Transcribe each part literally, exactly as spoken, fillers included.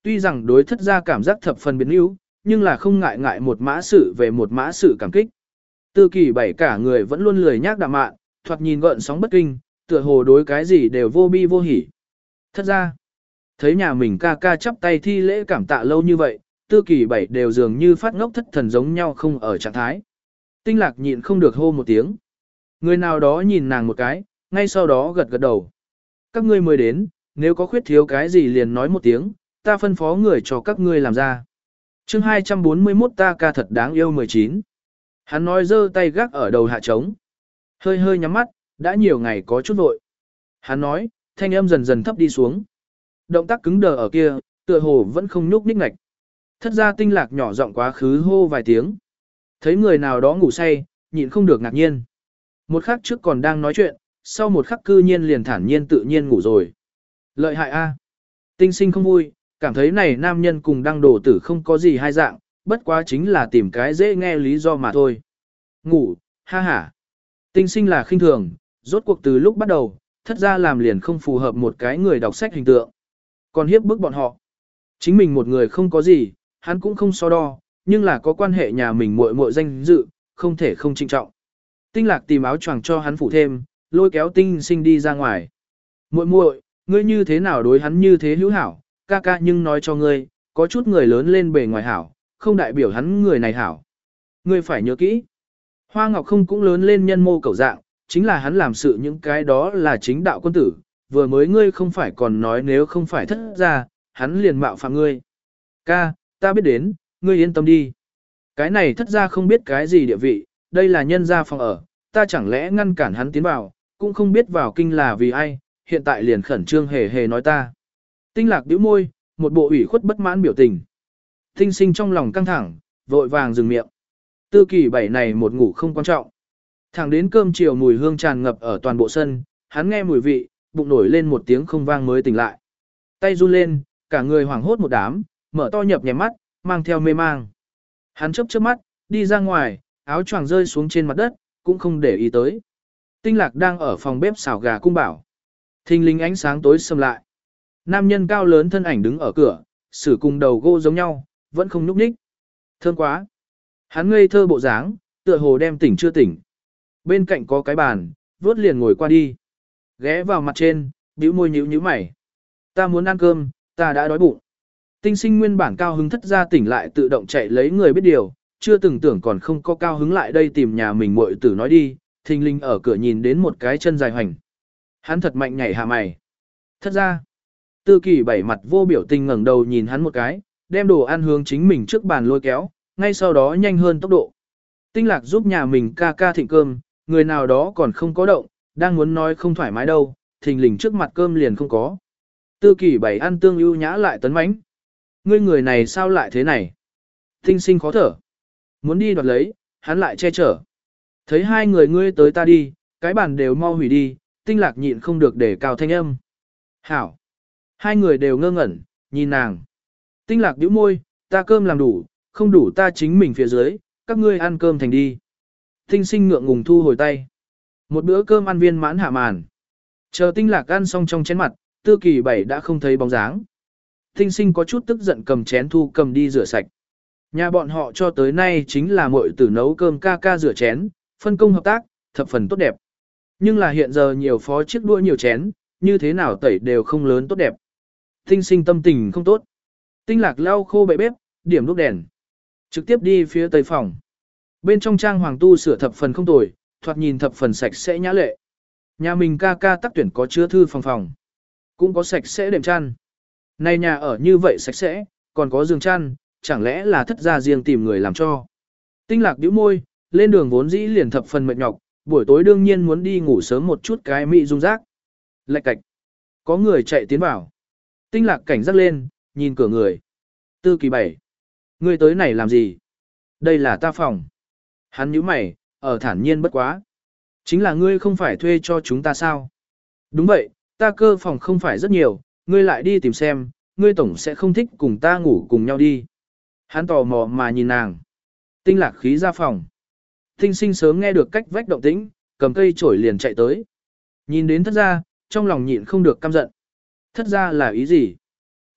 Tuy rằng đối thất gia cảm giác thập phần biến yếu, nhưng là không ngại ngại một mã sự về một mã sự cảm kích. Tư kỳ bảy cả người vẫn luôn lười nhác đạm mạn, thoạt nhìn gợn sóng bất kinh, tựa hồ đối cái gì đều vô bi vô hỉ. Thất gia, thấy nhà mình ca ca chắp tay thi lễ cảm tạ lâu như vậy, tư kỳ bảy đều dường như phát ngốc thất thần giống nhau không ở trạng thái. Tinh lạc nhịn không được hô một tiếng. Người nào đó nhìn nàng một cái, ngay sau đó gật gật đầu. Các ngươi mới đến, nếu có khuyết thiếu cái gì liền nói một tiếng, ta phân phó người cho các ngươi làm ra. chương hai trăm bốn mươi mốt ta ca thật đáng yêu mười chín. Hắn nói giơ tay gác ở đầu hạ trống. Hơi hơi nhắm mắt, đã nhiều ngày có chút vội. Hắn nói, thanh âm dần dần thấp đi xuống. Động tác cứng đờ ở kia, tựa hồ vẫn không nhúc nhích ngạch. Thất ra tinh lạc nhỏ giọng quá khứ hô vài tiếng. Thấy người nào đó ngủ say, nhịn không được ngạc nhiên. Một khắc trước còn đang nói chuyện, sau một khắc cư nhiên liền thản nhiên tự nhiên ngủ rồi. Lợi hại a. Tinh sinh không vui, cảm thấy này nam nhân cùng đăng đồ tử không có gì hai dạng, bất quá chính là tìm cái dễ nghe lý do mà thôi. Ngủ, ha ha. Tinh sinh là khinh thường, rốt cuộc từ lúc bắt đầu, thất ra làm liền không phù hợp một cái người đọc sách hình tượng. Còn hiếp bức bọn họ. Chính mình một người không có gì, hắn cũng không so đo, nhưng là có quan hệ nhà mình muội muội danh dự, không thể không trinh trọng. Tinh lạc tìm áo choàng cho hắn phủ thêm, lôi kéo tinh sinh đi ra ngoài. Muội muội, ngươi như thế nào đối hắn như thế hữu hảo, ca ca nhưng nói cho ngươi, có chút người lớn lên bề ngoài hảo, không đại biểu hắn người này hảo. Ngươi phải nhớ kỹ. Hoa Ngọc không cũng lớn lên nhân mô cầu dạng, chính là hắn làm sự những cái đó là chính đạo quân tử, vừa mới ngươi không phải còn nói nếu không phải thất ra, hắn liền mạo phạm ngươi. Ca, ta biết đến, ngươi yên tâm đi. Cái này thất ra không biết cái gì địa vị, đây là nhân gia phòng ở, ta chẳng lẽ ngăn cản hắn tiến vào, cũng không biết vào kinh là vì ai, hiện tại liền khẩn trương hề hề nói ta. Tinh lạc bĩu môi, một bộ ủy khuất bất mãn biểu tình. Tinh sinh trong lòng căng thẳng, vội vàng dừng miệng. Tư kỳ bảy này một ngủ không quan trọng. Thẳng đến cơm chiều mùi hương tràn ngập ở toàn bộ sân, hắn nghe mùi vị, bụng nổi lên một tiếng không vang mới tỉnh lại. Tay run lên, cả người hoảng hốt một đám, mở to nhập nhèm mắt, mang theo mê mang. Hắn chớp chớp mắt, đi ra ngoài, áo choàng rơi xuống trên mặt đất, cũng không để ý tới. Tinh lạc đang ở phòng bếp xào gà cung bảo. Thình lình ánh sáng tối xâm lại. Nam nhân cao lớn thân ảnh đứng ở cửa, sử cùng đầu gỗ giống nhau, vẫn không nhúc nhích. Thơm quá. Hắn ngây thơ bộ dáng, tựa hồ đem tỉnh chưa tỉnh. Bên cạnh có cái bàn, vốt liền ngồi qua đi. Ghé vào mặt trên, bĩu môi nhíu nhíu mày. Ta muốn ăn cơm, ta đã đói bụng. Tinh sinh nguyên bản cao hứng thất ra tỉnh lại tự động chạy lấy người biết điều, chưa từng tưởng còn không có cao hứng lại đây tìm nhà mình muội tử nói đi, thình linh ở cửa nhìn đến một cái chân dài hoành. Hắn thật mạnh nhảy hạ mày. Thất ra. Tư kỳ bảy mặt vô biểu tình ngẩng đầu nhìn hắn một cái, đem đồ ăn hướng chính mình trước bàn lôi kéo, ngay sau đó nhanh hơn tốc độ. Tinh lạc giúp nhà mình ca ca thịnh cơm, người nào đó còn không có động, đang muốn nói không thoải mái đâu, thình lình trước mặt cơm liền không có. Tư kỳ bảy ăn tương ưu nhã lại tấn mãnh. Ngươi người này sao lại thế này? Tinh sinh khó thở. Muốn đi đoạt lấy, hắn lại che chở. Thấy hai người ngươi tới ta đi, cái bàn đều mau hủy đi, tinh lạc nhịn không được để cao thanh âm. Hảo. Hai người đều ngơ ngẩn, nhìn nàng. Tinh lạc nhíu môi, ta cơm làm đủ, không đủ ta chính mình phía dưới, các ngươi ăn cơm thành đi. Tinh sinh ngượng ngùng thu hồi tay. Một bữa cơm ăn viên mãn hạ màn. Chờ tinh lạc ăn xong trong chén mặt, tư kỳ bảy đã không thấy bóng dáng. Tinh sinh có chút tức giận cầm chén thu cầm đi rửa sạch. Nhà bọn họ cho tới nay chính là muội tử nấu cơm ca ca rửa chén, phân công hợp tác, thập phần tốt đẹp. Nhưng là hiện giờ nhiều phó chiếc đũa nhiều chén, như thế nào tẩy đều không lớn tốt đẹp. Tinh sinh tâm tình không tốt. Tinh lạc lau khô bệ bếp, điểm đuốc đèn. Trực tiếp đi phía tây phòng. Bên trong trang hoàng tu sửa thập phần không tồi, thoạt nhìn thập phần sạch sẽ nhã lệ. Nhà mình ca ca tác tuyển có chứa thư phòng phòng. Cũng có sạch sẽ đệm chăn. Này nhà ở như vậy sạch sẽ, còn có giường chăn, chẳng lẽ là thất gia riêng tìm người làm cho. Tinh lạc bĩu môi, lên đường vốn dĩ liền thập phần mệt nhọc, buổi tối đương nhiên muốn đi ngủ sớm một chút cái mị rung rác. Lạch cạch. Có người chạy tiến vào. Tinh lạc cảnh giác lên, nhìn cửa người. Tư kỳ bảy. Ngươi tới này làm gì? Đây là ta phòng. Hắn nhíu mày, ở thản nhiên bất quá. Chính là ngươi không phải thuê cho chúng ta sao? Đúng vậy, ta cơ phòng không phải rất nhiều, ngươi lại đi tìm xem, ngươi tổng sẽ không thích cùng ta ngủ cùng nhau đi. Hắn tò mò mà nhìn nàng. Tinh lạc khí ra phòng. Tinh sinh sớm nghe được cách vách động tĩnh, cầm cây chổi liền chạy tới. Nhìn đến thất gia, trong lòng nhịn không được căm giận. Thất gia là ý gì?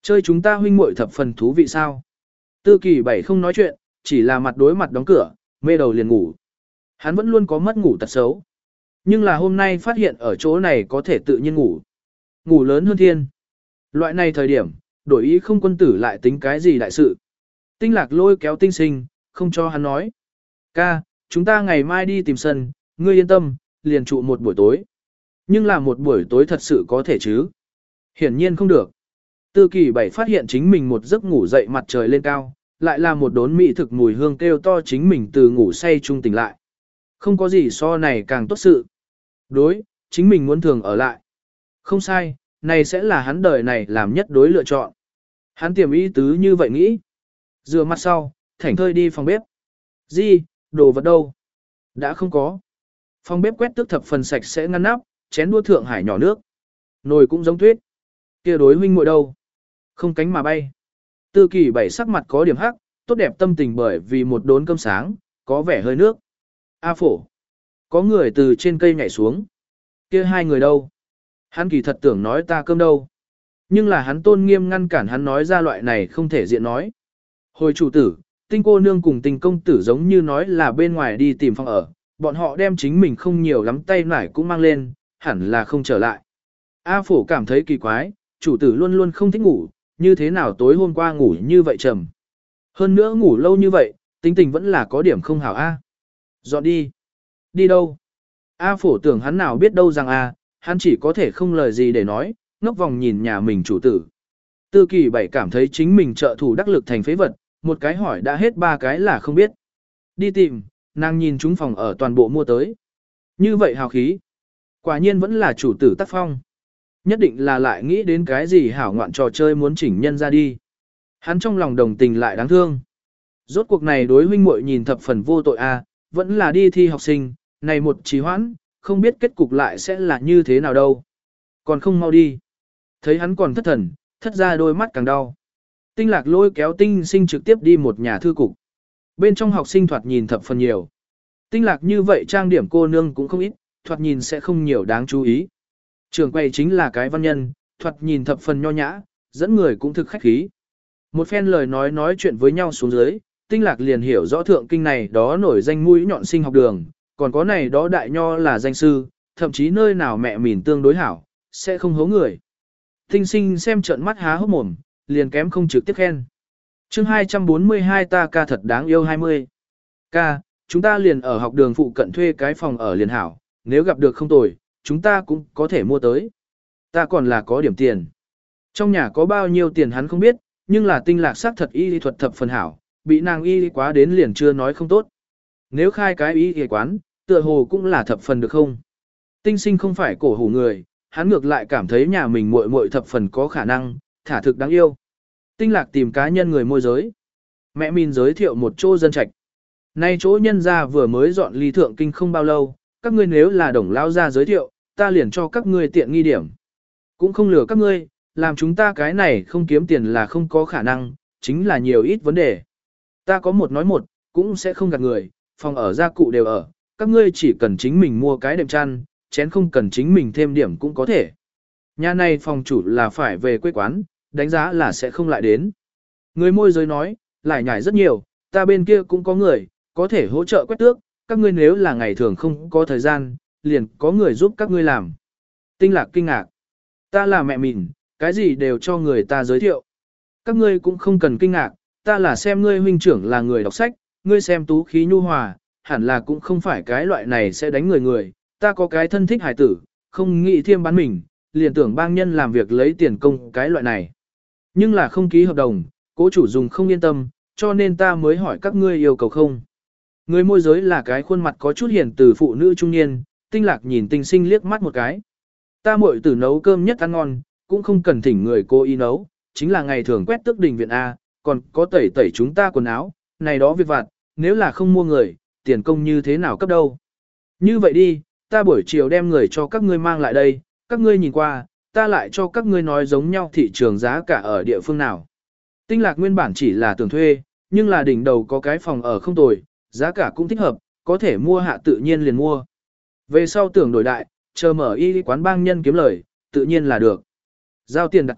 Chơi chúng ta huynh muội thập phần thú vị sao? Tư kỳ bảy không nói chuyện, chỉ là mặt đối mặt đóng cửa, mê đầu liền ngủ. Hắn vẫn luôn có mất ngủ tật xấu. Nhưng là hôm nay phát hiện ở chỗ này có thể tự nhiên ngủ. Ngủ lớn hơn thiên. Loại này thời điểm, đổi ý không quân tử lại tính cái gì đại sự. Tinh lạc lôi kéo tinh sinh, không cho hắn nói. Ca, chúng ta ngày mai đi tìm sân, ngươi yên tâm, liền trụ một buổi tối. Nhưng là một buổi tối thật sự có thể chứ? Hiển nhiên không được. Tư kỳ bảy phát hiện chính mình một giấc ngủ dậy mặt trời lên cao, lại là một đốn mỹ thực mùi hương kêu to chính mình từ ngủ say trung tỉnh lại. Không có gì so này càng tốt sự. Đối, chính mình muốn thường ở lại. Không sai, này sẽ là hắn đời này làm nhất đối lựa chọn. Hắn tiềm ý tứ như vậy nghĩ. Rửa mặt sau, thảnh thơi đi phòng bếp. Gì, đồ vật đâu? Đã không có. Phòng bếp quét tước thập phần sạch sẽ ngăn nắp, chén đua thượng hải nhỏ nước. Nồi cũng giống tuyết. Kia đối huynh muội đâu? Không cánh mà bay. Tư kỳ bảy sắc mặt có điểm hắc, tốt đẹp tâm tình bởi vì một đốn cơm sáng, có vẻ hơi nước. A phổ. Có người từ trên cây nhảy xuống. Kia hai người đâu? Hắn kỳ thật tưởng nói ta cơm đâu. Nhưng là hắn tôn nghiêm ngăn cản hắn nói ra loại này không thể diện nói. Hồi chủ tử, tinh cô nương cùng tình công tử giống như nói là bên ngoài đi tìm phòng ở. Bọn họ đem chính mình không nhiều lắm tay nải cũng mang lên, hẳn là không trở lại. A phổ cảm thấy kỳ quái, chủ tử luôn luôn không thích ngủ, như thế nào tối hôm qua ngủ như vậy trầm. Hơn nữa ngủ lâu như vậy, tính tình vẫn là có điểm không hảo A. Dọn đi. Đi đâu? A phổ tưởng hắn nào biết đâu rằng A, hắn chỉ có thể không lời gì để nói, ngốc vòng nhìn nhà mình chủ tử. Tư kỳ bảy cảm thấy chính mình trợ thủ đắc lực thành phế vật, một cái hỏi đã hết ba cái là không biết. Đi tìm, nàng nhìn chúng phòng ở toàn bộ mua tới. Như vậy hào khí. Quả nhiên vẫn là chủ tử tác phong. Nhất định là lại nghĩ đến cái gì hảo ngoạn trò chơi muốn chỉnh nhân ra đi. Hắn trong lòng đồng tình lại đáng thương. Rốt cuộc này đối huynh muội nhìn thập phần vô tội a, vẫn là đi thi học sinh, này một trì hoãn, không biết kết cục lại sẽ là như thế nào đâu. Còn không mau đi. Thấy hắn còn thất thần, thất ra đôi mắt càng đau. Tinh lạc lôi kéo tinh sinh trực tiếp đi một nhà thư cục. Bên trong học sinh thoạt nhìn thập phần nhiều. Tinh lạc như vậy trang điểm cô nương cũng không ít, thoạt nhìn sẽ không nhiều đáng chú ý. Trường quầy chính là cái văn nhân, thoạt nhìn thập phần nho nhã, dẫn người cũng thực khách khí. Một phen lời nói nói chuyện với nhau xuống dưới, tinh lạc liền hiểu rõ thượng kinh này đó nổi danh mũi nhọn sinh học đường, còn có này đó đại nho là danh sư, thậm chí nơi nào mẹ mìn tương đối hảo, sẽ không hố người. Tinh sinh xem trận mắt há hốc mồm, liền kém không trực tiếp khen. chương hai trăm bốn mươi hai ta ca thật đáng yêu hai mươi. Ca, chúng ta liền ở học đường phụ cận thuê cái phòng ở liền hảo, nếu gặp được không tồi, chúng ta cũng có thể mua tới. Ta còn là có điểm tiền. Trong nhà có bao nhiêu tiền hắn không biết, nhưng là tinh lạc sắc thật y lý thuật thập phần hảo, bị nàng y lý quá đến liền chưa nói không tốt. Nếu khai cái y lý quán, tựa hồ cũng là thập phần được không? Tinh sinh không phải cổ hủ người, hắn ngược lại cảm thấy nhà mình muội muội thập phần có khả năng, thả thực đáng yêu. Tinh lạc tìm cá nhân người môi giới. Mẹ mình giới thiệu một chỗ dân trạch. Nay chỗ nhân gia vừa mới dọn ly thượng kinh không bao lâu, các ngươi nếu là đồng lao ra giới thiệu, ta liền cho các ngươi tiện nghi điểm. Cũng không lừa các ngươi, làm chúng ta cái này không kiếm tiền là không có khả năng, chính là nhiều ít vấn đề. Ta có một nói một, cũng sẽ không gạt người, phòng ở gia cụ đều ở, các ngươi chỉ cần chính mình mua cái đệm chăn, chén không cần chính mình thêm điểm cũng có thể. Nhà này phòng chủ là phải về quê quán, đánh giá là sẽ không lại đến. Người môi giới nói, lại nhảy rất nhiều, ta bên kia cũng có người, có thể hỗ trợ quét tước, các ngươi nếu là ngày thường không có thời gian, liền có người giúp các ngươi làm. Tinh lạc kinh ngạc. Ta là mẹ mình, cái gì đều cho người ta giới thiệu. Các ngươi cũng không cần kinh ngạc, ta là xem ngươi huynh trưởng là người đọc sách, ngươi xem tú khí nhu hòa, hẳn là cũng không phải cái loại này sẽ đánh người người. Ta có cái thân thích hải tử, không nghĩ thiêm bán mình, liền tưởng bang nhân làm việc lấy tiền công cái loại này. Nhưng là không ký hợp đồng, cố chủ dùng không yên tâm, cho nên ta mới hỏi các ngươi yêu cầu không. Người môi giới là cái khuôn mặt có chút hiền từ phụ nữ trung niên, tinh lạc nhìn tinh sinh liếc mắt một cái. Ta muội tử nấu cơm nhất ăn ngon, cũng không cần thỉnh người cô y nấu, chính là ngày thường quét tước đình viện A, còn có tẩy tẩy chúng ta quần áo, này đó việc vặt, nếu là không mua người, tiền công như thế nào cấp đâu. Như vậy đi, ta buổi chiều đem người cho các ngươi mang lại đây, các ngươi nhìn qua, ta lại cho các ngươi nói giống nhau thị trường giá cả ở địa phương nào. Tinh lạc nguyên bản chỉ là tưởng thuê, nhưng là đỉnh đầu có cái phòng ở không tồi, giá cả cũng thích hợp, có thể mua hạ tự nhiên liền mua. Về sau tưởng đổi đại, chờ mở y quán bang nhân kiếm lời, tự nhiên là được. Giao tiền đặt cọc,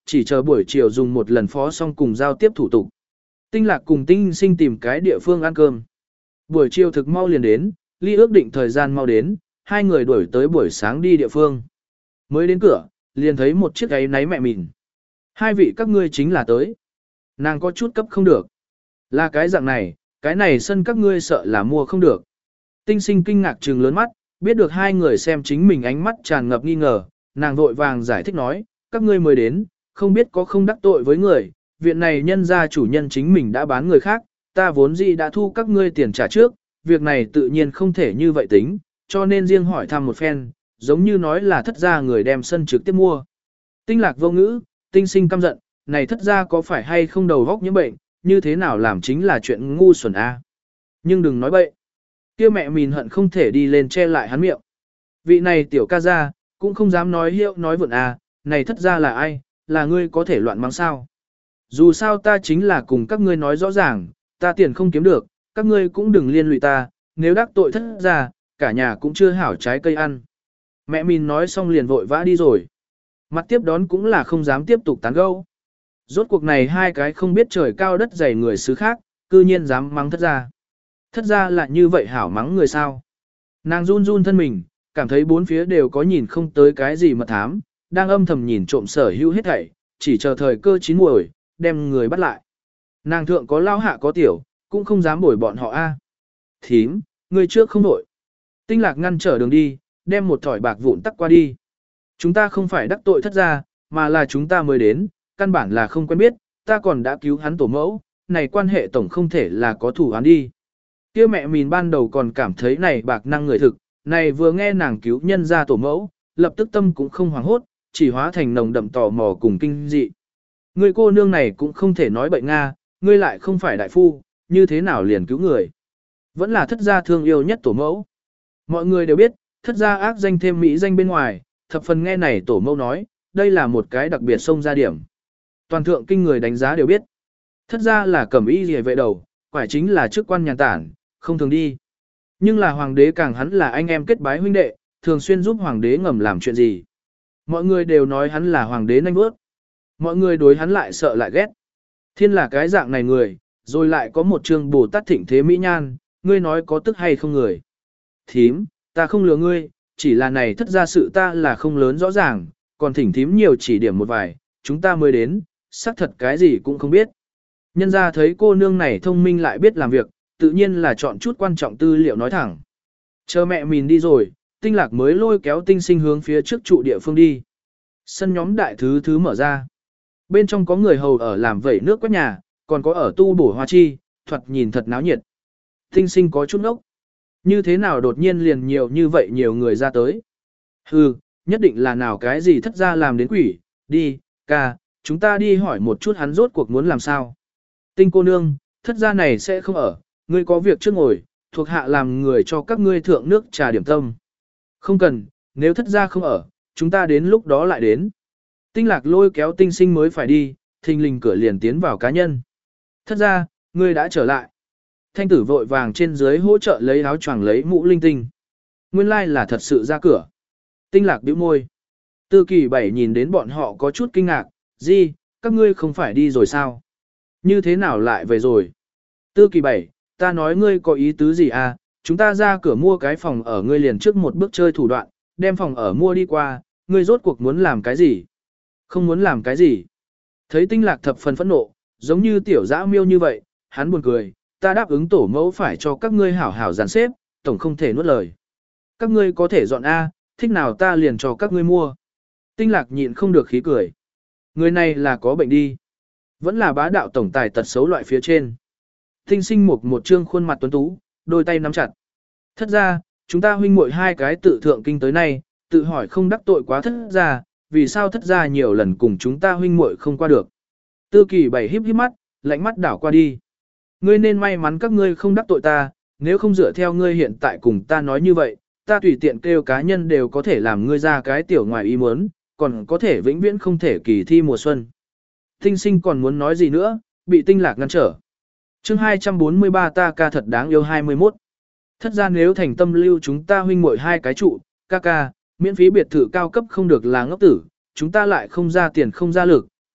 chỉ chờ buổi chiều dùng một lần phó xong cùng giao tiếp thủ tục. Tinh Lạc cùng Tinh Sinh tìm cái địa phương ăn cơm. Buổi chiều thực mau liền đến, ly ước định thời gian mau đến, hai người đuổi tới buổi sáng đi địa phương. Mới đến cửa, liền thấy một chiếc gáy náy mẹ mìn. Hai vị các ngươi chính là tới. Nàng có chút cấp không được. Là cái dạng này, cái này sân các ngươi sợ là mua không được. Tinh Sinh kinh ngạc trừng lớn mắt, biết được hai người xem chính mình ánh mắt tràn ngập nghi ngờ, nàng vội vàng giải thích nói, các ngươi mới đến, không biết có không đắc tội với người, viện này nhân gia chủ nhân chính mình đã bán người khác, ta vốn dĩ đã thu các ngươi tiền trả trước, việc này tự nhiên không thể như vậy tính, cho nên riêng hỏi thăm một phen, giống như nói là thất gia người đem sân trực tiếp mua. Tinh Lạc vô ngữ, Tinh Sinh căm giận, này thất gia có phải hay không đầu góc nhiễm bệnh, như thế nào làm chính là chuyện ngu xuẩn a. Nhưng đừng nói bậy. Kia mẹ mìn hận không thể đi lên che lại hắn miệng. Vị này tiểu ca gia, cũng không dám nói hiệu nói vượn a, này thất gia là ai, là ngươi có thể loạn mắng sao. Dù sao ta chính là cùng các ngươi nói rõ ràng, ta tiền không kiếm được, các ngươi cũng đừng liên lụy ta, nếu đắc tội thất gia, cả nhà cũng chưa hảo trái cây ăn. Mẹ mình nói xong liền vội vã đi rồi. Mặt tiếp đón cũng là không dám tiếp tục tán gẫu. Rốt cuộc này hai cái không biết trời cao đất dày người xứ khác, cư nhiên dám mắng thất gia. Thất gia là như vậy hảo mắng người sao. Nàng run run thân mình, cảm thấy bốn phía đều có nhìn không tới cái gì mật thám, đang âm thầm nhìn trộm sở hữu hết thảy, chỉ chờ thời cơ chín muồi, đem người bắt lại. Nàng thượng có lao hạ có tiểu, cũng không dám bồi bọn họ a. Thím, người trước không đổi. Tinh Lạc ngăn trở đường đi, đem một thỏi bạc vụn tắc qua đi. Chúng ta không phải đắc tội thất gia, mà là chúng ta mới đến, căn bản là không quen biết, ta còn đã cứu hắn tổ mẫu, này quan hệ tổng không thể là có thủ án đi. Kia mẹ mình ban đầu còn cảm thấy này bạc năng người thực, này vừa nghe nàng cứu nhân ra tổ mẫu, lập tức tâm cũng không hoảng hốt, chỉ hóa thành nồng đậm tò mò cùng kinh dị. Người cô nương này cũng không thể nói bệnh Nga, ngươi lại không phải đại phu, như thế nào liền cứu người. Vẫn là thất gia thương yêu nhất tổ mẫu. Mọi người đều biết, thất gia ác danh thêm mỹ danh bên ngoài, thập phần nghe này tổ mẫu nói, đây là một cái đặc biệt sông ra điểm. Toàn thượng kinh người đánh giá đều biết. Thất gia là cẩm y rìa vệ đầu, quả chính là chức quan nhàn tản, không thường đi. Nhưng là hoàng đế càng hắn là anh em kết bái huynh đệ, thường xuyên giúp hoàng đế ngầm làm chuyện gì. Mọi người đều nói hắn là hoàng đế nanh bước. Mọi người đối hắn lại sợ lại ghét. Thiên là cái dạng này người, rồi lại có một trường Bồ Tát thịnh thế mỹ nhan, ngươi nói có tức hay không người. Thím, ta không lừa ngươi, chỉ là này thất gia sự ta là không lớn rõ ràng, còn thỉnh thím nhiều chỉ điểm một vài, chúng ta mới đến, xác thật cái gì cũng không biết. Nhân ra thấy cô nương này thông minh lại biết làm việc, tự nhiên là chọn chút quan trọng tư liệu nói thẳng. Chờ mẹ mình đi rồi, Tinh Lạc mới lôi kéo Tinh Sinh hướng phía trước trụ địa phương đi. Sân nhóm đại thứ thứ mở ra. Bên trong có người hầu ở làm vẩy nước quét nhà, còn có ở tu bổ hoa chi, thoạt nhìn thật náo nhiệt. Tinh Sinh có chút ốc. Như thế nào đột nhiên liền nhiều như vậy nhiều người ra tới. Hừ, nhất định là nào cái gì thất ra làm đến quỷ, đi, ca, chúng ta đi hỏi một chút hắn rốt cuộc muốn làm sao. Tinh cô nương, thất gia này sẽ không ở, ngươi có việc trước ngồi, thuộc hạ làm người cho các ngươi thượng nước trà điểm tâm. Không cần, nếu thất gia không ở, chúng ta đến lúc đó lại đến. Tinh Lạc lôi kéo Tinh Sinh mới phải đi, thình lình cửa liền tiến vào cá nhân. Thất gia, ngươi đã trở lại. Thanh tử vội vàng trên dưới hỗ trợ lấy áo choàng lấy mũ linh tinh. Nguyên lai là thật sự ra cửa. Tinh Lạc bĩu môi. Tư kỳ bảy nhìn đến bọn họ có chút kinh ngạc, gì, các ngươi không phải đi rồi sao? Như thế nào lại về rồi? Tư kỳ bảy, ta nói ngươi có ý tứ gì à? Chúng ta ra cửa mua cái phòng ở ngươi liền trước một bước chơi thủ đoạn, đem phòng ở mua đi qua, ngươi rốt cuộc muốn làm cái gì? Không muốn làm cái gì? Thấy Tinh Lạc thập phần phẫn nộ, giống như tiểu dã miêu như vậy, hắn buồn cười, ta đáp ứng tổ mẫu phải cho các ngươi hảo hảo dàn xếp, tổng không thể nuốt lời. Các ngươi có thể dọn A, thích nào ta liền cho các ngươi mua. Tinh Lạc nhịn không được khí cười. Người này là có bệnh đi. Vẫn là bá đạo tổng tài tật xấu loại phía trên. Tinh Sinh một một trương khuôn mặt tuấn tú, đôi tay nắm chặt. Thất ra, chúng ta huynh muội hai cái tự thượng kinh tới nay, tự hỏi không đắc tội quá thất ra, vì sao thất ra nhiều lần cùng chúng ta huynh muội không qua được. Tư kỳ bảy híp híp mắt, lạnh mắt đảo qua đi. Ngươi nên may mắn các ngươi không đắc tội ta, nếu không dựa theo ngươi hiện tại cùng ta nói như vậy, ta tùy tiện kêu cá nhân đều có thể làm ngươi ra cái tiểu ngoài ý muốn, còn có thể vĩnh viễn không thể kỳ thi mùa xuân. Tinh Sinh còn muốn nói gì nữa, bị Tinh Lạc ngăn trở. Chương hai trăm bốn mươi ba ta ca thật đáng yêu hai mươi mốt. Thất ra nếu thành tâm lưu chúng ta huynh muội hai cái trụ, ca ca, miễn phí biệt thự cao cấp không được là ngốc tử, chúng ta lại không ra tiền không ra lực,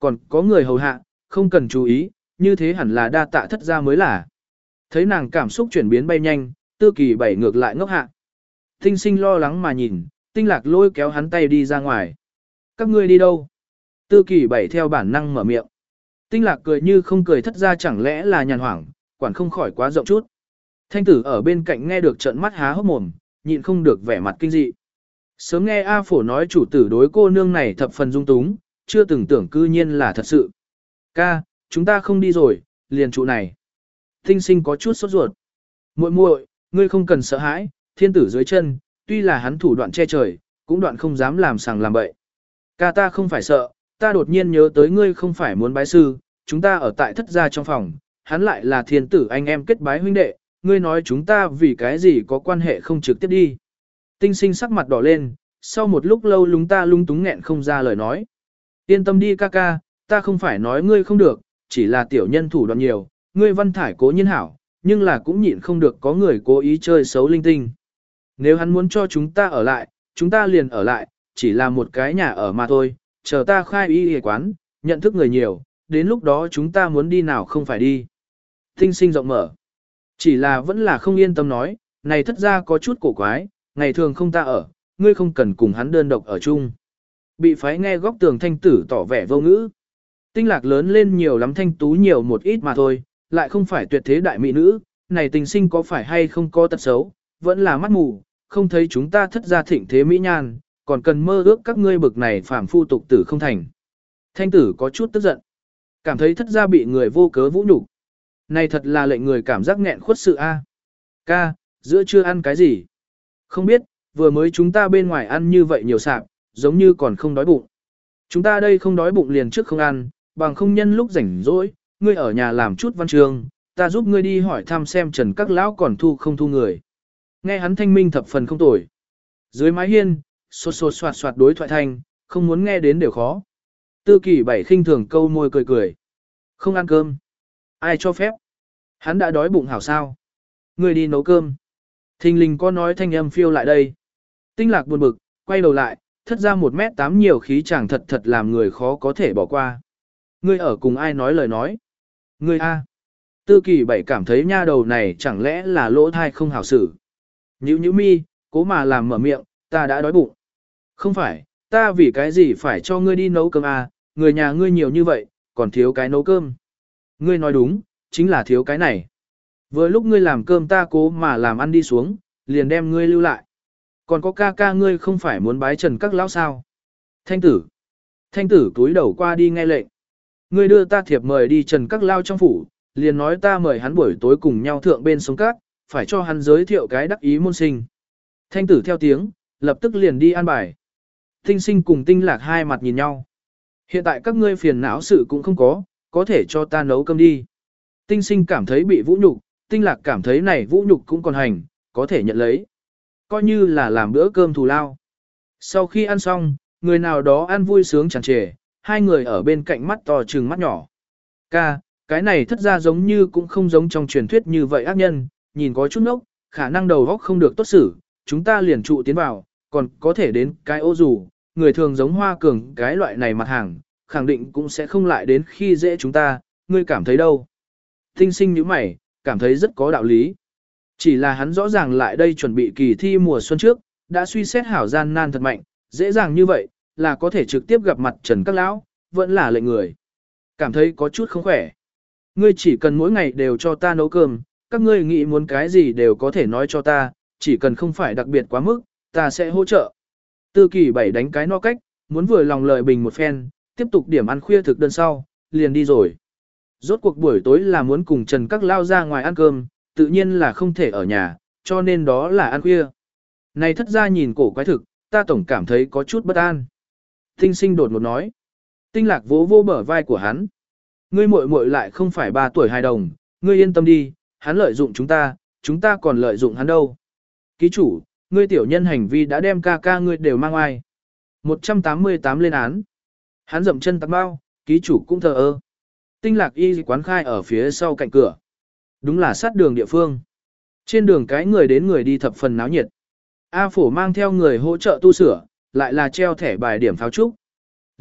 còn có người hầu hạ, không cần chú ý, như thế hẳn là đa tạ thất gia mới là. Thấy nàng cảm xúc chuyển biến bay nhanh, tư kỳ bảy ngược lại ngốc hạ. Tinh sinh lo lắng mà nhìn, tinh lạc lôi kéo hắn tay đi ra ngoài. Các ngươi đi đâu? Tư kỳ bảy theo bản năng mở miệng. Tinh lạc cười như không cười, thất gia chẳng lẽ là nhàn hoảng, quản không khỏi quá rộng chút. Thanh tử ở bên cạnh nghe được trợn mắt há hốc mồm, nhịn không được vẻ mặt kinh dị. Sớm nghe A Phổ nói chủ tử đối cô nương này thập phần dung túng, chưa từng tưởng cư nhiên là thật sự. Ca, chúng ta không đi rồi, liền trụ này. Tinh sinh có chút sốt ruột. Muội muội, ngươi không cần sợ hãi, thiên tử dưới chân, tuy là hắn thủ đoạn che trời, cũng đoạn không dám làm sàng làm bậy. Ca ta không phải sợ, ta đột nhiên nhớ tới ngươi không phải muốn bái sư, chúng ta ở tại thất gia trong phòng, hắn lại là thiên tử anh em kết bái huynh đệ, ngươi nói chúng ta vì cái gì có quan hệ không trực tiếp đi. Tinh sinh sắc mặt đỏ lên, sau một lúc lâu lúng ta lung túng nghẹn không ra lời nói. Yên tâm đi ca ca, ta không phải nói ngươi không được, chỉ là tiểu nhân thủ đoạn nhiều, ngươi văn thải cố nhiên hảo, nhưng là cũng nhịn không được có người cố ý chơi xấu linh tinh. Nếu hắn muốn cho chúng ta ở lại, chúng ta liền ở lại, chỉ là một cái nhà ở mà thôi, chờ ta khai y y quán, nhận thức người nhiều, đến lúc đó chúng ta muốn đi nào không phải đi. Tinh sinh rộng mở. Chỉ là vẫn là không yên tâm nói, này thất ra có chút cổ quái, ngày thường không ta ở, ngươi không cần cùng hắn đơn độc ở chung. Bị phái nghe góc tường thanh tử tỏ vẻ vô ngữ. Tinh lạc lớn lên nhiều lắm, thanh tú nhiều một ít mà thôi, lại không phải tuyệt thế đại mỹ nữ, này tình sinh có phải hay không có tật xấu, vẫn là mắt mù, không thấy chúng ta thất gia thịnh thế mỹ nhan, còn cần mơ ước các ngươi bực này phàm phu tục tử không thành. Thanh tử có chút tức giận, cảm thấy thất gia bị người vô cớ vũ nhục. Này thật là lệnh người cảm giác nghẹn khuất sự a. Ca, giữa trưa ăn cái gì? Không biết, vừa mới chúng ta bên ngoài ăn như vậy nhiều sạp, giống như còn không đói bụng. Chúng ta đây không đói bụng liền trước không ăn, bằng không nhân lúc rảnh rỗi, ngươi ở nhà làm chút văn trường, ta giúp ngươi đi hỏi thăm xem Trần các lão còn thu không thu người. Nghe hắn thanh minh thập phần không tồi. Dưới mái hiên, xô xô soạt soạt đối thoại thanh, không muốn nghe đến đều khó. Tư kỳ bảy khinh thường câu môi cười cười. Không ăn cơm. Ai cho phép? Hắn đã đói bụng hảo sao? Ngươi đi nấu cơm. Thình lình có nói thanh âm phiêu lại đây. Tinh lạc buồn bực, quay đầu lại, thất ra một mét tám nhiều khí chàng thật thật làm người khó có thể bỏ qua. Ngươi ở cùng ai nói lời nói? Ngươi A. Tư kỳ bảy cảm thấy nha đầu này chẳng lẽ là lỗ thai không hảo xử. Nhữ nhữ mi, cố mà làm mở miệng, ta đã đói bụng. Không phải, ta vì cái gì phải cho ngươi đi nấu cơm à, người nhà ngươi nhiều như vậy, còn thiếu cái nấu cơm. Ngươi nói đúng, chính là thiếu cái này. Vừa lúc ngươi làm cơm ta cố mà làm ăn đi xuống, liền đem ngươi lưu lại. Còn có ca ca ngươi không phải muốn bái trần các lão sao. Thanh tử. Thanh tử túi đầu qua đi nghe lệnh. Ngươi đưa ta thiệp mời đi trần các lao trong phủ, liền nói ta mời hắn buổi tối cùng nhau thượng bên sông cát, phải cho hắn giới thiệu cái đắc ý môn sinh. Thanh tử theo tiếng, lập tức liền đi an bài. Tinh sinh cùng tinh lạc hai mặt nhìn nhau. Hiện tại các ngươi phiền não sự cũng không có, có thể cho ta nấu cơm đi. Tinh sinh cảm thấy bị vũ nhục, tinh lạc cảm thấy này vũ nhục cũng còn hành, có thể nhận lấy. Coi như là làm bữa cơm thù lao. Sau khi ăn xong, người nào đó ăn vui sướng tràn trề, hai người ở bên cạnh mắt to trừng mắt nhỏ. Ca, cái này thất ra giống như cũng không giống trong truyền thuyết như vậy ác nhân, nhìn có chút ngốc, khả năng đầu óc không được tốt xử, chúng ta liền trụ tiến vào, còn có thể đến cái ô dù, người thường giống hoa cường cái loại này mặt hàng, khẳng định cũng sẽ không lại đến khi dễ chúng ta, ngươi cảm thấy đâu. Tinh sinh như mày, cảm thấy rất có đạo lý. Chỉ là hắn rõ ràng lại đây chuẩn bị kỳ thi mùa xuân trước, đã suy xét hảo gian nan thật mạnh, dễ dàng như vậy, là có thể trực tiếp gặp mặt Trần các lão, vẫn là lệnh người. Cảm thấy có chút không khỏe. Ngươi chỉ cần mỗi ngày đều cho ta nấu cơm, các ngươi nghĩ muốn cái gì đều có thể nói cho ta, chỉ cần không phải đặc biệt quá mức, ta sẽ hỗ trợ. Tư kỳ bảy đánh cái no cách, muốn vừa lòng lời bình một phen, tiếp tục điểm ăn khuya thực đơn sau, liền đi rồi. Rốt cuộc buổi tối là muốn cùng Trần các lao ra ngoài ăn cơm, tự nhiên là không thể ở nhà, cho nên đó là ăn khuya. Này thất ra nhìn cổ quái thực, ta tổng cảm thấy có chút bất an. Tinh sinh đột ngột nói. Tinh lạc vỗ vô bờ vai của hắn. Ngươi muội muội lại không phải ba tuổi hài đồng, ngươi yên tâm đi, hắn lợi dụng chúng ta, chúng ta còn lợi dụng hắn đâu. Ký chủ, ngươi tiểu nhân hành vi đã đem ca ca ngươi đều mang ai. một trăm tám mươi tám lên án. Hắn dậm chân tắc bao, ký chủ cũng thờ ơ. Tinh lạc y quán khai ở phía sau cạnh cửa. Đúng là sát đường địa phương. Trên đường cái người đến người đi thập phần náo nhiệt. A phổ mang theo người hỗ trợ tu sửa, lại là treo thẻ bài điểm pháo trúc.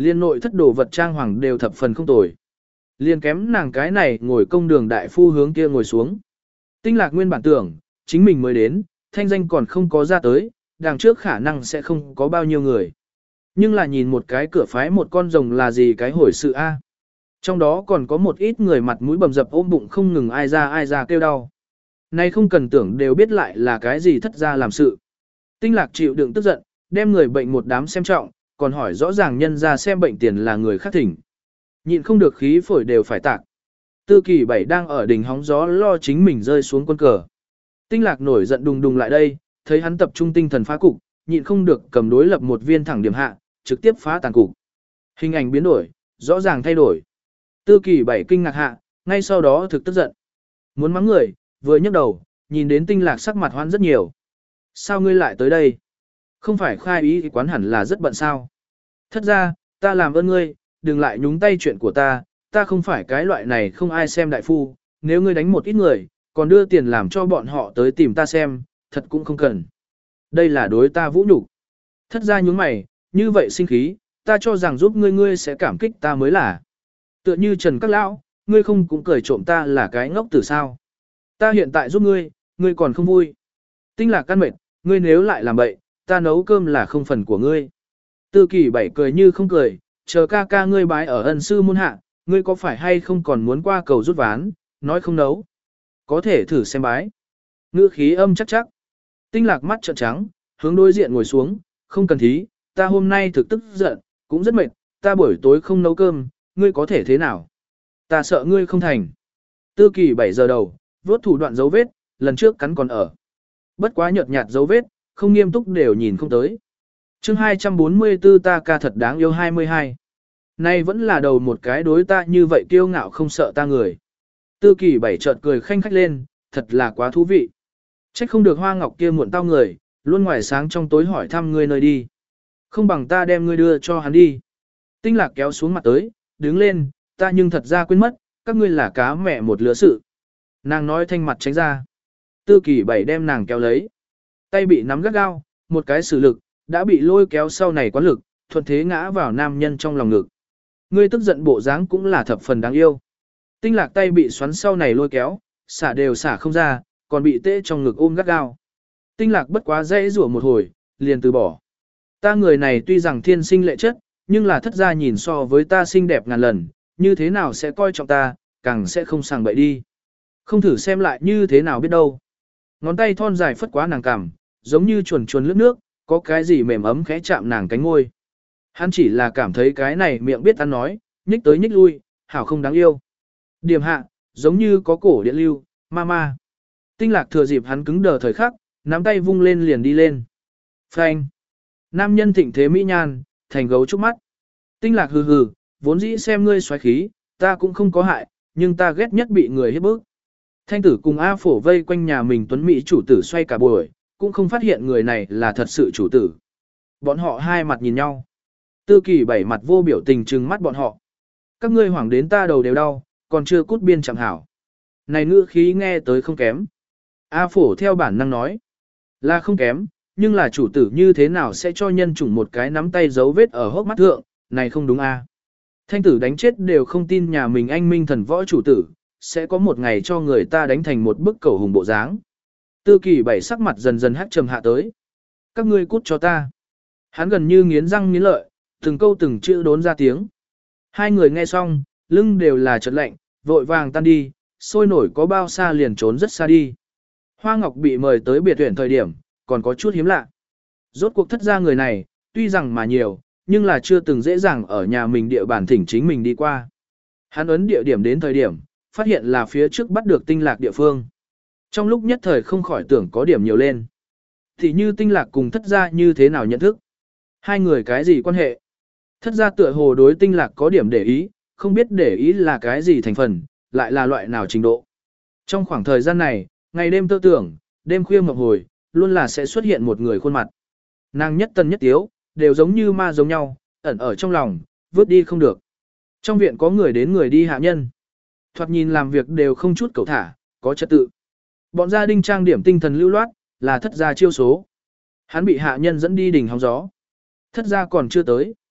Liên nội thất đồ vật trang hoàng đều thập phần không tồi. Liên kém nàng cái này ngồi công đường đại phu hướng kia ngồi xuống. Tinh lạc nguyên bản tưởng, chính mình mới đến, thanh danh còn không có ra tới, đằng trước khả năng sẽ không có bao nhiêu người. Nhưng là nhìn một cái cửa phái một con rồng là gì cái hồi sự a? Trong đó còn có một ít người mặt mũi bầm dập ôm bụng không ngừng ai ra ai ra kêu đau. Nay không cần tưởng đều biết lại là cái gì thất ra làm sự. Tinh lạc chịu đựng tức giận, đem người bệnh một đám xem trọng, còn hỏi rõ ràng nhân ra xem bệnh tiền là người khác thỉnh. Nhịn không được khí phổi đều phải tạc. Tư kỳ bảy đang ở đỉnh hóng gió lo chính mình rơi xuống quân cờ. Tinh lạc nổi giận đùng đùng lại đây, thấy hắn tập trung tinh thần phá cục, nhịn không được cầm đối lập một viên thẳng điểm hạ, trực tiếp phá tàn cục. Hình ảnh biến đổi, rõ ràng thay đổi. Tư kỳ bảy kinh ngạc hạ, ngay sau đó thực tức giận. Muốn mắng người, vừa nhấc đầu, nhìn đến tinh lạc sắc mặt hoan rất nhiều. Sao ngươi lại tới đây? Không phải khai ý thì quán hẳn là rất bận sao? Thất ra, ta làm ơn ngươi, đừng lại nhúng tay chuyện của ta, ta không phải cái loại này không ai xem đại phu, nếu ngươi đánh một ít người, còn đưa tiền làm cho bọn họ tới tìm ta xem, thật cũng không cần. Đây là đối ta vũ nhục. Thất ra nhúng mày, như vậy sinh khí, ta cho rằng giúp ngươi ngươi sẽ cảm kích ta mới là. Tựa như Trần Các Lão, ngươi không cũng cười trộm ta là cái ngốc tử sao. Ta hiện tại giúp ngươi, ngươi còn không vui. Tinh lạc căn mệt, ngươi nếu lại làm bậy, ta nấu cơm là không phần của ngươi. Tư kỳ bảy cười như không cười, chờ ca ca ngươi bái ở ân sư môn hạ, ngươi có phải hay không còn muốn qua cầu rút ván, nói không nấu. Có thể thử xem bái. Ngữ khí âm chắc chắc. Tinh lạc mắt trợn trắng, hướng đối diện ngồi xuống, không cần thí, ta hôm nay thực tức giận, cũng rất mệt, ta buổi tối không nấu cơm, ngươi có thể thế nào? Ta sợ ngươi không thành. Tư kỳ bảy giờ đầu, vuốt thủ đoạn dấu vết, lần trước cắn còn ở. Bất quá nhợt nhạt dấu vết, không nghiêm túc đều nhìn không tới. chương hai trăm bốn mươi tư ta ca thật đáng yêu hai mươi hai. Nay vẫn là đầu một cái đối ta như vậy kiêu ngạo không sợ ta người. Tư kỳ bảy chợt cười khanh khách lên, thật là quá thú vị. Trách không được Hoa Ngọc kia muộn tao người, luôn ngoài sáng trong tối hỏi thăm ngươi nơi đi. Không bằng ta đem ngươi đưa cho hắn đi. Tinh lạc kéo xuống mặt tới, đứng lên, ta nhưng thật ra quên mất, các ngươi là cá mẹ một lứa sự. Nàng nói thanh mặt tránh ra. Tư kỳ bảy đem nàng kéo lấy. Tay bị nắm gắt gao, một cái sử lực, đã bị lôi kéo sau này quá lực, thuận thế ngã vào nam nhân trong lòng ngực. Ngươi tức giận bộ dáng cũng là thập phần đáng yêu. Tinh lạc tay bị xoắn sau này lôi kéo, xả đều xả không ra, còn bị tê trong ngực ôm gắt gao. Tinh lạc bất quá dễ rủa một hồi, liền từ bỏ. Ta người này tuy rằng thiên sinh lệ chất, nhưng là thất gia nhìn so với ta xinh đẹp ngàn lần, như thế nào sẽ coi trọng ta, càng sẽ không sàng bậy đi. Không thử xem lại như thế nào biết đâu. Ngón tay thon dài phất quá nàng cằm, giống như chuồn chuồn lướt nước, có cái gì mềm ấm khẽ chạm nàng cánh ngôi. Hắn chỉ là cảm thấy cái này miệng biết ăn nói, nhích tới nhích lui, hảo không đáng yêu. Điểm hạ, giống như có cổ điện lưu, ma ma. Tinh lạc thừa dịp hắn cứng đờ thời khắc, nắm tay vung lên liền đi lên. Phanh. Nam nhân thịnh thế mỹ nhan, thành gấu trúc mắt. Tinh lạc hừ hừ, vốn dĩ xem ngươi xoáy khí, ta cũng không có hại, nhưng ta ghét nhất bị người hiếp bức. Thanh tử cùng A phổ vây quanh nhà mình tuấn Mỹ chủ tử xoay cả buổi, cũng không phát hiện người này là thật sự chủ tử. Bọn họ hai mặt nhìn nhau. Tư kỳ bảy mặt vô biểu tình trừng mắt bọn họ. Các ngươi hoảng đến ta đầu đều đau, còn chưa cút biên chẳng hảo. Này ngữ khí nghe tới không kém. A phổ theo bản năng nói. Là không kém, nhưng là chủ tử như thế nào sẽ cho nhân chủng một cái nắm tay dấu vết ở hốc mắt thượng, này không đúng a. Thanh tử đánh chết đều không tin nhà mình anh minh thần võ chủ tử, sẽ có một ngày cho người ta đánh thành một bức cầu hùng bộ dáng. Tư kỳ bảy sắc mặt dần dần hắt trầm hạ tới. Các ngươi cút cho ta. Hắn gần như nghiến răng nghiến lợi, từng câu từng chữ đốn ra tiếng. Hai người nghe xong, lưng đều là chợt lạnh, vội vàng tan đi, sôi nổi có bao xa liền trốn rất xa đi. Hoa Ngọc bị mời tới biệt tuyển thời điểm, còn có chút hiếm lạ. Rốt cuộc thất gia người này, tuy rằng mà nhiều, nhưng là chưa từng dễ dàng ở nhà mình địa bàn thỉnh chính mình đi qua. Hắn ấn địa điểm đến thời điểm, phát hiện là phía trước bắt được tinh lạc địa phương. Trong lúc nhất thời không khỏi tưởng có điểm nhiều lên. Thì như tinh lạc cùng thất gia như thế nào nhận thức? Hai người cái gì quan hệ? Thất gia tựa hồ đối tinh lạc có điểm để ý, không biết để ý là cái gì thành phần, lại là loại nào trình độ. Trong khoảng thời gian này, ngày đêm tơ tưởng, đêm khuya mộng hồi, luôn là sẽ xuất hiện một người khuôn mặt. Nàng nhất tân nhất tiếu, đều giống như ma giống nhau, ẩn ở trong lòng, vứt đi không được. Trong viện có người đến người đi hạ nhân. Thoạt nhìn làm việc đều không chút cầu thả, có trật tự. Bọn gia đình trang điểm tinh thần lưu loát, là thất gia chiêu số. Hắn bị hạ nhân dẫn đi đỉnh hóng gió. Thất gia còn chưa tới.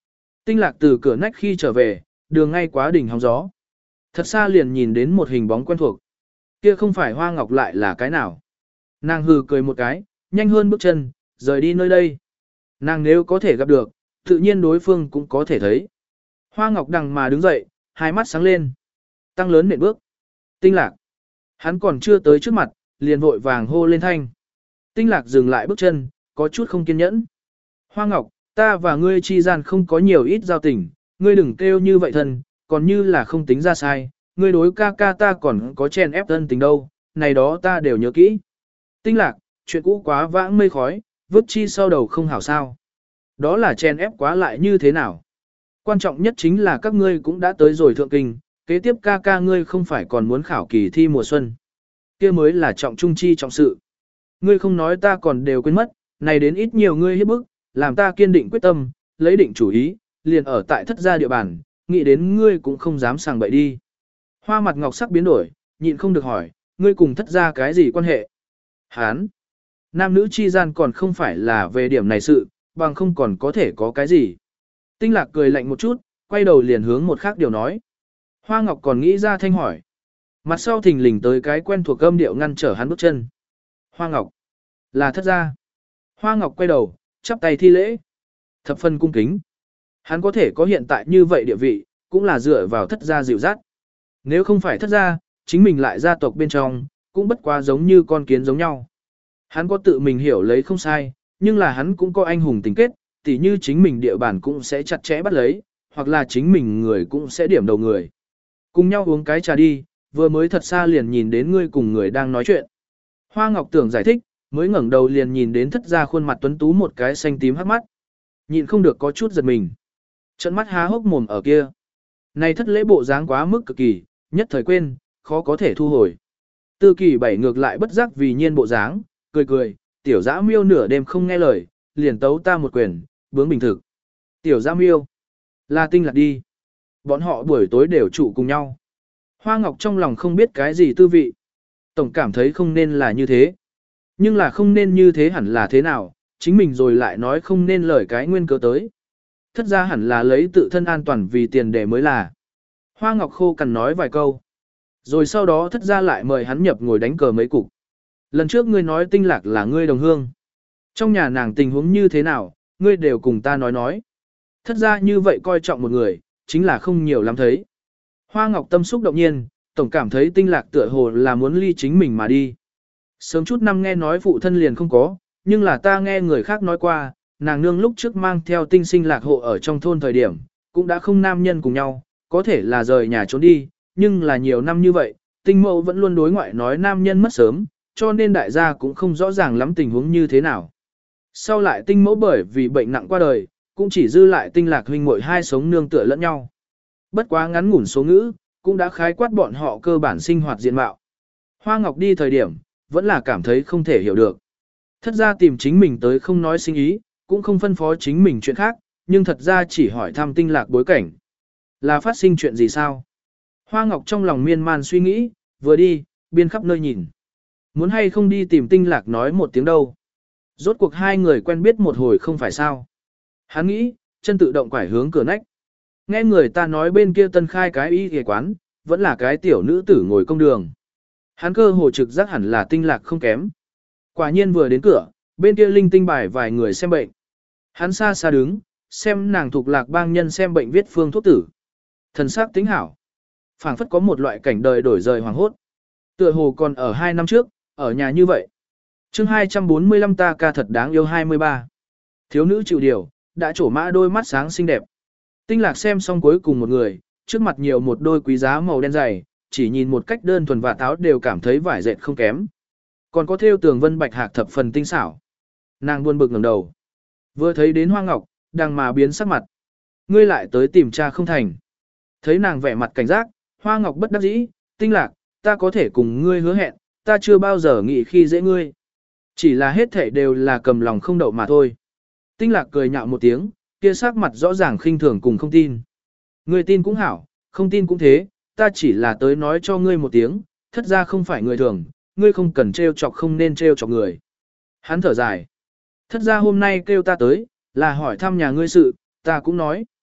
Tinh lạc từ cửa nách khi trở về, đường ngay quá đỉnh hóng gió. Thật xa liền nhìn đến một hình bóng quen thuộc. Kia không phải Hoa Ngọc lại là cái nào. Nàng hừ cười một cái, nhanh hơn bước chân, rời đi nơi đây. Nàng nếu có thể gặp được, tự nhiên đối phương cũng có thể thấy. Hoa Ngọc đằng mà đứng dậy, hai mắt sáng lên. Tăng lớn nện bước. Tinh lạc. Hắn còn chưa tới trước mặt, liền vội vàng hô lên thanh. Tinh lạc dừng lại bước chân, có chút không kiên nhẫn. Hoa Ngọc, ta và ngươi chi gian không có nhiều ít giao tình, ngươi đừng kêu như vậy thân, còn như là không tính ra sai, ngươi đối ca ca ta còn có chèn ép thân tình đâu, này đó ta đều nhớ kỹ. Tinh lạc, chuyện cũ quá vãng mây khói, vứt chi sau đầu không hảo sao. Đó là chèn ép quá lại như thế nào. Quan trọng nhất chính là các ngươi cũng đã tới rồi thượng kinh, kế tiếp ca ca ngươi không phải còn muốn khảo kỳ thi mùa xuân. Kia mới là trọng trung chi trọng sự. Ngươi không nói ta còn đều quên mất, này đến ít nhiều ngươi hiếp bức, làm ta kiên định quyết tâm, lấy định chủ ý, liền ở tại thất gia địa bàn, nghĩ đến ngươi cũng không dám sàng bậy đi. Hoa mặt ngọc sắc biến đổi, nhịn không được hỏi, ngươi cùng thất gia cái gì quan hệ? Hán! Nam nữ chi gian còn không phải là về điểm này sự, bằng không còn có thể có cái gì. Tinh lạc cười lạnh một chút, quay đầu liền hướng một khác điều nói. Hoa ngọc còn nghĩ ra thanh hỏi. Mặt sau thình lình tới cái quen thuộc âm điệu ngăn trở hắn bước chân. Hoa ngọc! Là thất gia. Hoa ngọc quay đầu, chắp tay thi lễ. Thập phân cung kính. Hắn có thể có hiện tại như vậy địa vị, cũng là dựa vào thất gia dịu dắt. Nếu không phải thất gia, chính mình lại gia tộc bên trong, cũng bất quá giống như con kiến giống nhau. Hắn có tự mình hiểu lấy không sai, nhưng là hắn cũng có anh hùng tình kết, tỉ như chính mình địa bàn cũng sẽ chặt chẽ bắt lấy, hoặc là chính mình người cũng sẽ điểm đầu người. Cùng nhau uống cái trà đi, vừa mới thật xa liền nhìn đến ngươi cùng người đang nói chuyện. Hoa Ngọc tưởng giải thích, mới ngẩng đầu liền nhìn đến thất gia khuôn mặt tuấn tú một cái xanh tím hắc mắt. Nhịn không được có chút giật mình. Trận mắt há hốc mồm ở kia. Này thất lễ bộ dáng quá mức cực kỳ, nhất thời quên, khó có thể thu hồi. Tư kỳ bảy ngược lại bất giác vì nhiên bộ dáng, cười cười, tiểu dã miêu nửa đêm không nghe lời, liền tấu ta một quyền, bướng bình thực. Tiểu dã miêu, là tinh lạc đi. Bọn họ buổi tối đều trụ cùng nhau. Hoa Ngọc trong lòng không biết cái gì tư vị. Tổng cảm thấy không nên là như thế. Nhưng là không nên như thế hẳn là thế nào, chính mình rồi lại nói không nên lời cái nguyên cớ tới. Thất ra hẳn là lấy tự thân an toàn vì tiền để mới là. Hoa Ngọc khô cằn nói vài câu. Rồi sau đó thất ra lại mời hắn nhập ngồi đánh cờ mấy cục. Lần trước ngươi nói tinh lạc là ngươi đồng hương. Trong nhà nàng tình huống như thế nào, ngươi đều cùng ta nói nói. Thất ra như vậy coi trọng một người, chính là không nhiều lắm thấy. Hoa Ngọc tâm xúc động nhiên, tổng cảm thấy tinh lạc tựa hồ là muốn ly chính mình mà đi. Sớm chút năm nghe nói phụ thân liền không có, nhưng là ta nghe người khác nói qua, nàng nương lúc trước mang theo tinh sinh lạc hộ ở trong thôn thời điểm, cũng đã không nam nhân cùng nhau, có thể là rời nhà trốn đi, nhưng là nhiều năm như vậy, tinh mẫu vẫn luôn đối ngoại nói nam nhân mất sớm, cho nên đại gia cũng không rõ ràng lắm tình huống như thế nào. Sau lại tinh mẫu bởi vì bệnh nặng qua đời, cũng chỉ dư lại tinh lạc huynh muội hai sống nương tựa lẫn nhau. Bất quá ngắn ngủn số ngữ, cũng đã khái quát bọn họ cơ bản sinh hoạt diện mạo. Hoa Ngọc đi thời điểm, vẫn là cảm thấy không thể hiểu được. Thất ra tìm chính mình tới không nói sinh ý, cũng không phân phó chính mình chuyện khác, nhưng thật ra chỉ hỏi thăm tinh lạc bối cảnh. Là phát sinh chuyện gì sao? Hoa Ngọc trong lòng miên man suy nghĩ, vừa đi, biên khắp nơi nhìn. Muốn hay không đi tìm tinh lạc nói một tiếng đâu. Rốt cuộc hai người quen biết một hồi không phải sao. Hắn nghĩ, chân tự động quải hướng cửa nách. Nghe người ta nói bên kia tân khai cái y ghề quán, vẫn là cái tiểu nữ tử ngồi công đường. Hắn cơ hồ trực giác hẳn là tinh lạc không kém. Quả nhiên vừa đến cửa, bên kia linh tinh bài vài người xem bệnh. Hắn xa xa đứng, xem nàng thuộc lạc bang nhân xem bệnh viết phương thuốc tử. Thần sắc tính hảo. Phảng phất có một loại cảnh đời đổi rời hoàng hốt. Tựa hồ còn ở hai năm trước, ở nhà như vậy. chương hai trăm bốn mươi lăm ta ca thật đáng yêu hai mươi ba. Thiếu nữ chịu điều, đã trổ mã đôi mắt sáng xinh đẹp. Tinh lạc xem xong cuối cùng một người, trước mặt nhiều một đôi quý giá màu đen dày, chỉ nhìn một cách đơn thuần và táo đều cảm thấy vải dệt không kém. Còn có thêu tường vân bạch hạc thập phần tinh xảo. Nàng buồn bực ngẩng đầu. Vừa thấy đến Hoa Ngọc, đang mà biến sắc mặt. Ngươi lại tới tìm cha không thành. Thấy nàng vẻ mặt cảnh giác, Hoa Ngọc bất đắc dĩ, tinh lạc, ta có thể cùng ngươi hứa hẹn, ta chưa bao giờ nghĩ khi dễ ngươi. Chỉ là hết thảy đều là cầm lòng không đậu mà thôi. Tinh lạc cười nhạo một tiếng, kia sắc mặt rõ ràng khinh thường cùng không tin. Ngươi tin cũng hảo, không tin cũng thế, ta chỉ là tới nói cho ngươi một tiếng, thất ra không phải người thường, ngươi không cần trêu chọc không nên trêu chọc người. Hắn thở dài. Thất ra hôm nay kêu ta tới, là hỏi thăm nhà ngươi sự, ta cũng nói.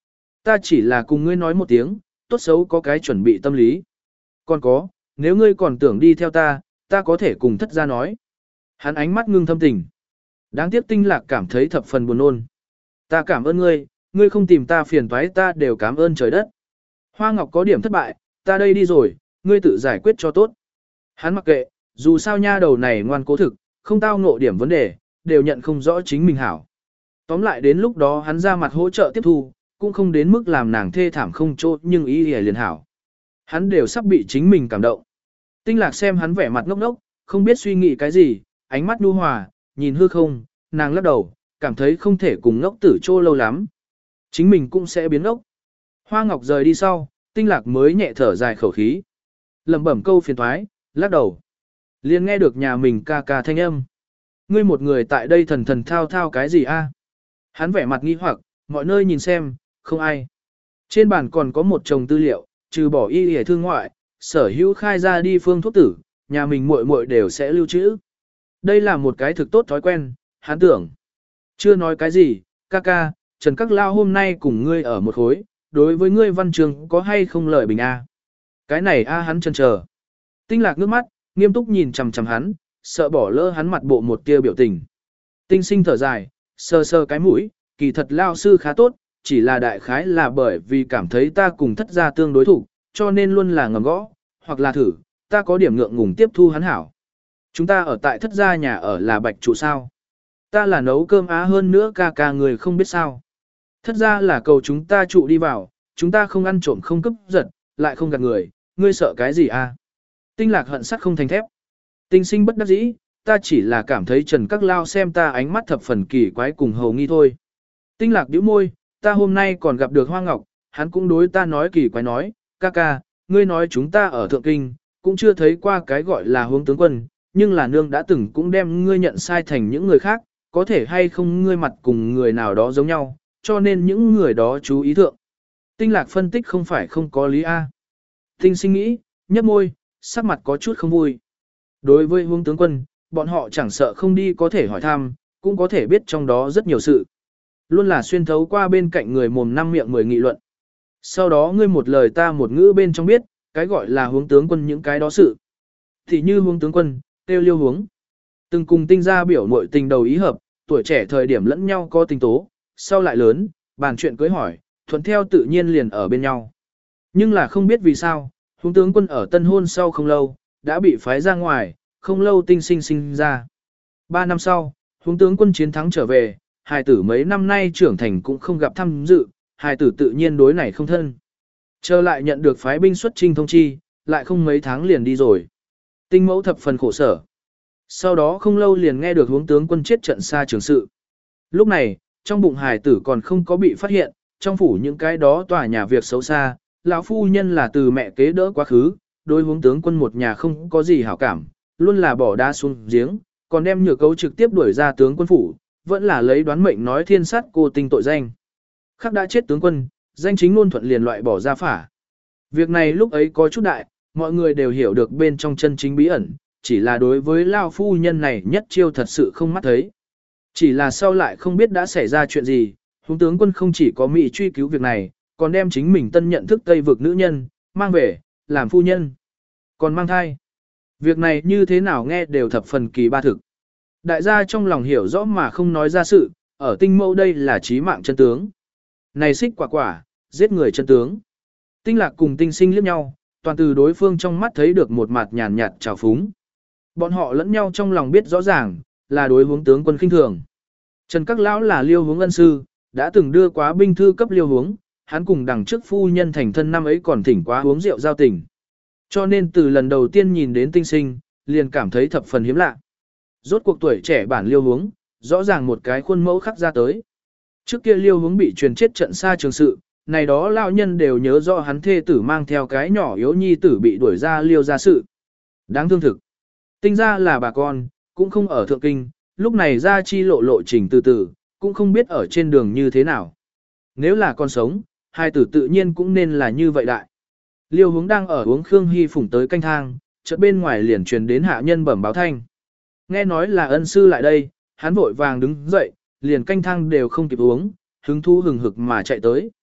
ta chỉ là cùng ngươi nói một tiếng, tốt xấu có cái chuẩn bị tâm lý. Còn có, nếu ngươi còn tưởng đi theo ta, ta có thể cùng thất gia nói. Hắn ánh mắt ngưng thâm tình. Đáng tiếc Tinh Lạc cảm thấy thập phần buồn nôn. Ta cảm ơn ngươi, ngươi không tìm ta phiền toái ta đều cảm ơn trời đất. Hoa Ngọc có điểm thất bại, ta đây đi rồi, ngươi tự giải quyết cho tốt. Hắn mặc kệ, dù sao nha đầu này ngoan cố thực, không tao ngộ điểm vấn đề, đều nhận không rõ chính mình hảo. Tóm lại đến lúc đó hắn ra mặt hỗ trợ tiếp thu, cũng không đến mức làm nàng thê thảm không chỗ nhưng ý hề liền hảo. Hắn đều sắp bị chính mình cảm động. Tinh Lạc xem hắn vẻ mặt ngốc ngốc, không biết suy nghĩ cái gì, ánh mắt nhu hòa, nhìn hư không, nàng lắc đầu, cảm thấy không thể cùng ngốc tử trô lâu lắm. Chính mình cũng sẽ biến ngốc. Hoa Ngọc rời đi sau, Tinh Lạc mới nhẹ thở dài khẩu khí. Lẩm bẩm câu phiền thoái, lắc đầu. Liền nghe được nhà mình ca ca thanh âm. Ngươi một người tại đây thần thần thao thao cái gì a? Hắn vẻ mặt nghi hoặc, mọi nơi nhìn xem, không ai. Trên bàn còn có một chồng tư liệu, trừ bỏ y y thương ngoại, sở hữu khai ra đi phương thuốc tử, nhà mình muội muội đều sẽ lưu trữ. Đây là một cái thực tốt thói quen, hắn tưởng. Chưa nói cái gì, ca ca, Trần Các Lao hôm nay cùng ngươi ở một khối, đối với ngươi văn trường có hay không lợi bình a? Cái này a hắn chần chờ. Tinh Lạc nước mắt, nghiêm túc nhìn chằm chằm hắn, sợ bỏ lỡ hắn mặt bộ một tia biểu tình. Tinh Sinh thở dài, sờ sờ cái mũi, kỳ thật Lao sư khá tốt, chỉ là đại khái là bởi vì cảm thấy ta cùng thất gia tương đối thủ, cho nên luôn là ngầm gõ, hoặc là thử, ta có điểm ngượng ngùng tiếp thu hắn hảo. Chúng ta ở tại thất gia nhà ở là bạch trụ sao. Ta là nấu cơm á hơn nữa ca ca người không biết sao. Thất gia là cầu chúng ta trụ đi vào, chúng ta không ăn trộm không cướp giật, lại không gạt người, ngươi sợ cái gì a? Tinh Lạc hận sắt không thành thép. Tinh Sinh bất đắc dĩ, ta chỉ là cảm thấy Trần Các Lao xem ta ánh mắt thập phần kỳ quái cùng hầu nghi thôi. Tinh Lạc bĩu môi, ta hôm nay còn gặp được Hoa Ngọc, hắn cũng đối ta nói kỳ quái nói, ca ca, ngươi nói chúng ta ở Thượng Kinh, cũng chưa thấy qua cái gọi là Hướng tướng quân, nhưng là nương đã từng cũng đem ngươi nhận sai thành những người khác, có thể hay không ngươi mặt cùng người nào đó giống nhau, cho nên những người đó chú ý thượng. Tinh Lạc phân tích không phải không có lý A. Tinh Sinh nghĩ, nhấp môi, sắc mặt có chút không vui. Đối với Hướng tướng quân, bọn họ chẳng sợ không đi có thể hỏi thăm, cũng có thể biết trong đó rất nhiều sự. Luôn là xuyên thấu qua bên cạnh người mồm năm miệng mười nghị luận. Sau đó ngươi một lời ta một ngữ bên trong biết, cái gọi là Hướng tướng quân những cái đó sự. Thì như Hướng tướng quân, tiêu liêu hướng. Từng cùng Tinh gia biểu muội tình đầu ý hợp, tuổi trẻ thời điểm lẫn nhau có tình tố, sau lại lớn, bàn chuyện cưới hỏi, thuận theo tự nhiên liền ở bên nhau. Nhưng là không biết vì sao, Hướng tướng quân ở tân hôn sau không lâu, đã bị phái ra ngoài, không lâu Tinh Sinh sinh ra. Ba năm sau, Hướng tướng quân chiến thắng trở về, hài tử mấy năm nay trưởng thành cũng không gặp tham dự, hài tử tự nhiên đối này không thân. Trở lại nhận được phái binh xuất chinh thông chi, lại không mấy tháng liền đi rồi. Tinh mẫu thập phần khổ sở. Sau đó không lâu liền nghe được Hướng tướng quân chết trận xa trường sự. Lúc này, trong bụng hài tử còn không có bị phát hiện, trong phủ những cái đó tòa nhà việc xấu xa, lão phu nhân là từ mẹ kế đỡ quá khứ, đối Hướng tướng quân một nhà không có gì hảo cảm, luôn là bỏ đá xuống giếng, còn đem nhược cấu trực tiếp đuổi ra tướng quân phủ, vẫn là lấy đoán mệnh nói thiên sát cô tinh tội danh. Khắc đã chết tướng quân, danh chính ngôn thuận liền loại bỏ ra phả. Việc này lúc ấy có chút đại, mọi người đều hiểu được bên trong chân chính bí ẩn, chỉ là đối với lao phu nhân này nhất chiêu thật sự không mắt thấy. Chỉ là sau lại không biết đã xảy ra chuyện gì, Hướng tướng quân không chỉ có mỹ truy cứu việc này, còn đem chính mình tân nhận thức Tây vực nữ nhân, mang về, làm phu nhân. Còn mang thai. Việc này như thế nào nghe đều thập phần kỳ ba thực. Đại gia trong lòng hiểu rõ mà không nói ra sự, ở Tinh mẫu đây là chí mạng chân tướng. Này xích quả quả, giết người chân tướng. Tinh Lạc cùng Tinh Sinh liếc nhau, toàn từ đối phương trong mắt thấy được một mặt nhàn nhạt trào phúng. Bọn họ lẫn nhau trong lòng biết rõ ràng, là đối hướng tướng quân khinh thường. Trần Các Lão là Liêu Hướng ân sư, đã từng đưa quá binh thư cấp Liêu Hướng, hắn cùng đằng trước phu nhân thành thân năm ấy còn thỉnh quá uống rượu giao tình. Cho nên từ lần đầu tiên nhìn đến Tinh Sinh, liền cảm thấy thập phần hiếm lạ. Rốt cuộc tuổi trẻ bản Liêu Hướng, rõ ràng một cái khuôn mẫu khắc ra tới. Trước kia Liêu Hướng bị truyền chết trận xa trường sự, này đó lão nhân đều nhớ rõ hắn thê tử mang theo cái nhỏ yếu nhi tử bị đuổi ra Liêu ra sự. Đáng thương thực. Tinh ra là bà con, cũng không ở Thượng Kinh, lúc này ra chi lộ lộ trình từ từ, cũng không biết ở trên đường như thế nào. Nếu là con sống, hai tử tự nhiên cũng nên là như vậy đại. Liêu Hướng đang ở uống Khương Hy phủng tới canh thang, chợt bên ngoài liền truyền đến hạ nhân bẩm báo thanh. Nghe nói là ân sư lại đây, hắn vội vàng đứng dậy, liền canh thang đều không kịp uống, hứng thú hừng hực mà chạy tới.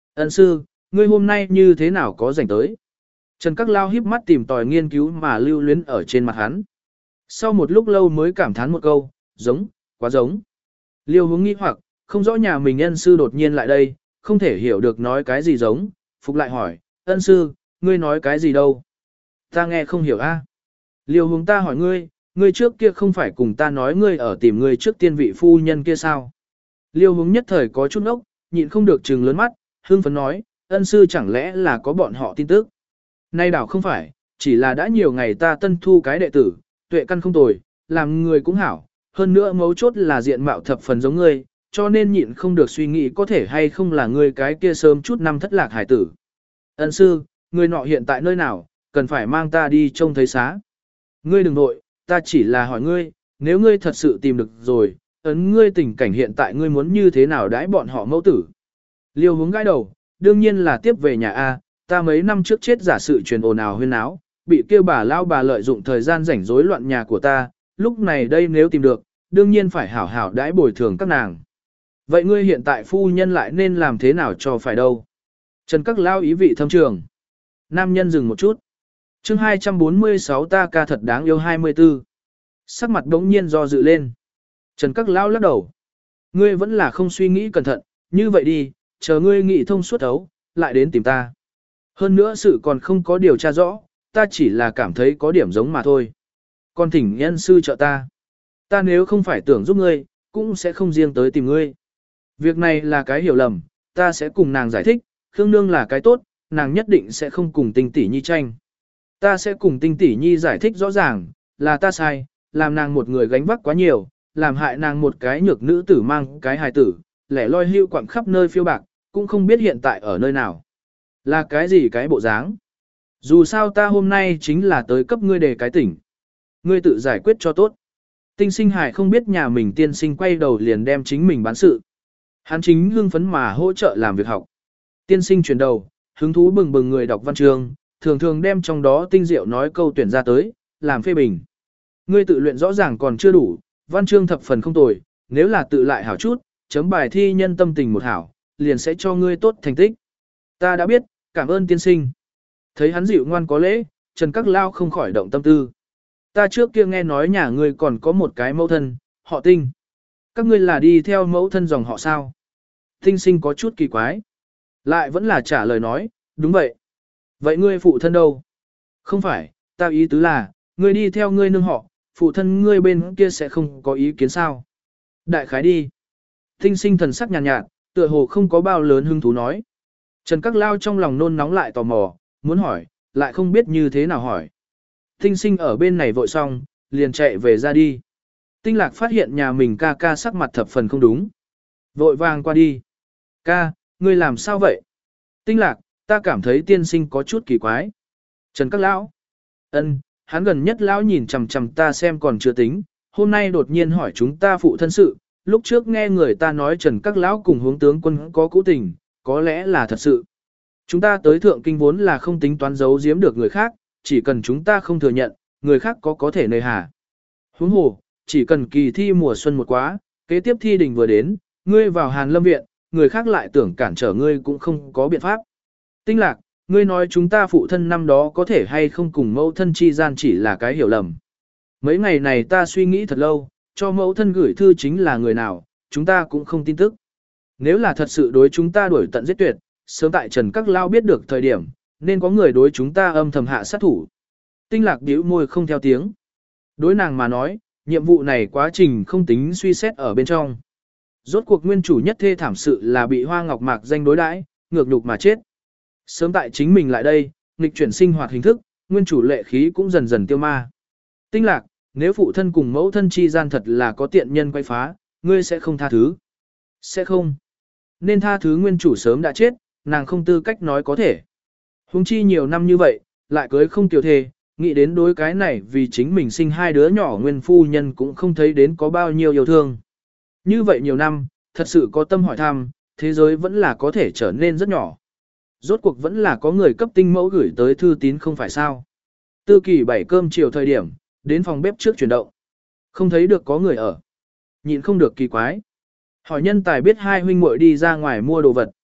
Ân sư, ngươi hôm nay như thế nào có rảnh tới? Trần Các Lao híp mắt tìm tòi nghiên cứu mà lưu luyến ở trên mặt hắn. Sau một lúc lâu mới cảm thán một câu, giống, quá giống. Liêu hướng nghi hoặc, không rõ nhà mình ân sư đột nhiên lại đây, không thể hiểu được nói cái gì giống, phục lại hỏi, ân sư, ngươi nói cái gì đâu? Ta nghe không hiểu a. Liêu hướng ta hỏi ngươi, ngươi trước kia không phải cùng ta nói ngươi ở tìm ngươi trước tiên vị phu nhân kia sao? Liêu hướng nhất thời có chút ốc, nhịn không được trừng lớn mắt, hương phấn nói, ân sư chẳng lẽ là có bọn họ tin tức? Nay đảo không phải, chỉ là đã nhiều ngày ta tân thu cái đệ tử, tuệ căn không tồi, làm người cũng hảo, hơn nữa mấu chốt là diện mạo thập phần giống ngươi, cho nên nhịn không được suy nghĩ có thể hay không là ngươi cái kia sớm chút năm thất lạc hải tử. Ân sư, ngươi nọ hiện tại nơi nào, cần phải mang ta đi trông thấy xá. Ngươi đừng nội, ta chỉ là hỏi ngươi, nếu ngươi thật sự tìm được rồi, ấn ngươi tình cảnh hiện tại ngươi muốn như thế nào đãi bọn họ mẫu tử. Liêu hướng gãi đầu, đương nhiên là tiếp về nhà A, ta mấy năm trước chết giả sự truyền ồn ào huyên áo, bị kêu bà lao bà lợi dụng thời gian rảnh rối loạn nhà của ta, lúc này đây nếu tìm được, đương nhiên phải hảo hảo đãi bồi thường các nàng. Vậy ngươi hiện tại phu nhân lại nên làm thế nào cho phải đâu? Trần Các Lao ý vị thâm trường. Nam nhân dừng một chút. chương hai trăm bốn mươi sáu ta ca thật đáng yêu hai mươi tư. Sắc mặt đống nhiên do dự lên. Trần Các Lao lắc đầu. Ngươi vẫn là không suy nghĩ cẩn thận, như vậy đi, chờ ngươi nghĩ thông suốt thấu, lại đến tìm ta. Hơn nữa sự còn không có điều tra rõ, ta chỉ là cảm thấy có điểm giống mà thôi. Còn thỉnh nhân sư trợ ta. Ta nếu không phải tưởng giúp ngươi, cũng sẽ không riêng tới tìm ngươi. Việc này là cái hiểu lầm, ta sẽ cùng nàng giải thích, Khương Nương là cái tốt, nàng nhất định sẽ không cùng Tinh Tỷ Nhi tranh. Ta sẽ cùng Tinh Tỷ Nhi giải thích rõ ràng, là ta sai, làm nàng một người gánh vác quá nhiều, làm hại nàng một cái nhược nữ tử mang cái hài tử, lẻ loi hưu quặng khắp nơi phiêu bạc, cũng không biết hiện tại ở nơi nào. Là cái gì cái bộ dáng? Dù sao ta hôm nay chính là tới cấp ngươi đề cái tỉnh. Ngươi tự giải quyết cho tốt. Tinh Sinh Hải không biết nhà mình tiên sinh quay đầu liền đem chính mình bán sự. Hắn chính hưng phấn mà hỗ trợ làm việc học. Tiên sinh chuyển đầu, hứng thú bừng bừng người đọc văn chương, thường thường đem trong đó tinh diệu nói câu tuyển ra tới, làm phê bình. Ngươi tự luyện rõ ràng còn chưa đủ, văn chương thập phần không tồi, nếu là tự lại hảo chút, chấm bài thi nhân tâm tình một hảo, liền sẽ cho ngươi tốt thành tích. Ta đã biết, cảm ơn tiên sinh. Thấy hắn dịu ngoan có lễ, Trần Các Lao không khỏi động tâm tư. Ta trước kia nghe nói nhà ngươi còn có một cái mẫu thân, họ Tinh. Các ngươi là đi theo mẫu thân dòng họ sao? Tinh sinh có chút kỳ quái. Lại vẫn là trả lời nói, đúng vậy. Vậy ngươi phụ thân đâu? Không phải, ta ý tứ là, ngươi đi theo ngươi nương họ, phụ thân ngươi bên kia sẽ không có ý kiến sao? Đại khái đi. Tinh sinh thần sắc nhàn nhạt, nhạt, tựa hồ không có bao lớn hứng thú nói. Trần Các Lao trong lòng nôn nóng lại tò mò, muốn hỏi, lại không biết như thế nào hỏi. Tinh sinh ở bên này vội xong, liền chạy về ra đi. Tinh Lạc phát hiện nhà mình ca ca sắc mặt thập phần không đúng. Vội vàng qua đi. Ca, ngươi làm sao vậy? Tinh Lạc, ta cảm thấy tiên sinh có chút kỳ quái. Trần Các Lão. Ân, hắn gần nhất lão nhìn chằm chằm ta xem còn chưa tính, hôm nay đột nhiên hỏi chúng ta phụ thân sự, lúc trước nghe người ta nói Trần Các Lão cùng hướng tướng quân có cũ tình, có lẽ là thật sự. Chúng ta tới thượng kinh vốn là không tính toán giấu giếm được người khác, chỉ cần chúng ta không thừa nhận, người khác có có thể nơi hà. Huống hồ, chỉ cần kỳ thi mùa xuân một quá, kế tiếp thi đình vừa đến, ngươi vào Hàn Lâm Viện, người khác lại tưởng cản trở ngươi cũng không có biện pháp. Tinh Lạc, ngươi nói chúng ta phụ thân năm đó có thể hay không cùng mẫu thân chi gian chỉ là cái hiểu lầm. Mấy ngày này ta suy nghĩ thật lâu, cho mẫu thân gửi thư chính là người nào, chúng ta cũng không tin tức. Nếu là thật sự đối chúng ta đuổi tận giết tuyệt, sớm tại Trần Các Lao biết được thời điểm, nên có người đối chúng ta âm thầm hạ sát thủ. Tinh Lạc bĩu môi không theo tiếng. Đối nàng mà nói, nhiệm vụ này quá trình không tính suy xét ở bên trong. Rốt cuộc nguyên chủ nhất thê thảm sự là bị Hoa Ngọc Mạc danh đối đãi, ngược nhục mà chết. Sớm tại chính mình lại đây, nghịch chuyển sinh hoạt hình thức, nguyên chủ lệ khí cũng dần dần tiêu ma. Tinh Lạc, nếu phụ thân cùng mẫu thân chi gian thật là có tiện nhân quay phá, ngươi sẽ không tha thứ. Sẽ không. Nên tha thứ nguyên chủ sớm đã chết, nàng không tư cách nói có thể. Huống chi nhiều năm như vậy, lại cưới không kiều thề, nghĩ đến đối cái này vì chính mình sinh hai đứa nhỏ nguyên phu nhân cũng không thấy đến có bao nhiêu yêu thương. Như vậy nhiều năm, thật sự có tâm hỏi thăm, thế giới vẫn là có thể trở nên rất nhỏ. Rốt cuộc vẫn là có người cấp tinh mẫu gửi tới thư tín không phải sao. Tư kỳ bảy cơm chiều thời điểm, đến phòng bếp trước chuyển động. Không thấy được có người ở. Nhịn không được kỳ quái. Hỏi nhân tài biết hai huynh muội đi ra ngoài mua đồ vật.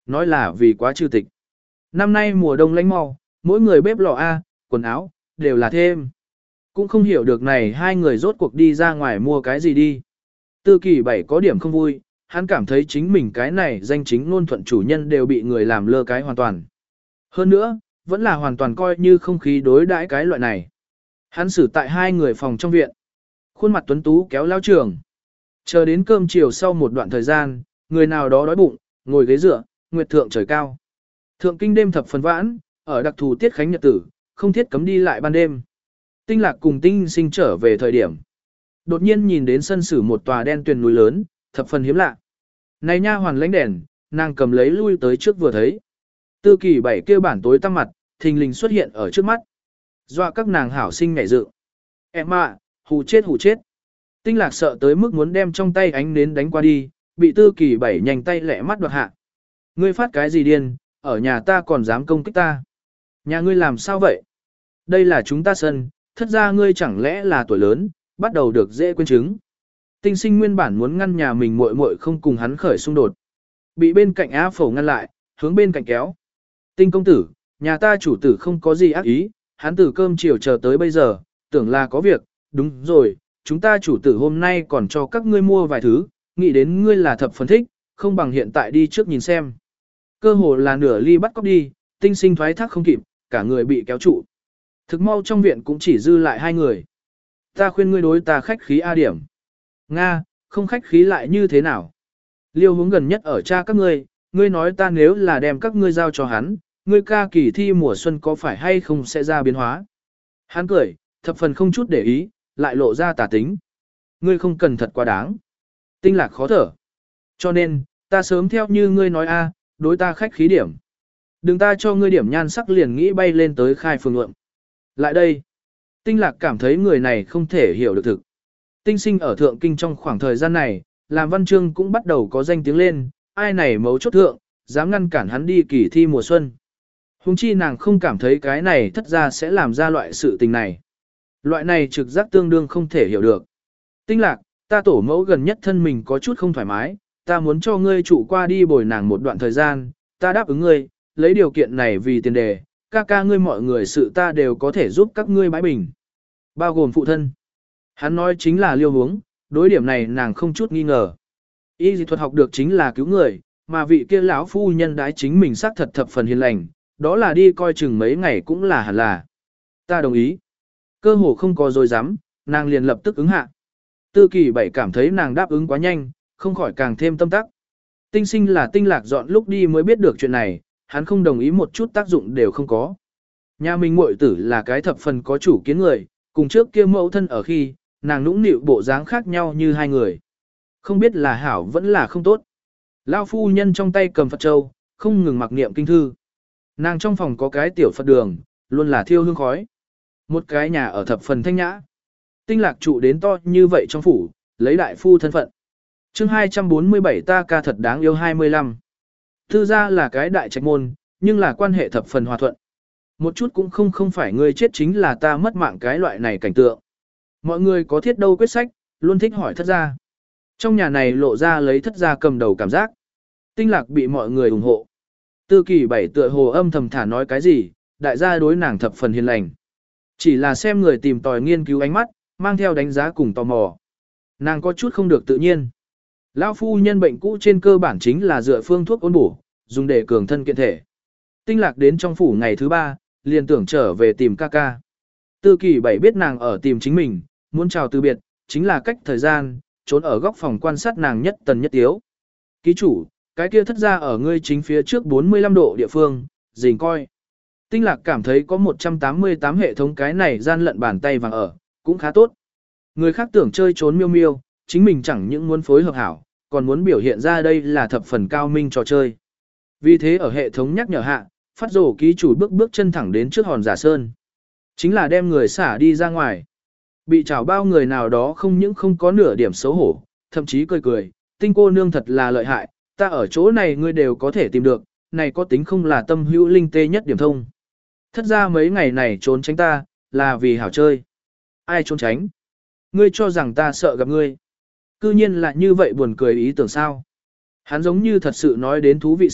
nói là vì quá trừ tịch. Năm nay mùa đông lạnh mau, mỗi người bếp lò A, quần áo, đều là thêm. Cũng không hiểu được này hai người rốt cuộc đi ra ngoài mua cái gì đi. Tư kỳ bảy có điểm không vui, hắn cảm thấy chính mình cái này danh chính ngôn thuận chủ nhân đều bị người làm lơ cái hoàn toàn. Hơn nữa, vẫn là hoàn toàn coi như không khí đối đãi cái loại này. Hắn xử tại hai người phòng trong viện. Khuôn mặt tuấn tú kéo lao trường. Chờ đến cơm chiều sau một đoạn thời gian, người nào đó đói bụng, ngồi ghế dựa, nguyệt thượng trời cao. Thượng kinh đêm thập phần vãn, ở đặc thù tiết khánh nhật tử, không thiết cấm đi lại ban đêm. Tinh lạc cùng tinh sinh trở về thời điểm. Đột nhiên nhìn đến sân sử một tòa đen tuyền núi lớn, thập phần hiếm lạ. Này nha hoàn lãnh đèn, nàng cầm lấy lui tới trước vừa thấy. Tư kỳ bảy kêu bản tối tăm mặt, thình lình xuất hiện ở trước mắt. Doa các nàng hảo sinh nhảy dự. Em ạ, hù chết hù chết. Tinh lạc sợ tới mức muốn đem trong tay ánh nến đánh qua đi, bị tư kỳ bảy nhanh tay lẹ mắt đoạt hạ. Ngươi phát cái gì điên, ở nhà ta còn dám công kích ta. Nhà ngươi làm sao vậy? Đây là chúng ta sân, thất ra ngươi chẳng lẽ là tuổi lớn, bắt đầu được dễ quên chứng. Tinh sinh nguyên bản muốn ngăn nhà mình muội muội không cùng hắn khởi xung đột. Bị bên cạnh Á Phổ ngăn lại, hướng bên cạnh kéo. Tinh công tử, nhà ta chủ tử không có gì ác ý, hắn từ cơm chiều chờ tới bây giờ, tưởng là có việc, đúng rồi, chúng ta chủ tử hôm nay còn cho các ngươi mua vài thứ, nghĩ đến ngươi là thập phần thích, không bằng hiện tại đi trước nhìn xem. Cơ hồ là nửa ly bắt cóc đi, tinh sinh thoái thác không kịp, cả người bị kéo trụ. Thực mau trong viện cũng chỉ dư lại hai người. Ta khuyên ngươi đối ta khách khí A điểm. Nga, không khách khí lại như thế nào? Liêu hướng gần nhất ở cha các ngươi, ngươi nói ta nếu là đem các ngươi giao cho hắn, ngươi ca kỳ thi mùa xuân có phải hay không sẽ ra biến hóa? Hắn cười, thập phần không chút để ý, lại lộ ra tà tính. Ngươi không cần thật quá đáng. Tinh lạc khó thở. Cho nên, ta sớm theo như ngươi nói a, đối ta khách khí điểm. Đừng ta cho ngươi điểm nhan sắc liền nghĩ bay lên tới khai phương lượng. Lại đây. Tinh lạc cảm thấy người này không thể hiểu được thực. Tinh sinh ở thượng kinh trong khoảng thời gian này, làm văn chương cũng bắt đầu có danh tiếng lên, ai này mấu chốt thượng, dám ngăn cản hắn đi kỳ thi mùa xuân. Hùng chi nàng không cảm thấy cái này thất ra sẽ làm ra loại sự tình này. Loại này trực giác tương đương không thể hiểu được. Tinh lạc, ta tổ mẫu gần nhất thân mình có chút không thoải mái, ta muốn cho ngươi trụ qua đi bồi nàng một đoạn thời gian, ta đáp ứng ngươi, lấy điều kiện này vì tiền đề, ca ca ngươi mọi người sự ta đều có thể giúp các ngươi bãi bình. Bao gồm phụ thân. Hắn nói chính là Liêu Hướng, đối điểm này nàng không chút nghi ngờ. Y dị thuật học được chính là cứu người, mà vị kia lão phu nhân đái chính mình xác thật thập phần hiền lành, đó là đi coi chừng mấy ngày cũng là hẳn là. Ta đồng ý. Cơ hồ không có dối dám, nàng liền lập tức ứng hạ. Tư kỳ bảy cảm thấy nàng đáp ứng quá nhanh, không khỏi càng thêm tâm tắc. Tinh sinh là tinh lạc dọn lúc đi mới biết được chuyện này, hắn không đồng ý một chút tác dụng đều không có. Nhà mình muội tử là cái thập phần có chủ kiến người, cùng trước kia mẫu thân ở khi, nàng nũng nịu bộ dáng khác nhau như hai người. Không biết là hảo vẫn là không tốt. Lao phu nhân trong tay cầm Phật châu, không ngừng mặc niệm kinh thư. Nàng trong phòng có cái tiểu Phật đường, luôn là thiêu hương khói. Một cái nhà ở thập phần thanh nhã. Tinh lạc trụ đến to như vậy trong phủ, lấy đại phu thân phận. chương hai trăm bốn mươi bảy ta ca thật đáng yêu hai mươi lăm. Thư ra là cái đại trạch môn, nhưng là quan hệ thập phần hòa thuận. Một chút cũng không không phải người chết chính là ta mất mạng cái loại này cảnh tượng. Mọi người có thiết đâu quyết sách, luôn thích hỏi thất gia. Trong nhà này lộ ra lấy thất gia cầm đầu cảm giác. Tinh lạc bị mọi người ủng hộ. Tư kỳ bảy tựa hồ âm thầm thả nói cái gì, đại gia đối nàng thập phần hiền lành. Chỉ là xem người tìm tòi nghiên cứu ánh mắt, mang theo đánh giá cùng tò mò. Nàng có chút không được tự nhiên. Lão phu nhân bệnh cũ trên cơ bản chính là dựa phương thuốc ôn bổ, dùng để cường thân kiện thể. Tinh lạc đến trong phủ ngày thứ ba, liền tưởng trở về tìm ca ca. Tư kỳ bảy biết nàng ở tìm chính mình, muốn chào từ biệt, chính là cách thời gian, trốn ở góc phòng quan sát nàng nhất tần nhất tiếu. Ký chủ, cái kia thất ra ở ngươi chính phía trước bốn mươi lăm độ địa phương, dình coi. Tinh lạc cảm thấy có một trăm tám mươi tám hệ thống cái này gian lận bàn tay vàng ở, cũng khá tốt. Người khác tưởng chơi trốn miêu miêu, chính mình chẳng những muốn phối hợp hảo, còn muốn biểu hiện ra đây là thập phần cao minh trò chơi. Vì thế ở hệ thống nhắc nhở hạ, phát rổ ký chủ bước bước chân thẳng đến trước hòn giả sơn. Chính là đem người xả đi ra ngoài. Bị trảo bao người nào đó không những không có nửa điểm xấu hổ, thậm chí cười cười, tinh cô nương thật là lợi hại, ta ở chỗ này ngươi đều có thể tìm được, này có tính không là tâm hữu linh tê nhất điểm thông. Thất ra mấy ngày này trốn tránh ta, là vì hảo chơi. Ai trốn tránh? Ngươi cho rằng ta sợ gặp ngươi. Cư nhiên là như vậy buồn cười ý tưởng sao. Hắn giống như thật sự nói đến thú vị sự,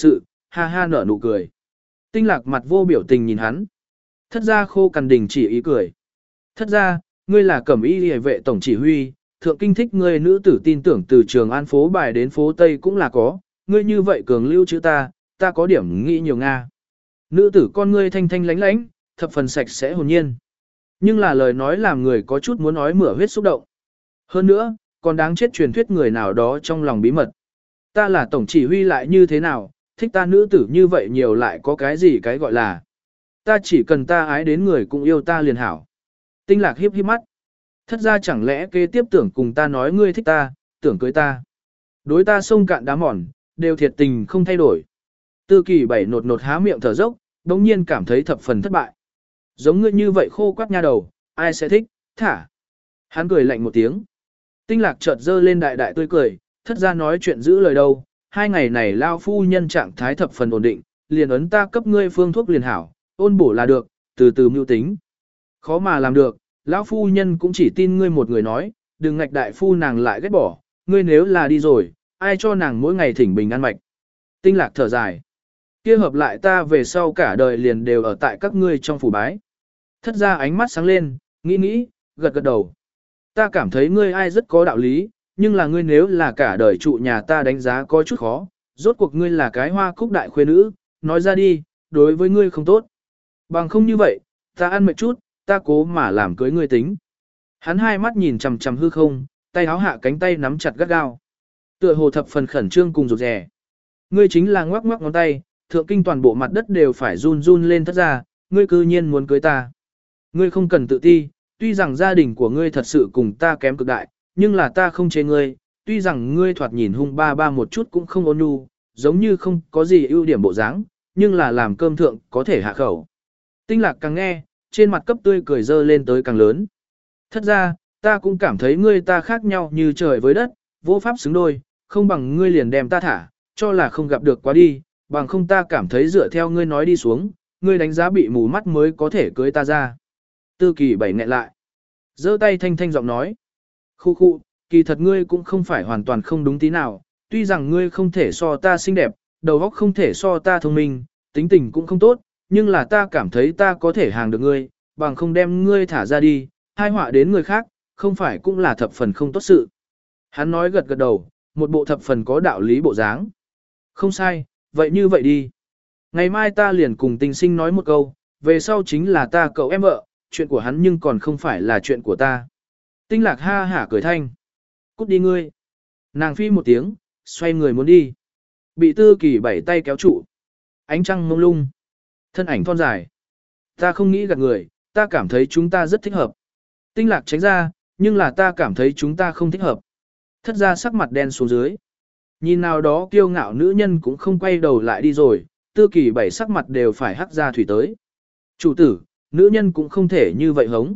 ha ha nở nụ cười. Tinh lạc mặt vô biểu tình nhìn hắn. Thất gia khô cằn đình chỉ ý cười. Thất gia, ngươi là cẩm y hề vệ tổng chỉ huy, thượng kinh thích ngươi nữ tử tin tưởng từ trường an phố bài đến phố Tây cũng là có, ngươi như vậy cường lưu chữ ta, ta có điểm nghĩ nhiều Nga. Nữ tử con ngươi thanh thanh lánh lánh, thập phần sạch sẽ hồn nhiên. Nhưng là lời nói làm người có chút muốn nói mửa huyết xúc động. Hơn nữa, còn đáng chết truyền thuyết người nào đó trong lòng bí mật. Ta là tổng chỉ huy lại như thế nào, thích ta nữ tử như vậy nhiều lại có cái gì cái gọi là. Ta chỉ cần ta ái đến người cũng yêu ta liền hảo. Tinh lạc hiếp hiếp mắt. Thất ra chẳng lẽ kế tiếp tưởng cùng ta nói ngươi thích ta, tưởng cưới ta. Đối ta sông cạn đá mòn, đều thiệt tình không thay đổi. Tư kỳ bảy nột nột há miệng thở dốc, đống nhiên cảm thấy thập phần thất bại. Giống ngươi như vậy khô quắt nha đầu, ai sẽ thích, thả. Hắn cười lạnh một tiếng. Tinh lạc chợt dơ lên đại đại tươi cười, thất ra nói chuyện giữ lời đâu. Hai ngày này lao phu nhân trạng thái thập phần ổn định, liền ấn ta cấp ngươi phương thuốc liền hảo, ôn bổ là được, từ từ mưu tính. Khó mà làm được, lão phu nhân cũng chỉ tin ngươi một người nói, đừng ngạch đại phu nàng lại ghét bỏ, ngươi nếu là đi rồi, ai cho nàng mỗi ngày thỉnh bình an mạch. Tinh lạc thở dài. Kia hợp lại ta về sau cả đời liền đều ở tại các ngươi trong phủ bái. Thất ra ánh mắt sáng lên, nghĩ nghĩ, gật gật đầu. Ta cảm thấy ngươi ai rất có đạo lý, nhưng là ngươi nếu là cả đời trụ nhà ta đánh giá có chút khó, rốt cuộc ngươi là cái hoa cúc đại khuê nữ, nói ra đi, đối với ngươi không tốt. Bằng không như vậy, ta ăn mệt chút, ta cố mà làm cưới ngươi tính. Hắn hai mắt nhìn chằm chằm hư không, tay áo hạ cánh tay nắm chặt gắt gao. Tựa hồ thập phần khẩn trương cùng rụt rè. Ngươi chính là ngoắc ngoắc ngón tay, thượng kinh toàn bộ mặt đất đều phải run run lên thất ra, ngươi cư nhiên muốn cưới ta. Ngươi không cần tự ti, tuy rằng gia đình của ngươi thật sự cùng ta kém cực đại, nhưng là ta không chế ngươi, tuy rằng ngươi thoạt nhìn hung ba ba một chút cũng không ôn nhu, giống như không có gì ưu điểm bộ dáng, nhưng là làm cơm thượng có thể hạ khẩu. Tinh lạc càng nghe, trên mặt cấp tươi cười dơ lên tới càng lớn. Thật ra, ta cũng cảm thấy ngươi ta khác nhau như trời với đất, vô pháp xứng đôi, không bằng ngươi liền đem ta thả, cho là không gặp được quá đi, bằng không ta cảm thấy dựa theo ngươi nói đi xuống, ngươi đánh giá bị mù mắt mới có thể cưới ta ra. Tư kỳ bảy nghẹn lại. Giơ tay thanh thanh giọng nói. Khu khu, kỳ thật ngươi cũng không phải hoàn toàn không đúng tí nào, tuy rằng ngươi không thể so ta xinh đẹp, đầu óc không thể so ta thông minh, tính tình cũng không tốt, nhưng là ta cảm thấy ta có thể hàng được ngươi, bằng không đem ngươi thả ra đi, hai họa đến người khác, không phải cũng là thập phần không tốt sự. Hắn nói gật gật đầu, một bộ thập phần có đạo lý bộ dáng. Không sai, vậy như vậy đi. Ngày mai ta liền cùng tình sinh nói một câu, về sau chính là ta cậu em vợ, chuyện của hắn nhưng còn không phải là chuyện của ta. Tinh lạc ha hả cười thanh. Cút đi ngươi. Nàng phi một tiếng, xoay người muốn đi. Bị tư kỳ bảy tay kéo trụ. Ánh trăng mông lung. Thân ảnh thon dài. Ta không nghĩ gạt người, ta cảm thấy chúng ta rất thích hợp. Tinh lạc tránh ra, nhưng là ta cảm thấy chúng ta không thích hợp. Thất ra sắc mặt đen xuống dưới. Nhìn nào đó kiêu ngạo nữ nhân cũng không quay đầu lại đi rồi, tư kỳ bảy sắc mặt đều phải hắc ra thủy tới. Chủ tử, nữ nhân cũng không thể như vậy hống.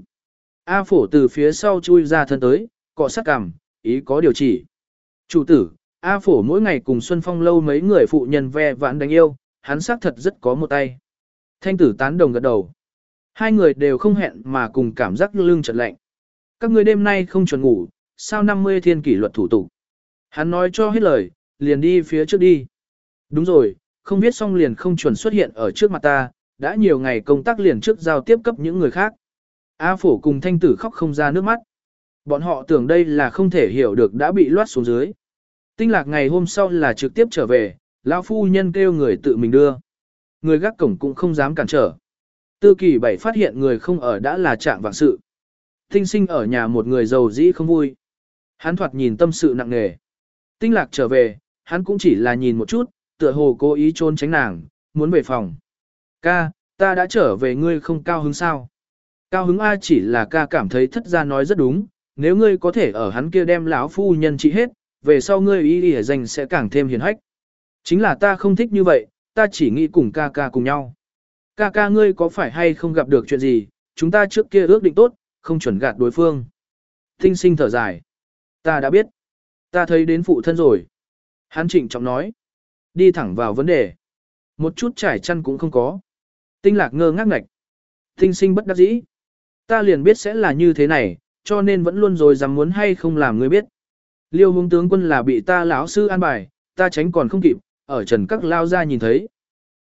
A phổ từ phía sau chui ra thân tới, cọ sát cằm, ý có điều chỉ. Chủ tử, A phổ mỗi ngày cùng Xuân Phong lâu mấy người phụ nhân ve vãn đánh yêu, hắn xác thật rất có một tay. Thanh tử tán đồng gật đầu. Hai người đều không hẹn mà cùng cảm giác lưng chợt lạnh. Các ngươi đêm nay không chuẩn ngủ, sao năm mươi thiên kỷ luật thủ tục. Hắn nói cho hết lời, liền đi phía trước đi. Đúng rồi, không biết xong liền không chuẩn xuất hiện ở trước mặt ta, đã nhiều ngày công tác liền trước giao tiếp cấp những người khác. A phổ cùng thanh tử khóc không ra nước mắt. Bọn họ tưởng đây là không thể hiểu được đã bị loát xuống dưới. Tinh lạc ngày hôm sau là trực tiếp trở về, lão phu nhân kêu người tự mình đưa. Người gác cổng cũng không dám cản trở. Tư kỳ bảy phát hiện người không ở đã là trạng vạng sự. Tinh sinh ở nhà một người giàu dĩ không vui. Hắn thoạt nhìn tâm sự nặng nề. Tinh lạc trở về, hắn cũng chỉ là nhìn một chút, tựa hồ cố ý trốn tránh nàng, muốn về phòng. Ca, ta đã trở về ngươi không cao hứng sao? Cao hứng A chỉ là ca cảm thấy thất gia nói rất đúng, nếu ngươi có thể ở hắn kia đem lão phu nhân trị hết, về sau ngươi ý ý danh sẽ càng thêm hiền hách. Chính là ta không thích như vậy, ta chỉ nghĩ cùng ca ca cùng nhau. Ca ca ngươi có phải hay không gặp được chuyện gì, chúng ta trước kia ước định tốt, không chuẩn gạt đối phương. Tinh sinh thở dài. Ta đã biết. Ta thấy đến phụ thân rồi. Hắn trịnh trọng nói. Đi thẳng vào vấn đề. Một chút trải chăn cũng không có. Tinh lạc ngơ ngác ngạch. Tinh sinh bất đắc dĩ. Ta liền biết sẽ là như thế này, cho nên vẫn luôn rồi dám muốn hay không làm ngươi biết. Liêu hướng tướng quân là bị ta lão sư an bài, ta tránh còn không kịp, ở trần các lao ra nhìn thấy.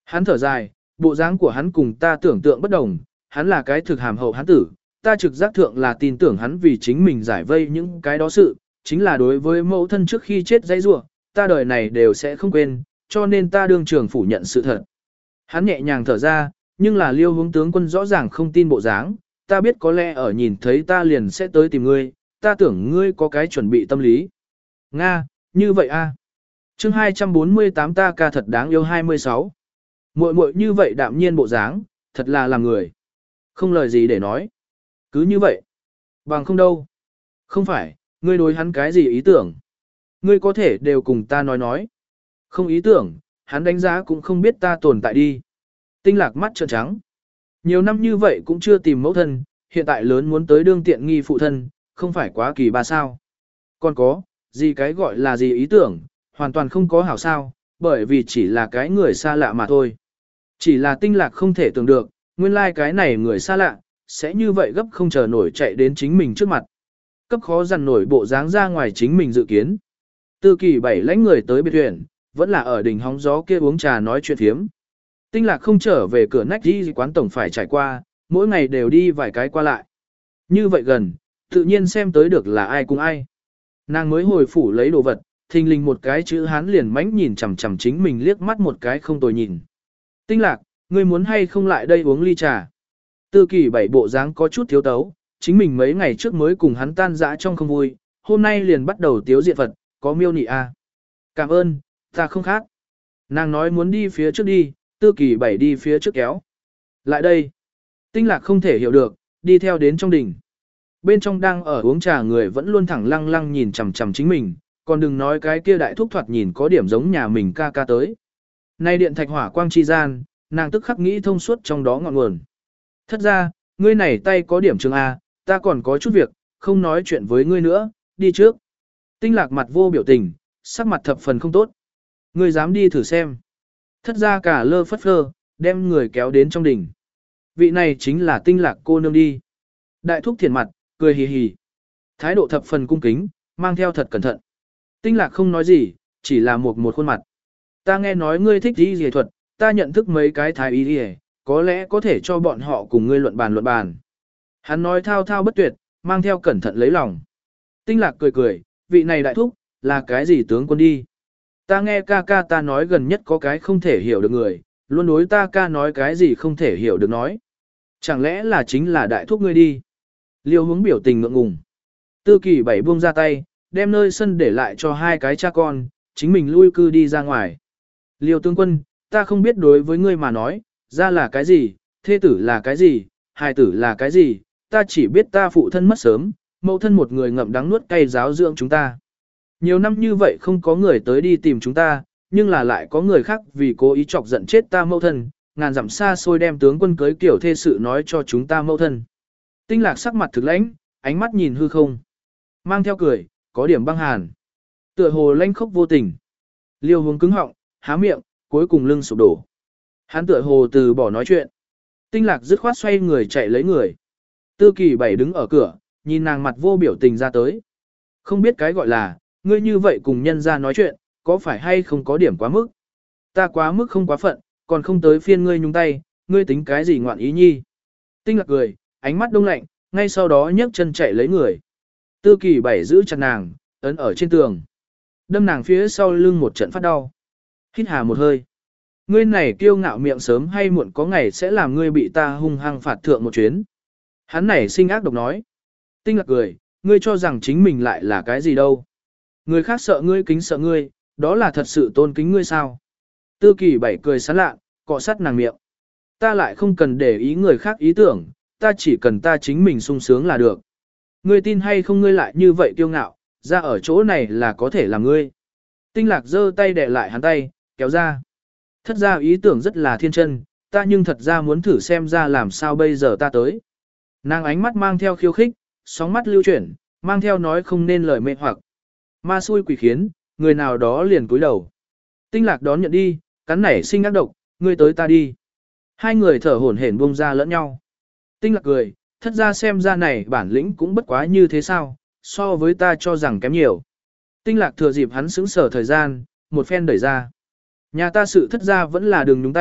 Hắn thở dài, bộ dáng của hắn cùng ta tưởng tượng bất đồng, hắn là cái thực hàm hậu hắn tử, ta trực giác thượng là tin tưởng hắn vì chính mình giải vây những cái đó sự, chính là đối với mẫu thân trước khi chết dãy rủa, ta đời này đều sẽ không quên, cho nên ta đương trường phủ nhận sự thật. Hắn nhẹ nhàng thở ra, nhưng là Liêu Hướng tướng quân rõ ràng không tin bộ dáng, ta biết có lẽ ở nhìn thấy ta liền sẽ tới tìm ngươi, ta tưởng ngươi có cái chuẩn bị tâm lý. Nga, như vậy a. Chương hai trăm bốn mươi tám ta ca thật đáng yêu hai mươi sáu. Muội muội như vậy đạm nhiên bộ dáng, thật là làm người. Không lời gì để nói. Cứ như vậy. Bằng không đâu. Không phải, ngươi đối hắn cái gì ý tưởng. Ngươi có thể đều cùng ta nói nói. Không ý tưởng, hắn đánh giá cũng không biết ta tồn tại đi. Tinh Lạc mắt trợn trắng. Nhiều năm như vậy cũng chưa tìm mẫu thân, hiện tại lớn muốn tới đương tiện nghi phụ thân, không phải quá kỳ ba sao. Còn có, gì cái gọi là gì ý tưởng, hoàn toàn không có hảo sao, bởi vì chỉ là cái người xa lạ mà thôi. Chỉ là Tinh Lạc không thể tưởng được, nguyên lai like cái này người xa lạ, sẽ như vậy gấp không chờ nổi chạy đến chính mình trước mặt. Cấp khó dằn nổi bộ dáng ra ngoài chính mình dự kiến. Tư kỳ bảy lãnh người tới biệt huyện, vẫn là ở đỉnh hóng gió kia uống trà nói chuyện phiếm. Tinh Lạc không trở về cửa nách đi quán tổng phải trải qua, mỗi ngày đều đi vài cái qua lại. Như vậy gần, tự nhiên xem tới được là ai cùng ai. Nàng mới hồi phủ lấy đồ vật, thình lình một cái chữ hán liền mánh nhìn chằm chằm chính mình liếc mắt một cái không tồi nhìn. Tinh Lạc, ngươi muốn hay không lại đây uống ly trà? Tư kỳ bảy bộ dáng có chút thiếu tấu, chính mình mấy ngày trước mới cùng hắn tan dã trong không vui, hôm nay liền bắt đầu tiếu diện Phật, có miêu nị a. Cảm ơn, ta không khác. Nàng nói muốn đi phía trước đi, tư kỳ bảy đi phía trước kéo. Lại đây. Tinh Lạc không thể hiểu được, đi theo đến trong đỉnh. Bên trong đang ở uống trà người vẫn luôn thẳng lăng lăng nhìn chằm chằm chính mình, còn đừng nói cái kia đại thúc thoạt nhìn có điểm giống nhà mình ca ca tới. Nay điện thạch hỏa quang chi gian, nàng tức khắc nghĩ thông suốt trong đó ngọn nguồn. Thất ra, ngươi này tay có điểm trường A, ta còn có chút việc, không nói chuyện với ngươi nữa, đi trước. Tinh Lạc mặt vô biểu tình, sắc mặt thập phần không tốt. Ngươi dám đi thử xem. Thất ra cả lơ phất phơ, đem người kéo đến trong đỉnh. Vị này chính là Tinh Lạc cô nương đi. Đại thúc thiền mặt, cười hì hì. Thái độ thập phần cung kính, mang theo thật cẩn thận. Tinh Lạc không nói gì, chỉ là một một khuôn mặt. Ta nghe nói ngươi thích y y thuật, ta nhận thức mấy cái thái y y, có lẽ có thể cho bọn họ cùng ngươi luận bàn luận bàn. Hắn nói thao thao bất tuyệt, mang theo cẩn thận lấy lòng. Tinh Lạc cười cười, vị này đại thúc, là cái gì tướng quân đi? Ta nghe ca ca ta nói gần nhất có cái không thể hiểu được người, luôn đối ta ca nói cái gì không thể hiểu được nói. Chẳng lẽ là chính là đại thúc ngươi đi? Liêu Hướng biểu tình ngượng ngùng. Tư kỳ bảy buông ra tay, đem nơi sân để lại cho hai cái cha con, chính mình lui cư đi ra ngoài. Liêu tướng quân, ta không biết đối với ngươi mà nói, ra là cái gì, thê tử là cái gì, hài tử là cái gì, ta chỉ biết ta phụ thân mất sớm, mẫu thân một người ngậm đắng nuốt cay giáo dưỡng chúng ta. Nhiều năm như vậy không có người tới đi tìm chúng ta, nhưng là lại có người khác vì cố ý chọc giận chết ta mẫu thân, ngàn dặm xa xôi đem tướng quân cưới kiểu thê sự nói cho chúng ta mẫu thân. Tinh Lạc sắc mặt thực lãnh, ánh mắt nhìn hư không. Mang theo cười, có điểm băng hàn. Tựa hồ lanh khốc vô tình. Liêu Hướng cứng họng, há miệng, cuối cùng lưng sụp đổ. Hắn tựa hồ từ bỏ nói chuyện. Tinh Lạc dứt khoát xoay người chạy lấy người. Tư kỳ bảy đứng ở cửa, nhìn nàng mặt vô biểu tình ra tới. Không biết cái gọi là, ngươi như vậy cùng nhân ra nói chuyện, có phải hay không có điểm quá mức? Ta quá mức không quá phận, còn không tới phiên ngươi nhúng tay, ngươi tính cái gì ngoạn ý nhi? Tinh Lạc cười, ánh mắt đông lạnh, ngay sau đó nhấc chân chạy lấy người. Tư kỳ bảy giữ chặt nàng, ấn ở trên tường. Đâm nàng phía sau lưng một trận phát đau. Hít hà một hơi. Ngươi này kiêu ngạo miệng sớm hay muộn có ngày sẽ làm ngươi bị ta hung hăng phạt thượng một chuyến. Hắn này sinh ác độc nói. Tinh Lạc cười, ngươi cho rằng chính mình lại là cái gì đâu. Người khác sợ ngươi kính sợ ngươi, đó là thật sự tôn kính ngươi sao. Tư kỳ bảy cười sán lạ, cọ sát nàng miệng. Ta lại không cần để ý người khác ý tưởng, ta chỉ cần ta chính mình sung sướng là được. Ngươi tin hay không ngươi lại như vậy kiêu ngạo, ra ở chỗ này là có thể làm ngươi. Tinh Lạc giơ tay đè lại hắn tay, kéo ra. Thất ra ý tưởng rất là thiên chân, ta nhưng thật ra muốn thử xem ra làm sao bây giờ ta tới. Nàng ánh mắt mang theo khiêu khích, sóng mắt lưu chuyển, mang theo nói không nên lời mê hoặc. Ma xui quỷ khiến, người nào đó liền cúi đầu. Tinh Lạc đón nhận đi, cắn nảy sinh ác độc, ngươi tới ta đi. Hai người thở hổn hển buông ra lẫn nhau. Tinh Lạc cười, thất ra xem ra này bản lĩnh cũng bất quá như thế sao, so với ta cho rằng kém nhiều. Tinh Lạc thừa dịp hắn sững sở thời gian, một phen đẩy ra. Nhà ta sự thất ra vẫn là đường nhúng tay,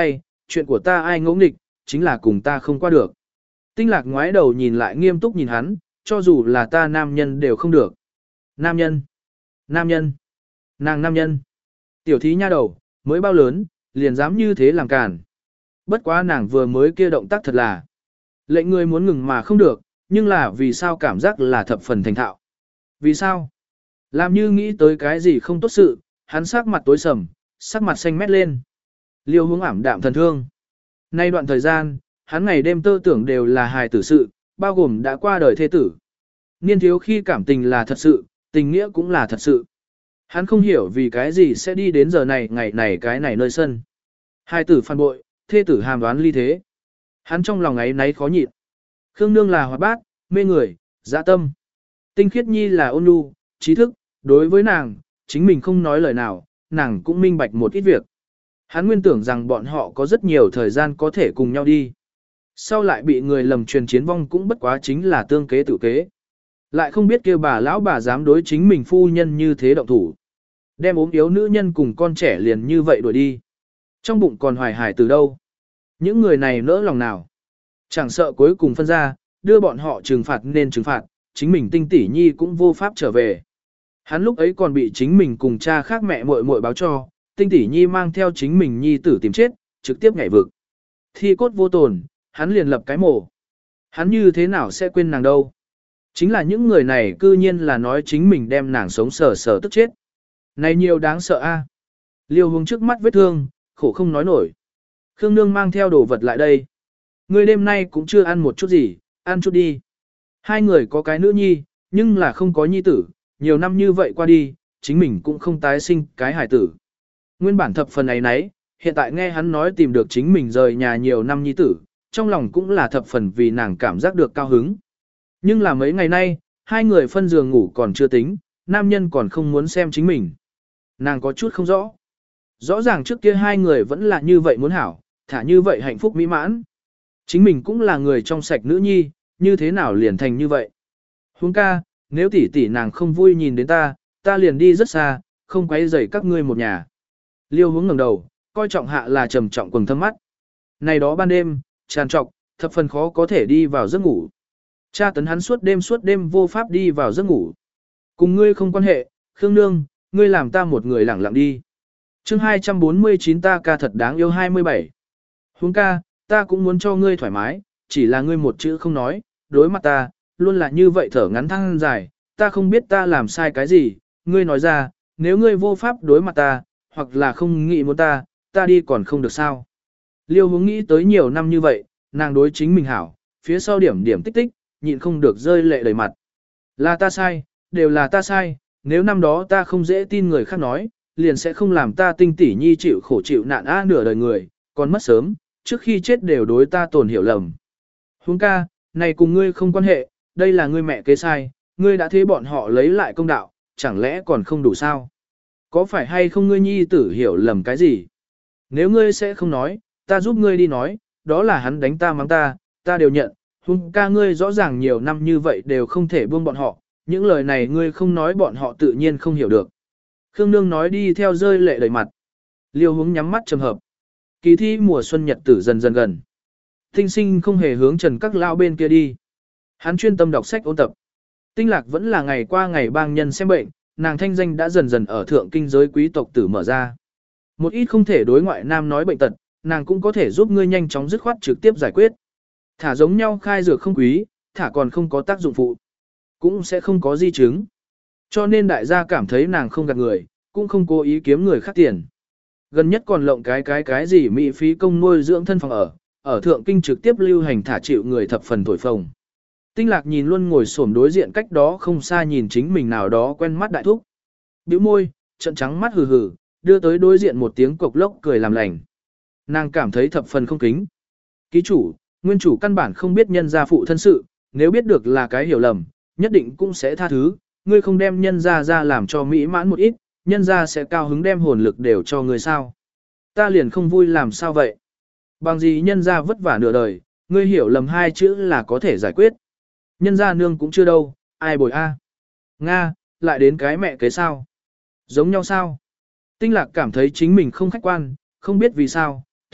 chuyện của ta ai ngỗ nghịch, chính là cùng ta không qua được. Tinh lạc ngoái đầu nhìn lại nghiêm túc nhìn hắn, cho dù là ta nam nhân đều không được. Nam nhân, nam nhân, nàng nam nhân. Tiểu thí nha đầu, mới bao lớn, liền dám như thế làm càn. Bất quá nàng vừa mới kia động tác thật là. Lệnh người muốn ngừng mà không được, nhưng là vì sao cảm giác là thập phần thành thạo. Vì sao? Làm như nghĩ tới cái gì không tốt sự, hắn sắc mặt tối sầm, sắc mặt xanh mét lên. Liêu hướng ảm đạm thần thương. Nay đoạn thời gian, hắn ngày đêm tơ tưởng đều là hài tử sự, bao gồm đã qua đời thê tử. Niên thiếu khi cảm tình là thật sự, tình nghĩa cũng là thật sự. Hắn không hiểu vì cái gì sẽ đi đến giờ này ngày này cái này nơi sân. Hài tử phản bội, thê tử hàm đoán ly thế. Hắn trong lòng ấy náy khó nhịn. Khương Nương là hoạt bát, mê người, dạ tâm. Tinh Khiết Nhi là ôn nhu, trí thức, đối với nàng, chính mình không nói lời nào, nàng cũng minh bạch một ít việc. Hắn nguyên tưởng rằng bọn họ có rất nhiều thời gian có thể cùng nhau đi. Sau lại bị người lầm truyền chiến vong cũng bất quá chính là tương kế tự kế. Lại không biết kêu bà lão bà dám đối chính mình phu nhân như thế động thủ. Đem ốm yếu nữ nhân cùng con trẻ liền như vậy đuổi đi. Trong bụng còn hoài hải từ đâu. Những người này nỡ lòng nào. Chẳng sợ cuối cùng phân ra, đưa bọn họ trừng phạt nên trừng phạt, chính mình Tinh tỷ nhi cũng vô pháp trở về. Hắn lúc ấy còn bị chính mình cùng cha khác mẹ muội muội báo cho, Tinh tỷ nhi mang theo chính mình nhi tử tìm chết, trực tiếp nhảy vực. Thi cốt vô tồn, hắn liền lập cái mổ. Hắn như thế nào sẽ quên nàng đâu. Chính là những người này cư nhiên là nói chính mình đem nàng sống sờ sờ tức chết. Này nhiều đáng sợ a. Liêu Hướng trước mắt vết thương, khổ không nói nổi. Khương Nương mang theo đồ vật lại đây. Ngươi đêm nay cũng chưa ăn một chút gì, ăn chút đi. Hai người có cái nữ nhi, nhưng là không có nhi tử, nhiều năm như vậy qua đi, chính mình cũng không tái sinh cái hài tử. Nguyên bản thập phần ấy nấy, hiện tại nghe hắn nói tìm được chính mình rời nhà nhiều năm nhi tử, trong lòng cũng là thập phần vì nàng cảm giác được cao hứng. Nhưng là mấy ngày nay, hai người phân giường ngủ còn chưa tính, nam nhân còn không muốn xem chính mình. Nàng có chút không rõ. Rõ ràng trước kia hai người vẫn là như vậy muốn hảo, thả như vậy hạnh phúc mỹ mãn. Chính mình cũng là người trong sạch nữ nhi, như thế nào liền thành như vậy. Huống ca, nếu tỷ tỷ nàng không vui nhìn đến ta, ta liền đi rất xa, không quấy rầy các ngươi một nhà. Liêu Hướng ngẩng đầu, coi trọng hạ là trầm trọng quầng thâm mắt. Này đó ban đêm, tràn trọc, thập phần khó có thể đi vào giấc ngủ. Cha tấn hắn suốt đêm suốt đêm vô pháp đi vào giấc ngủ. Cùng ngươi không quan hệ, Khương Nương, ngươi làm ta một người lẳng lặng đi. Chương hai trăm bốn mươi chín ta ca thật đáng yêu hai mươi bảy. Huống ca, ta cũng muốn cho ngươi thoải mái, chỉ là ngươi một chữ không nói, đối mặt ta, luôn là như vậy thở ngắn thăng dài, ta không biết ta làm sai cái gì, ngươi nói ra, nếu ngươi vô pháp đối mặt ta, hoặc là không nghĩ muốn ta, ta đi còn không được sao. Liêu Hướng nghĩ tới nhiều năm như vậy, nàng đối chính mình hảo, phía sau điểm điểm tích tích, nhịn không được rơi lệ đầy mặt. Là ta sai, đều là ta sai, nếu năm đó ta không dễ tin người khác nói, liền sẽ không làm ta Tinh tỷ nhi chịu khổ chịu nạn a nửa đời người, còn mất sớm, trước khi chết đều đối ta tổn hiểu lầm. Huống ca, này cùng ngươi không quan hệ, đây là ngươi mẹ kế sai, ngươi đã thế bọn họ lấy lại công đạo, chẳng lẽ còn không đủ sao? Có phải hay không ngươi nhi tử hiểu lầm cái gì? Nếu ngươi sẽ không nói, ta giúp ngươi đi nói, đó là hắn đánh ta mắng ta, ta đều nhận, huống ca ngươi rõ ràng nhiều năm như vậy đều không thể buông bọn họ, những lời này ngươi không nói bọn họ tự nhiên không hiểu được. Khương Nương nói đi theo rơi lệ đầy mặt. Liêu Hướng nhắm mắt trầm hợp. Kỳ thi mùa xuân nhật tử dần dần gần. Tinh Sinh không hề hướng Trần Các Lao bên kia đi. Hắn chuyên tâm đọc sách ôn tập. Tinh Lạc vẫn là ngày qua ngày bang nhân xem bệnh, nàng thanh danh đã dần dần ở thượng kinh giới quý tộc tử mở ra. Một ít không thể đối ngoại nam nói bệnh tật, nàng cũng có thể giúp ngươi nhanh chóng dứt khoát trực tiếp giải quyết. Thả giống nhau khai dược không quý, thả còn không có tác dụng phụ, cũng sẽ không có di chứng. Cho nên đại gia cảm thấy nàng không gạt người, cũng không cố ý kiếm người khác tiền. Gần nhất còn lộng cái cái cái gì mỹ phí công nuôi dưỡng thân phòng ở, ở thượng kinh trực tiếp lưu hành thả chịu người thập phần thổi phồng. Tinh Lạc nhìn luôn ngồi xổm đối diện cách đó không xa nhìn chính mình nào đó quen mắt đại thúc. Bĩu môi, trận trắng mắt hừ hừ, đưa tới đối diện một tiếng cộc lốc cười làm lành. Nàng cảm thấy thập phần không kính. Ký chủ, nguyên chủ căn bản không biết nhân gia phụ thân sự, nếu biết được là cái hiểu lầm, nhất định cũng sẽ tha thứ, ngươi không đem nhân gia ra làm cho mỹ mãn một ít, nhân gia sẽ cao hứng đem hồn lực đều cho ngươi sao. Ta liền không vui làm sao vậy. Bằng gì nhân gia vất vả nửa đời, ngươi hiểu lầm hai chữ là có thể giải quyết. Nhân gia nương cũng chưa đâu, ai bồi a? Nga, lại đến cái mẹ kế sao? Giống nhau sao? Tinh Lạc cảm thấy chính mình không khách quan, không biết vì sao,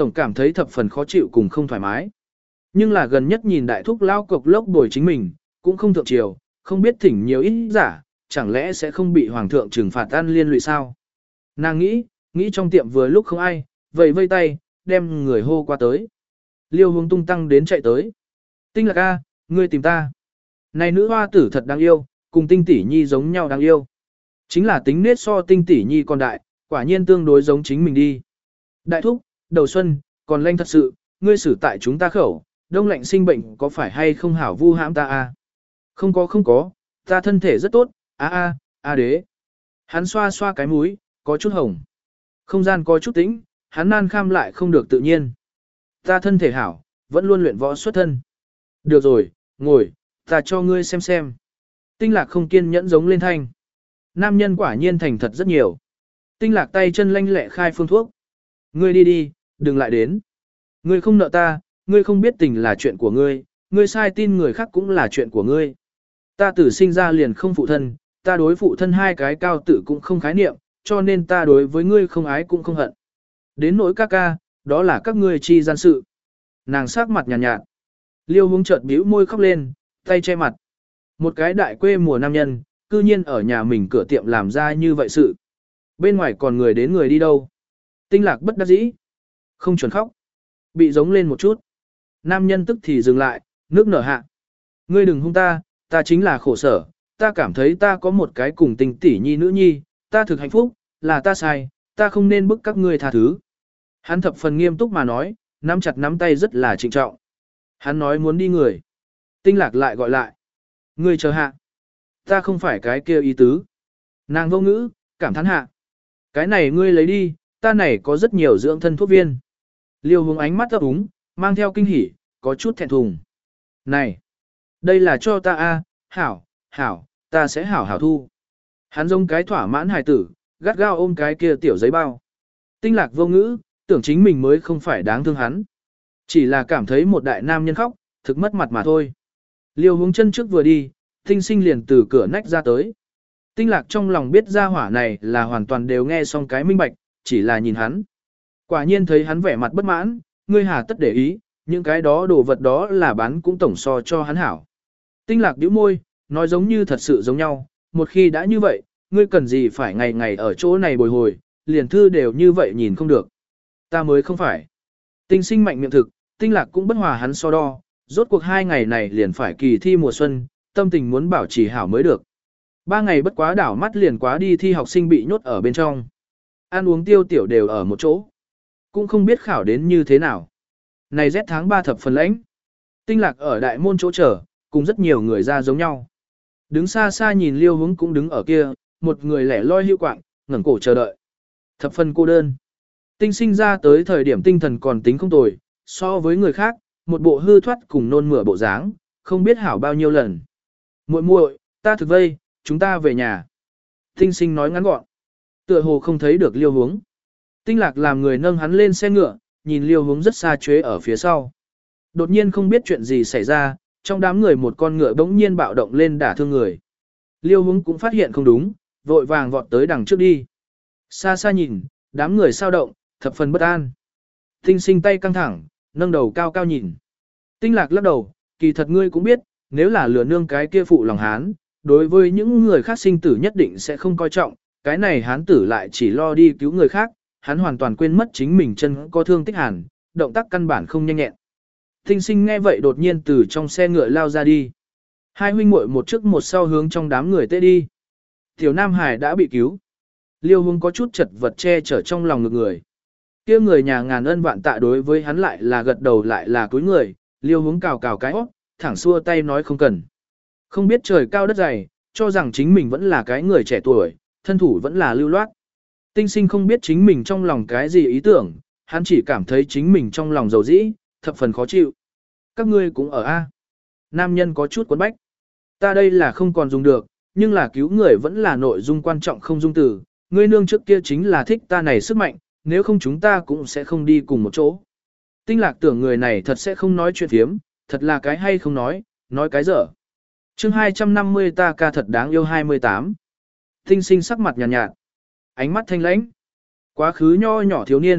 tổng cảm thấy thập phần khó chịu cùng không thoải mái. Nhưng là gần nhất nhìn đại thúc lao cục lốc bồi chính mình, cũng không thượng triều, không biết thỉnh nhiều ít giả, chẳng lẽ sẽ không bị hoàng thượng trừng phạt ăn liên lụy sao? Nàng nghĩ, nghĩ trong tiệm vừa lúc không ai, vậy vây tay, đem người hô qua tới. Liêu Hướng tung tăng đến chạy tới. Tinh Lạc a, ngươi tìm ta. Này nữ hoa tử thật đáng yêu, cùng Tinh tỷ nhi giống nhau đáng yêu. Chính là tính nết so Tinh tỷ nhi còn đại, quả nhiên tương đối giống chính mình đi. Đại thúc, đầu xuân, còn lanh thật sự, ngươi xử tại chúng ta khẩu, đông lạnh sinh bệnh có phải hay không hảo vu hãm ta a? Không có không có, ta thân thể rất tốt, a a, a đế. Hắn xoa xoa cái mũi, có chút hồng. Không gian có chút tĩnh, hắn nan kham lại không được tự nhiên. Ta thân thể hảo, vẫn luôn luyện võ xuất thân. Được rồi, ngồi, ta cho ngươi xem xem. Tinh Lạc không kiên nhẫn giống lên thanh. Nam nhân quả nhiên thành thật rất nhiều. Tinh Lạc tay chân lanh lẹ khai phương thuốc. Ngươi đi đi, đừng lại đến. Ngươi không nợ ta, ngươi không biết tình là chuyện của ngươi, ngươi sai tin người khác cũng là chuyện của ngươi. Ta tử sinh ra liền không phụ thân, ta đối phụ thân hai cái cao tự cũng không khái niệm, cho nên ta đối với ngươi không ái cũng không hận. Đến nỗi ca ca, đó là các ngươi chi gian sự. Nàng sắc mặt nhàn nhạt, nhạt. Liêu Hướng chợt bĩu môi khóc lên, tay che mặt. Một cái đại quê mùa nam nhân, cư nhiên ở nhà mình cửa tiệm làm ra như vậy sự. Bên ngoài còn người đến người đi đâu. Tinh Lạc bất đắc dĩ. Không chuẩn khóc. Bị giống lên một chút. Nam nhân tức thì dừng lại, nước nở hạ. Ngươi đừng hung ta, ta chính là khổ sở. Ta cảm thấy ta có một cái cùng tình tỷ nhi nữ nhi, ta thực hạnh phúc, là ta sai, ta không nên bức các ngươi tha thứ. Hắn thập phần nghiêm túc mà nói, nắm chặt nắm tay rất là trịnh trọng. Hắn nói muốn đi người. Tinh Lạc lại gọi lại. Ngươi chờ hạ. Ta không phải cái kia ý tứ. Nàng vô ngữ, cảm thán hạ. Cái này ngươi lấy đi, ta này có rất nhiều dưỡng thân thuốc viên. Liêu Hướng ánh mắt ấp úng, mang theo kinh hỉ, có chút thẹn thùng. Này, đây là cho ta a, hảo, hảo, ta sẽ hảo hảo thu. Hắn giống cái thỏa mãn hài tử, gắt gao ôm cái kia tiểu giấy bao. Tinh Lạc vô ngữ, tưởng chính mình mới không phải đáng thương hắn. Chỉ là cảm thấy một đại nam nhân khóc, thực mất mặt mà thôi. Liêu Hướng chân trước vừa đi, Tinh Sinh liền từ cửa nách ra tới. Tinh Lạc trong lòng biết ra hỏa này là hoàn toàn đều nghe xong cái minh bạch, chỉ là nhìn hắn. Quả nhiên thấy hắn vẻ mặt bất mãn, ngươi hà tất để ý, những cái đó đồ vật đó là bán cũng tổng so cho hắn hảo. Tinh Lạc bĩu môi, nói giống như thật sự giống nhau, một khi đã như vậy, ngươi cần gì phải ngày ngày ở chỗ này bồi hồi, liền thư đều như vậy nhìn không được. Ta mới không phải. Tinh Sinh mạnh miệng thực, Tinh Lạc cũng bất hòa hắn so đo, rốt cuộc hai ngày này liền phải kỳ thi mùa xuân, tâm tình muốn bảo trì hảo mới được. Ba ngày bất quá đảo mắt liền quá đi thi học sinh bị nhốt ở bên trong. Ăn uống tiêu tiểu đều ở một chỗ. Cũng không biết khảo đến như thế nào. Này rét tháng ba thập phần lãnh. Tinh Lạc ở đại môn chỗ chờ, cùng rất nhiều người ra giống nhau. Đứng xa xa nhìn Liêu Hướng cũng đứng ở kia, một người lẻ loi hưu quạng, ngẩng cổ chờ đợi. Thập phần cô đơn. Tinh Sinh ra tới thời điểm tinh thần còn tính không tồi, so với người khác, một bộ hư thoát cùng nôn mửa bộ dáng, không biết hảo bao nhiêu lần. Muội muội, ta thực vây, chúng ta về nhà. Tinh Sinh nói ngắn gọn. Tựa hồ không thấy được Liêu Hướng. Tinh Lạc làm người nâng hắn lên xe ngựa, nhìn Liêu Hướng rất xa chế ở phía sau. Đột nhiên không biết chuyện gì xảy ra, trong đám người một con ngựa bỗng nhiên bạo động lên đả thương người. Liêu Hướng cũng phát hiện không đúng, vội vàng vọt tới đằng trước đi. Xa xa nhìn, đám người sao động, thập phần bất an. Tinh Sinh tay căng thẳng, nâng đầu cao cao nhìn. Tinh Lạc lắc đầu, kỳ thật ngươi cũng biết, nếu là lừa nương cái kia phụ lòng hán, đối với những người khác sinh tử nhất định sẽ không coi trọng, cái này hán tử lại chỉ lo đi cứu người khác, hắn hoàn toàn quên mất chính mình chân có thương tích hàn, động tác căn bản không nhanh nhẹn. Tinh Sinh nghe vậy đột nhiên từ trong xe ngựa lao ra đi. Hai huynh muội một trước một sau hướng trong đám người tê đi. Tiểu Nam Hải đã bị cứu. Liêu Hướng có chút chật vật che chở trong lòng ngực người. Kia người nhà ngàn ân vạn tạ đối với hắn lại là gật đầu lại là cúi người, Liêu Hướng cào cào cái óc, thẳng xua tay nói không cần. Không biết trời cao đất dày, cho rằng chính mình vẫn là cái người trẻ tuổi, thân thủ vẫn là lưu loát. Tinh Sinh không biết chính mình trong lòng cái gì ý tưởng, hắn chỉ cảm thấy chính mình trong lòng dầu dĩ, thập phần khó chịu. Các ngươi cũng ở A. Nam nhân có chút quấn bách. Ta đây là không còn dùng được, nhưng là cứu người vẫn là nội dung quan trọng không dung từ. Ngươi nương trước kia chính là thích ta này sức mạnh, nếu không chúng ta cũng sẽ không đi cùng một chỗ. Tinh Lạc tưởng người này thật sẽ không nói chuyện thiếm, thật là cái hay không nói, nói cái dở. chương hai trăm năm mươi ta ca thật đáng yêu hai mươi tám. Tinh Sinh sắc mặt nhàn nhạt, nhạt, ánh mắt thanh lãnh. Quá khứ nho nhỏ thiếu niên,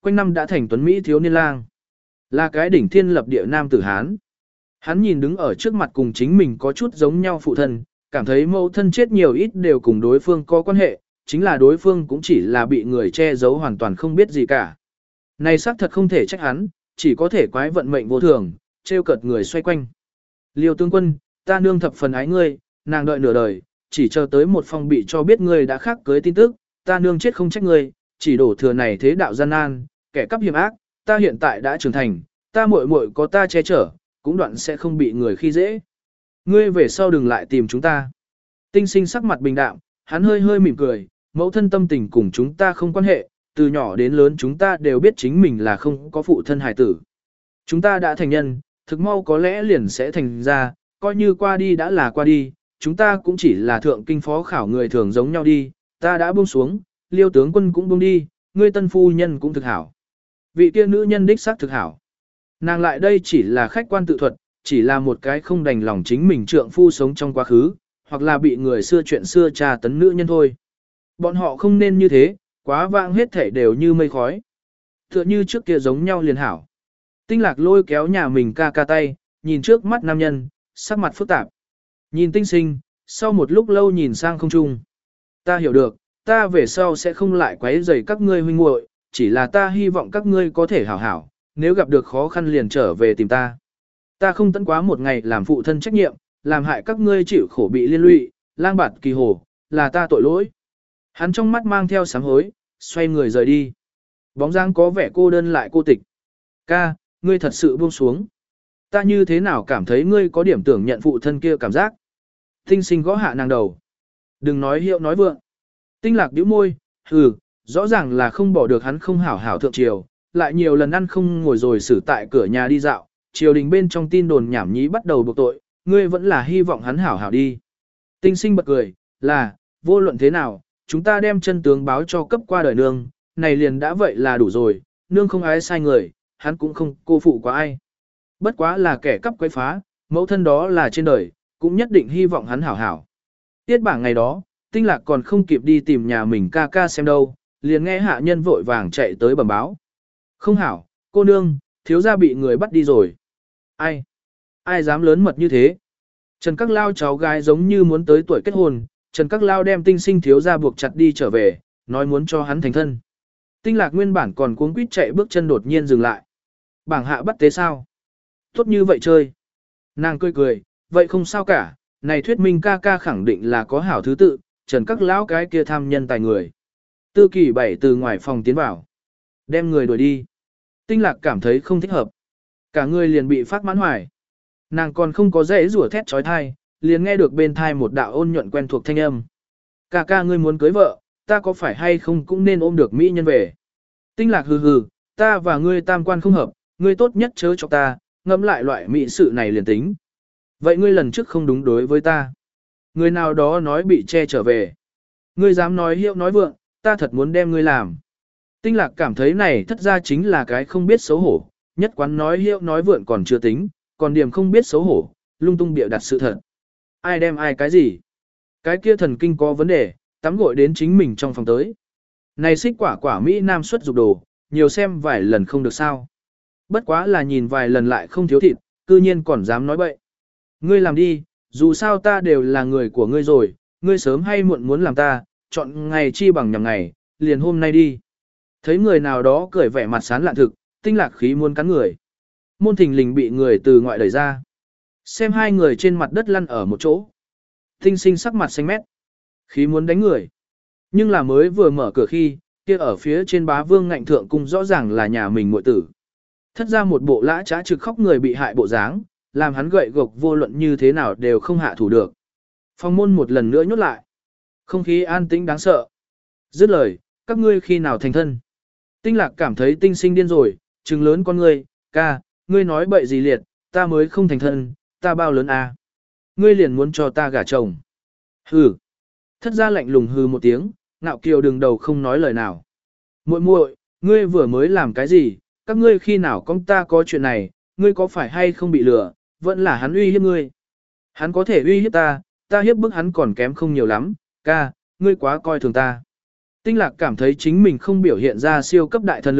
quanh năm đã thành tuấn Mỹ thiếu niên lang. Là cái đỉnh thiên lập địa nam tử Hán. Hắn nhìn đứng ở trước mặt cùng chính mình có chút giống nhau phụ thân, cảm thấy mẫu thân chết nhiều ít đều cùng đối phương có quan hệ, chính là đối phương cũng chỉ là bị người che giấu hoàn toàn không biết gì cả. Này xác thật không thể trách hắn, chỉ có thể quái vận mệnh vô thường, trêu cợt người xoay quanh. Liêu tướng quân, ta nương thập phần ái ngươi, nàng đợi nửa đời, chỉ chờ tới một phong bị cho biết ngươi đã khác cưới tin tức, ta nương chết không trách ngươi, chỉ đổ thừa này thế đạo gian nan, kẻ cắp hiểm ác, ta hiện tại đã trưởng thành, ta muội muội có ta che chở, cũng đoạn sẽ không bị người khi dễ. Ngươi về sau đừng lại tìm chúng ta. Tinh Sinh sắc mặt bình đạm, hắn hơi hơi mỉm cười, mẫu thân tâm tình cùng chúng ta không quan hệ, từ nhỏ đến lớn chúng ta đều biết chính mình là không có phụ thân hài tử. Chúng ta đã thành nhân, thực mau có lẽ liền sẽ thành ra, coi như qua đi đã là qua đi, chúng ta cũng chỉ là thượng kinh phó khảo người thường giống nhau đi, ta đã buông xuống, Liêu tướng quân cũng buông đi, ngươi tân phu nhân cũng thực hảo. Vị kia nữ nhân đích xác thực hảo. Nàng lại đây chỉ là khách quan tự thuật, chỉ là một cái không đành lòng chính mình trượng phu sống trong quá khứ, hoặc là bị người xưa chuyện xưa trà tấn nữ nhân thôi. Bọn họ không nên như thế, quá vãng hết thể đều như mây khói. Tựa như trước kia giống nhau liền hảo. Tinh Lạc lôi kéo nhà mình ca ca tay, nhìn trước mắt nam nhân, sắc mặt phức tạp. Nhìn Tinh Sinh, sau một lúc lâu nhìn sang không trung. Ta hiểu được, ta về sau sẽ không lại quấy rầy các ngươi huynh muội, chỉ là ta hy vọng các ngươi có thể hảo hảo, nếu gặp được khó khăn liền trở về tìm ta. Ta không tận quá một ngày làm phụ thân trách nhiệm, làm hại các ngươi chịu khổ bị liên lụy, lang bạt kỳ hồ, là ta tội lỗi. Hắn trong mắt mang theo sám hối, xoay người rời đi. Bóng dáng có vẻ cô đơn lại cô tịch. Ca, ngươi thật sự buông xuống. Ta như thế nào cảm thấy ngươi có điểm tưởng nhận phụ thân kia cảm giác. Tinh Sinh gõ hạ nàng đầu. Đừng nói hiệu nói vượng. Tinh Lạc bĩu môi, hừ, rõ ràng là không bỏ được hắn không hảo hảo thượng triều, lại nhiều lần ăn không ngồi rồi xử tại cửa nhà đi dạo, triều đình bên trong tin đồn nhảm nhí bắt đầu buộc tội, ngươi vẫn là hy vọng hắn hảo hảo đi. Tinh Sinh bật cười, là, vô luận thế nào, chúng ta đem chân tướng báo cho cấp qua đời nương, này liền đã vậy là đủ rồi, nương không ái sai người, hắn cũng không cô phụ quá ai. Bất quá là kẻ cắp quấy phá, mẫu thân đó là trên đời, cũng nhất định hy vọng hắn hảo hảo. Tiết bảng ngày đó, Tinh Lạc còn không kịp đi tìm nhà mình ca ca xem đâu, liền nghe hạ nhân vội vàng chạy tới bẩm báo. Không hảo, cô nương, thiếu gia bị người bắt đi rồi. Ai? Ai dám lớn mật như thế? Trần Các Lao cháu gái giống như muốn tới tuổi kết hôn, Trần Các Lao đem Tinh Sinh thiếu gia buộc chặt đi trở về, nói muốn cho hắn thành thân. Tinh Lạc nguyên bản còn cuống quýt chạy bước chân đột nhiên dừng lại. Bảng hạ bắt tế sao? Tốt như vậy chơi. Nàng cười cười, vậy không sao cả, này thuyết minh ca ca khẳng định là có hảo thứ tự, Trần Các Lão cái kia tham nhân tài người. Tư Kỳ bảy từ ngoài phòng tiến vào, đem người đuổi đi. Tinh Lạc cảm thấy không thích hợp. Cả người liền bị phát mãn hoài. Nàng còn không có dễ rủa thét trói thai, liền nghe được bên thai một đạo ôn nhuận quen thuộc thanh âm. Ca ca ngươi muốn cưới vợ, ta có phải hay không cũng nên ôm được mỹ nhân về. Tinh Lạc hừ hừ, ta và ngươi tam quan không hợp, ngươi tốt nhất chớ cho ta, ngẫm lại loại mỹ sự này liền tính. Vậy ngươi lần trước không đúng đối với ta. Người nào đó nói bị che trở về. Ngươi dám nói hiệu nói vượng, ta thật muốn đem ngươi làm. Tinh Lạc cảm thấy này thất ra chính là cái không biết xấu hổ, nhất quán nói hiệu nói vượng còn chưa tính, còn điểm không biết xấu hổ, lung tung bịa đặt sự thật. Ai đem ai cái gì? Cái kia thần kinh có vấn đề, tắm gội đến chính mình trong phòng tới. Này xích quả quả Mỹ Nam xuất dục đồ, nhiều xem vài lần không được sao. Bất quá là nhìn vài lần lại không thiếu thịt, cư nhiên còn dám nói bậy. Ngươi làm đi, dù sao ta đều là người của ngươi rồi, ngươi sớm hay muộn muốn làm ta, chọn ngày chi bằng nhằm ngày, liền hôm nay đi. Thấy người nào đó cười vẻ mặt sán lạn thực, Tinh Lạc khí muốn cắn người. Môn thình lình bị người từ ngoại đẩy ra. Xem hai người trên mặt đất lăn ở một chỗ. Tinh Sinh sắc mặt xanh mét. Khí muốn đánh người. Nhưng là mới vừa mở cửa khi, kia ở phía trên bá vương ngạnh thượng cung rõ ràng là nhà mình muội tử. Thất ra một bộ lã trá trực khóc người bị hại bộ dáng, làm hắn gậy gộc vô luận như thế nào đều không hạ thủ được. Phòng môn một lần nữa nhốt lại. Không khí an tĩnh đáng sợ. Dứt lời, các ngươi khi nào thành thân? Tinh Lạc cảm thấy Tinh Sinh điên rồi, trừng lớn con ngươi, ca, ngươi nói bậy gì liệt, ta mới không thành thân, ta bao lớn à? Ngươi liền muốn cho ta gả chồng. Hừ. Thất ra lạnh lùng hừ một tiếng, ngạo kiều đường đầu không nói lời nào. Muội muội, ngươi vừa mới làm cái gì, các ngươi khi nào con ta có chuyện này, ngươi có phải hay không bị lừa, vẫn là hắn uy hiếp ngươi. Hắn có thể uy hiếp ta, ta hiếp bức hắn còn kém không nhiều lắm, ca, ngươi quá coi thường ta. Tinh Lạc cảm thấy chính mình không biểu hiện ra siêu cấp đại thần lực,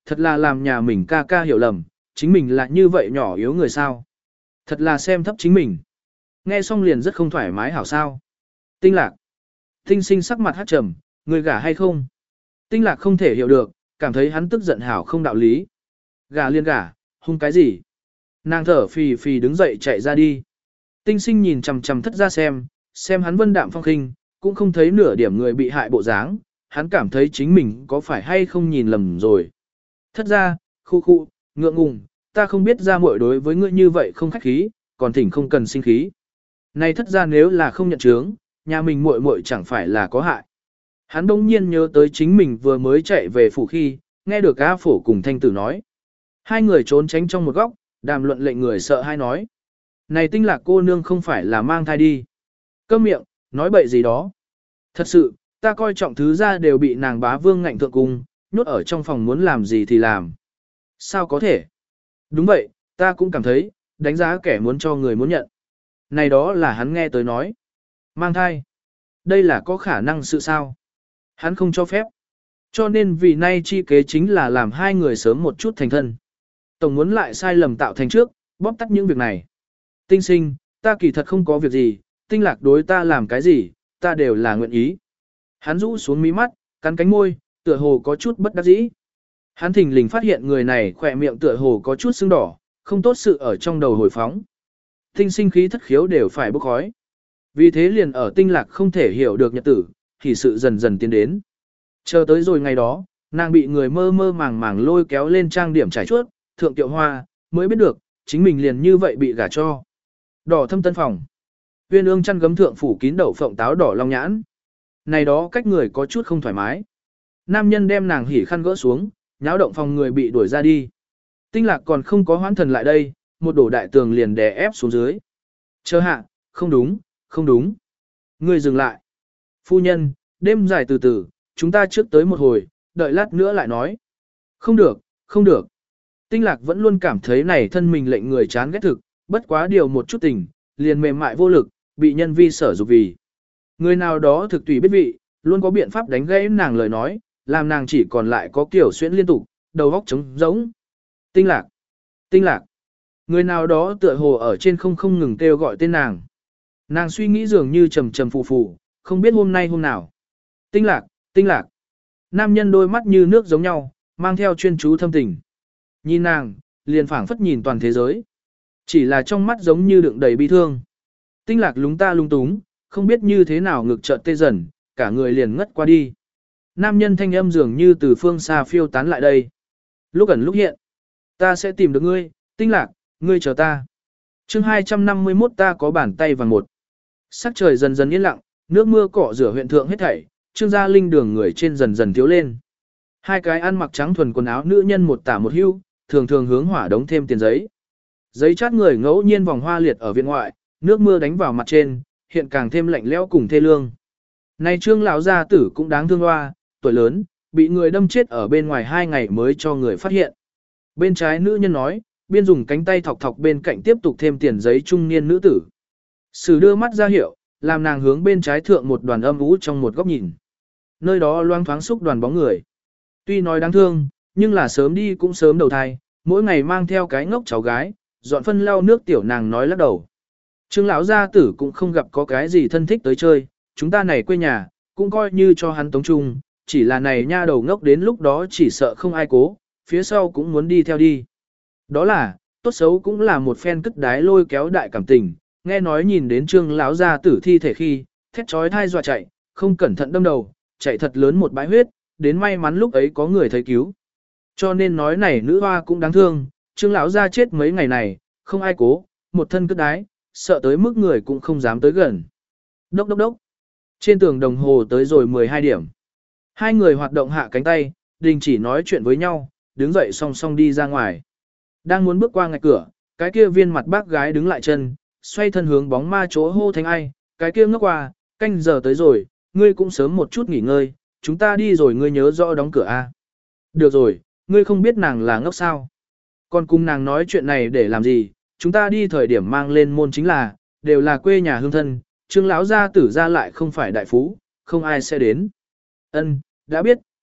thật là làm nhà mình ca ca hiểu lầm, chính mình là như vậy nhỏ yếu người sao. Thật là xem thấp chính mình. Nghe xong liền rất không thoải mái hảo sao. Tinh lạc. Tinh sinh sắc mặt hát trầm, người gả hay không? Tinh lạc không thể hiểu được, cảm thấy hắn tức giận hảo không đạo lý. Gả liên gả, hung cái gì? Nàng thở phì phì đứng dậy chạy ra đi. Tinh sinh nhìn chằm chằm thất ra xem, xem hắn vân đạm phong khinh, cũng không thấy nửa điểm người bị hại bộ dáng, hắn cảm thấy chính mình có phải hay không nhìn lầm rồi. Thất ra, khu khu, ngượng ngùng, ta không biết ra muội đối với ngươi như vậy không khách khí, còn thỉnh không cần sinh khí. Này thất ra nếu là không nhận chướng, nhà mình muội muội chẳng phải là có hại. Hắn đông nhiên nhớ tới chính mình vừa mới chạy về phủ khi, nghe được A Phổ cùng Thanh Tử nói. Hai người trốn tránh trong một góc, đàm luận lệnh người sợ hai nói. Này Tinh Lạc cô nương không phải là mang thai đi. Câm miệng, nói bậy gì đó. Thật sự, ta coi trọng thứ ra đều bị nàng bá vương ngạnh thượng cung, nhốt ở trong phòng muốn làm gì thì làm. Sao có thể? Đúng vậy, ta cũng cảm thấy, đánh giá kẻ muốn cho người muốn nhận. Này đó là hắn nghe tới nói. Mang thai. Đây là có khả năng sự sao? Hắn không cho phép. Cho nên vì nay chi kế chính là làm hai người sớm một chút thành thân. Tổng muốn lại sai lầm tạo thành trước, bóp tắt những việc này. Tinh sinh, ta kỳ thật không có việc gì, Tinh Lạc đối ta làm cái gì, ta đều là nguyện ý. Hắn rũ xuống mí mắt, cắn cánh môi, tựa hồ có chút bất đắc dĩ. Hắn thình lình phát hiện người này khỏe miệng tựa hồ có chút sưng đỏ, không tốt sự ở trong đầu hồi phóng. Tinh sinh khí thất khiếu đều phải bốc khói. Vì thế liền ở Tinh Lạc không thể hiểu được nhật tử, thì sự dần dần tiến đến. Chờ tới rồi ngày đó, nàng bị người mơ mơ màng màng lôi kéo lên trang điểm trải chuốt, thượng tiệu hoa, mới biết được, chính mình liền như vậy bị gả cho. Đỏ thâm tân phòng. Viên ương chăn gấm thượng phủ kín đậu phộng táo đỏ long nhãn. Này đó cách người có chút không thoải mái. Nam nhân đem nàng hỉ khăn gỡ xuống, nháo động phòng người bị đuổi ra đi. Tinh Lạc còn không có hoãn thần lại đây, một đổ đại tường liền đè ép xuống dưới. Chờ hạ, không đúng, không đúng. Ngươi dừng lại. Phu nhân, đêm dài từ từ, chúng ta trước tới một hồi, đợi lát nữa lại nói. Không được, không được. Tinh Lạc vẫn luôn cảm thấy này thân mình lệnh người chán ghét thực, bất quá điều một chút tình, liền mềm mại vô lực, bị nhân vi sở dục vì. Người nào đó thực tùy biết vị, luôn có biện pháp đánh gãy nàng lời nói, làm nàng chỉ còn lại có kiểu xuyễn liên tục, đầu óc trống rỗng. Tinh Lạc, Tinh Lạc. Người nào đó tựa hồ ở trên không không ngừng kêu gọi tên nàng. Nàng suy nghĩ dường như trầm trầm phù phù, không biết hôm nay hôm nào. Tinh Lạc, Tinh Lạc. Nam nhân đôi mắt như nước giống nhau, mang theo chuyên chú thâm tình. Nhìn nàng, liền phảng phất nhìn toàn thế giới. Chỉ là trong mắt giống như đựng đầy bi thương. Tinh Lạc lúng ta lung túng, không biết như thế nào ngực chợt tê dần, cả người liền ngất qua đi. Nam nhân thanh âm dường như từ phương xa phiêu tán lại đây. Lúc ẩn lúc hiện. Ta sẽ tìm được ngươi, Tinh Lạc, ngươi chờ ta. chương hai trăm năm mươi mốt ta có bàn tay vàng một. Sắc trời dần dần yên lặng, nước mưa cọ rửa huyện thượng hết thảy, Trương Gia Linh đường người trên dần dần thiếu lên. Hai cái ăn mặc trắng thuần quần áo nữ nhân một tả một hưu, thường thường hướng hỏa đống thêm tiền giấy. Giấy chát người ngẫu nhiên vòng hoa liệt ở viện ngoại, nước mưa đánh vào mặt trên, hiện càng thêm lạnh lẽo cùng thê lương. Này Trương lão gia tử cũng đáng thương hoa, tuổi lớn, bị người đâm chết ở bên ngoài hai ngày mới cho người phát hiện. Bên trái nữ nhân nói, biên dùng cánh tay thọc thọc bên cạnh tiếp tục thêm tiền giấy trung niên nữ tử. Sử đưa mắt ra hiệu, làm nàng hướng bên trái thượng một đoàn âm ú trong một góc nhìn. Nơi đó loang thoáng xúc đoàn bóng người. Tuy nói đáng thương, nhưng là sớm đi cũng sớm đầu thai, mỗi ngày mang theo cái ngốc cháu gái, dọn phân lau nước tiểu nàng nói lắc đầu. Trương lão gia tử cũng không gặp có cái gì thân thích tới chơi, chúng ta này quê nhà, cũng coi như cho hắn tống chung, chỉ là này nha đầu ngốc đến lúc đó chỉ sợ không ai cố, phía sau cũng muốn đi theo đi. Đó là, tốt xấu cũng là một phen cất đái lôi kéo đại cảm tình, nghe nói nhìn đến Trương lão gia tử thi thể khi, thét chói thai dọa chạy, không cẩn thận đâm đầu, chạy thật lớn một bãi huyết, đến may mắn lúc ấy có người thấy cứu. Cho nên nói này nữ hoa cũng đáng thương, Trương lão gia chết mấy ngày này, không ai cố, một thân cất đái, sợ tới mức người cũng không dám tới gần. Đốc đốc đốc. Trên tường đồng hồ tới rồi mười hai điểm. Hai người hoạt động hạ cánh tay, đình chỉ nói chuyện với nhau, đứng dậy song song đi ra ngoài. Đang muốn bước qua ngạch cửa, cái kia viên mặt bác gái đứng lại chân, xoay thân hướng bóng ma chỗ hô thanh ai, cái kia ngốc qua, canh giờ tới rồi, ngươi cũng sớm một chút nghỉ ngơi, chúng ta đi rồi ngươi nhớ rõ đóng cửa a. Được rồi, ngươi không biết nàng là ngốc sao. Còn cùng nàng nói chuyện này để làm gì, chúng ta đi thời điểm mang lên môn chính là, đều là quê nhà hương thân, Trương lão gia tử ra lại không phải đại phú, không ai sẽ đến. Ân, đã biết,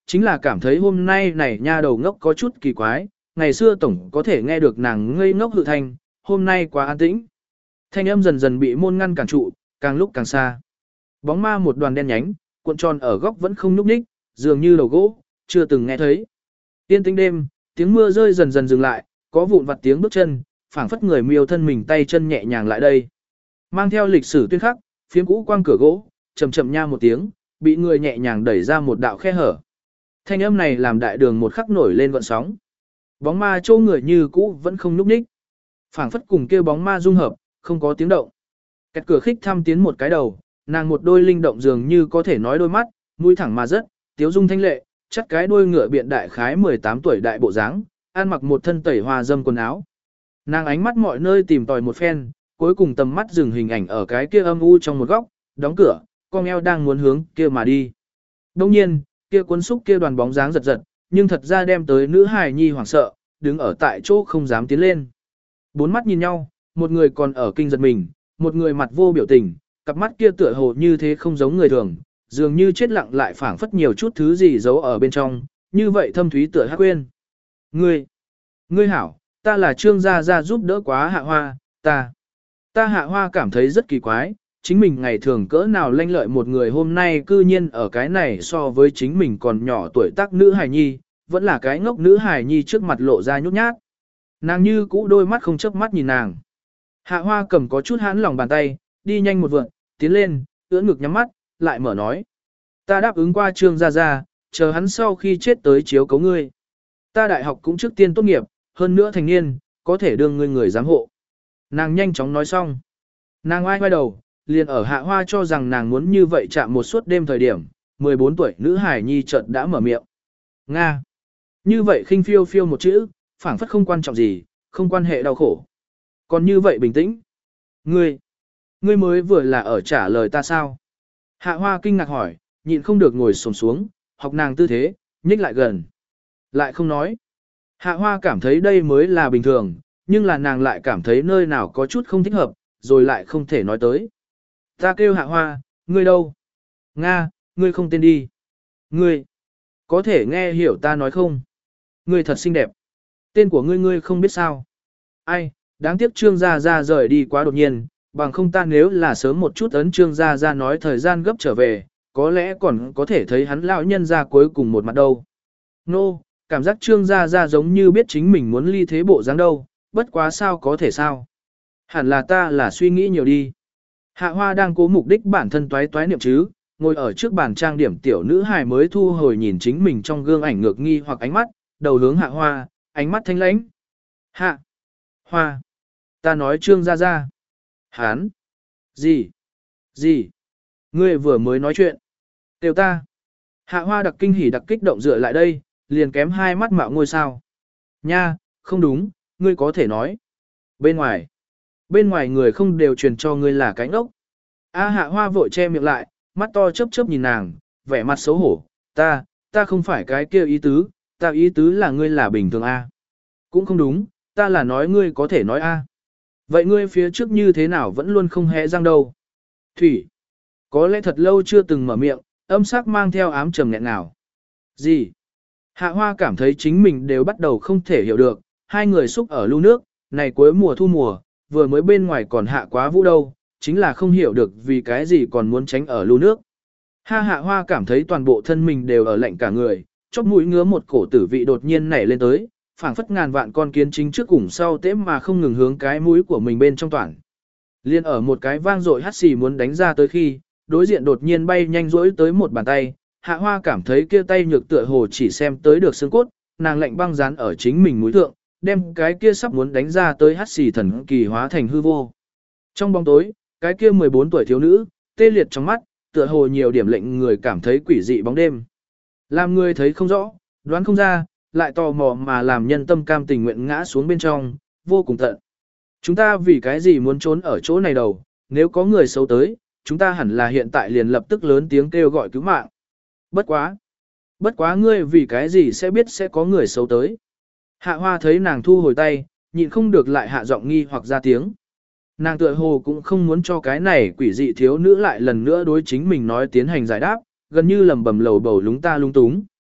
chính là cảm thấy hôm nay này nha đầu ngốc có chút kỳ quái, ngày xưa tổng có thể nghe được nàng ngây ngốc hự thanh, hôm nay quá an tĩnh. Thanh âm dần dần bị môn ngăn cản trụ, càng lúc càng xa. Bóng ma một đoàn đen nhánh, cuộn tròn ở góc vẫn không nhúc nhích, dường như đầu gỗ, chưa từng nghe thấy. Tiên tĩnh đêm, tiếng mưa rơi dần dần dừng lại, có vụn vặt tiếng bước chân, phảng phất người miêu thân mình tay chân nhẹ nhàng lại đây. Mang theo lịch sử tuyên khắc, phiến cũ quang cửa gỗ, chậm chậm nha một tiếng, bị người nhẹ nhàng đẩy ra một đạo khe hở. Thanh âm này làm đại đường một khắc nổi lên gợn sóng. Bóng ma châu người như cũ vẫn không nhúc nhích. Phảng phất cùng kêu bóng ma dung hợp, không có tiếng động. Kẹt cửa khích thăm tiến một cái đầu, nàng một đôi linh động dường như có thể nói đôi mắt, mũi thẳng mà rất, tiếu dung thanh lệ, chắc cái đuôi ngựa biện đại khái mười tám tuổi đại bộ dáng, ăn mặc một thân tẩy hoa dâm quần áo. Nàng ánh mắt mọi nơi tìm tòi một phen, cuối cùng tầm mắt dừng hình ảnh ở cái kia âm u trong một góc, đóng cửa, con eo đang muốn hướng kia mà đi. Đông nhiên, kia cuốn xúc kia đoàn bóng dáng giật giật, nhưng thật ra đem tới nữ hài nhi hoảng sợ, đứng ở tại chỗ không dám tiến lên. Bốn mắt nhìn nhau, một người còn ở kinh giật mình, một người mặt vô biểu tình, cặp mắt kia tựa hồ như thế không giống người thường, dường như chết lặng lại phảng phất nhiều chút thứ gì giấu ở bên trong, như vậy thâm thúy tựa hắc quên. Ngươi, ngươi hảo, ta là Trương Gia Gia giúp đỡ quá Hạ Hoa, ta, ta Hạ Hoa cảm thấy rất kỳ quái, chính mình ngày thường cỡ nào lanh lợi một người hôm nay cư nhiên ở cái này so với chính mình còn nhỏ tuổi tác nữ hài nhi, vẫn là cái ngốc nữ hài nhi trước mặt lộ ra nhút nhát. Nàng như cũ đôi mắt không chớp mắt nhìn nàng. Hạ Hoa cầm có chút hãn lòng bàn tay, đi nhanh một vượt, tiến lên, ưỡn ngực nhắm mắt, lại mở nói. Ta đáp ứng qua Trương Gia Gia, chờ hắn sau khi chết tới chiếu cấu ngươi. Ta đại học cũng trước tiên tốt nghiệp, hơn nữa thành niên, có thể đương ngươi người giám hộ. Nàng nhanh chóng nói xong. Nàng oai oai đầu, liền ở Hạ Hoa cho rằng nàng muốn như vậy chạm một suốt đêm thời điểm, mười bốn tuổi nữ hải nhi chợt đã mở miệng. Nga. Như vậy khinh phiêu phiêu một chữ, phảng phất không quan trọng gì, không quan hệ đau khổ. Còn như vậy bình tĩnh. Ngươi, ngươi mới vừa là ở trả lời ta sao? Hạ Hoa kinh ngạc hỏi, nhịn không được ngồi xổm xuống, học nàng tư thế, nhích lại gần. Lại không nói. Hạ Hoa cảm thấy đây mới là bình thường, nhưng là nàng lại cảm thấy nơi nào có chút không thích hợp, rồi lại không thể nói tới. Ta kêu Hạ Hoa, ngươi đâu? Nga, ngươi không tên đi. Ngươi, có thể nghe hiểu ta nói không? Ngươi thật xinh đẹp. Tên của ngươi ngươi không biết sao? Ai, đáng tiếc Trương Gia Gia rời đi quá đột nhiên, bằng không ta nếu là sớm một chút ấn Trương Gia Gia nói thời gian gấp trở về, có lẽ còn có thể thấy hắn lão nhân ra cuối cùng một mặt đâu. Nô, no, cảm giác Trương Gia Gia giống như biết chính mình muốn ly thế bộ dáng đâu, bất quá sao có thể sao? Hẳn là ta là suy nghĩ nhiều đi. Hạ Hoa đang cố mục đích bản thân toái toái niệm chứ, ngồi ở trước bàn trang điểm tiểu nữ hài mới thu hồi nhìn chính mình trong gương ảnh ngược nghi hoặc ánh mắt, đầu hướng Hạ Hoa, ánh mắt thanh lãnh. Hạ Hoa, ta nói Trương Gia Gia. Hán, gì, gì, ngươi vừa mới nói chuyện. Tiểu ta. Hạ Hoa đặc kinh hỉ đặc kích động dựa lại đây, liền kém hai mắt mạo ngôi sao. Nha, không đúng, ngươi có thể nói. Bên ngoài, bên ngoài người không đều truyền cho ngươi là cái ngốc. A Hạ Hoa vội che miệng lại, mắt to chớp chớp nhìn nàng, vẻ mặt xấu hổ. Ta, ta không phải cái kia ý tứ, ta ý tứ là ngươi là bình thường A. Cũng không đúng, ta là nói ngươi có thể nói A. Vậy ngươi phía trước như thế nào vẫn luôn không hé răng đâu? Thủy, có lẽ thật lâu chưa từng mở miệng, âm sắc mang theo ám trầm nghẹn nào. Gì? Hạ Hoa cảm thấy chính mình đều bắt đầu không thể hiểu được, hai người xúc ở lưu nước, này cuối mùa thu mùa, vừa mới bên ngoài còn hạ quá vũ đâu, chính là không hiểu được vì cái gì còn muốn tránh ở lưu nước. Ha Hạ Hoa cảm thấy toàn bộ thân mình đều ở lạnh cả người, chóp mũi ngứa một cổ tử vị đột nhiên nảy lên tới, phảng phất ngàn vạn con kiến chính trước cùng sau tễm mà không ngừng hướng cái mũi của mình bên trong toàn. Liên ở một cái vang dội hắt xì muốn đánh ra tới khi, đối diện đột nhiên bay nhanh rỗi tới một bàn tay, Hạ Hoa cảm thấy kia tay nhược tựa hồ chỉ xem tới được xương cốt, nàng lạnh băng dán ở chính mình mũi thượng, đem cái kia sắp muốn đánh ra tới hắt xì thần kỳ hóa thành hư vô. Trong bóng tối, cái kia mười bốn tuổi thiếu nữ, tê liệt trong mắt, tựa hồ nhiều điểm lệnh người cảm thấy quỷ dị bóng đêm. Làm người thấy không rõ, đoán không ra, lại tò mò mà làm nhân tâm cam tình nguyện ngã xuống bên trong, vô cùng tận. Chúng ta vì cái gì muốn trốn ở chỗ này đâu, nếu có người xấu tới, chúng ta hẳn là hiện tại liền lập tức lớn tiếng kêu gọi cứu mạng. Bất quá. Bất quá ngươi vì cái gì sẽ biết sẽ có người xấu tới. Hạ Hoa thấy nàng thu hồi tay, nhịn không được lại hạ giọng nghi hoặc ra tiếng. Nàng tựa hồ cũng không muốn cho cái này quỷ dị thiếu nữ lại lần nữa đối chính mình nói tiến hành giải đáp, gần như lầm bầm lầu bầu lúng ta lung túng.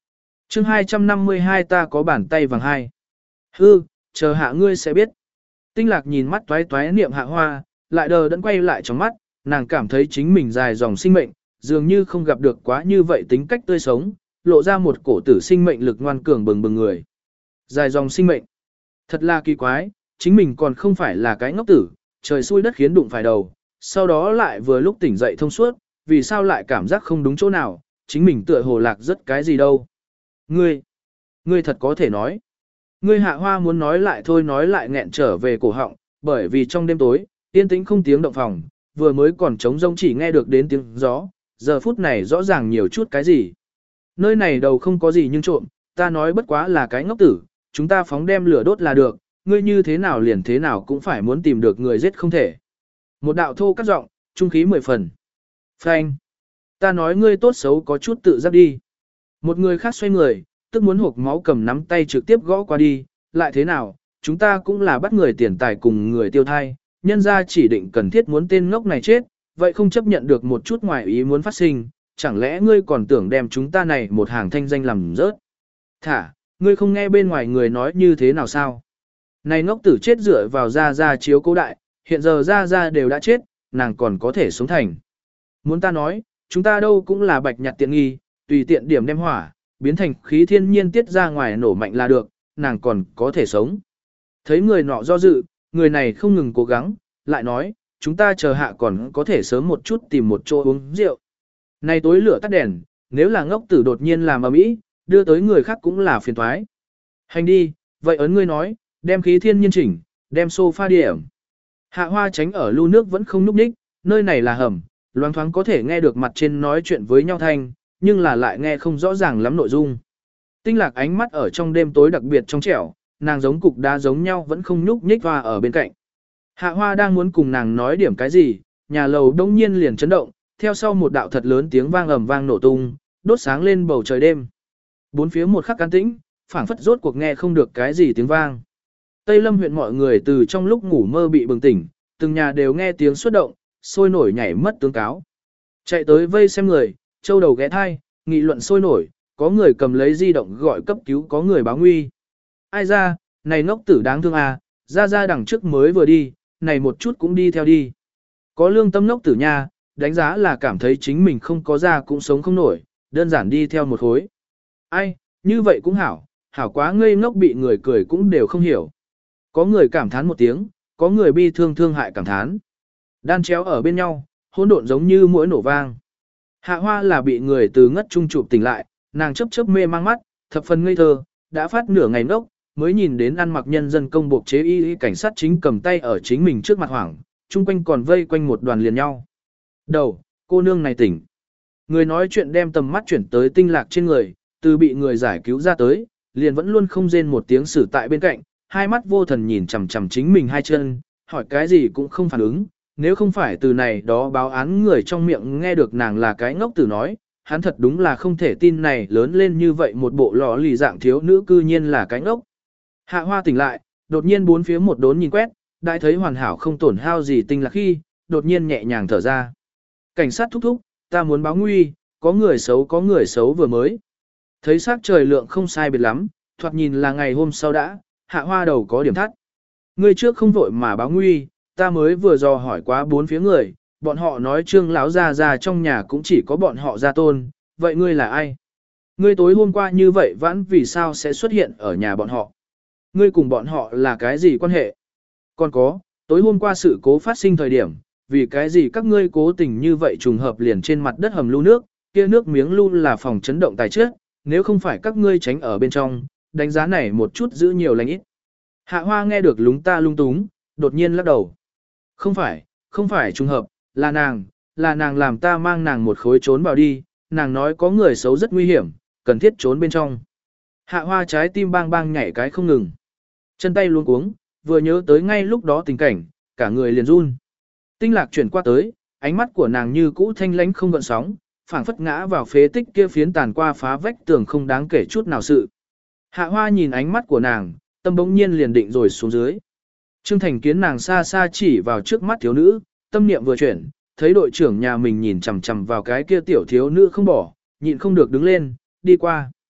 chương hai trăm năm mươi hai ta có bàn tay vàng hai. Hư, chờ hạ ngươi sẽ biết. Tinh lạc nhìn mắt toái toái niệm Hạ Hoa, lại đờ đẫn quay lại trong mắt, nàng cảm thấy chính mình dài dòng sinh mệnh, dường như không gặp được quá như vậy tính cách tươi sống, lộ ra một cổ tử sinh mệnh lực ngoan cường bừng bừng người. Dài dòng sinh mệnh. Thật là kỳ quái, chính mình còn không phải là cái ngốc tử, trời xui đất khiến đụng phải đầu, sau đó lại vừa lúc tỉnh dậy thông suốt, vì sao lại cảm giác không đúng chỗ nào, chính mình tựa hồ lạc rất cái gì đâu. Ngươi, ngươi thật có thể nói. Ngươi Hạ Hoa muốn nói lại thôi nói lại nghẹn trở về cổ họng, bởi vì trong đêm tối, yên tĩnh không tiếng động phòng, vừa mới còn trống rông chỉ nghe được đến tiếng gió, giờ phút này rõ ràng nhiều chút cái gì. Nơi này đầu không có gì nhưng trộm, ta nói bất quá là cái ngốc tử, chúng ta phóng đem lửa đốt là được, ngươi như thế nào liền thế nào cũng phải muốn tìm được người giết không thể. Một đạo thô cắt giọng, trung khí mười phần. Phanh. Ta nói ngươi tốt xấu có chút tự giác đi. Một người khác xoay người, tức muốn hộp máu cầm nắm tay trực tiếp gõ qua đi, lại thế nào, chúng ta cũng là bắt người tiền tài cùng người tiêu thai, nhân ra chỉ định cần thiết muốn tên ngốc này chết, vậy không chấp nhận được một chút ngoài ý muốn phát sinh, chẳng lẽ ngươi còn tưởng đem chúng ta này một hàng thanh danh làm rớt. Thả, ngươi không nghe bên ngoài người nói như thế nào sao? Này ngốc tử chết dựa vào ra ra chiếu cố đại, hiện giờ ra ra đều đã chết, nàng còn có thể sống thành. Muốn ta nói, chúng ta đâu cũng là bạch nhặt tiện nghi, tùy tiện điểm đem hỏa, biến thành khí thiên nhiên tiết ra ngoài nổ mạnh là được, nàng còn có thể sống. Thấy người nọ do dự, người này không ngừng cố gắng, lại nói, chúng ta chờ hạ còn có thể sớm một chút tìm một chỗ uống rượu. Này tối lửa tắt đèn, nếu là ngốc tử đột nhiên làm ầm ĩ, đưa tới người khác cũng là phiền toái. Hành đi, vậy ấn ngươi nói, đem khí thiên nhiên chỉnh, đem sofa điểm. Hạ Hoa tránh ở lưu nước vẫn không núp ních, nơi này là hầm, loáng thoáng có thể nghe được mặt trên nói chuyện với nhau thanh, nhưng là lại nghe không rõ ràng lắm nội dung. Tinh lạc ánh mắt ở trong đêm tối đặc biệt trong trẻo, nàng giống cục đá giống nhau vẫn không nhúc nhích hoa ở bên cạnh. Hạ Hoa đang muốn cùng nàng nói điểm cái gì, nhà lầu đông nhiên liền chấn động, theo sau một đạo thật lớn tiếng vang ầm vang nổ tung, đốt sáng lên bầu trời đêm. Bốn phía một khắc can tĩnh, phảng phất rốt cuộc nghe không được cái gì tiếng vang. Tây Lâm huyện mọi người từ trong lúc ngủ mơ bị bừng tỉnh, từng nhà đều nghe tiếng xuất động, sôi nổi nhảy mất tướng cáo. Chạy tới vây xem người, châu đầu ghé thai, nghị luận sôi nổi, có người cầm lấy di động gọi cấp cứu, có người báo nguy. Ai ra, này ngốc tử đáng thương à, ra ra đằng trước mới vừa đi, này một chút cũng đi theo đi. Có lương tâm ngốc tử nha, đánh giá là cảm thấy chính mình không có ra cũng sống không nổi, đơn giản đi theo một khối. Ai, như vậy cũng hảo, hảo quá ngây ngốc bị người cười cũng đều không hiểu. Có người cảm thán một tiếng, có người bi thương thương hại cảm thán. Đan chéo ở bên nhau, hỗn độn giống như mũi nổ vang. Hạ Hoa là bị người từ ngất trung chụp tỉnh lại, nàng chớp chớp mê mang mắt, thập phần ngây thơ, đã phát nửa ngày ngốc, mới nhìn đến ăn mặc nhân dân công buộc chế y, y cảnh sát chính cầm tay ở chính mình trước mặt hoảng, chung quanh còn vây quanh một đoàn liền nhau. Đầu, cô nương này tỉnh. Người nói chuyện đem tầm mắt chuyển tới tinh lạc trên người, từ bị người giải cứu ra tới, liền vẫn luôn không rên một tiếng xử tại bên cạnh, hai mắt vô thần nhìn chằm chằm chính mình hai chân, hỏi cái gì cũng không phản ứng, nếu không phải từ này đó báo án người trong miệng nghe được nàng là cái ngốc tử nói, hắn thật đúng là không thể tin này lớn lên như vậy một bộ lọ lì dạng thiếu nữ cư nhiên là cái ngốc. Hạ Hoa tỉnh lại, đột nhiên bốn phía một đốn nhìn quét, đại thấy hoàn hảo không tổn hao gì tinh lạc khi, đột nhiên nhẹ nhàng thở ra. Cảnh sát thúc thúc, ta muốn báo nguy, có người xấu có người xấu vừa mới. Thấy sắc trời lượng không sai biệt lắm, thoạt nhìn là ngày hôm sau đã, Hạ Hoa đầu có điểm thắt. Ngươi trước không vội mà báo nguy, ta mới vừa dò hỏi quá bốn phía người, bọn họ nói Trương lão gia gia trong nhà cũng chỉ có bọn họ gia tôn, vậy ngươi là ai? Ngươi tối hôm qua như vậy vãn vì sao sẽ xuất hiện ở nhà bọn họ? Ngươi cùng bọn họ là cái gì quan hệ? Còn có, tối hôm qua sự cố phát sinh thời điểm, vì cái gì các ngươi cố tình như vậy trùng hợp liền trên mặt đất hầm lưu nước, kia nước miếng lưu là phòng chấn động tài trước, nếu không phải các ngươi tránh ở bên trong, đánh giá này một chút giữ nhiều lành ít. Hạ Hoa nghe được lúng ta lung túng, đột nhiên lắc đầu. Không phải, không phải trùng hợp, là nàng, là nàng làm ta mang nàng một khối trốn vào đi, nàng nói có người xấu rất nguy hiểm, cần thiết trốn bên trong. Hạ Hoa trái tim bang bang nhảy cái không ngừng. Chân tay luống cuống, vừa nhớ tới ngay lúc đó tình cảnh, cả người liền run. Tinh lạc chuyển qua tới, ánh mắt của nàng như cũ thanh lánh không gợn sóng, phảng phất ngã vào phế tích kia phiến tàn qua phá vách tường không đáng kể chút nào sự. Hạ Hoa nhìn ánh mắt của nàng, tâm bỗng nhiên liền định rồi xuống dưới. Trương Thành Kiến nàng xa xa chỉ vào trước mắt thiếu nữ, tâm niệm vừa chuyển, thấy đội trưởng nhà mình nhìn chằm chằm vào cái kia tiểu thiếu nữ không bỏ, nhịn không được đứng lên, đi qua.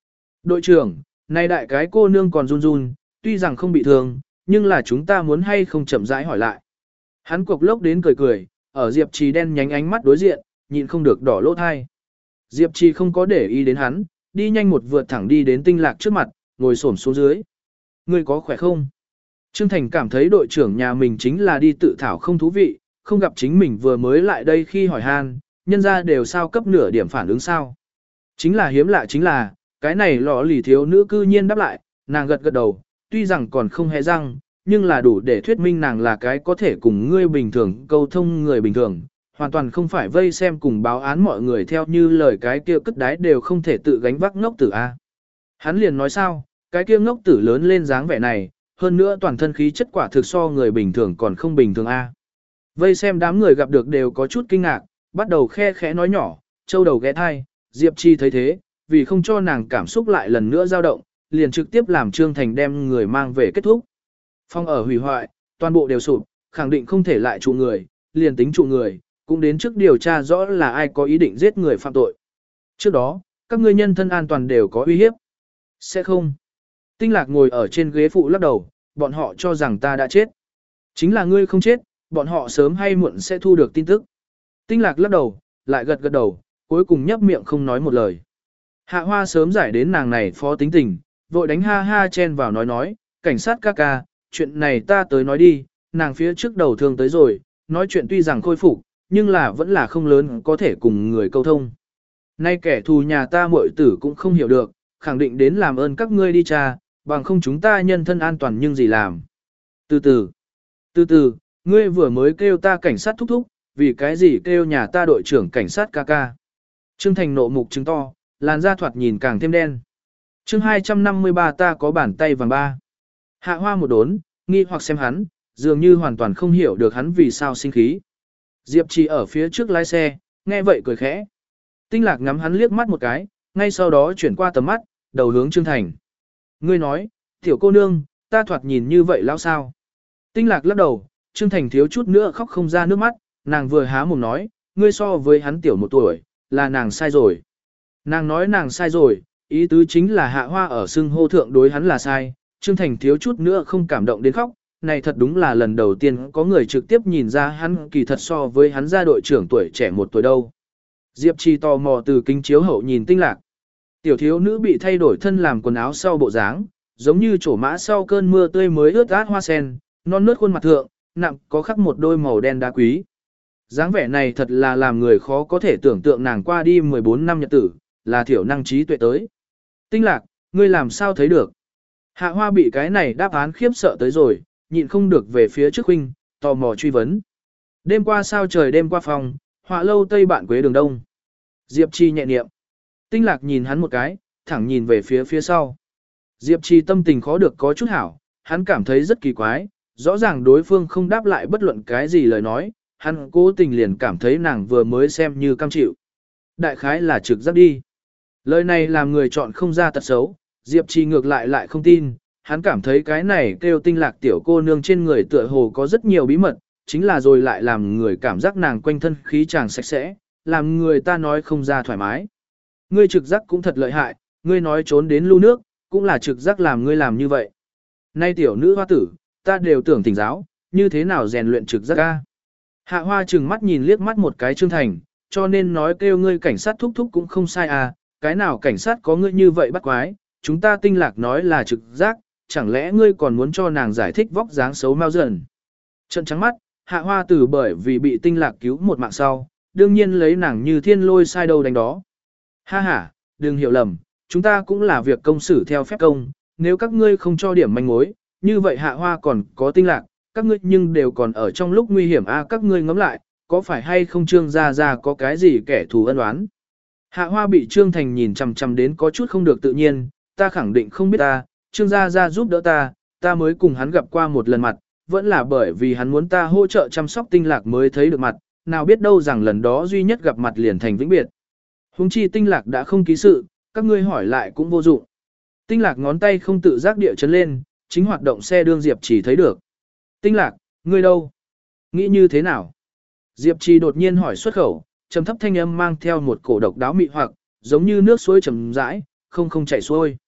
Đội trưởng, nay đại cái cô nương còn run run, tuy rằng không bị thương, nhưng là chúng ta muốn hay không chậm rãi hỏi lại. Hắn cục lốc đến cười cười, ở Diệp Trì đen nhánh ánh mắt đối diện, nhịn không được đỏ lỗ thai. Diệp Trì không có để ý đến hắn, đi nhanh một vượt thẳng đi đến Tinh Lạc trước mặt, ngồi xổm xuống dưới. Ngươi có khỏe không? Trương Thành cảm thấy đội trưởng nhà mình chính là đi tự thảo không thú vị, không gặp chính mình vừa mới lại đây khi hỏi han, nhân ra đều sao cấp nửa điểm phản ứng sao. Chính là hiếm lạ chính là, cái này lọ lì thiếu nữ cư nhiên đáp lại, nàng gật gật đầu, tuy rằng còn không hề răng, nhưng là đủ để thuyết minh nàng là cái có thể cùng ngươi bình thường câu thông người bình thường, hoàn toàn không phải vây xem cùng báo án mọi người theo như lời cái kia cất đái đều không thể tự gánh vác ngốc tử A. Hắn liền nói sao, cái kia ngốc tử lớn lên dáng vẻ này, hơn nữa toàn thân khí chất quả thực so người bình thường còn không bình thường A. Vây xem đám người gặp được đều có chút kinh ngạc, bắt đầu khe khẽ nói nhỏ, châu đầu ghé thai, Diệp Chi thấy thế, vì không cho nàng cảm xúc lại lần nữa dao động, liền trực tiếp làm Trương Thành đem người mang về kết thúc. Phong ở hủy hoại, toàn bộ đều sụp, khẳng định không thể lại trụ người, liền tính trụ người, cũng đến trước điều tra rõ là ai có ý định giết người phạm tội. Trước đó, các ngươi nhân thân an toàn đều có uy hiếp. Sẽ không. Tinh Lạc ngồi ở trên ghế phụ lắc đầu, bọn họ cho rằng ta đã chết. Chính là ngươi không chết, bọn họ sớm hay muộn sẽ thu được tin tức. Tinh Lạc lắc đầu, lại gật gật đầu, cuối cùng nhấp miệng không nói một lời. Hạ Hoa sớm giải đến nàng này phó tính tình, vội đánh ha ha chen vào nói nói, cảnh sát ca ca, chuyện này ta tới nói đi, nàng phía trước đầu thương tới rồi, nói chuyện tuy rằng khôi phục, nhưng là vẫn là không lớn có thể cùng người câu thông. Nay kẻ thù nhà ta muội tử cũng không hiểu được, khẳng định đến làm ơn các ngươi đi cha, bằng không chúng ta nhân thân an toàn nhưng gì làm. Từ từ, từ từ, ngươi vừa mới kêu ta cảnh sát thúc thúc, vì cái gì kêu nhà ta đội trưởng cảnh sát ca ca. Trương Thành nộ mục trứng to, làn da thoạt nhìn càng thêm đen. chương hai trăm năm mươi ba ta có bàn tay vàng ba. Hạ Hoa một đốn, nghi hoặc xem hắn, dường như hoàn toàn không hiểu được hắn vì sao sinh khí. Diệp Trì ở phía trước lái xe, nghe vậy cười khẽ. Tinh Lạc ngắm hắn liếc mắt một cái, ngay sau đó chuyển qua tầm mắt, đầu hướng Trương Thành. Ngươi nói, tiểu cô nương, ta thoạt nhìn như vậy lão sao? Tinh Lạc lắc đầu, Trương Thành thiếu chút nữa khóc không ra nước mắt, nàng vừa há mồm nói, ngươi so với hắn tiểu một tuổi, là nàng sai rồi. Nàng nói nàng sai rồi, ý tứ chính là Hạ Hoa ở xưng hô thượng đối hắn là sai, Trương Thành thiếu chút nữa không cảm động đến khóc, này thật đúng là lần đầu tiên có người trực tiếp nhìn ra hắn kỳ thật so với hắn ra đội trưởng tuổi trẻ một tuổi đâu. Diệp Trì tò mò từ kính chiếu hậu nhìn Tinh Lạc. Tiểu thiếu nữ bị thay đổi thân làm quần áo sau bộ dáng, giống như trổ mã sau cơn mưa tươi mới ướt át hoa sen, non nớt khuôn mặt thượng, nặng có khắc một đôi màu đen đá quý. Dáng vẻ này thật là làm người khó có thể tưởng tượng nàng qua đi mười bốn năm nhật tử, là thiểu năng trí tuệ tới. Tinh Lạc, ngươi làm sao thấy được? Hạ Hoa bị cái này đáp án khiếp sợ tới rồi, nhịn không được về phía trước huynh, tò mò truy vấn. Đêm qua sao trời đêm qua phòng, họa lâu tây bạn quế đường đông. Diệp Chi nhẹ niệm. Tinh Lạc nhìn hắn một cái, thẳng nhìn về phía phía sau. Diệp Chi tâm tình khó được có chút hảo, hắn cảm thấy rất kỳ quái, rõ ràng đối phương không đáp lại bất luận cái gì lời nói, hắn cố tình liền cảm thấy nàng vừa mới xem như cam chịu. Đại khái là trực giác đi. Lời này làm người chọn không ra tật xấu, Diệp Chi ngược lại lại không tin, hắn cảm thấy cái này kêu Tinh Lạc tiểu cô nương trên người tựa hồ có rất nhiều bí mật, chính là rồi lại làm người cảm giác nàng quanh thân khí chàng sạch sẽ, làm người ta nói không ra thoải mái. Ngươi trực giác cũng thật lợi hại, ngươi nói trốn đến lưu nước, cũng là trực giác làm ngươi làm như vậy. Nay tiểu nữ hoa tử, ta đều tưởng tỉnh giáo, như thế nào rèn luyện trực giác ca. Hạ Hoa chừng mắt nhìn liếc mắt một cái Trương Thành, cho nên nói kêu ngươi cảnh sát thúc thúc cũng không sai à, cái nào cảnh sát có ngươi như vậy bắt quái, chúng ta Tinh Lạc nói là trực giác, chẳng lẽ ngươi còn muốn cho nàng giải thích vóc dáng xấu mau dần. Trận trắng mắt, Hạ Hoa tử bởi vì bị Tinh Lạc cứu một mạng sau, đương nhiên lấy nàng như thiên lôi sai đầu đánh đó. Ha ha, đừng hiểu lầm, chúng ta cũng là việc công xử theo phép công, nếu các ngươi không cho điểm manh mối, như vậy Hạ Hoa còn có Tinh Lạc, các ngươi nhưng đều còn ở trong lúc nguy hiểm a à, các ngươi ngẫm lại, có phải hay không Trương gia gia có cái gì kẻ thù ân oán? Hạ Hoa bị Trương Thành nhìn chằm chằm đến có chút không được tự nhiên, ta khẳng định không biết ta, Trương gia gia giúp đỡ ta, ta mới cùng hắn gặp qua một lần mặt, vẫn là bởi vì hắn muốn ta hỗ trợ chăm sóc Tinh Lạc mới thấy được mặt, nào biết đâu rằng lần đó duy nhất gặp mặt liền thành vĩnh biệt. Hùng chi Tinh Lạc đã không ký sự, các ngươi hỏi lại cũng vô dụng. Tinh Lạc ngón tay không tự giác địa chấn lên, chính hoạt động xe đương Diệp chỉ thấy được. Tinh Lạc, ngươi đâu? Nghĩ như thế nào? Diệp Trì đột nhiên hỏi xuất khẩu, trầm thấp thanh âm mang theo một cổ độc đáo mị hoặc, giống như nước suối trầm rãi, không không chảy xuôi.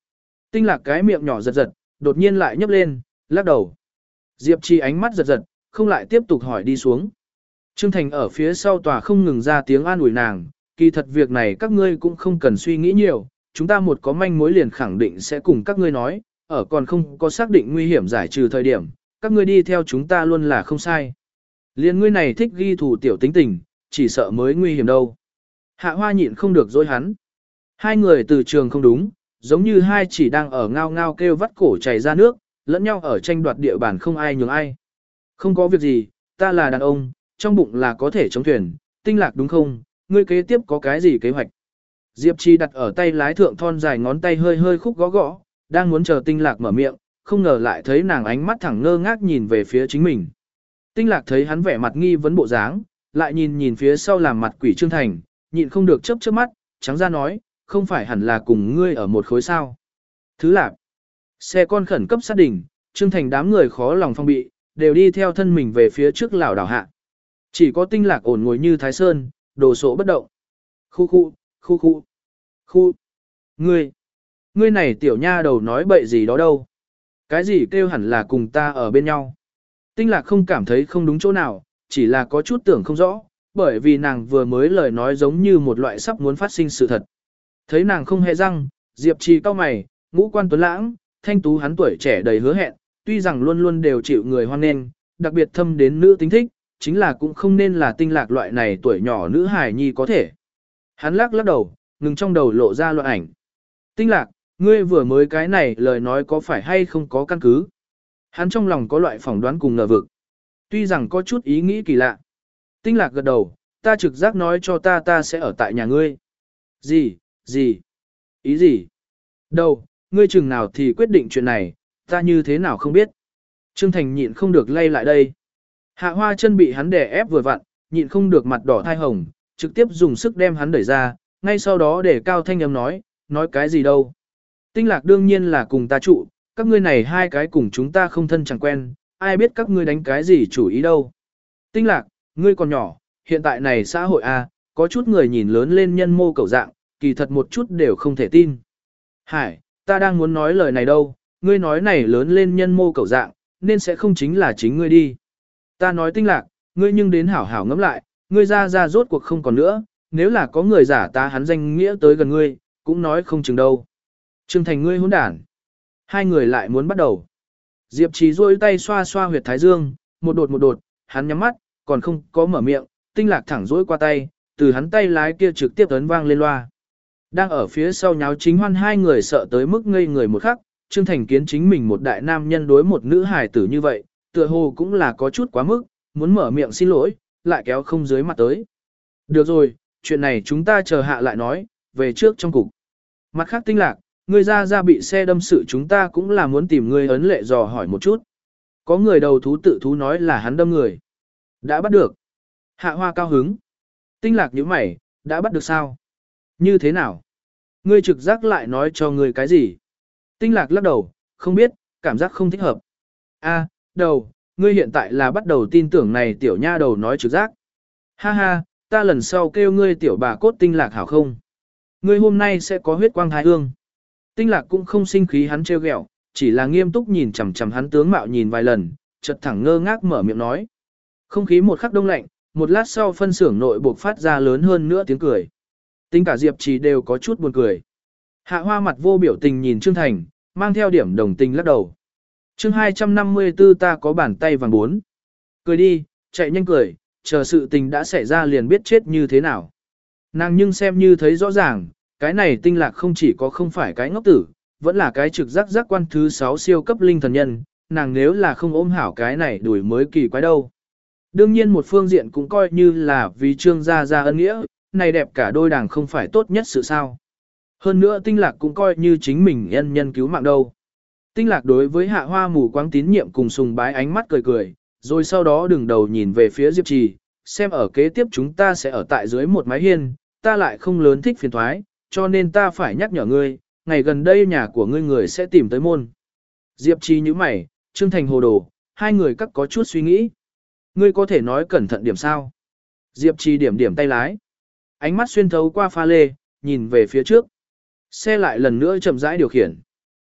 Tinh Lạc cái miệng nhỏ giật giật, đột nhiên lại nhấp lên, lắc đầu. Diệp Trì ánh mắt giật giật, không lại tiếp tục hỏi đi xuống. Trương Thành ở phía sau tòa không ngừng ra tiếng an ủi nàng, kỳ thật việc này các ngươi cũng không cần suy nghĩ nhiều, chúng ta một có manh mối liền khẳng định sẽ cùng các ngươi nói, ở còn không có xác định nguy hiểm giải trừ thời điểm, các ngươi đi theo chúng ta luôn là không sai. Liên ngươi này thích ghi thủ tiểu tính tình, chỉ sợ mới nguy hiểm đâu. Hạ Hoa nhịn không được dối hắn. Hai người từ trường không đúng, giống như hai chỉ đang ở ngao ngao kêu vắt cổ chảy ra nước, lẫn nhau ở tranh đoạt địa bàn không ai nhường ai. Không có việc gì, ta là đàn ông, trong bụng là có thể chống thuyền, Tinh Lạc đúng không, ngươi kế tiếp có cái gì kế hoạch? Diệp Trì đặt ở tay lái thượng thon dài ngón tay hơi hơi khúc gõ gõ, đang muốn chờ Tinh Lạc mở miệng, không ngờ lại thấy nàng ánh mắt thẳng ngơ ngác nhìn về phía chính mình. Tinh Lạc thấy hắn vẻ mặt nghi vấn bộ dáng, lại nhìn nhìn phía sau làm mặt quỷ Trương Thành, nhịn không được chớp chớp mắt, trắng ra nói, không phải hẳn là cùng ngươi ở một khối sao. Thứ lạc, xe con khẩn cấp sát đỉnh, Trương Thành đám người khó lòng phong bị, đều đi theo thân mình về phía trước lảo đảo hạ. Chỉ có Tinh Lạc ổn ngồi như Thái Sơn, đồ sộ bất động. Khu khu, khu khu, khu. Ngươi, ngươi này tiểu nha đầu nói bậy gì đó đâu. Cái gì kêu hẳn là cùng ta ở bên nhau. Tinh Lạc không cảm thấy không đúng chỗ nào, chỉ là có chút tưởng không rõ, bởi vì nàng vừa mới lời nói giống như một loại sắp muốn phát sinh sự thật. Thấy nàng không hề răng, Diệp Trì cau mày, ngũ quan tuấn lãng, thanh tú hắn tuổi trẻ đầy hứa hẹn, tuy rằng luôn luôn đều chịu người hoan nghênh, đặc biệt thâm đến nữ tính thích, chính là cũng không nên là Tinh Lạc loại này tuổi nhỏ nữ hài nhi có thể. Hắn lắc lắc đầu, ngừng trong đầu lộ ra loại ảnh. Tinh Lạc, ngươi vừa mới cái này lời nói có phải hay không có căn cứ? Hắn trong lòng có loại phỏng đoán cùng ngờ vực. Tuy rằng có chút ý nghĩ kỳ lạ. Tinh Lạc gật đầu, ta trực giác nói cho ta ta sẽ ở tại nhà ngươi. Gì, gì, ý gì? Đâu, ngươi chừng nào thì quyết định chuyện này, ta như thế nào không biết. Trương Thành nhịn không được lay lại đây. Hạ Hoa chân bị hắn đè ép vừa vặn, nhịn không được mặt đỏ thai hồng, trực tiếp dùng sức đem hắn đẩy ra, ngay sau đó để cao thanh âm nói, nói cái gì đâu. Tinh Lạc đương nhiên là cùng ta trụ, các ngươi này hai cái cùng chúng ta không thân chẳng quen, ai biết các ngươi đánh cái gì chủ ý đâu. Tinh Lạc, ngươi còn nhỏ, hiện tại này xã hội A, có chút người nhìn lớn lên nhân mô cầu dạng, kỳ thật một chút đều không thể tin. Hải, ta đang muốn nói lời này đâu, ngươi nói này lớn lên nhân mô cầu dạng, nên sẽ không chính là chính ngươi đi. Ta nói Tinh Lạc, ngươi nhưng đến hảo hảo ngẫm lại, ngươi ra ra rốt cuộc không còn nữa, nếu là có người giả ta hắn danh nghĩa tới gần ngươi, cũng nói không chừng đâu. Trương Thành ngươi hỗn đản. Hai người lại muốn bắt đầu. Diệp Trì duỗi tay xoa xoa huyệt thái dương, một đột một đột, hắn nhắm mắt, còn không có mở miệng, Tinh Lạc thẳng duỗi qua tay, từ hắn tay lái kia trực tiếp ấn vang lên loa. Đang ở phía sau nháo chính hoan hai người sợ tới mức ngây người một khắc, Trương Thành kiến chính mình một đại nam nhân đối một nữ hài tử như vậy, tựa hồ cũng là có chút quá mức, muốn mở miệng xin lỗi, lại kéo không dưới mặt tới. Được rồi, chuyện này chúng ta chờ hạ lại nói, về trước trong cục. Mặt khác Tinh Lạc, ngươi ra ra bị xe đâm sự chúng ta cũng là muốn tìm ngươi ấn lệ dò hỏi một chút. Có người đầu thú tự thú nói là hắn đâm người. Đã bắt được. Hạ Hoa cao hứng. Tinh Lạc nhíu mày, đã bắt được sao? Như thế nào? Ngươi trực giác lại nói cho ngươi cái gì? Tinh Lạc lắc đầu, không biết, cảm giác không thích hợp. A, đầu, ngươi hiện tại là bắt đầu tin tưởng này tiểu nha đầu nói trực giác. Ha ha, ta lần sau kêu ngươi tiểu bà cốt Tinh Lạc hảo không? Ngươi hôm nay sẽ có huyết quang thái hương. Tinh Lạc cũng không sinh khí hắn trêu ghẹo, chỉ là nghiêm túc nhìn chằm chằm hắn tướng mạo nhìn vài lần, chợt thẳng ngơ ngác mở miệng nói. Không khí một khắc đông lạnh, một lát sau phân xưởng nội buộc phát ra lớn hơn nữa tiếng cười. Tính cả Diệp Trì đều có chút buồn cười. Hạ Hoa mặt vô biểu tình nhìn Trương Thành, mang theo điểm đồng tình lắc đầu. Chương hai trăm năm mươi tư ta có bàn tay vàng bốn. Cười đi, chạy nhanh cười, chờ sự tình đã xảy ra liền biết chết như thế nào. Nàng nhưng xem như thấy rõ ràng, cái này Tinh Lạc không chỉ có không phải cái ngốc tử, vẫn là cái trực giác giác quan thứ sáu siêu cấp linh thần nhân, nàng nếu là không ôm hảo cái này đuổi mới kỳ quái đâu. Đương nhiên một phương diện cũng coi như là vì Trương gia gia ân nghĩa, này đẹp cả đôi đảng không phải tốt nhất sự sao. Hơn nữa Tinh Lạc cũng coi như chính mình nhân nhân cứu mạng đâu. Tinh Lạc đối với Hạ Hoa mù quáng tín nhiệm cùng sùng bái ánh mắt cười cười, rồi sau đó đừng đầu nhìn về phía Diệp Trì, xem ở kế tiếp chúng ta sẽ ở tại dưới một mái hiên, ta lại không lớn thích phiền thoái, cho nên ta phải nhắc nhở ngươi, ngày gần đây nhà của ngươi người sẽ tìm tới môn. Diệp Trì như mày, Trương Thành hồ đồ, hai người các có chút suy nghĩ. Ngươi có thể nói cẩn thận điểm sao? Diệp Trì điểm điểm tay lái. Ánh mắt xuyên thấu qua pha lê, nhìn về phía trước. Xe lại lần nữa chậm rãi điều khiển.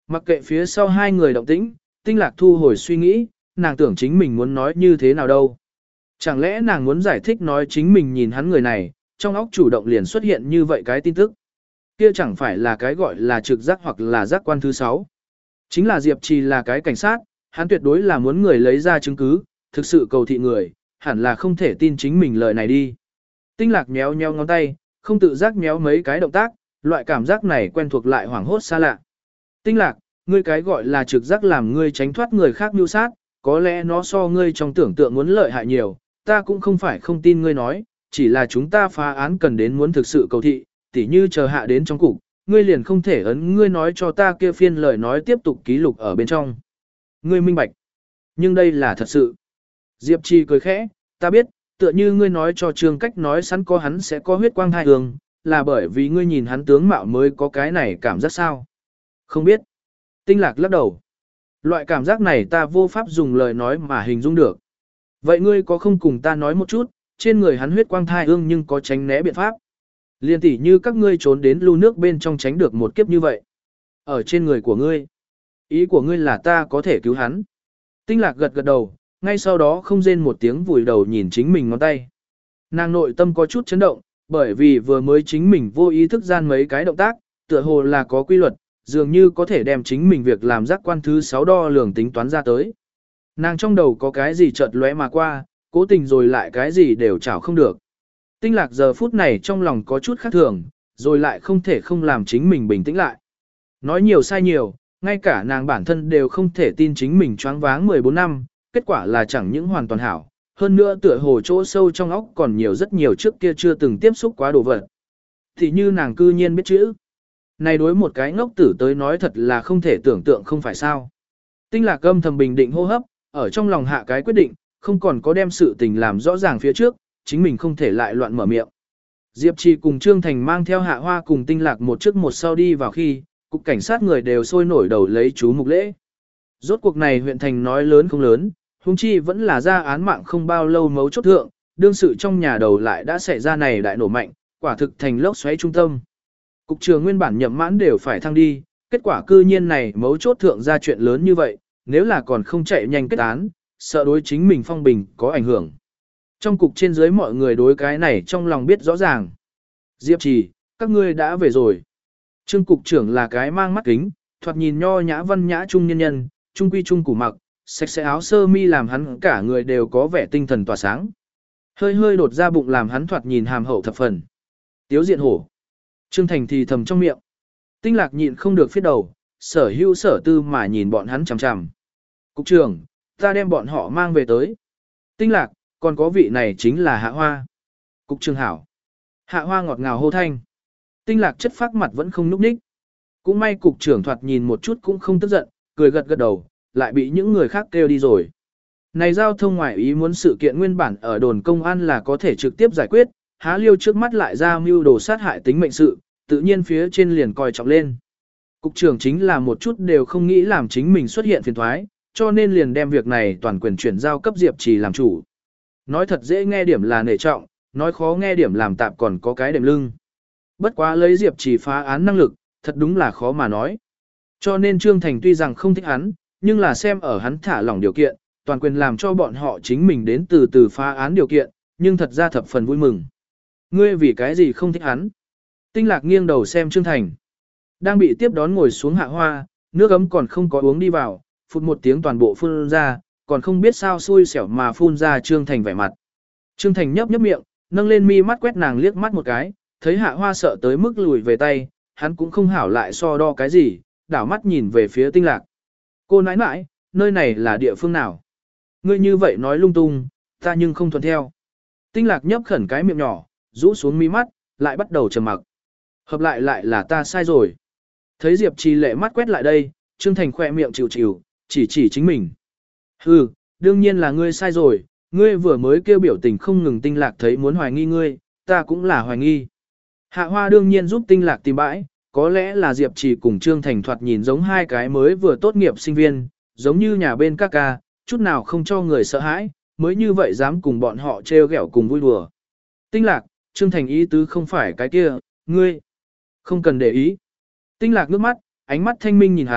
Mặc kệ phía sau hai người động tĩnh, Tinh Lạc thu hồi suy nghĩ, nàng tưởng chính mình muốn nói như thế nào đâu. Chẳng lẽ nàng muốn giải thích nói chính mình nhìn hắn người này, trong óc chủ động liền xuất hiện như vậy cái tin tức. Kia chẳng phải là cái gọi là trực giác hoặc là giác quan thứ sáu. Chính là Diệp Trì là cái cảnh sát, hắn tuyệt đối là muốn người lấy ra chứng cứ, thực sự cầu thị người, hẳn là không thể tin chính mình lời này đi. Tinh Lạc nhéo nhéo ngón tay, không tự giác nhéo mấy cái động tác, loại cảm giác này quen thuộc lại hoảng hốt xa lạ. Tinh Lạc, ngươi cái gọi là trực giác làm ngươi tránh thoát người khác mưu sát, có lẽ nó so ngươi trong tưởng tượng muốn lợi hại nhiều, ta cũng không phải không tin ngươi nói, chỉ là chúng ta phá án cần đến muốn thực sự cầu thị, tỉ như chờ hạ đến trong cục, ngươi liền không thể ấn ngươi nói cho ta kia phiên lời nói tiếp tục ký lục ở bên trong. Ngươi minh bạch. Nhưng đây là thật sự. Diệp Trì cười khẽ, ta biết, tựa như ngươi nói cho Trương Cách nói sẵn có hắn sẽ có huyết quang thai hương, là bởi vì ngươi nhìn hắn tướng mạo mới có cái này cảm giác sao. Không biết. Tinh Lạc lắc đầu. Loại cảm giác này ta vô pháp dùng lời nói mà hình dung được. Vậy ngươi có không cùng ta nói một chút, trên người hắn huyết quang thai hương nhưng có tránh né biện pháp. Liên tỉ như các ngươi trốn đến lưu nước bên trong tránh được một kiếp như vậy. Ở trên người của ngươi. Ý của ngươi là ta có thể cứu hắn. Tinh Lạc gật gật đầu, ngay sau đó không rên một tiếng vùi đầu nhìn chính mình ngón tay. Nàng nội tâm có chút chấn động, bởi vì vừa mới chính mình vô ý thức gian mấy cái động tác, tựa hồ là có quy luật, dường như có thể đem chính mình việc làm giác quan thứ sáu đo lường tính toán ra tới. Nàng trong đầu có cái gì chợt lóe mà qua, cố tình rồi lại cái gì đều chảo không được. Tinh Lạc giờ phút này trong lòng có chút khác thường, rồi lại không thể không làm chính mình bình tĩnh lại. Nói nhiều sai nhiều, ngay cả nàng bản thân đều không thể tin chính mình choáng váng mười bốn năm, kết quả là chẳng những hoàn toàn hảo, hơn nữa tựa hồ chỗ sâu trong óc còn nhiều rất nhiều trước kia chưa từng tiếp xúc quá đồ vật. Thì như nàng cư nhiên biết chữ. Này đối một cái ngốc tử tới nói thật là không thể tưởng tượng không phải sao. Tinh Lạc âm thầm bình định hô hấp, ở trong lòng hạ cái quyết định, không còn có đem sự tình làm rõ ràng phía trước, chính mình không thể lại loạn mở miệng. Diệp Trì cùng Trương Thành mang theo Hạ Hoa cùng Tinh Lạc một trước một sau đi vào khi, cục cảnh sát người đều sôi nổi đầu lấy chú mục lễ. Rốt cuộc này huyện thành nói lớn không lớn, huống chi vẫn là ra án mạng không bao lâu mấu chốt thượng, đương sự trong nhà đầu lại đã xảy ra này đại nổ mạnh, quả thực thành lốc xoáy trung tâm. Cục trường nguyên bản nhậm mãn đều phải thăng đi, kết quả cư nhiên này mấu chốt thượng ra chuyện lớn như vậy, nếu là còn không chạy nhanh kết án, sợ đối chính mình phong bình có ảnh hưởng. Trong cục trên dưới mọi người đối cái này trong lòng biết rõ ràng. Diệp Trì, các ngươi đã về rồi. Trương cục trưởng là cái mang mắt kính, thoạt nhìn nho nhã văn nhã trung nhân nhân, trung quy trung củ mặc, sạch sẽ áo sơ mi làm hắn cả người đều có vẻ tinh thần tỏa sáng. Hơi hơi đột ra bụng làm hắn thoạt nhìn hàm hậu thập phần. Tiếu diện hổ. Trương Thành thì thầm trong miệng. Tinh Lạc nhịn không được phiết đầu, sở hữu sở tư mà nhìn bọn hắn chằm chằm. Cục trưởng, ta đem bọn họ mang về tới. Tinh Lạc, còn có vị này chính là Hạ Hoa. Cục trưởng hảo. Hạ Hoa ngọt ngào hô thanh. Tinh Lạc chất phác mặt vẫn không núp ních. Cũng may cục trưởng thoạt nhìn một chút cũng không tức giận, cười gật gật đầu, lại bị những người khác kêu đi rồi. Này giao thông ngoại ý muốn sự kiện nguyên bản ở đồn công an là có thể trực tiếp giải quyết, há liêu trước mắt lại ra mưu đồ sát hại tính mệnh sự, tự nhiên phía trên liền coi trọng lên. Cục trưởng chính là một chút đều không nghĩ làm chính mình xuất hiện phiền thoái, cho nên liền đem việc này toàn quyền chuyển giao cấp Diệp Trì làm chủ. Nói thật dễ nghe điểm là nể trọng, nói khó nghe điểm làm tạm còn có cái đệm lưng. Bất quá lấy Diệp Trì phá án năng lực, thật đúng là khó mà nói. Cho nên Trương Thành tuy rằng không thích hắn, nhưng là xem ở hắn thả lỏng điều kiện, toàn quyền làm cho bọn họ chính mình đến từ từ phá án điều kiện, nhưng thật ra thập phần vui mừng. Ngươi vì cái gì không thích hắn? Tinh Lạc nghiêng đầu xem Trương Thành. Đang bị tiếp đón ngồi xuống Hạ Hoa, nước ấm còn không có uống đi vào, phụt một tiếng toàn bộ phun ra, còn không biết sao xui xẻo mà phun ra Trương Thành vẻ mặt. Trương Thành nhấp nhấp miệng, nâng lên mi mắt quét nàng liếc mắt một cái, thấy Hạ Hoa sợ tới mức lùi về tay, hắn cũng không hảo lại so đo cái gì, đảo mắt nhìn về phía Tinh Lạc. Cô nãi nãi, nơi này là địa phương nào? Ngươi như vậy nói lung tung, ta nhưng không thuận theo. Tinh Lạc nhấp khẩn cái miệng nhỏ, rũ xuống mi mắt, lại bắt đầu trầm mặc. Hợp lại lại là ta sai rồi. Thấy Diệp Trì lệ mắt quét lại đây, Trương Thành khỏe miệng chịu chịu, chỉ chỉ chính mình. Hừ, đương nhiên là ngươi sai rồi, ngươi vừa mới kêu biểu tình không ngừng Tinh Lạc thấy muốn hoài nghi ngươi, ta cũng là hoài nghi. Hạ Hoa đương nhiên giúp Tinh Lạc tìm bãi, có lẽ là Diệp Trì cùng Trương Thành thoạt nhìn giống hai cái mới vừa tốt nghiệp sinh viên, giống như nhà bên các ca, chút nào không cho người sợ hãi, mới như vậy dám cùng bọn họ trêu ghẹo cùng vui đùa. Tinh Lạc, Trương Thành ý tứ không phải cái kia, ngươi không cần để ý. Tinh Lạc nước mắt, ánh mắt thanh minh nhìn hắn,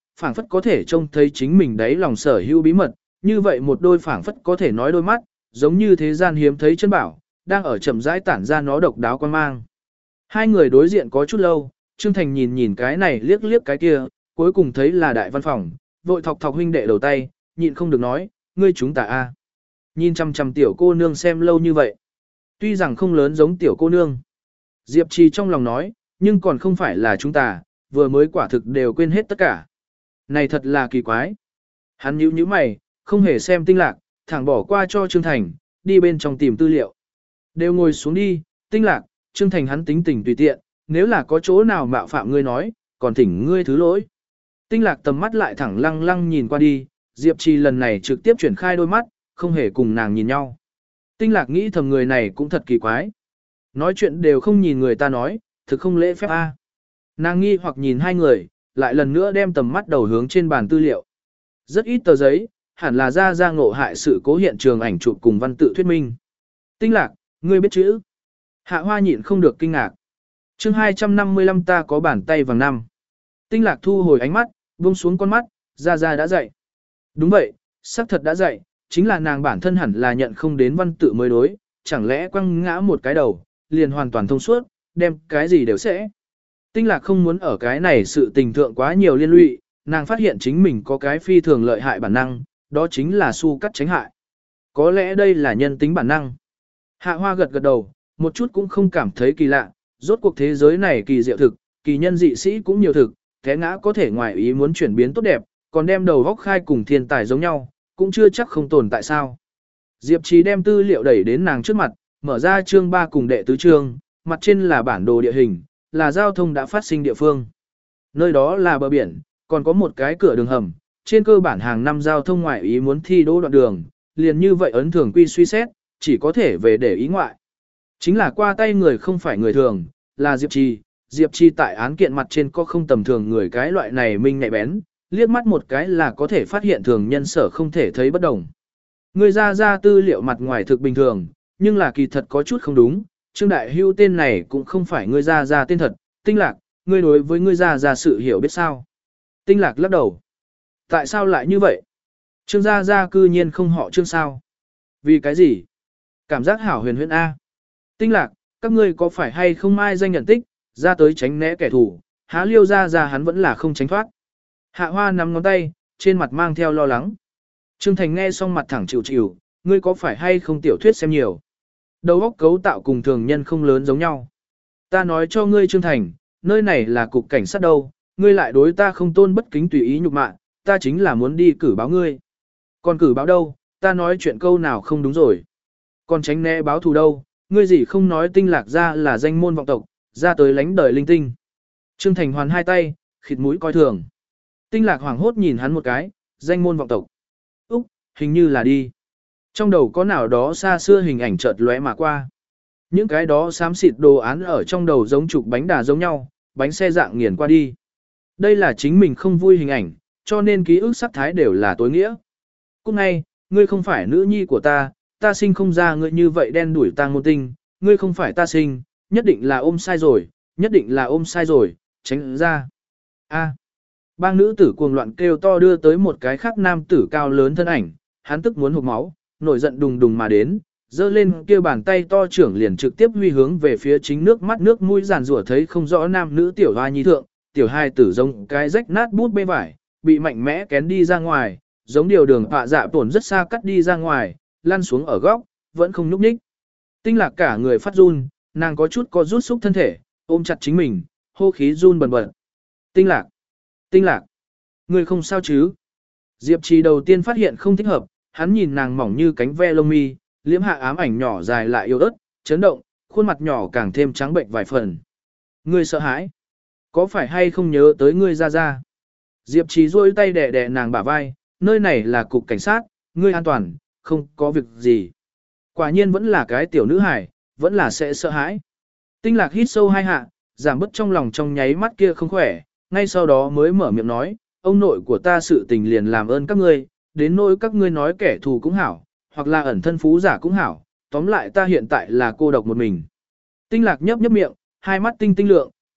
phảng phất có thể trông thấy chính mình đấy lòng sở hữu bí mật, như vậy một đôi phảng phất có thể nói đôi mắt, giống như thế gian hiếm thấy chân bảo, đang ở chậm rãi tản ra nó độc đáo quan mang. Hai người đối diện có chút lâu, Trương Thành nhìn nhìn cái này liếc liếc cái kia, cuối cùng thấy là đại văn phòng, vội thọc thọc huynh đệ đầu tay, nhịn không được nói, ngươi chúng ta a. Nhìn chăm chăm tiểu cô nương xem lâu như vậy. Tuy rằng không lớn giống tiểu cô nương. Diệp Trì trong lòng nói, nhưng còn không phải là chúng ta, vừa mới quả thực đều quên hết tất cả. Này thật là kỳ quái. Hắn nhíu nhíu mày, không hề xem tinh lạc, thẳng bỏ qua cho Trương Thành, đi bên trong tìm tư liệu. Đều ngồi xuống đi, tinh lạc, Trương Thành hắn tính tình tùy tiện, nếu là có chỗ nào mạo phạm ngươi nói, còn thỉnh ngươi thứ lỗi. Tinh lạc tầm mắt lại thẳng lăng lăng nhìn qua đi, Diệp Trì lần này trực tiếp chuyển khai đôi mắt, không hề cùng nàng nhìn nhau. Tinh lạc nghĩ thầm người này cũng thật kỳ quái. Nói chuyện đều không nhìn người ta nói, thực không lễ phép a. Nàng nghi hoặc nhìn hai người, lại lần nữa đem tầm mắt đầu hướng trên bàn tư liệu. Rất ít tờ giấy, hẳn là ra ra ngộ hại sự cố hiện trường ảnh chụp cùng văn tự thuyết minh. Tinh lạc, ngươi biết chữ. Hạ Hoa nhịn không được kinh ngạc. chương hai trăm năm mươi lăm ta có bàn tay vàng năm. Tinh lạc thu hồi ánh mắt, buông xuống con mắt, ra ra đã dậy. Đúng vậy, xác thật đã dậy, chính là nàng bản thân hẳn là nhận không đến văn tự mới đối, chẳng lẽ quăng ngã một cái đầu, liền hoàn toàn thông suốt, đem cái gì đều sẽ. Tinh lạc không muốn ở cái này sự tình thượng quá nhiều liên lụy, nàng phát hiện chính mình có cái phi thường lợi hại bản năng, đó chính là su cắt tránh hại. Có lẽ đây là nhân tính bản năng. Hạ Hoa gật gật đầu, một chút cũng không cảm thấy kỳ lạ, rốt cuộc thế giới này kỳ diệu thực, kỳ nhân dị sĩ cũng nhiều thực, thế ngã có thể ngoài ý muốn chuyển biến tốt đẹp, còn đem đầu góc khai cùng thiên tài giống nhau, cũng chưa chắc không tồn tại sao. Diệp Trì đem tư liệu đẩy đến nàng trước mặt, mở ra chương ba cùng đệ tứ chương, mặt trên là bản đồ địa hình, là giao thông đã phát sinh địa phương. Nơi đó là bờ biển, còn có một cái cửa đường hầm, trên cơ bản hàng năm giao thông ngoại ý muốn thi đỗ đoạn đường, liền như vậy ấn thường quy suy xét, chỉ có thể về để ý ngoại. Chính là qua tay người không phải người thường, là Diệp Trì. Diệp Trì tại án kiện mặt trên có không tầm thường người cái loại này minh nhạy bén, liếc mắt một cái là có thể phát hiện thường nhân sở không thể thấy bất đồng. Người ra ra tư liệu mặt ngoài thực bình thường, nhưng là kỳ thật có chút không đúng, Trương Đại Hưu tên này cũng không phải ngươi ra ra tên thật, Tinh Lạc, ngươi đối với ngươi ra ra sự hiểu biết sao. Tinh Lạc lắc đầu. Tại sao lại như vậy? Trương gia gia cư nhiên không họ Trương sao? Vì cái gì? Cảm giác hảo huyền huyễn A. Tinh Lạc, các ngươi có phải hay không mai danh nhận tích, ra tới tránh né kẻ thù, há liêu ra ra hắn vẫn là không tránh thoát. Hạ Hoa nắm ngón tay, trên mặt mang theo lo lắng. Trương Thành nghe xong mặt thẳng chịu chịu, ngươi có phải hay không tiểu thuyết xem nhiều. Đầu óc cấu tạo cùng thường nhân không lớn giống nhau. Ta nói cho ngươi Trương Thành, nơi này là cục cảnh sát đâu, ngươi lại đối ta không tôn bất kính tùy ý nhục mạ, ta chính là muốn đi cử báo ngươi. Còn cử báo đâu, ta nói chuyện câu nào không đúng rồi. Còn tránh né báo thù đâu, ngươi gì không nói Tinh Lạc ra là danh môn vọng tộc, ra tới lánh đời linh tinh. Trương Thành hoàn hai tay, khịt mũi coi thường. Tinh Lạc hoảng hốt nhìn hắn một cái, danh môn vọng tộc. Úc, hình như là đi. Trong đầu có nào đó xa xưa hình ảnh chợt lóe mà qua. Những cái đó xám xịt đồ án ở trong đầu giống trục bánh đà giống nhau, bánh xe dạng nghiền qua đi. Đây là chính mình không vui hình ảnh, cho nên ký ức sắc thái đều là tối nghĩa. Cũng ngay, ngươi không phải nữ nhi của ta, ta sinh không ra ngươi như vậy đen đuổi tang môn tinh, ngươi không phải ta sinh, nhất định là ôm sai rồi, nhất định là ôm sai rồi, tránh ra. A. Bang nữ tử cuồng loạn kêu to đưa tới một cái khác nam tử cao lớn thân ảnh, hắn tức muốn hộc máu, nổi giận đùng đùng mà đến, giơ lên kia bàn tay to trưởng liền trực tiếp huy hướng về phía chính nước mắt nước mũi giàn rủa thấy không rõ nam nữ tiểu hoa nhi thượng, tiểu hai tử giống cái rách nát bút bê vải, bị mạnh mẽ kén đi ra ngoài, giống điều đường họa dạ tổn rất xa cắt đi ra ngoài, lăn xuống ở góc, vẫn không nhúc nhích. Tinh Lạc cả người phát run, nàng có chút có rút xúc thân thể, ôm chặt chính mình, hô khí run bần bật. Tinh Lạc, Tinh Lạc, ngươi không sao chứ? Diệp Trì đầu tiên phát hiện không thích hợp, hắn nhìn nàng mỏng như cánh ve lông mi, liễm hạ ám ảnh nhỏ dài lại yếu ớt, chấn động, khuôn mặt nhỏ càng thêm trắng bệnh vài phần. Ngươi sợ hãi? Có phải hay không nhớ tới ngươi ra ra? Diệp Trì duỗi tay đè đè nàng bả vai, nơi này là cục cảnh sát, ngươi an toàn, không có việc gì. Quả nhiên vẫn là cái tiểu nữ hài, vẫn là sẽ sợ hãi. Tinh Lạc hít sâu hai hạ, giảm bớt trong lòng trong nháy mắt kia không khỏe, ngay sau đó mới mở miệng nói, ông nội của ta sự tình liền làm ơn các ngươi, đến nỗi các ngươi nói kẻ thù cũng hảo, hoặc là ẩn thân phú giả cũng hảo, tóm lại ta hiện tại là cô độc một mình. Tinh Lạc nhấp nhấp miệng, hai mắt tinh tinh lượng,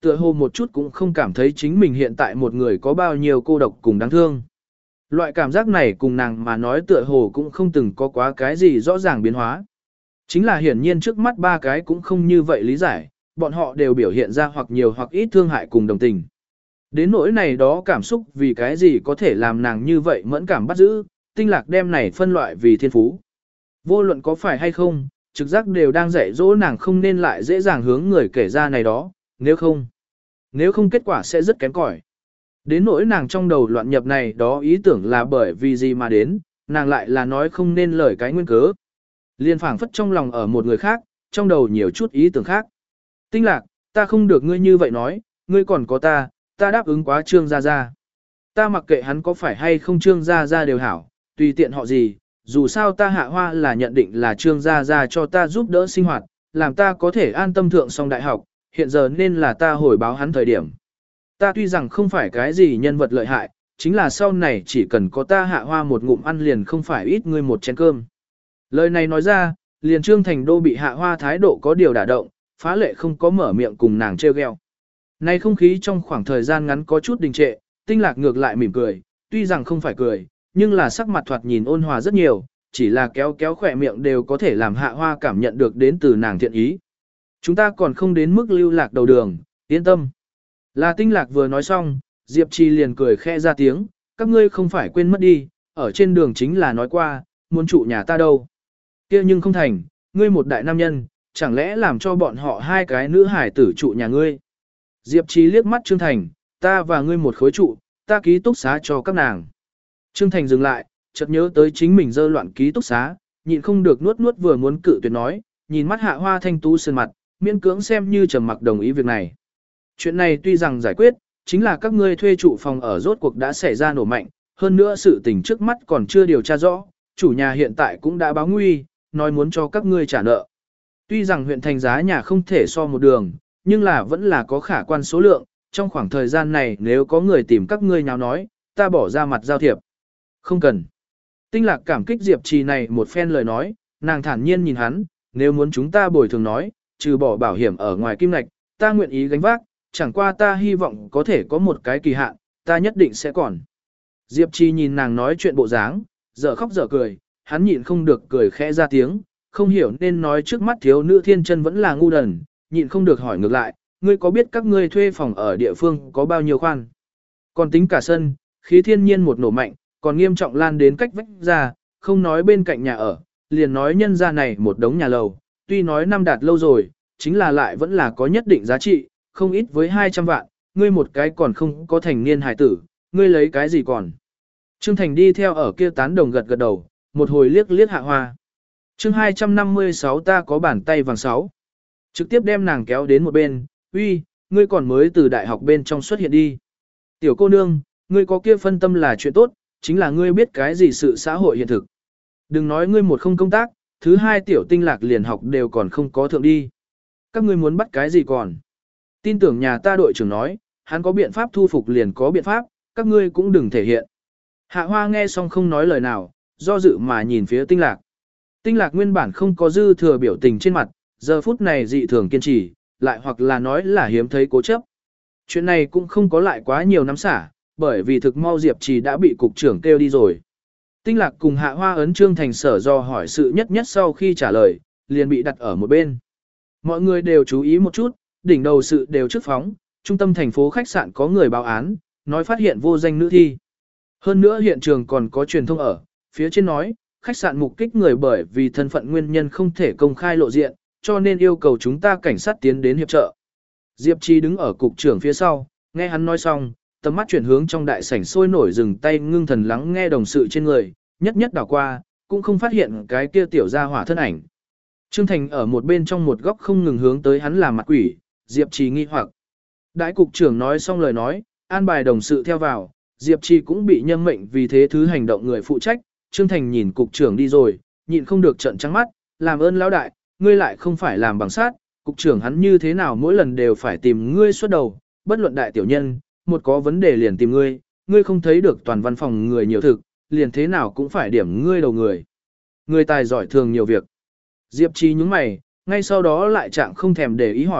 tựa hồ một chút cũng không cảm thấy chính mình hiện tại một người có bao nhiêu cô độc cùng đáng thương. Loại cảm giác này cùng nàng mà nói tựa hồ cũng không từng có quá cái gì rõ ràng biến hóa. Chính là hiển nhiên trước mắt ba cái cũng không như vậy lý giải, bọn họ đều biểu hiện ra hoặc nhiều hoặc ít thương hại cùng đồng tình. Đến nỗi này đó cảm xúc vì cái gì có thể làm nàng như vậy mẫn cảm bắt giữ, Tinh Lạc đem này phân loại vì thiên phú. Vô luận có phải hay không, trực giác đều đang dạy dỗ nàng không nên lại dễ dàng hướng người kể ra này đó, nếu không, nếu không kết quả sẽ rất kém cỏi. Đến nỗi nàng trong đầu loạn nhập này đó ý tưởng là bởi vì gì mà đến, nàng lại là nói không nên lời cái nguyên cớ. Liên phảng phất trong lòng ở một người khác, trong đầu nhiều chút ý tưởng khác. Tinh Lạc, ta không được ngươi như vậy nói, ngươi còn có ta, ta đáp ứng quá Trương Gia Gia. Ta mặc kệ hắn có phải hay không Trương Gia Gia đều hảo, tùy tiện họ gì, dù sao ta Hạ Hoa là nhận định là Trương Gia Gia cho ta giúp đỡ sinh hoạt, làm ta có thể an tâm thượng xong đại học, hiện giờ nên là ta hồi báo hắn thời điểm. Ta tuy rằng không phải cái gì nhân vật lợi hại, chính là sau này chỉ cần có ta Hạ Hoa một ngụm ăn liền không phải ít ngươi một chén cơm. Lời này nói ra, liền Trương Thành Đô bị Hạ Hoa thái độ có điều đả động, phá lệ không có mở miệng cùng nàng trêu ghẹo. Nay không khí trong khoảng thời gian ngắn có chút đình trệ, Tinh Lạc ngược lại mỉm cười, tuy rằng không phải cười, nhưng là sắc mặt thoạt nhìn ôn hòa rất nhiều, chỉ là kéo kéo khỏe miệng đều có thể làm Hạ Hoa cảm nhận được đến từ nàng thiện ý. Chúng ta còn không đến mức lưu lạc đầu đường, yên tâm. Là Tinh Lạc vừa nói xong, Diệp Trì liền cười khẽ ra tiếng, các ngươi không phải quên mất đi, ở trên đường chính là nói qua, muốn trụ nhà ta đâu. Kia nhưng không thành, ngươi một đại nam nhân, chẳng lẽ làm cho bọn họ hai cái nữ hải tử trụ nhà ngươi. Diệp Trì liếc mắt Trương Thành, ta và ngươi một khối trụ, ta ký túc xá cho các nàng. Trương Thành dừng lại, chợt nhớ tới chính mình dơ loạn ký túc xá, nhịn không được nuốt nuốt vừa muốn cự tuyệt nói, nhìn mắt Hạ Hoa thanh tú sơn mặt, miễn cưỡng xem như trầm mặc đồng ý việc này. Chuyện này tuy rằng giải quyết, chính là các ngươi thuê trụ phòng ở rốt cuộc đã xảy ra nổ mạnh, hơn nữa sự tình trước mắt còn chưa điều tra rõ, chủ nhà hiện tại cũng đã báo nguy, nói muốn cho các ngươi trả nợ. Tuy rằng huyện thành giá nhà không thể so một đường, nhưng là vẫn là có khả quan số lượng, trong khoảng thời gian này nếu có người tìm các ngươi nháo nói, ta bỏ ra mặt giao thiệp. Không cần. Tinh Lạc cảm kích Diệp Trì này một phen lời nói, nàng thản nhiên nhìn hắn, nếu muốn chúng ta bồi thường nói, trừ bỏ bảo hiểm ở ngoài kim ngạch, ta nguyện ý gánh vác, chẳng qua ta hy vọng có thể có một cái kỳ hạn, ta nhất định sẽ còn. Diệp Trì nhìn nàng nói chuyện bộ dáng, dở khóc dở cười, hắn nhịn không được cười khẽ ra tiếng, không hiểu nên nói trước mắt thiếu nữ thiên chân vẫn là ngu đần, nhịn không được hỏi ngược lại, ngươi có biết các ngươi thuê phòng ở địa phương có bao nhiêu khoan? Còn tính cả sân, khí thiên nhiên một nổ mạnh, còn nghiêm trọng lan đến cách vách ra, không nói bên cạnh nhà ở, liền nói nhân ra này một đống nhà lầu, tuy nói năm đạt lâu rồi, chính là lại vẫn là có nhất định giá trị, không ít với hai trăm vạn, ngươi một cái còn không có thành niên hài tử, ngươi lấy cái gì còn? Trương Thành đi theo ở kia tán đồng gật gật đầu, một hồi liếc liếc Hạ Hoa. Chương hai trăm năm mươi sáu ta có bàn tay vàng sáu. Trực tiếp đem nàng kéo đến một bên, uy, ngươi còn mới từ đại học bên trong xuất hiện đi. Tiểu cô nương, ngươi có kia phân tâm là chuyện tốt, chính là ngươi biết cái gì sự xã hội hiện thực. Đừng nói ngươi một không công tác, thứ hai tiểu Tinh Lạc liền học đều còn không có thượng đi. Các ngươi muốn bắt cái gì còn? Tin tưởng nhà ta đội trưởng nói, hắn có biện pháp thu phục liền có biện pháp, các ngươi cũng đừng thể hiện. Hạ Hoa nghe xong không nói lời nào, do dự mà nhìn phía Tinh Lạc. Tinh Lạc nguyên bản không có dư thừa biểu tình trên mặt, giờ phút này dị thường kiên trì, lại hoặc là nói là hiếm thấy cố chấp. Chuyện này cũng không có lại quá nhiều nắm xả, bởi vì thực mau Diệp Trì đã bị cục trưởng kêu đi rồi. Tinh Lạc cùng Hạ Hoa ấn Trương Thành sở do hỏi sự nhất nhất sau khi trả lời, liền bị đặt ở một bên. Mọi người đều chú ý một chút, đỉnh đầu sự đều trước phóng, trung tâm thành phố khách sạn có người báo án, nói phát hiện vô danh nữ thi. Hơn nữa hiện trường còn có truyền thông ở, phía trên nói, khách sạn mục kích người bởi vì thân phận nguyên nhân không thể công khai lộ diện, cho nên yêu cầu chúng ta cảnh sát tiến đến hiệp trợ. Diệp Trì đứng ở cục trưởng phía sau, nghe hắn nói xong, tầm mắt chuyển hướng trong đại sảnh sôi nổi dừng tay ngưng thần lắng nghe đồng sự trên người, nhất nhất đảo qua, cũng không phát hiện cái kia tiểu gia hỏa thân ảnh. Trương Thành ở một bên trong một góc không ngừng hướng tới hắn làm mặt quỷ, Diệp Trì nghi hoặc. Đại cục trưởng nói xong lời nói, an bài đồng sự theo vào, Diệp Trì cũng bị nhâm mệnh vì thế thứ hành động người phụ trách, Trương Thành nhìn cục trưởng đi rồi, nhịn không được trợn trắng mắt, làm ơn lão đại, ngươi lại không phải làm bằng sát, cục trưởng hắn như thế nào mỗi lần đều phải tìm ngươi xuất đầu, bất luận đại tiểu nhân, một có vấn đề liền tìm ngươi, ngươi không thấy được toàn văn phòng người nhiều thực, liền thế nào cũng phải điểm ngươi đầu người. Người tài giỏi thường nhiều việc. Diệp Trì nhúng mày, ngay sau đó lại trạng không thèm để ý hỏi,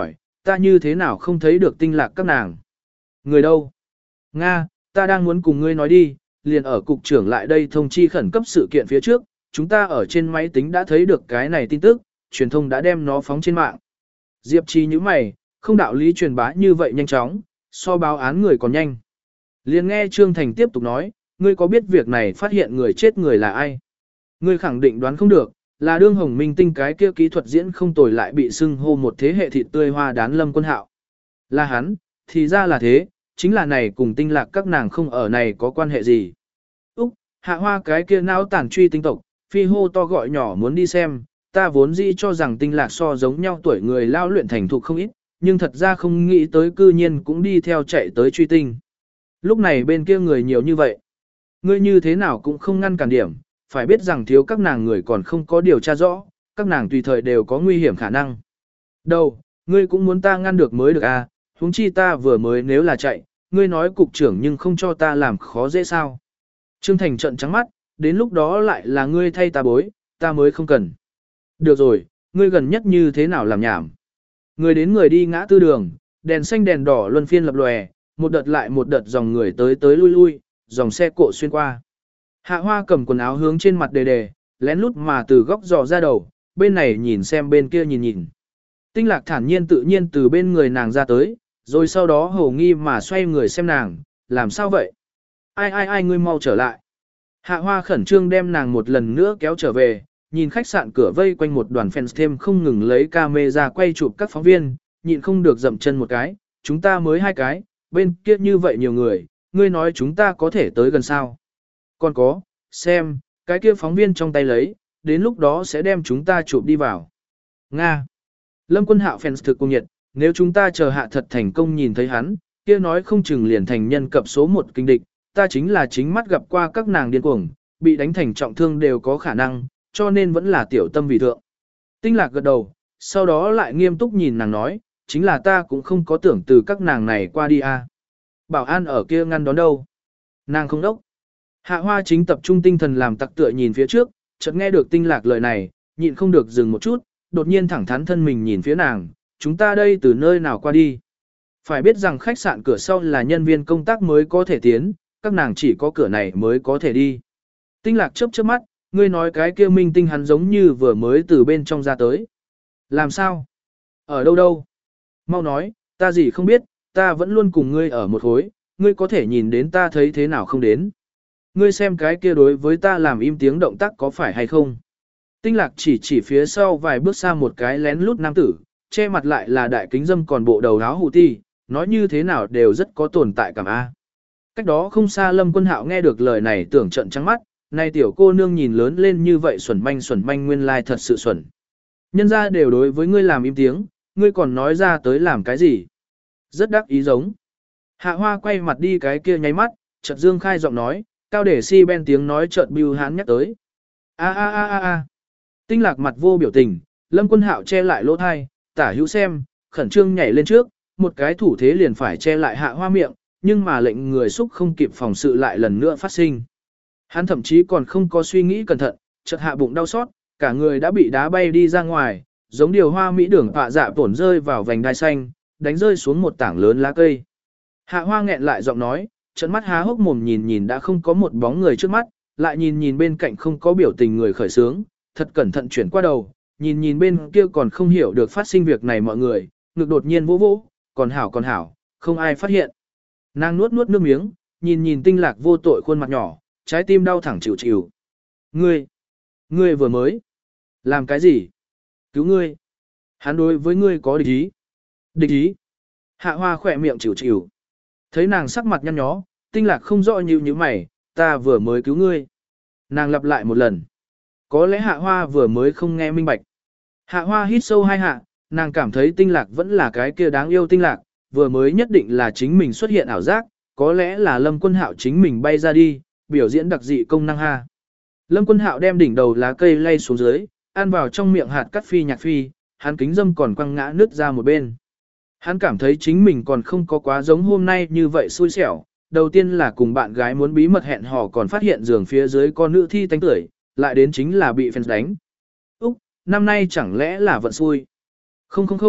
ta như thế nào không thấy được tinh lạc các nàng. Người đâu? Nga, ta đang muốn cùng ngươi nói đi, liền ở cục trưởng lại đây thông chi khẩn cấp sự kiện phía trước, chúng ta ở trên máy tính đã thấy được cái này tin tức, truyền thông đã đem nó phóng trên mạng. Diệp Trì như mày, không đạo lý truyền bá như vậy nhanh chóng, so báo án người còn nhanh. Liền nghe Trương Thành tiếp tục nói, ngươi có biết việc này phát hiện người chết người là ai? Ngươi khẳng định đoán không được, là đương hồng minh tinh cái kia kỹ thuật diễn không tồi lại bị xưng hô một thế hệ thịt tươi hoa đán Lâm Quân Hạo. Là hắn, thì ra là thế, chính là này cùng tinh lạc các nàng không ở này có quan hệ gì. Úc, hạ hoa cái kia não tản truy tinh tộc, phi hô to gọi nhỏ muốn đi xem, ta vốn dĩ cho rằng tinh lạc so giống nhau tuổi người lao luyện thành thục không ít, nhưng thật ra không nghĩ tới cư nhiên cũng đi theo chạy tới truy tinh. Lúc này bên kia người nhiều như vậy. Ngươi như thế nào cũng không ngăn cản điểm, phải biết rằng thiếu các nàng người còn không có điều tra rõ, các nàng tùy thời đều có nguy hiểm khả năng. Đâu, ngươi cũng muốn ta ngăn được mới được à, huống chi ta vừa mới nếu là chạy, ngươi nói cục trưởng nhưng không cho ta làm khó dễ sao. Trương Thành trợn trắng mắt, đến lúc đó lại là ngươi thay ta bối, ta mới không cần. Được rồi, ngươi gần nhất như thế nào làm nhảm. Người đến người đi ngã tư đường, đèn xanh đèn đỏ luân phiên lập lòe, một đợt lại một đợt dòng người tới tới lui lui, dòng xe cộ xuyên qua. Hạ hoa cầm quần áo hướng trên mặt đề đề, lén lút mà từ góc dò ra đầu, bên này nhìn xem bên kia nhìn nhìn. Tinh lạc thản nhiên tự nhiên từ bên người nàng ra tới, rồi sau đó hầu nghi mà xoay người xem nàng, làm sao vậy? Ai ai ai ngươi mau trở lại. Hạ hoa khẩn trương đem nàng một lần nữa kéo trở về, nhìn khách sạn cửa vây quanh một đoàn fans thêm không ngừng lấy camera quay chụp các phóng viên, nhịn không được dậm chân một cái, chúng ta mới hai cái, bên kia như vậy nhiều người, ngươi nói chúng ta có thể tới gần sao? Còn có, xem, cái kia phóng viên trong tay lấy, đến lúc đó sẽ đem chúng ta chụp đi vào. Nga. Lâm Quân Hạo fans thực cùng nhiệt, nếu chúng ta chờ hạ thật thành công nhìn thấy hắn, kia nói không chừng liền thành nhân cập số một kinh địch, ta chính là chính mắt gặp qua các nàng điên cuồng, bị đánh thành trọng thương đều có khả năng, cho nên vẫn là tiểu tâm vì thượng. Tinh lạc gật đầu, sau đó lại nghiêm túc nhìn nàng nói, chính là ta cũng không có tưởng từ các nàng này qua đi a. Bảo an ở kia ngăn đón đâu. Nàng không đốc. Hạ hoa chính tập trung tinh thần làm tặc tựa nhìn phía trước, chợt nghe được tinh lạc lời này, nhịn không được dừng một chút, đột nhiên thẳng thắn thân mình nhìn phía nàng, chúng ta đây từ nơi nào qua đi. Phải biết rằng khách sạn cửa sau là nhân viên công tác mới có thể tiến, các nàng chỉ có cửa này mới có thể đi. Tinh lạc chớp chớp mắt, ngươi nói cái kia minh tinh hắn giống như vừa mới từ bên trong ra tới. Làm sao? Ở đâu đâu? Mau nói, ta gì không biết, ta vẫn luôn cùng ngươi ở một khối, ngươi có thể nhìn đến ta thấy thế nào không đến. Ngươi xem cái kia đối với ta làm im tiếng động tác có phải hay không? Tinh lạc chỉ chỉ phía sau vài bước xa một cái lén lút nam tử, che mặt lại là đại kính dâm còn bộ đầu áo hủ ti, nói như thế nào đều rất có tồn tại cảm A. Cách đó không xa Lâm Quân Hạo nghe được lời này tưởng trận trắng mắt, này tiểu cô nương nhìn lớn lên như vậy xuẩn manh xuẩn manh nguyên lai thật sự xuẩn. Nhân ra đều đối với ngươi làm im tiếng, ngươi còn nói ra tới làm cái gì? Rất đắc ý giống. Hạ hoa quay mặt đi cái kia nháy mắt, chợt dương khai giọng nói, cao để si ben tiếng nói chợt bưu hán nhắc tới. A a a a a. Tinh lạc mặt vô biểu tình, Lâm Quân Hạo che lại lỗ thai, tả hữu xem, khẩn trương nhảy lên trước, một cái thủ thế liền phải che lại hạ hoa miệng, nhưng mà lệnh người xúc không kịp phòng sự lại lần nữa phát sinh. Hắn thậm chí còn không có suy nghĩ cẩn thận, chợt hạ bụng đau xót, cả người đã bị đá bay đi ra ngoài, giống điều hoa mỹ đường họa dạ tổn rơi vào vành đai xanh, đánh rơi xuống một tảng lớn lá cây. Hạ hoa nghẹn lại giọng nói, trận mắt há hốc mồm nhìn nhìn đã không có một bóng người trước mắt, lại nhìn nhìn bên cạnh không có biểu tình người khởi sướng, thật cẩn thận chuyển qua đầu, nhìn nhìn bên kia còn không hiểu được phát sinh việc này mọi người, ngực đột nhiên vỗ vỗ, còn hảo còn hảo, không ai phát hiện. Nàng nuốt nuốt nước miếng, nhìn nhìn tinh lạc vô tội khuôn mặt nhỏ, trái tim đau thẳng chịu chịu. Ngươi, ngươi vừa mới làm cái gì? Cứu ngươi. Hắn đối với ngươi có địch ý. Địch ý. Hạ hoa khỏe miệng chịu chịu. Thấy nàng sắc mặt nhăn nhó, tinh lạc không rõ như như mày, ta vừa mới cứu ngươi. Nàng lặp lại một lần. Có lẽ hạ hoa vừa mới không nghe minh bạch. Hạ hoa hít sâu hai hạ, nàng cảm thấy tinh lạc vẫn là cái kia đáng yêu tinh lạc, vừa mới nhất định là chính mình xuất hiện ảo giác, có lẽ là Lâm Quân Hạo chính mình bay ra đi, biểu diễn đặc dị công năng ha. Lâm Quân Hạo đem đỉnh đầu lá cây lay xuống dưới, ăn vào trong miệng hạt cắt phi nhạc phi, hắn kính dâm còn quăng ngã nứt ra một bên. Hắn cảm thấy chính mình còn không có quá giống hôm nay như vậy xui xẻo, đầu tiên là cùng bạn gái muốn bí mật hẹn hò còn phát hiện giường phía dưới con nữ thi tánh tưởi, lại đến chính là bị fans đánh. Úc, năm nay chẳng lẽ là vận xui? Không không không,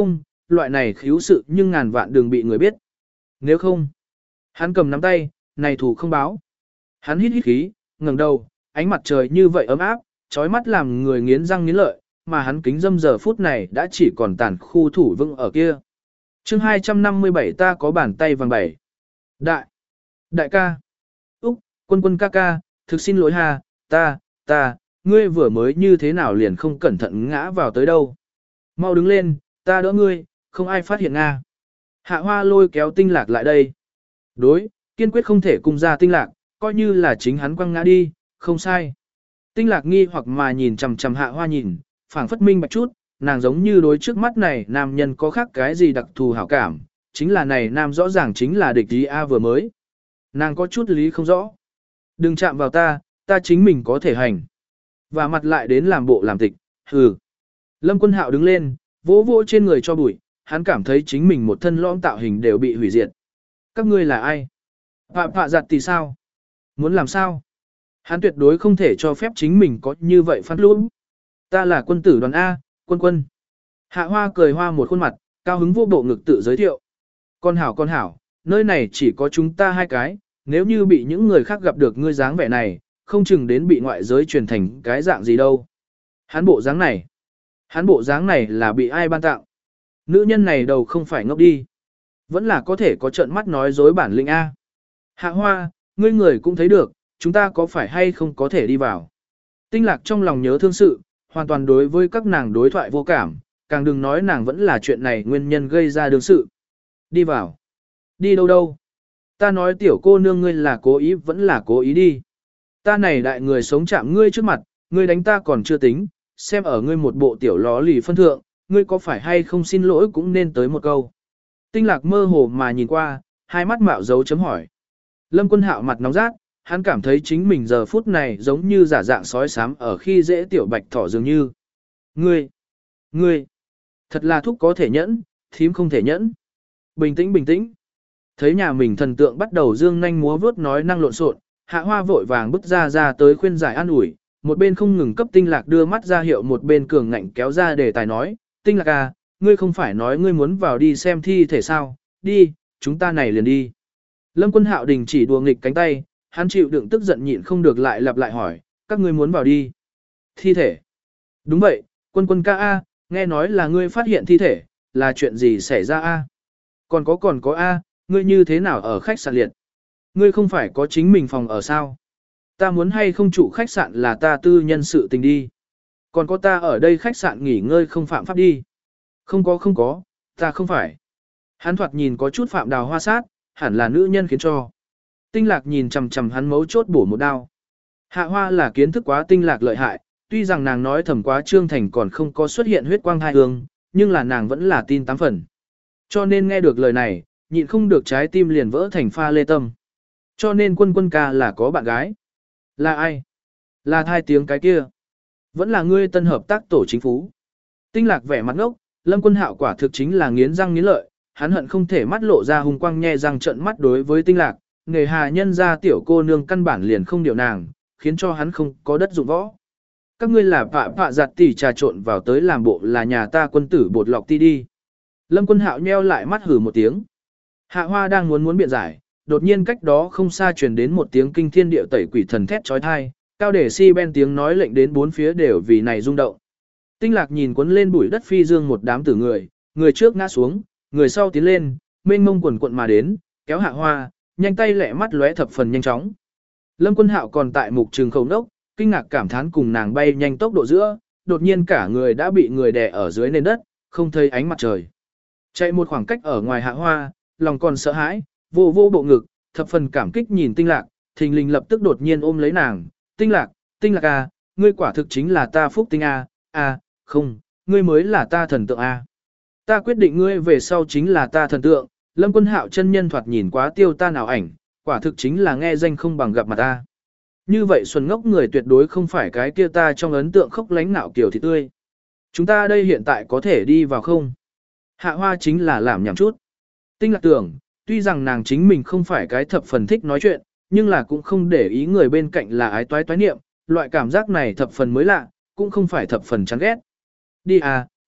loại này khiếu sự nhưng ngàn vạn đường bị người biết. Nếu không, hắn cầm nắm tay, này thủ không báo. Hắn hít hít khí, ngẩng đầu, ánh mặt trời như vậy ấm áp, chói mắt làm người nghiến răng nghiến lợi, mà hắn kính dâm giờ phút này đã chỉ còn tàn khu thủ vững ở kia. chương hai trăm năm mươi bảy ta có bàn tay vàng bảy. Đại, đại ca, Úc, quân quân ca ca, thực xin lỗi ha, ta, ta, ngươi vừa mới như thế nào liền không cẩn thận ngã vào tới đâu. Mau đứng lên, ta đỡ ngươi, không ai phát hiện Nga. Hạ Hoa lôi kéo Tinh Lạc lại đây. Đối, kiên quyết không thể cùng ra Tinh Lạc, coi như là chính hắn quăng ngã đi, không sai. Tinh Lạc nghi hoặc mà nhìn chằm chằm Hạ Hoa nhìn, phảng phất minh bạch chút, nàng giống như đối trước mắt này nam nhân có khác cái gì đặc thù hảo cảm, chính là này nam rõ ràng chính là địch ý A vừa mới. Nàng có chút lý không rõ. Đừng chạm vào ta, ta chính mình có thể hành. Và mặt lại đến làm bộ làm tịch, hừ. Lâm Quân Hạo đứng lên, vỗ vỗ trên người cho bụi, hắn cảm thấy chính mình một thân lõm tạo hình đều bị hủy diệt. Các ngươi là ai? Phạ phạ giặt thì sao? Muốn làm sao? Hắn tuyệt đối không thể cho phép chính mình có như vậy phát lũm. Ta là quân tử đoàn A, quân quân. Hạ Hoa cười hoa một khuôn mặt, cao hứng vô bộ ngực tự giới thiệu. Con hảo con hảo, nơi này chỉ có chúng ta hai cái, nếu như bị những người khác gặp được ngươi dáng vẻ này, không chừng đến bị ngoại giới truyền thành cái dạng gì đâu. Hắn bộ dáng này, hắn bộ dáng này là bị ai ban tặng? Nữ nhân này đầu không phải ngốc đi. Vẫn là có thể có trợn mắt nói dối bản lĩnh A. Hạ Hoa, ngươi người cũng thấy được, chúng ta có phải hay không có thể đi vào. Tinh Lạc trong lòng nhớ thương sự, hoàn toàn đối với các nàng đối thoại vô cảm, càng đừng nói nàng vẫn là chuyện này nguyên nhân gây ra đương sự. Đi vào. Đi đâu đâu? Ta nói tiểu cô nương ngươi là cố ý vẫn là cố ý đi. Ta này đại người sống chạm ngươi trước mặt, ngươi đánh ta còn chưa tính, xem ở ngươi một bộ tiểu ló lì phân thượng, ngươi có phải hay không xin lỗi cũng nên tới một câu. Tinh Lạc mơ hồ mà nhìn qua, hai mắt mạo dấu chấm hỏi. Lâm Quân Hạo mặt nóng rát, hắn cảm thấy chính mình giờ phút này giống như giả dạng sói xám ở khi dễ tiểu bạch thỏ dường như. Ngươi, ngươi, thật là thúc có thể nhẫn, thím không thể nhẫn. Bình tĩnh bình tĩnh. Thấy nhà mình thần tượng bắt đầu dương nhanh múa vớt nói năng lộn xộn, Hạ Hoa vội vàng bước ra ra tới khuyên giải an ủi, một bên không ngừng cấp Tinh Lạc đưa mắt ra hiệu, một bên cường ngạnh kéo ra để tài nói, Tinh Lạc à, ngươi không phải nói ngươi muốn vào đi xem thi thể sao, đi, chúng ta này liền đi. Lâm Quân Hạo đình chỉ đùa nghịch cánh tay, hắn chịu đựng tức giận nhịn không được lại lặp lại hỏi, các ngươi muốn vào đi. Thi thể. Đúng vậy, Quân Quân ca A, nghe nói là ngươi phát hiện thi thể, là chuyện gì xảy ra A. Còn có còn có A, ngươi như thế nào ở khách sạn liệt? Ngươi không phải có chính mình phòng ở sao? Ta muốn hay không trụ khách sạn là ta tư nhân sự tình đi. Còn có ta ở đây khách sạn nghỉ ngơi không phạm pháp đi. Không có không có, ta không phải. Hắn thoạt nhìn có chút phạm đào hoa sát, hẳn là nữ nhân khiến cho. Tinh Lạc nhìn chằm chằm hắn mấu chốt bổ một đao. Hạ Hoa là kiến thức quá Tinh Lạc lợi hại, tuy rằng nàng nói thầm quá Trương Thành còn không có xuất hiện huyết quang hai hương, nhưng là nàng vẫn là tin tám phần. Cho nên nghe được lời này, nhịn không được trái tim liền vỡ thành pha lê tâm. Cho nên Quân Quân ca là có bạn gái. Là ai? Là thai tiếng cái kia. Vẫn là ngươi tân hợp tác tổ chính phủ. Tinh Lạc vẻ mặt ngốc, Lâm Quân Hạo quả thực chính là nghiến răng nghiến lợi, hắn hận không thể mắt lộ ra hung quang nhe răng trợn mắt đối với Tinh Lạc, nghề hà nhân ra tiểu cô nương căn bản liền không điều nàng, khiến cho hắn không có đất dụng võ. Các ngươi là phạ phạ giặt tỉ trà trộn vào tới làm bộ là nhà ta quân tử bột lọc ti đi. Lâm Quân Hạo nheo lại mắt hử một tiếng. Hạ Hoa đang muốn muốn biện giải, đột nhiên cách đó không xa truyền đến một tiếng kinh thiên địa tẩy quỷ thần thét chói tai, cao để si ben tiếng nói lệnh đến bốn phía đều vì này rung động. Tinh Lạc nhìn cuốn lên bụi đất phi dương một đám tử người, người trước ngã xuống, người sau tiến lên, mênh mông quần quận mà đến, kéo Hạ Hoa, nhanh tay lẹ mắt lóe thập phần nhanh chóng. Lâm Quân Hạo còn tại mục trường khẩu đốc, kinh ngạc cảm thán cùng nàng bay nhanh tốc độ giữa, đột nhiên cả người đã bị người đè ở dưới nền đất, không thấy ánh mặt trời. Chạy một khoảng cách ở ngoài Hạ Hoa, lòng còn sợ hãi, vô vô bộ ngực, thập phần cảm kích nhìn Tinh Lạc, thình lình lập tức đột nhiên ôm lấy nàng, Tinh Lạc, Tinh Lạc à, ngươi quả thực chính là ta phúc tinh a, à, không, ngươi mới là ta thần tượng a. Ta quyết định ngươi về sau chính là ta thần tượng. Lâm Quân Hạo chân nhân thoạt nhìn quá tiêu tan ảo ảnh, quả thực chính là nghe danh không bằng gặp mặt ta. Như vậy xuân ngốc người tuyệt đối không phải cái kia ta trong ấn tượng khốc lánh nạo kiểu thịt tươi. Chúng ta đây hiện tại có thể đi vào không? Hạ Hoa chính là làm nhảm chút. Tinh Lạc tưởng, tuy rằng nàng chính mình không phải cái thập phần thích nói chuyện, nhưng là cũng không để ý người bên cạnh là ái toái toái niệm, loại cảm giác này thập phần mới lạ, cũng không phải thập phần chán ghét. Đi à,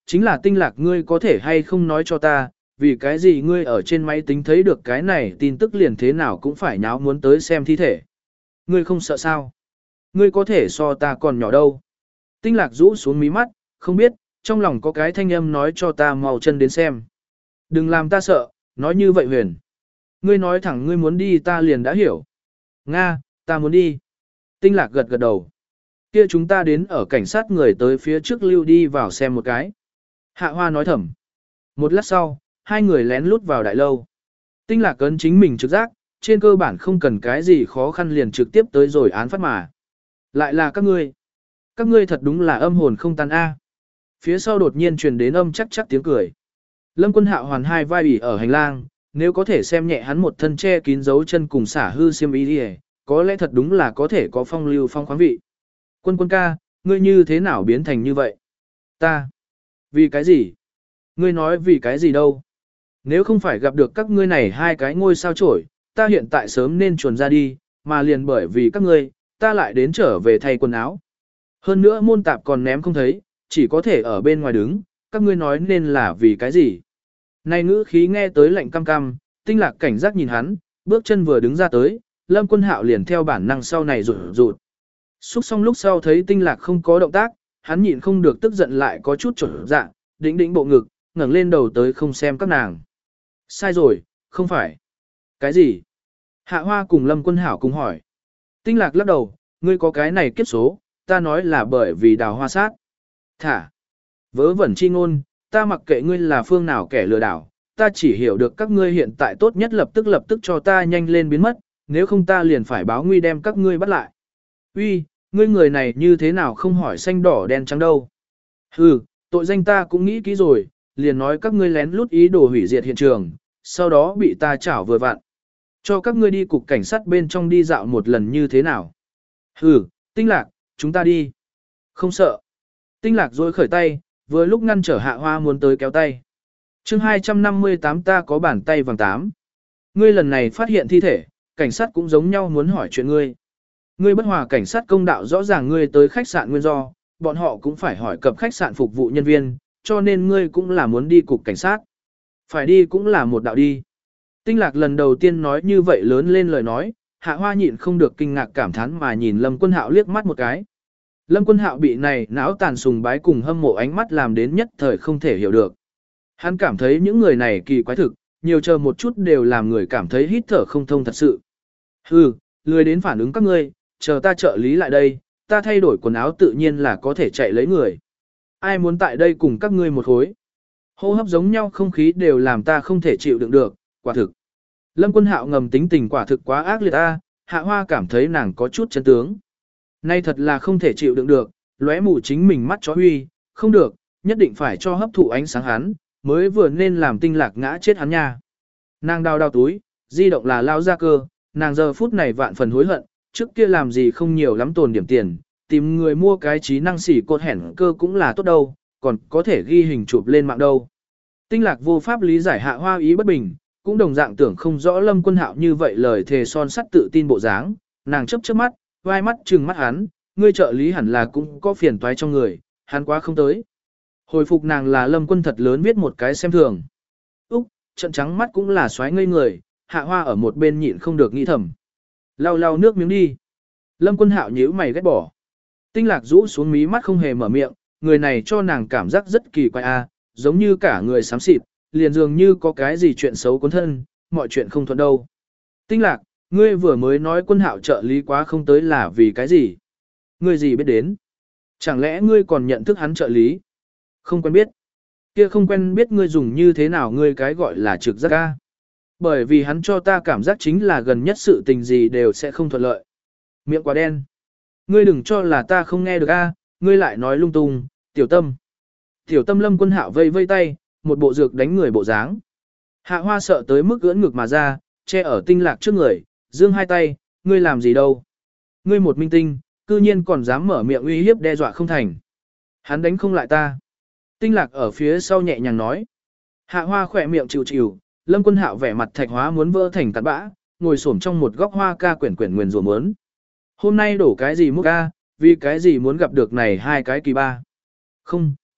Chính là tinh lạc ngươi có thể hay không nói cho ta, vì cái gì ngươi ở trên máy tính thấy được cái này tin tức liền thế nào cũng phải nháo muốn tới xem thi thể. Ngươi không sợ sao? Ngươi có thể so ta còn nhỏ đâu. Tinh lạc rũ xuống mí mắt, không biết, trong lòng có cái thanh âm nói cho ta mau chân đến xem. Đừng làm ta sợ, nói như vậy huyền. Ngươi nói thẳng ngươi muốn đi ta liền đã hiểu. Nga, ta muốn đi. Tinh lạc gật gật đầu. Kia chúng ta đến ở cảnh sát người tới phía trước lưu đi vào xem một cái. Hạ Hoa nói thầm. Một lát sau, hai người lén lút vào đại lâu. Tinh lạc cấn chính mình trực giác, trên cơ bản không cần cái gì khó khăn liền trực tiếp tới rồi án phát mà. Lại là các ngươi. Các ngươi thật đúng là âm hồn không tan a. Phía sau đột nhiên truyền đến âm chắc chắc tiếng cười. Lâm Quân Hạo hoàn hai vai ủy ở hành lang, nếu có thể xem nhẹ hắn một thân che kín dấu chân cùng xả hư xiêm y đi, có lẽ thật đúng là có thể có phong lưu phong khoáng vị. Quân Quân ca, ngươi như thế nào biến thành như vậy? Ta. Vì cái gì? Ngươi nói vì cái gì đâu? Nếu không phải gặp được các ngươi này hai cái ngôi sao chổi, ta hiện tại sớm nên chuồn ra đi, mà liền bởi vì các ngươi, ta lại đến trở về thay quần áo. Hơn nữa môn tạp còn ném không thấy, chỉ có thể ở bên ngoài đứng, các ngươi nói nên là vì cái gì? Này ngữ khí nghe tới lạnh cam cam, tinh lạc cảnh giác nhìn hắn, bước chân vừa đứng ra tới, Lâm Quân Hạo liền theo bản năng sau này rụt rụt. Xúc xong lúc sau thấy tinh lạc không có động tác, hắn nhịn không được tức giận lại có chút trở dạ, đĩnh đĩnh bộ ngực, ngẩng lên đầu tới không xem các nàng. Sai rồi, không phải. Cái gì? Hạ Hoa cùng Lâm Quân Hảo cùng hỏi. Tinh lạc lắc đầu, ngươi có cái này kiếp số, ta nói là bởi vì đào hoa sát. Thả. Vớ vẩn chi ngôn, ta mặc kệ ngươi là phương nào kẻ lừa đảo, ta chỉ hiểu được các ngươi hiện tại tốt nhất lập tức lập tức cho ta nhanh lên biến mất, nếu không ta liền phải báo nguy đem các ngươi bắt lại. Uy, ngươi người này như thế nào không hỏi xanh đỏ đen trắng đâu. Hừ, tội danh ta cũng nghĩ kỹ rồi, liền nói các ngươi lén lút ý đồ hủy diệt hiện trường, sau đó bị ta chảo vừa vặn. Cho các ngươi đi cục cảnh sát bên trong đi dạo một lần như thế nào. Hừ, tinh lạc, chúng ta đi. Không sợ. Tinh lạc rồi khởi tay, vừa lúc ngăn trở Hạ Hoa muốn tới kéo tay. chương hai trăm năm mươi tám ta có bàn tay vàng tám. Ngươi lần này phát hiện thi thể, cảnh sát cũng giống nhau muốn hỏi chuyện ngươi. Ngươi bất hòa cảnh sát công đạo rõ ràng ngươi tới khách sạn nguyên do, bọn họ cũng phải hỏi cập khách sạn phục vụ nhân viên, cho nên ngươi cũng là muốn đi cục cảnh sát. Phải đi cũng là một đạo đi. Tinh lạc lần đầu tiên nói như vậy lớn lên lời nói, Hạ Hoa nhịn không được kinh ngạc cảm thán mà nhìn Lâm Quân Hạo liếc mắt một cái. Lâm Quân Hạo bị này não tàn sùng bái cùng hâm mộ ánh mắt làm đến nhất thời không thể hiểu được. Hắn cảm thấy những người này kỳ quái thực, nhiều chờ một chút đều làm người cảm thấy hít thở không thông thật sự. Hừ, lười đến phản ứng các ngươi, chờ ta trợ lý lại đây, ta thay đổi quần áo tự nhiên là có thể chạy lấy người. Ai muốn tại đây cùng các ngươi một khối? Hô hấp giống nhau không khí đều làm ta không thể chịu đựng được, quả thực. Lâm Quân Hạo ngầm tính tình quả thực quá ác liệt a, Hạ Hoa cảm thấy nàng có chút chân tướng. Nay thật là không thể chịu đựng được, lóe mù chính mình mắt chó huy, không được, nhất định phải cho hấp thụ ánh sáng hắn, mới vừa nên làm tinh lạc ngã chết hắn nha. Nàng đào đào túi, di động là lao ra cơ, nàng giờ phút này vạn phần hối hận, trước kia làm gì không nhiều lắm tồn điểm tiền, tìm người mua cái trí năng xỉ cột hẻn cơ cũng là tốt đâu, còn có thể ghi hình chụp lên mạng đâu. Tinh lạc vô pháp lý giải Hạ Hoa ý bất bình, cũng đồng dạng tưởng không rõ Lâm Quân Hạo như vậy lời thề son sắt tự tin bộ dáng, nàng chấp chớp mắt, vai mắt trừng mắt hắn, ngươi trợ lý hẳn là cũng có phiền toái trong người, hắn quá không tới. Hồi phục nàng là Lâm Quân thật lớn viết một cái xem thường. Úc, trận trắng mắt cũng là xoáy ngây người, Hạ Hoa ở một bên nhịn không được nghĩ thầm. Lau lau nước miếng đi. Lâm Quân Hạo nhíu mày ghét bỏ. Tinh lạc rũ xuống mí mắt không hề mở miệng, người này cho nàng cảm giác rất kỳ quái a, giống như cả người xám xịt, liền dường như có cái gì chuyện xấu cuốn thân, mọi chuyện không thuận đâu. Tinh lạc, ngươi vừa mới nói Quân Hạo trợ lý quá không tới là vì cái gì? Ngươi gì biết đến? Chẳng lẽ ngươi còn nhận thức hắn trợ lý? Không quen biết. Kia không quen biết ngươi dùng như thế nào ngươi cái gọi là trực giác ca. Bởi vì hắn cho ta cảm giác chính là gần nhất sự tình gì đều sẽ không thuận lợi. Miệng quá đen. Ngươi đừng cho là ta không nghe được a, ngươi lại nói lung tung, tiểu tâm. Tiểu tâm Lâm Quân Hạo vây vây tay, một bộ dược đánh người bộ dáng. Hạ Hoa sợ tới mức ưỡn ngực mà ra, che ở tinh lạc trước người, giương hai tay, ngươi làm gì đâu. Ngươi một minh tinh, cư nhiên còn dám mở miệng uy hiếp đe dọa không thành. Hắn đánh không lại ta. Tinh lạc ở phía sau nhẹ nhàng nói. Hạ Hoa khỏe miệng chịu chịu, Lâm Quân Hạo vẻ mặt thạch hóa muốn vỡ thành cát bã, ngồi xổm trong một góc hoa ca quyển quyển nguyền rủa muốn. Hôm nay đổ cái gì múc ca, vì cái gì muốn gặp được này hai cái kỳ ba. Không,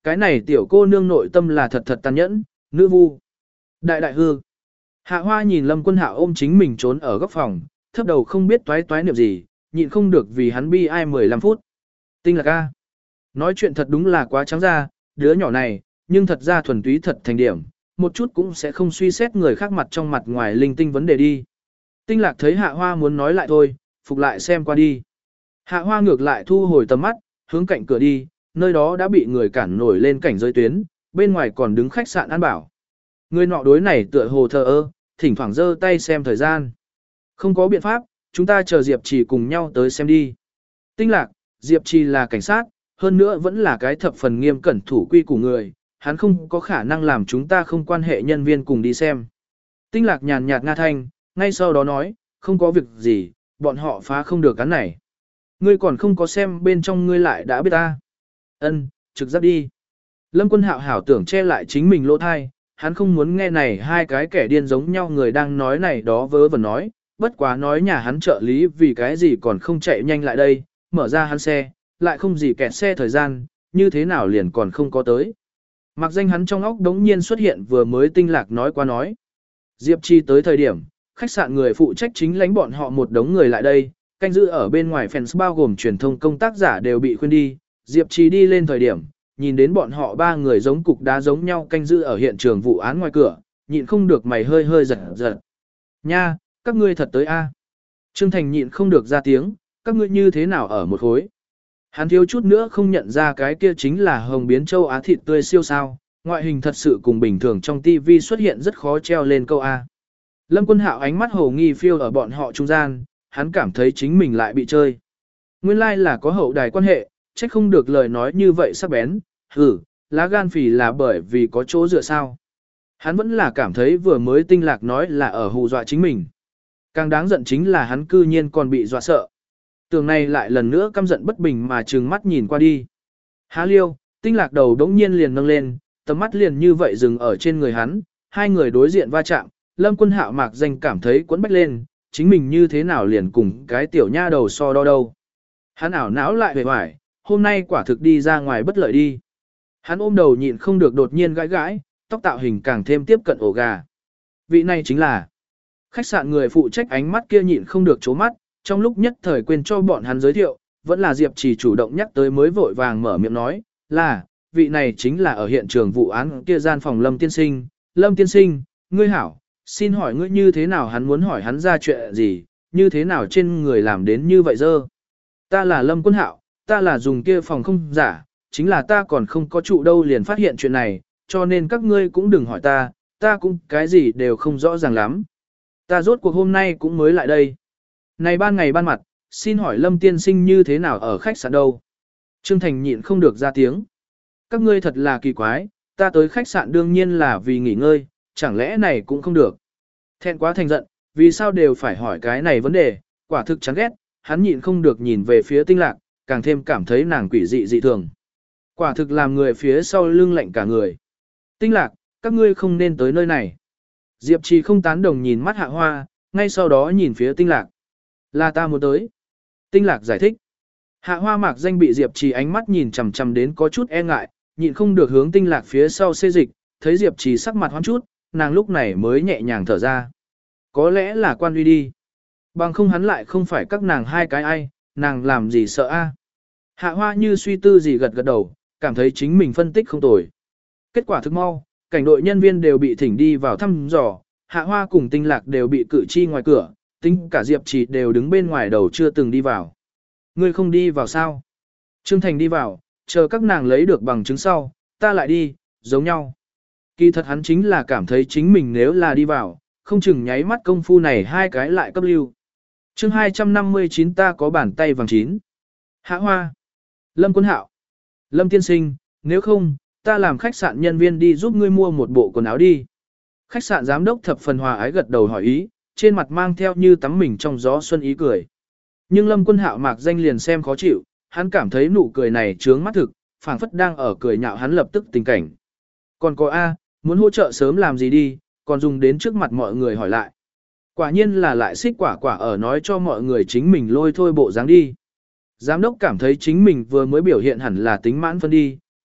Cái này tiểu cô nương nội tâm là thật thật tàn nhẫn, nữ vu. Đại đại hư. Hạ Hoa nhìn Lâm Quân Hạo ôm chính mình trốn ở góc phòng, thấp đầu không biết toái toái niệm gì, nhịn không được vì hắn bi ai mười lăm phút. Tinh Lạc a, nói chuyện thật đúng là quá trắng ra, đứa nhỏ này, nhưng thật ra thuần túy thật thành điểm, một chút cũng sẽ không suy xét người khác mặt trong mặt ngoài linh tinh vấn đề đi. Tinh Lạc thấy Hạ Hoa muốn nói lại thôi, phục lại xem qua đi. Hạ Hoa ngược lại thu hồi tầm mắt, hướng cạnh cửa đi, nơi đó đã bị người cản nổi lên cảnh giới tuyến, bên ngoài còn đứng khách sạn An Bảo. Người nọ đối này tựa hồ thờ ơ, thỉnh thoảng giơ tay xem thời gian. Không có biện pháp, chúng ta chờ Diệp Trì cùng nhau tới xem đi. Tinh Lạc, Diệp Trì là cảnh sát, hơn nữa vẫn là cái thập phần nghiêm cẩn thủ quy của người, hắn không có khả năng làm chúng ta không quan hệ nhân viên cùng đi xem. Tinh Lạc nhàn nhạt nga thanh, ngay sau đó nói, không có việc gì, bọn họ phá không được cái này. Ngươi còn không có xem bên trong ngươi lại đã biết ta. Ân, trực giác đi. Lâm Quân Hạo hảo tưởng che lại chính mình lỗ thai, hắn không muốn nghe này hai cái kẻ điên giống nhau người đang nói này đó vớ vẩn nói, bất quá nói nhà hắn trợ lý vì cái gì còn không chạy nhanh lại đây, mở ra hắn xe, lại không gì kẹt xe thời gian, như thế nào liền còn không có tới. Mặc danh hắn trong óc đống nhiên xuất hiện vừa mới Tinh Lạc nói qua nói. Diệp Chi tới thời điểm, khách sạn người phụ trách chính lãnh bọn họ một đống người lại đây, canh giữ ở bên ngoài fans bao gồm truyền thông công tác giả đều bị khuyên đi, Diệp Chi đi lên thời điểm, nhìn đến bọn họ ba người giống cục đá giống nhau canh giữ ở hiện trường vụ án ngoài cửa, nhịn không được mày hơi hơi giật giật. Nha, các ngươi thật tới a. Trương Thành nhịn không được ra tiếng, các ngươi như thế nào ở một khối. Hắn thiếu chút nữa không nhận ra cái kia chính là hồng biến châu Á thịt tươi siêu sao, ngoại hình thật sự cùng bình thường trong tivi xuất hiện rất khó treo lên câu A. Lâm Quân Hạo ánh mắt hồ nghi phiêu ở bọn họ trung gian, hắn cảm thấy chính mình lại bị chơi. Nguyên lai like là có hậu đài quan hệ, trách không được lời nói như vậy sắc bén, hừ, lá gan phì là bởi vì có chỗ dựa sao. Hắn vẫn là cảm thấy vừa mới Tinh Lạc nói là ở hù dọa chính mình. Càng đáng giận chính là hắn cư nhiên còn bị dọa sợ. Tưởng này lại lần nữa căm giận bất bình mà trừng mắt nhìn qua đi. Há liêu, Tinh Lạc đầu đống nhiên liền nâng lên, tầm mắt liền như vậy dừng ở trên người hắn, hai người đối diện va chạm, Lâm Quân Hạo mạc danh cảm thấy quấn bách lên, chính mình như thế nào liền cùng cái tiểu nha đầu so đo đâu. Hắn ảo não lại về hoài, hôm nay quả thực đi ra ngoài bất lợi đi. Hắn ôm đầu nhịn không được đột nhiên gãi gãi, tóc tạo hình càng thêm tiếp cận ổ gà. Vị này chính là khách sạn người phụ trách, ánh mắt kia nhịn không được chố mắt, trong lúc nhất thời quên cho bọn hắn giới thiệu, vẫn là Diệp Trì chủ động nhắc tới mới vội vàng mở miệng nói, là, vị này chính là ở hiện trường vụ án kia gian phòng Lâm Tiên Sinh. Lâm Tiên Sinh, ngươi hảo, xin hỏi ngươi như thế nào, hắn muốn hỏi hắn ra chuyện gì, như thế nào trên người làm đến như vậy dơ. Ta là Lâm Quân Hạo, ta là dùng kia phòng không giả, chính là ta còn không có trụ đâu liền phát hiện chuyện này, cho nên các ngươi cũng đừng hỏi ta, ta cũng cái gì đều không rõ ràng lắm. Ta rốt cuộc hôm nay cũng mới lại đây. Này ban ngày ban mặt, xin hỏi Lâm Tiên Sinh như thế nào ở khách sạn đâu? Trương Thành nhịn không được ra tiếng. Các ngươi thật là kỳ quái, ta tới khách sạn đương nhiên là vì nghỉ ngơi, chẳng lẽ này cũng không được. Thẹn quá thành giận, vì sao đều phải hỏi cái này vấn đề, quả thực chán ghét, hắn nhịn không được nhìn về phía Tinh Lạc, càng thêm cảm thấy nàng quỷ dị dị thường. Quả thực làm người phía sau lưng lạnh cả người. Tinh Lạc, các ngươi không nên tới nơi này. Diệp Trì không tán đồng nhìn mắt Hạ Hoa, ngay sau đó nhìn phía Tinh Lạc. Là ta muốn tới. Tinh Lạc giải thích. Hạ Hoa mạc danh bị Diệp Trì ánh mắt nhìn chằm chằm đến có chút e ngại, nhịn không được hướng Tinh Lạc phía sau xê dịch, thấy Diệp Trì sắc mặt hoang chút, nàng lúc này mới nhẹ nhàng thở ra. Có lẽ là quan uy đi. Bằng không hắn lại không phải các nàng hai cái ai, nàng làm gì sợ a? Hạ Hoa như suy tư gì gật gật đầu, cảm thấy chính mình phân tích không tồi. Kết quả thực mau, cảnh đội nhân viên đều bị thỉnh đi vào thăm dò, Hạ Hoa cùng Tinh Lạc đều bị cử chi ngoài cửa, tính cả Diệp Trì đều đứng bên ngoài đầu chưa từng đi vào. Ngươi không đi vào sao? Trương Thành đi vào, chờ các nàng lấy được bằng chứng sau, ta lại đi, giống nhau. Kỳ thật hắn chính là cảm thấy chính mình nếu là đi vào, không chừng nháy mắt công phu này hai cái lại cấp lưu. Chương hai trăm năm mươi chín ta có bàn tay vàng chín. Hạ Hoa. Lâm Quân Hạo. Lâm Tiên Sinh, nếu không, ta làm khách sạn nhân viên đi giúp ngươi mua một bộ quần áo đi. Khách sạn giám đốc thập phần hòa ái gật đầu hỏi ý, trên mặt mang theo như tắm mình trong gió xuân ý cười. Nhưng Lâm Quân Hạo mạc danh liền xem khó chịu, hắn cảm thấy nụ cười này trướng mắt thực, phảng phất đang ở cười nhạo hắn lập tức tình cảnh. Còn có A, muốn hỗ trợ sớm làm gì đi, còn dùng đến trước mặt mọi người hỏi lại. Quả nhiên là lại xích quả quả ở nói cho mọi người chính mình lôi thôi bộ dáng đi. Giám đốc cảm thấy chính mình vừa mới biểu hiện hẳn là tính mãn phân đi,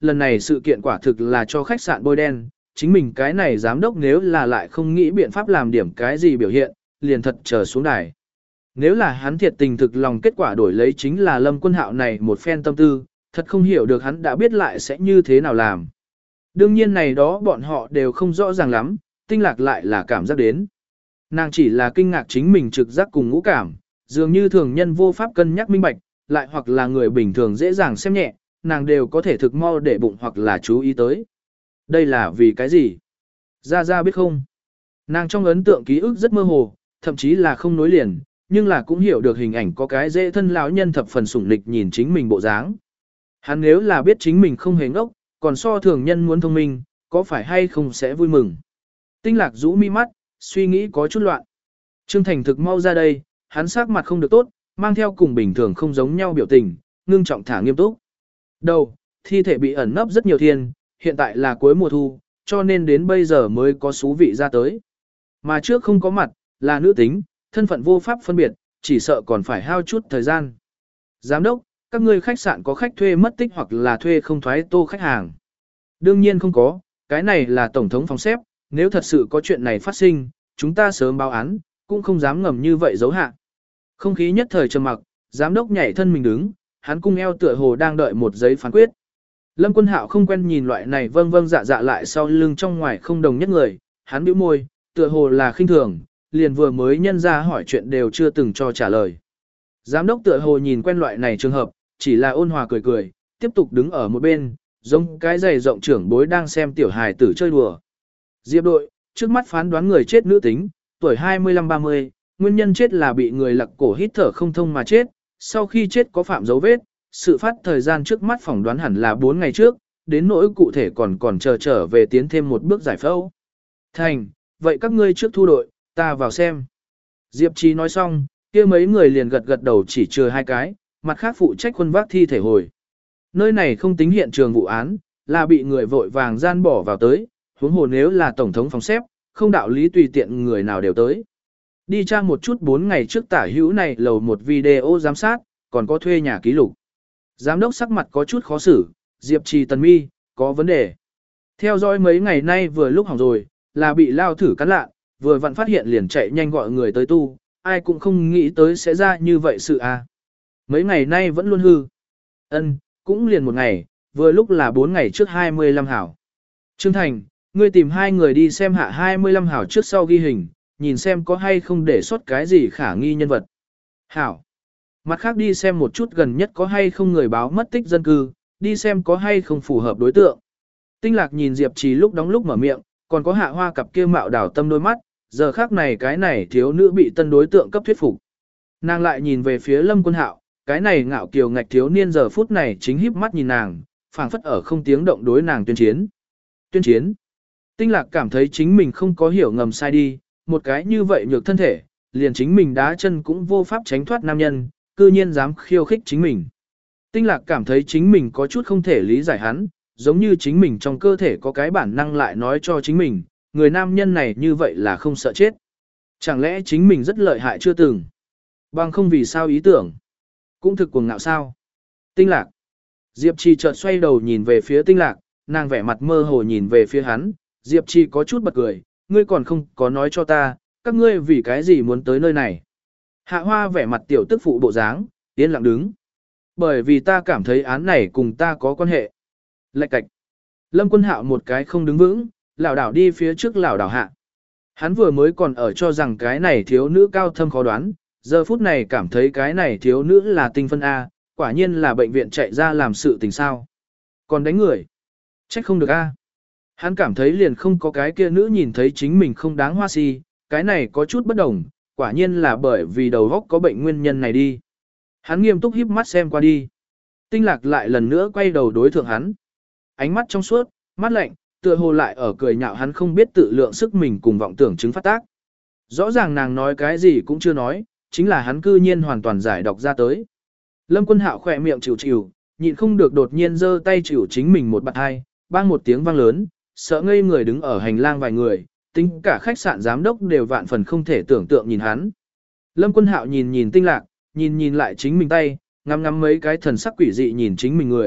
lần này sự kiện quả thực là cho khách sạn bôi đen, chính mình cái này giám đốc nếu là lại không nghĩ biện pháp làm điểm cái gì biểu hiện, liền thật chờ xuống đài. Nếu là hắn thiệt tình thực lòng kết quả đổi lấy chính là Lâm Quân Hạo này một phen tâm tư, thật không hiểu được hắn đã biết lại sẽ như thế nào làm. Đương nhiên này đó bọn họ đều không rõ ràng lắm, Tinh Lạc lại là cảm giác đến. Nàng chỉ là kinh ngạc chính mình trực giác cùng ngũ cảm, dường như thường nhân vô pháp cân nhắc minh bạch, lại hoặc là người bình thường dễ dàng xem nhẹ, nàng đều có thể thực mau để bụng hoặc là chú ý tới. Đây là vì cái gì? Ra Ra biết không? Nàng trong ấn tượng ký ức rất mơ hồ, thậm chí là không nối liền, nhưng là cũng hiểu được hình ảnh có cái dễ thân lão nhân thập phần sủng lịch nhìn chính mình bộ dáng. Hắn nếu là biết chính mình không hề ngốc, còn so thường nhân muốn thông minh, có phải hay không sẽ vui mừng. Tinh Lạc rũ mi mắt, suy nghĩ có chút loạn. Trương Thành thực mau ra đây, hắn sắc mặt không được tốt, mang theo cùng bình thường không giống nhau biểu tình, ngưng trọng thả nghiêm túc. Đầu, thi thể bị ẩn nấp rất nhiều thiên, hiện tại là cuối mùa thu, cho nên đến bây giờ mới có số vị ra tới. Mà trước không có mặt, là nữ tính, thân phận vô pháp phân biệt, chỉ sợ còn phải hao chút thời gian. Giám đốc, các ngươi khách sạn có khách thuê mất tích hoặc là thuê không thoái tô khách hàng? Đương nhiên không có, cái này là tổng thống phòng xếp, nếu thật sự có chuyện này phát sinh, chúng ta sớm báo án, cũng không dám ngầm như vậy giấu hạ. Không khí nhất thời trầm mặc, giám đốc nhảy thân mình đứng, hắn cung eo tựa hồ đang đợi một giấy phán quyết. Lâm Quân Hạo không quen nhìn loại này vâng vâng dạ dạ lại sau lưng trong ngoài không đồng nhất người, hắn bĩu môi, tựa hồ là khinh thường, liền vừa mới nhân ra hỏi chuyện đều chưa từng cho trả lời. Giám đốc tựa hồ nhìn quen loại này trường hợp, chỉ là ôn hòa cười cười, tiếp tục đứng ở một bên, giống cái giày rộng trưởng bối đang xem tiểu hài tử chơi đùa. Diệp đội, trước mắt phán đoán người chết nữ tính, tuổi hai mươi lăm ba mươi, nguyên nhân chết là bị người lặc cổ hít thở không thông mà chết, sau khi chết có phạm dấu vết, sự phát thời gian trước mắt phỏng đoán hẳn là bốn ngày trước, đến nỗi cụ thể còn còn chờ trở về tiến thêm một bước giải phẫu. Thành, vậy các ngươi trước thu đội, ta vào xem. Diệp Trì nói xong, kia mấy người liền gật gật đầu chỉ chừa hai cái, mặt khác phụ trách quân vác thi thể hồi. Nơi này không tính hiện trường vụ án, là bị người vội vàng gian bỏ vào tới, huống hồ nếu là tổng thống phòng xếp, không đạo lý tùy tiện người nào đều tới. Đi tra một chút bốn ngày trước tả hữu này lầu một video giám sát, còn có thuê nhà ký lục. Giám đốc sắc mặt có chút khó xử, Diệp Trì Tần Mi, có vấn đề. Theo dõi mấy ngày nay vừa lúc hỏng rồi, là bị lao thử cắn lạ, vừa vặn phát hiện liền chạy nhanh gọi người tới tu, ai cũng không nghĩ tới sẽ ra như vậy sự à. Mấy ngày nay vẫn luôn hư. Ân, cũng liền một ngày, vừa lúc là bốn ngày trước hai mươi lăm hảo. Trương Thành, ngươi tìm hai người đi xem hạ hai mươi lăm hảo trước sau ghi hình, nhìn xem có hay không để sót cái gì khả nghi nhân vật. Hảo. Mặt khác đi xem một chút gần nhất có hay không người báo mất tích dân cư, đi xem có hay không phù hợp đối tượng. Tinh Lạc nhìn Diệp Trì lúc đóng lúc mở miệng, còn có Hạ Hoa cặp kia mạo đảo tâm đôi mắt, giờ khác này cái này thiếu nữ bị tân đối tượng cấp thuyết phục. Nàng lại nhìn về phía Lâm Quân Hạo, cái này ngạo kiều ngạch thiếu niên giờ phút này chính híp mắt nhìn nàng, phảng phất ở không tiếng động đối nàng tuyên chiến. Tuyên chiến. Tinh Lạc cảm thấy chính mình không có hiểu ngầm sai đi, một cái như vậy nhược thân thể, liền chính mình đá chân cũng vô pháp tránh thoát nam nhân, cư nhiên dám khiêu khích chính mình. Tinh Lạc cảm thấy chính mình có chút không thể lý giải hắn, giống như chính mình trong cơ thể có cái bản năng lại nói cho chính mình, người nam nhân này như vậy là không sợ chết. Chẳng lẽ chính mình rất lợi hại chưa từng? Bằng không vì sao ý tưởng? Cũng thực cuồng ngạo sao? Tinh Lạc. Diệp Trì chợt xoay đầu nhìn về phía Tinh Lạc, nàng vẻ mặt mơ hồ nhìn về phía hắn, Diệp Trì có chút bật cười, ngươi còn không có nói cho ta, các ngươi vì cái gì muốn tới nơi này? Hạ Hoa vẻ mặt tiểu tức phụ bộ dáng, yên lặng đứng. Bởi vì ta cảm thấy án này cùng ta có quan hệ. Lạch cạch. Lâm Quân Hạo một cái không đứng vững, lảo đảo đi phía trước lảo đảo hạ. Hắn vừa mới còn ở cho rằng cái này thiếu nữ cao thâm khó đoán, giờ phút này cảm thấy cái này thiếu nữ là tinh phân A, quả nhiên là bệnh viện chạy ra làm sự tình sao. Còn đánh người. Trách không được A. Hắn cảm thấy liền không có cái kia nữ nhìn thấy chính mình không đáng hoa si, cái này có chút bất đồng, quả nhiên là bởi vì đầu óc có bệnh nguyên nhân này đi. Hắn nghiêm túc híp mắt xem qua đi. Tinh Lạc lại lần nữa quay đầu đối thượng hắn. Ánh mắt trong suốt, mắt lạnh, tựa hồ lại ở cười nhạo hắn không biết tự lượng sức mình cùng vọng tưởng chứng phát tác. Rõ ràng nàng nói cái gì cũng chưa nói, chính là hắn cư nhiên hoàn toàn giải đọc ra tới. Lâm Quân Hạo khỏe miệng chịu chịu, nhịn không được đột nhiên giơ tay chịu chính mình một bạn hai, bang một tiếng vang lớn, sợ ngây người đứng ở hành lang vài người, tính cả khách sạn giám đốc đều vạn phần không thể tưởng tượng nhìn hắn. Lâm Quân Hạo nhìn nhìn Tinh Lạc, nhìn nhìn lại chính mình tay, ngắm ngắm mấy cái thần sắc quỷ dị nhìn chính mình người,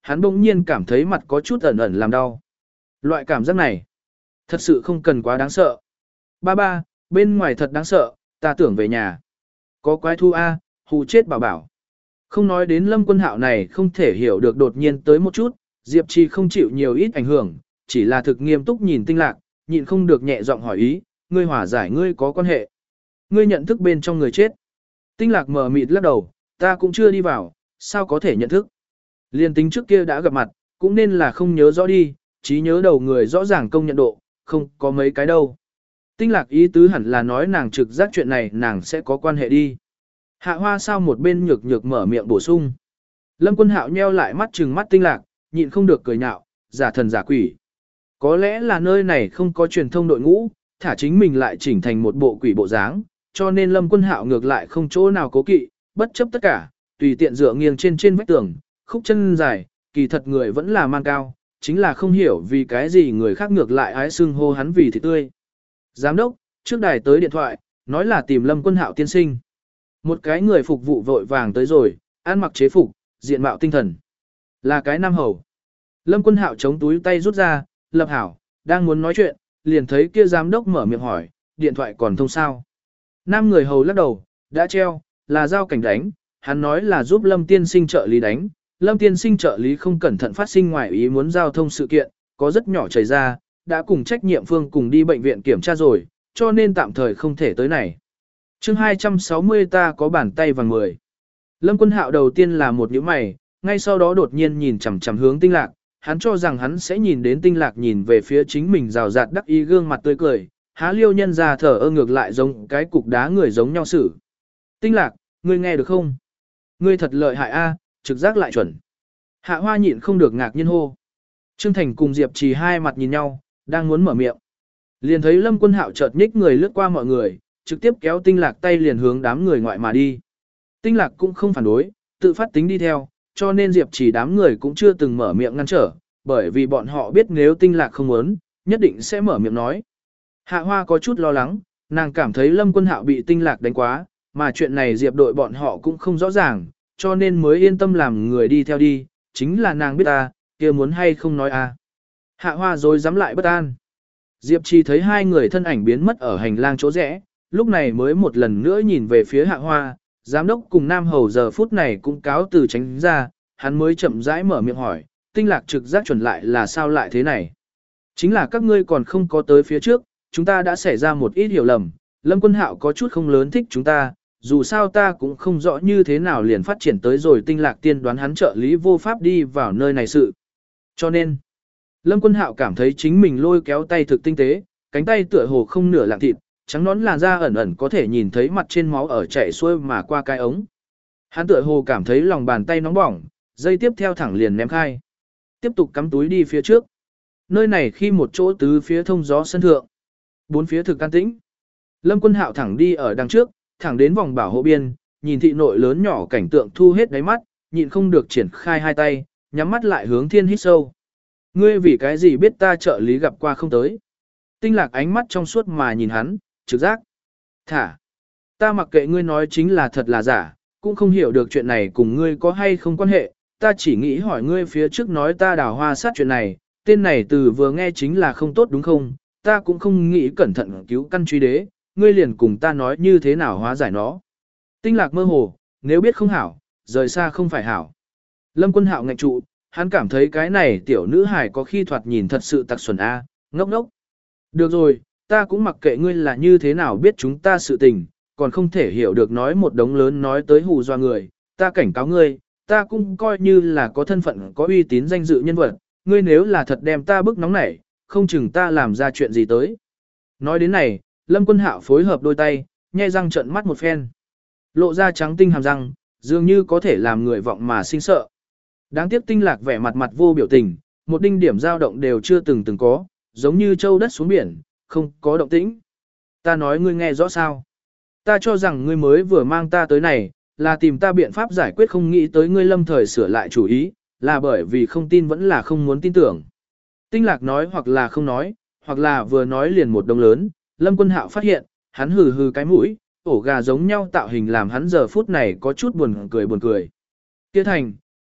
hắn bỗng nhiên cảm thấy mặt có chút ẩn ẩn làm đau. Loại cảm giác này, thật sự không cần quá đáng sợ. Ba ba, bên ngoài thật đáng sợ, ta tưởng về nhà. Có quái thu A, hù chết bảo bảo. Không nói đến Lâm Quân Hạo này không thể hiểu được đột nhiên tới một chút, Diệp Trì không chịu nhiều ít ảnh hưởng, chỉ là thực nghiêm túc nhìn Tinh Lạc, nhịn không được nhẹ giọng hỏi ý, ngươi hòa giải ngươi có quan hệ. Ngươi nhận thức bên trong người chết. Tinh Lạc mờ mịt lắc đầu, ta cũng chưa đi vào, sao có thể nhận thức. Liên tính trước kia đã gặp mặt, cũng nên là không nhớ rõ đi, trí nhớ đầu người rõ ràng công nhận độ, không có mấy cái đâu. Tinh Lạc ý tứ hẳn là nói nàng trực giác chuyện này nàng sẽ có quan hệ đi. Hạ Hoa sao một bên nhược nhược mở miệng bổ sung. Lâm Quân Hạo nheo lại mắt trừng mắt Tinh Lạc, nhịn không được cười nhạo, giả thần giả quỷ. Có lẽ là nơi này không có truyền thông đội ngũ, thả chính mình lại chỉnh thành một bộ quỷ bộ dáng, cho nên Lâm Quân Hạo ngược lại không chỗ nào cố kỵ, bất chấp tất cả, tùy tiện dựa nghiêng trên trên vách tường, khúc chân dài, kỳ thật người vẫn là mang cao, chính là không hiểu vì cái gì người khác ngược lại ái xưng hô hắn vì thịt tươi. Giám đốc, trước đài tới điện thoại, nói là tìm Lâm Quân Hạo tiên sinh. Một cái người phục vụ vội vàng tới rồi, ăn mặc chế phục, diện mạo tinh thần. Là cái nam hầu. Lâm Quân Hạo chống túi tay rút ra, lập hảo, đang muốn nói chuyện, liền thấy kia giám đốc mở miệng hỏi, điện thoại còn thông sao. Nam người hầu lắc đầu, đã treo, là giao cảnh đánh, hắn nói là giúp Lâm tiên sinh trợ lý đánh. Lâm tiên sinh trợ lý không cẩn thận phát sinh ngoài ý muốn giao thông sự kiện, có rất nhỏ chảy ra, đã cùng trách nhiệm phương cùng đi bệnh viện kiểm tra rồi, cho nên tạm thời không thể tới này. Chương hai trăm sáu mươi ta có bàn tay vàng mười. Lâm Quân Hạo đầu tiên là một nhíu mày, ngay sau đó đột nhiên nhìn chằm chằm hướng Tinh Lạc, hắn cho rằng hắn sẽ nhìn đến Tinh Lạc nhìn về phía chính mình rào rạt đắc ý gương mặt tươi cười, há liêu nhân ra thở ơ ngược lại giống cái cục đá người giống nhau xử. Tinh Lạc, ngươi nghe được không? Ngươi thật lợi hại a, trực giác lại chuẩn. Hạ Hoa nhịn không được ngạc nhiên hô. Trương Thành cùng Diệp Trì hai mặt nhìn nhau, đang muốn mở miệng. Liền thấy Lâm Quân Hạo chợt nhích người lướt qua mọi người, trực tiếp kéo Tinh Lạc tay liền hướng đám người ngoại mà đi. Tinh Lạc cũng không phản đối, tự phát tính đi theo, cho nên Diệp Trì đám người cũng chưa từng mở miệng ngăn trở, bởi vì bọn họ biết nếu Tinh Lạc không muốn, nhất định sẽ mở miệng nói. Hạ Hoa có chút lo lắng, nàng cảm thấy Lâm Quân Hạo bị Tinh Lạc đánh quá, mà chuyện này Diệp đội bọn họ cũng không rõ ràng, cho nên mới yên tâm làm người đi theo đi, chính là nàng biết ta, kia muốn hay không nói a. Hạ Hoa rồi dám lại bất an. Diệp Trì thấy hai người thân ảnh biến mất ở hành lang chỗ rẽ, lúc này mới một lần nữa nhìn về phía Hạ Hoa, giám đốc cùng Nam Hầu giờ phút này cũng cáo từ tránh ra, hắn mới chậm rãi mở miệng hỏi, Tinh Lạc trực giác chuẩn lại là sao lại thế này? Chính là các ngươi còn không có tới phía trước, chúng ta đã xảy ra một ít hiểu lầm, Lâm Quân Hạo có chút không lớn thích chúng ta, dù sao ta cũng không rõ như thế nào liền phát triển tới rồi Tinh Lạc tiên đoán hắn trợ lý vô pháp đi vào nơi này sự. Cho nên, Lâm Quân Hạo cảm thấy chính mình lôi kéo tay thực tinh tế, cánh tay tựa hồ không nửa lạng thịt, trắng nón làn da ẩn ẩn có thể nhìn thấy mặt trên máu ở chảy xuôi mà qua cái ống. Hắn tựa hồ cảm thấy lòng bàn tay nóng bỏng, dây tiếp theo thẳng liền ném khai. Tiếp tục cắm túi đi phía trước. Nơi này khi một chỗ tứ phía thông gió sân thượng. Bốn phía thực an tĩnh. Lâm Quân Hạo thẳng đi ở đằng trước, thẳng đến vòng bảo hộ biên, nhìn thị nội lớn nhỏ cảnh tượng thu hết đáy mắt, nhịn không được triển khai hai tay, nhắm mắt lại hướng thiên hít sâu. Ngươi vì cái gì biết ta trợ lý gặp qua không tới? Tinh Lạc ánh mắt trong suốt mà nhìn hắn, trực giác. Thả. Ta mặc kệ ngươi nói chính là thật là giả, cũng không hiểu được chuyện này cùng ngươi có hay không quan hệ, ta chỉ nghĩ hỏi ngươi phía trước nói ta đào hoa sát chuyện này, tên này từ vừa nghe chính là không tốt đúng không? Ta cũng không nghĩ cẩn thận cứu căn truy đế, ngươi liền cùng ta nói như thế nào hóa giải nó. Tinh Lạc mơ hồ, nếu biết không hảo, rời xa không phải hảo. Lâm Quân Hạo ngạch trụ, hắn cảm thấy cái này tiểu nữ hài có khi thoạt nhìn thật sự tặc xuẩn a, ngốc ngốc. Được rồi, ta cũng mặc kệ ngươi là như thế nào biết chúng ta sự tình, còn không thể hiểu được nói một đống lớn nói tới hù dọa người, ta cảnh cáo ngươi, ta cũng coi như là có thân phận có uy tín danh dự nhân vật, ngươi nếu là thật đem ta bức nóng nảy, không chừng ta làm ra chuyện gì tới. Nói đến này, Lâm Quân Hạo phối hợp đôi tay, nhe răng trợn mắt một phen. Lộ ra trắng tinh hàm răng, dường như có thể làm người vọng mà sinh sợ. Đáng tiếc Tinh Lạc vẻ mặt mặt vô biểu tình, một đinh điểm dao động đều chưa từng từng có, giống như châu đất xuống biển, không có động tĩnh. Ta nói ngươi nghe rõ sao? Ta cho rằng ngươi mới vừa mang ta tới này, là tìm ta biện pháp giải quyết không nghĩ tới ngươi lâm thời sửa lại chủ ý, là bởi vì không tin vẫn là không muốn tin tưởng. Tinh Lạc nói hoặc là không nói, hoặc là vừa nói liền một đồng lớn, Lâm Quân Hạo phát hiện, hắn hừ hừ cái mũi, ổ gà giống nhau tạo hình làm hắn giờ phút này có chút buồn cười buồn cười. Kia thành,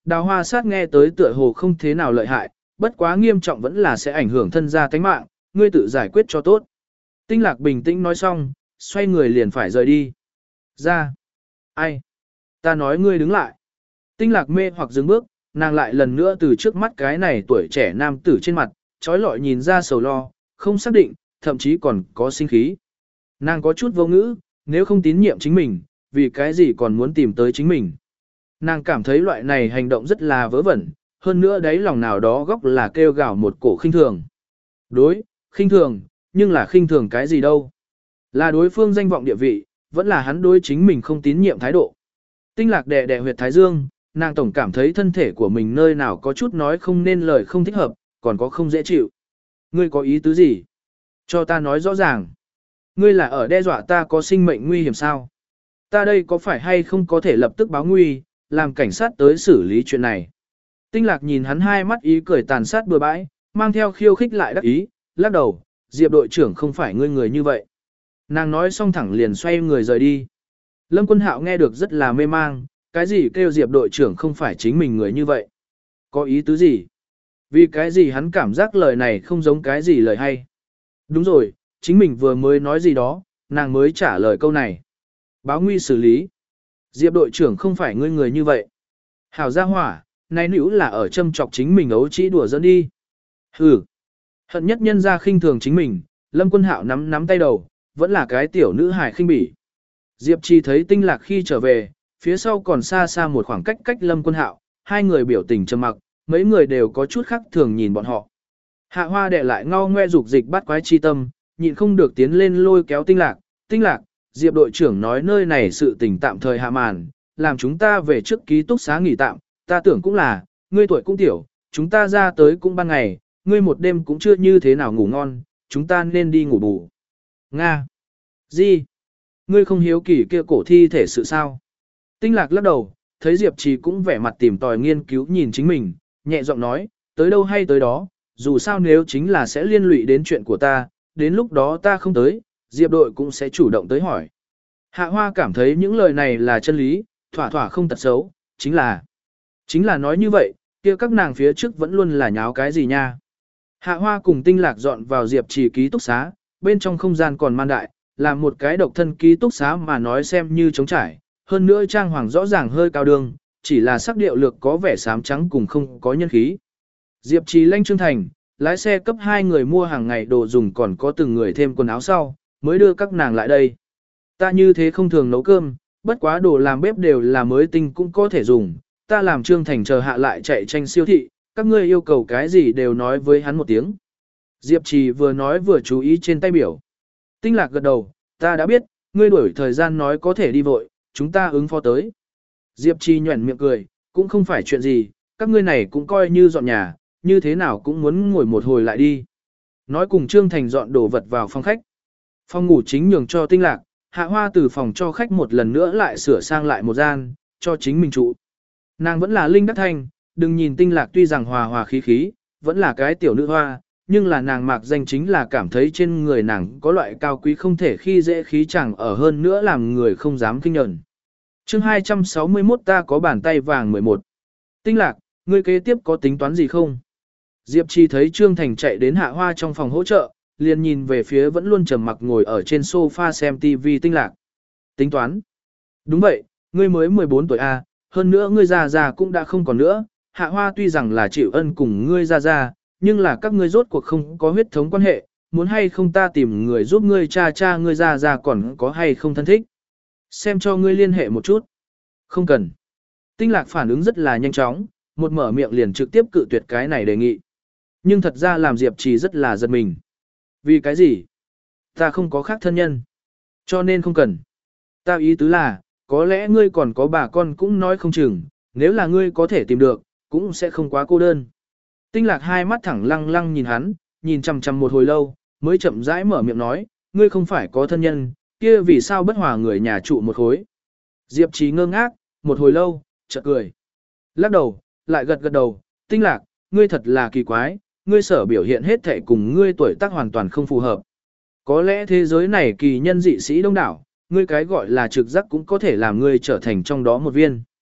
Đào hoa sát nghe tới tựa hồ không thế nào lợi hại, bất quá nghiêm trọng vẫn là sẽ ảnh hưởng thân gia tánh mạng, ngươi tự giải quyết cho tốt. Tinh lạc bình tĩnh nói xong, xoay người liền phải rời đi. Ra. Ai? Ta nói ngươi đứng lại. Tinh lạc mê hoặc dừng bước, nàng lại lần nữa từ trước mắt cái này tuổi trẻ nam tử trên mặt, trói lọi nhìn ra sầu lo, không xác định, thậm chí còn có sinh khí. Nàng có chút vô ngữ, nếu không tín nhiệm chính mình, vì cái gì còn muốn tìm tới chính mình. Nàng cảm thấy loại này hành động rất là vớ vẩn, hơn nữa đấy lòng nào đó góc là kêu gào một cổ khinh thường. Đối, khinh thường, nhưng là khinh thường cái gì đâu. Là đối phương danh vọng địa vị, vẫn là hắn đối chính mình không tín nhiệm thái độ. Tinh lạc đè đè huyệt thái dương, nàng tổng cảm thấy thân thể của mình nơi nào có chút nói không nên lời không thích hợp, còn có không dễ chịu. Ngươi có ý tứ gì? Cho ta nói rõ ràng. Ngươi là ở đe dọa ta có sinh mệnh nguy hiểm sao? Ta đây có phải hay không có thể lập tức báo nguy, làm cảnh sát tới xử lý chuyện này? Tinh lạc nhìn hắn hai mắt ý cười tàn sát bừa bãi, mang theo khiêu khích lại đắc ý, lắc đầu, Diệp đội trưởng không phải ngươi người như vậy. Nàng nói xong thẳng liền xoay người rời đi. Lâm Quân Hạo nghe được rất là mê mang, cái gì kêu Diệp đội trưởng không phải chính mình người như vậy? Có ý tứ gì? Vì cái gì hắn cảm giác lời này không giống cái gì lời hay? Đúng rồi, chính mình vừa mới nói gì đó, nàng mới trả lời câu này. Báo nguy xử lý. Diệp đội trưởng không phải ngươi người như vậy. Hảo gia hỏa, này nữ là ở châm chọc chính mình ấu trĩ đùa dẫn đi. Hừ. Hận nhất nhân ra khinh thường chính mình, Lâm Quân Hạo nắm nắm tay đầu, vẫn là cái tiểu nữ hài khinh bỉ. Diệp Trì thấy Tinh Lạc khi trở về, phía sau còn xa xa một khoảng cách cách Lâm Quân Hạo, hai người biểu tình trầm mặc, mấy người đều có chút khác thường nhìn bọn họ. Hạ Hoa đệ lại ngao ngoe dục dịch bắt quái chi tâm, nhịn không được tiến lên lôi kéo Tinh Lạc, Tinh Lạc, Diệp đội trưởng nói nơi này sự tình tạm thời hạ màn, làm chúng ta về trước ký túc xá nghỉ tạm, ta tưởng cũng là, ngươi tuổi cũng tiểu, chúng ta ra tới cũng ban ngày, ngươi một đêm cũng chưa như thế nào ngủ ngon, chúng ta nên đi ngủ bù. Nga. Gì? Ngươi không hiếu kỳ kia cổ thi thể sự sao? Tinh Lạc lắc đầu, thấy Diệp Trì cũng vẻ mặt tìm tòi nghiên cứu nhìn chính mình, nhẹ giọng nói, tới đâu hay tới đó, dù sao nếu chính là sẽ liên lụy đến chuyện của ta, đến lúc đó ta không tới, Diệp đội cũng sẽ chủ động tới hỏi. Hạ Hoa cảm thấy những lời này là chân lý, thỏa thỏa không tật xấu, chính là, chính là nói như vậy, kia các nàng phía trước vẫn luôn là nháo cái gì nha. Hạ Hoa cùng Tinh Lạc dọn vào Diệp Trì ký túc xá, bên trong không gian còn man đại, làm một cái độc thân ký túc xá mà nói xem như trống trải, hơn nữa trang hoàng rõ ràng hơi cao đường, chỉ là sắc điệu lược có vẻ xám trắng cùng không có nhân khí. Diệp Trì lanh Trương Thành, lái xe cấp hai người mua hàng ngày đồ dùng còn có từng người thêm quần áo sau, mới đưa các nàng lại đây. Ta như thế không thường nấu cơm, bất quá đồ làm bếp đều là mới tinh cũng có thể dùng, ta làm Trương Thành chờ hạ lại chạy tranh siêu thị, các ngươi yêu cầu cái gì đều nói với hắn một tiếng. Diệp Trì vừa nói vừa chú ý trên tay biểu. Tinh Lạc gật đầu, ta đã biết, ngươi đuổi thời gian nói có thể đi vội, chúng ta ứng phó tới. Diệp Trì nhuẩn miệng cười, cũng không phải chuyện gì, các ngươi này cũng coi như dọn nhà, như thế nào cũng muốn ngồi một hồi lại đi. Nói cùng Trương Thành dọn đồ vật vào phòng khách. Phòng ngủ chính nhường cho Tinh Lạc, Hạ Hoa từ phòng cho khách một lần nữa lại sửa sang lại một gian, cho chính mình trụ. Nàng vẫn là Linh Đắc Thanh, đừng nhìn Tinh Lạc tuy rằng hòa hòa khí khí, vẫn là cái tiểu nữ hoa, nhưng là nàng mạc danh chính là cảm thấy trên người nàng có loại cao quý không thể khi dễ khí chẳng ở hơn nữa làm người không dám kinh nhẫn. Chương hai trăm sáu mươi mốt ta có bàn tay vàng mười một. Tinh Lạc, ngươi kế tiếp có tính toán gì không? Diệp Trì thấy Trương Thành chạy đến Hạ Hoa trong phòng hỗ trợ, liền nhìn về phía vẫn luôn trầm mặc ngồi ở trên sofa xem ti vi Tinh Lạc. Tính toán? Đúng vậy, ngươi mới mười bốn tuổi A, hơn nữa ngươi già già cũng đã không còn nữa, Hạ Hoa tuy rằng là chịu ân cùng ngươi già già, nhưng là các ngươi rốt cuộc không có huyết thống quan hệ, muốn hay không ta tìm người giúp ngươi cha cha ngươi già già còn có hay không thân thích. Xem cho ngươi liên hệ một chút. Không cần. Tinh Lạc phản ứng rất là nhanh chóng, một mở miệng liền trực tiếp cự tuyệt cái này đề nghị. Nhưng thật ra làm Diệp Trì rất là giật mình. Vì cái gì? Ta không có khác thân nhân. Cho nên không cần. Ta ý tứ là, có lẽ ngươi còn có bà con cũng nói không chừng, nếu là ngươi có thể tìm được, cũng sẽ không quá cô đơn. Tinh Lạc hai mắt thẳng lăng lăng nhìn hắn, nhìn chằm chằm một hồi lâu, mới chậm rãi mở miệng nói, ngươi không phải có thân nhân, kia vì sao bất hòa người nhà trụ một khối. Diệp Trì ngơ ngác, một hồi lâu, chợt cười. Lắc đầu, lại gật gật đầu, Tinh Lạc, ngươi thật là kỳ quái, ngươi sở biểu hiện hết thảy cùng ngươi tuổi tác hoàn toàn không phù hợp. Có lẽ thế giới này kỳ nhân dị sĩ đông đảo, ngươi cái gọi là trực giác cũng có thể làm ngươi trở thành trong đó một viên.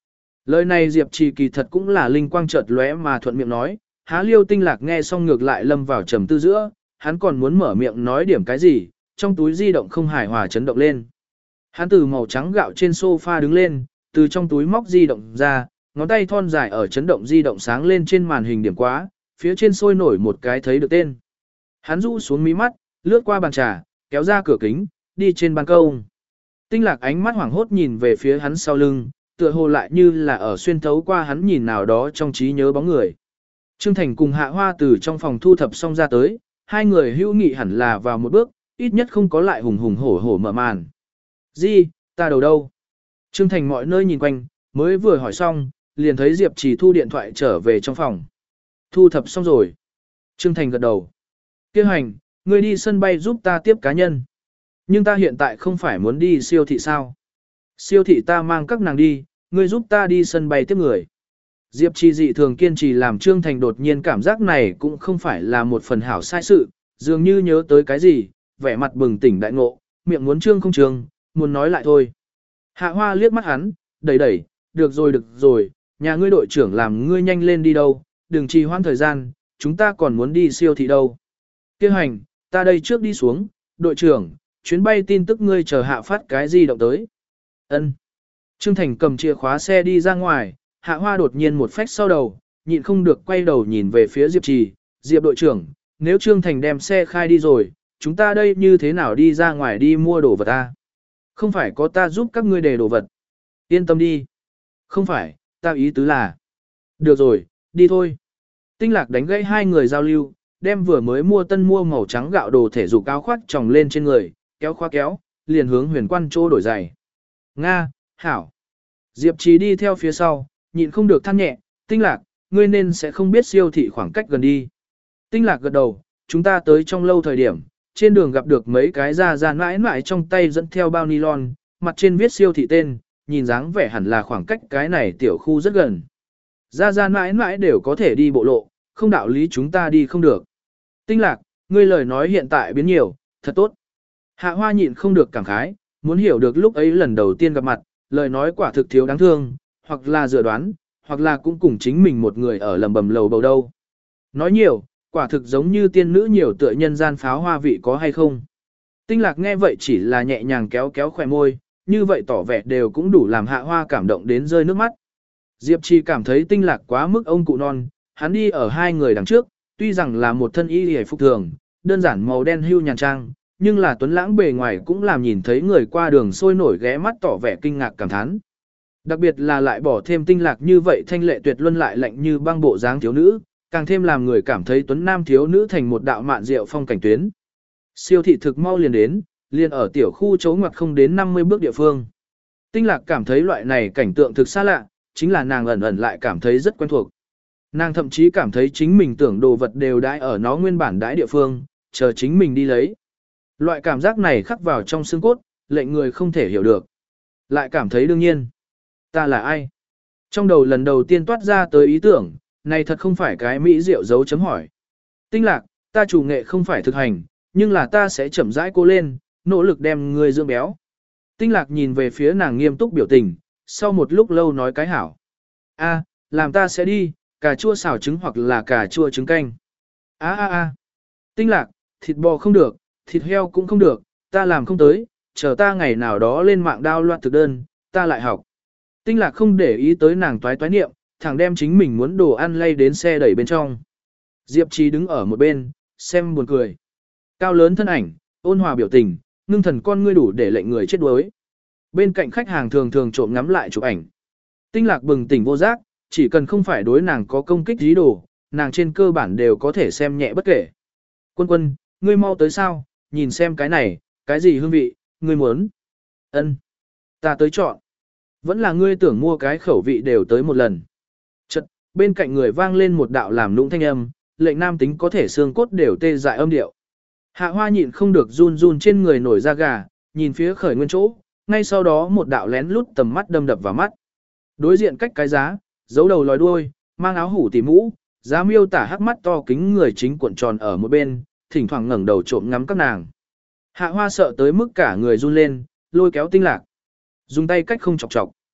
Lời này Diệp Trì kỳ thật cũng là linh quang chợt lóe mà thuận miệng nói, há Liêu Tinh Lạc nghe xong ngược lại lâm vào trầm tư giữa, hắn còn muốn mở miệng nói điểm cái gì, trong túi di động không hài hòa chấn động lên. Hắn từ màu trắng gạo trên sofa đứng lên, từ trong túi móc di động ra, ngón tay thon dài ở chấn động di động sáng lên trên màn hình điểm quá, phía trên sôi nổi một cái thấy được tên. Hắn rũ xuống mí mắt, lướt qua bàn trà, kéo ra cửa kính, đi trên ban công. Tinh Lạc ánh mắt hoảng hốt nhìn về phía hắn sau lưng, tựa hồ lại như là ở xuyên thấu qua hắn nhìn nào đó trong trí nhớ bóng người. Trương Thành cùng Hạ Hoa từ trong phòng thu thập xong ra tới, hai người hữu nghị hẳn là vào một bước, ít nhất không có lại hùng hùng hổ hổ mở màn. Gì, ta đầu đâu? Trương Thành mọi nơi nhìn quanh, mới vừa hỏi xong, liền thấy Diệp Trì thu điện thoại trở về trong phòng. Thu thập xong rồi. Trương Thành gật đầu. Kêu hành, ngươi đi sân bay giúp ta tiếp cá nhân. Nhưng ta hiện tại không phải muốn đi siêu thị sao? Siêu thị ta mang các nàng đi, ngươi giúp ta đi sân bay tiếp người. Diệp Trì dị thường kiên trì làm Trương Thành đột nhiên cảm giác này cũng không phải là một phần hảo sai sự, dường như nhớ tới cái gì, vẻ mặt bừng tỉnh đại ngộ, miệng muốn trương không trương, muốn nói lại thôi. Hạ Hoa liếc mắt hắn, đẩy đẩy, được rồi được rồi, nhà ngươi đội trưởng làm ngươi nhanh lên đi đâu, đừng trì hoãn thời gian, chúng ta còn muốn đi siêu thị đâu. Kêu hành, ta đây trước đi xuống, đội trưởng, chuyến bay tin tức ngươi chờ hạ phát cái gì động tới. Ân. Trương Thành cầm chìa khóa xe đi ra ngoài, Hạ Hoa đột nhiên một phách sau đầu, nhịn không được quay đầu nhìn về phía Diệp Trì, Diệp đội trưởng, nếu Trương Thành đem xe khai đi rồi, chúng ta đây như thế nào đi ra ngoài đi mua đồ vật ta? Không phải có ta giúp các ngươi đề đồ vật. Yên tâm đi. Không phải, ta ý tứ là. Được rồi, đi thôi. Tinh Lạc đánh gãy hai người giao lưu, đem vừa mới mua tân mua màu trắng gạo đồ thể dục áo khoác tròng lên trên người, kéo khóa kéo, liền hướng Huyền Quan chỗ đổi giày. Nga, hảo. Diệp Trì đi theo phía sau, nhịn không được than nhẹ, Tinh Lạc, ngươi nên sẽ không biết siêu thị khoảng cách gần đi. Tinh Lạc gật đầu, chúng ta tới trong lâu thời điểm, trên đường gặp được mấy cái ra ra mãi mãi trong tay dẫn theo bao nylon, mặt trên viết siêu thị tên, nhìn dáng vẻ hẳn là khoảng cách cái này tiểu khu rất gần. Ra ra mãi mãi đều có thể đi bộ lộ, không đạo lý chúng ta đi không được. Tinh Lạc, ngươi lời nói hiện tại biến nhiều, thật tốt. Hạ Hoa nhịn không được cảm khái, muốn hiểu được lúc ấy lần đầu tiên gặp mặt, lời nói quả thực thiếu đáng thương, hoặc là dự đoán, hoặc là cũng cùng chính mình một người ở lầm bầm lầu bầu đâu. Nói nhiều, quả thực giống như tiên nữ nhiều tựa nhân gian pháo hoa vị có hay không. Tinh Lạc nghe vậy chỉ là nhẹ nhàng kéo kéo khỏe môi, như vậy tỏ vẻ đều cũng đủ làm Hạ Hoa cảm động đến rơi nước mắt. Diệp Trì cảm thấy Tinh Lạc quá mức ông cụ non, hắn đi ở hai người đằng trước, tuy rằng là một thân y hề phục thường, đơn giản màu đen hưu nhàn trang, nhưng là tuấn lãng bề ngoài cũng làm nhìn thấy người qua đường sôi nổi ghé mắt tỏ vẻ kinh ngạc cảm thán. Đặc biệt là lại bỏ thêm Tinh Lạc như vậy thanh lệ tuyệt luân lại lạnh như băng bộ dáng thiếu nữ, càng thêm làm người cảm thấy tuấn nam thiếu nữ thành một đạo mạn diệu phong cảnh tuyến. Siêu thị thực mau liền đến, liền ở tiểu khu chấu ngoặt không đến năm mươi bước địa phương. Tinh Lạc cảm thấy loại này cảnh tượng thực xa lạ, chính là nàng ẩn ẩn lại cảm thấy rất quen thuộc. Nàng thậm chí cảm thấy chính mình tưởng đồ vật đều đãi ở nó nguyên bản đãi địa phương, chờ chính mình đi lấy. Loại cảm giác này khắc vào trong xương cốt, lệnh người không thể hiểu được. Lại cảm thấy đương nhiên. Ta là ai? Trong đầu lần đầu tiên toát ra tới ý tưởng, này thật không phải cái mỹ diệu dấu chấm hỏi. Tinh Lạc, ta chủ nghệ không phải thực hành, nhưng là ta sẽ chậm rãi cô lên, nỗ lực đem người dưỡng béo. Tinh Lạc nhìn về phía nàng nghiêm túc biểu tình, sau một lúc lâu nói cái hảo. A, làm ta sẽ đi, cà chua xào trứng hoặc là cà chua trứng canh. A a a. Tinh Lạc, thịt bò không được, thịt heo cũng không được, ta làm không tới, chờ ta ngày nào đó lên mạng đao loạt thực đơn, ta lại học. Tinh Lạc không để ý tới nàng toái toái niệm, thẳng đem chính mình muốn đồ ăn lay đến xe đẩy bên trong. Diệp Trì đứng ở một bên, xem buồn cười. Cao lớn thân ảnh, ôn hòa biểu tình, ngưng thần con ngươi đủ để lệnh người chết đuối. Bên cạnh khách hàng thường thường trộm ngắm lại chụp ảnh. Tinh Lạc bừng tỉnh vô giác, chỉ cần không phải đối nàng có công kích dí đồ, nàng trên cơ bản đều có thể xem nhẹ bất kể. Quân Quân, ngươi mau tới sao, nhìn xem cái này, cái gì hương vị, ngươi muốn. Ân, ta tới chọn. Vẫn là ngươi tưởng mua cái khẩu vị đều tới một lần. Chật, bên cạnh người vang lên một đạo làm lũng thanh âm, lệnh nam tính có thể xương cốt đều tê dại âm điệu. Hạ Hoa nhịn không được run run trên người nổi da gà, nhìn phía khởi nguyên chỗ, ngay sau đó một đạo lén lút tầm mắt đâm đập vào mắt. Đối diện cách cái giá, giấu đầu lòi đuôi, mang áo hủ tỉ mũ, giá miêu tả hắc mắt to kính người chính cuộn tròn ở một bên, thỉnh thoảng ngẩng đầu trộm ngắm các nàng. Hạ Hoa sợ tới mức cả người run lên, lôi kéo Tinh Lạc. Dùng tay cách không chọc chọc.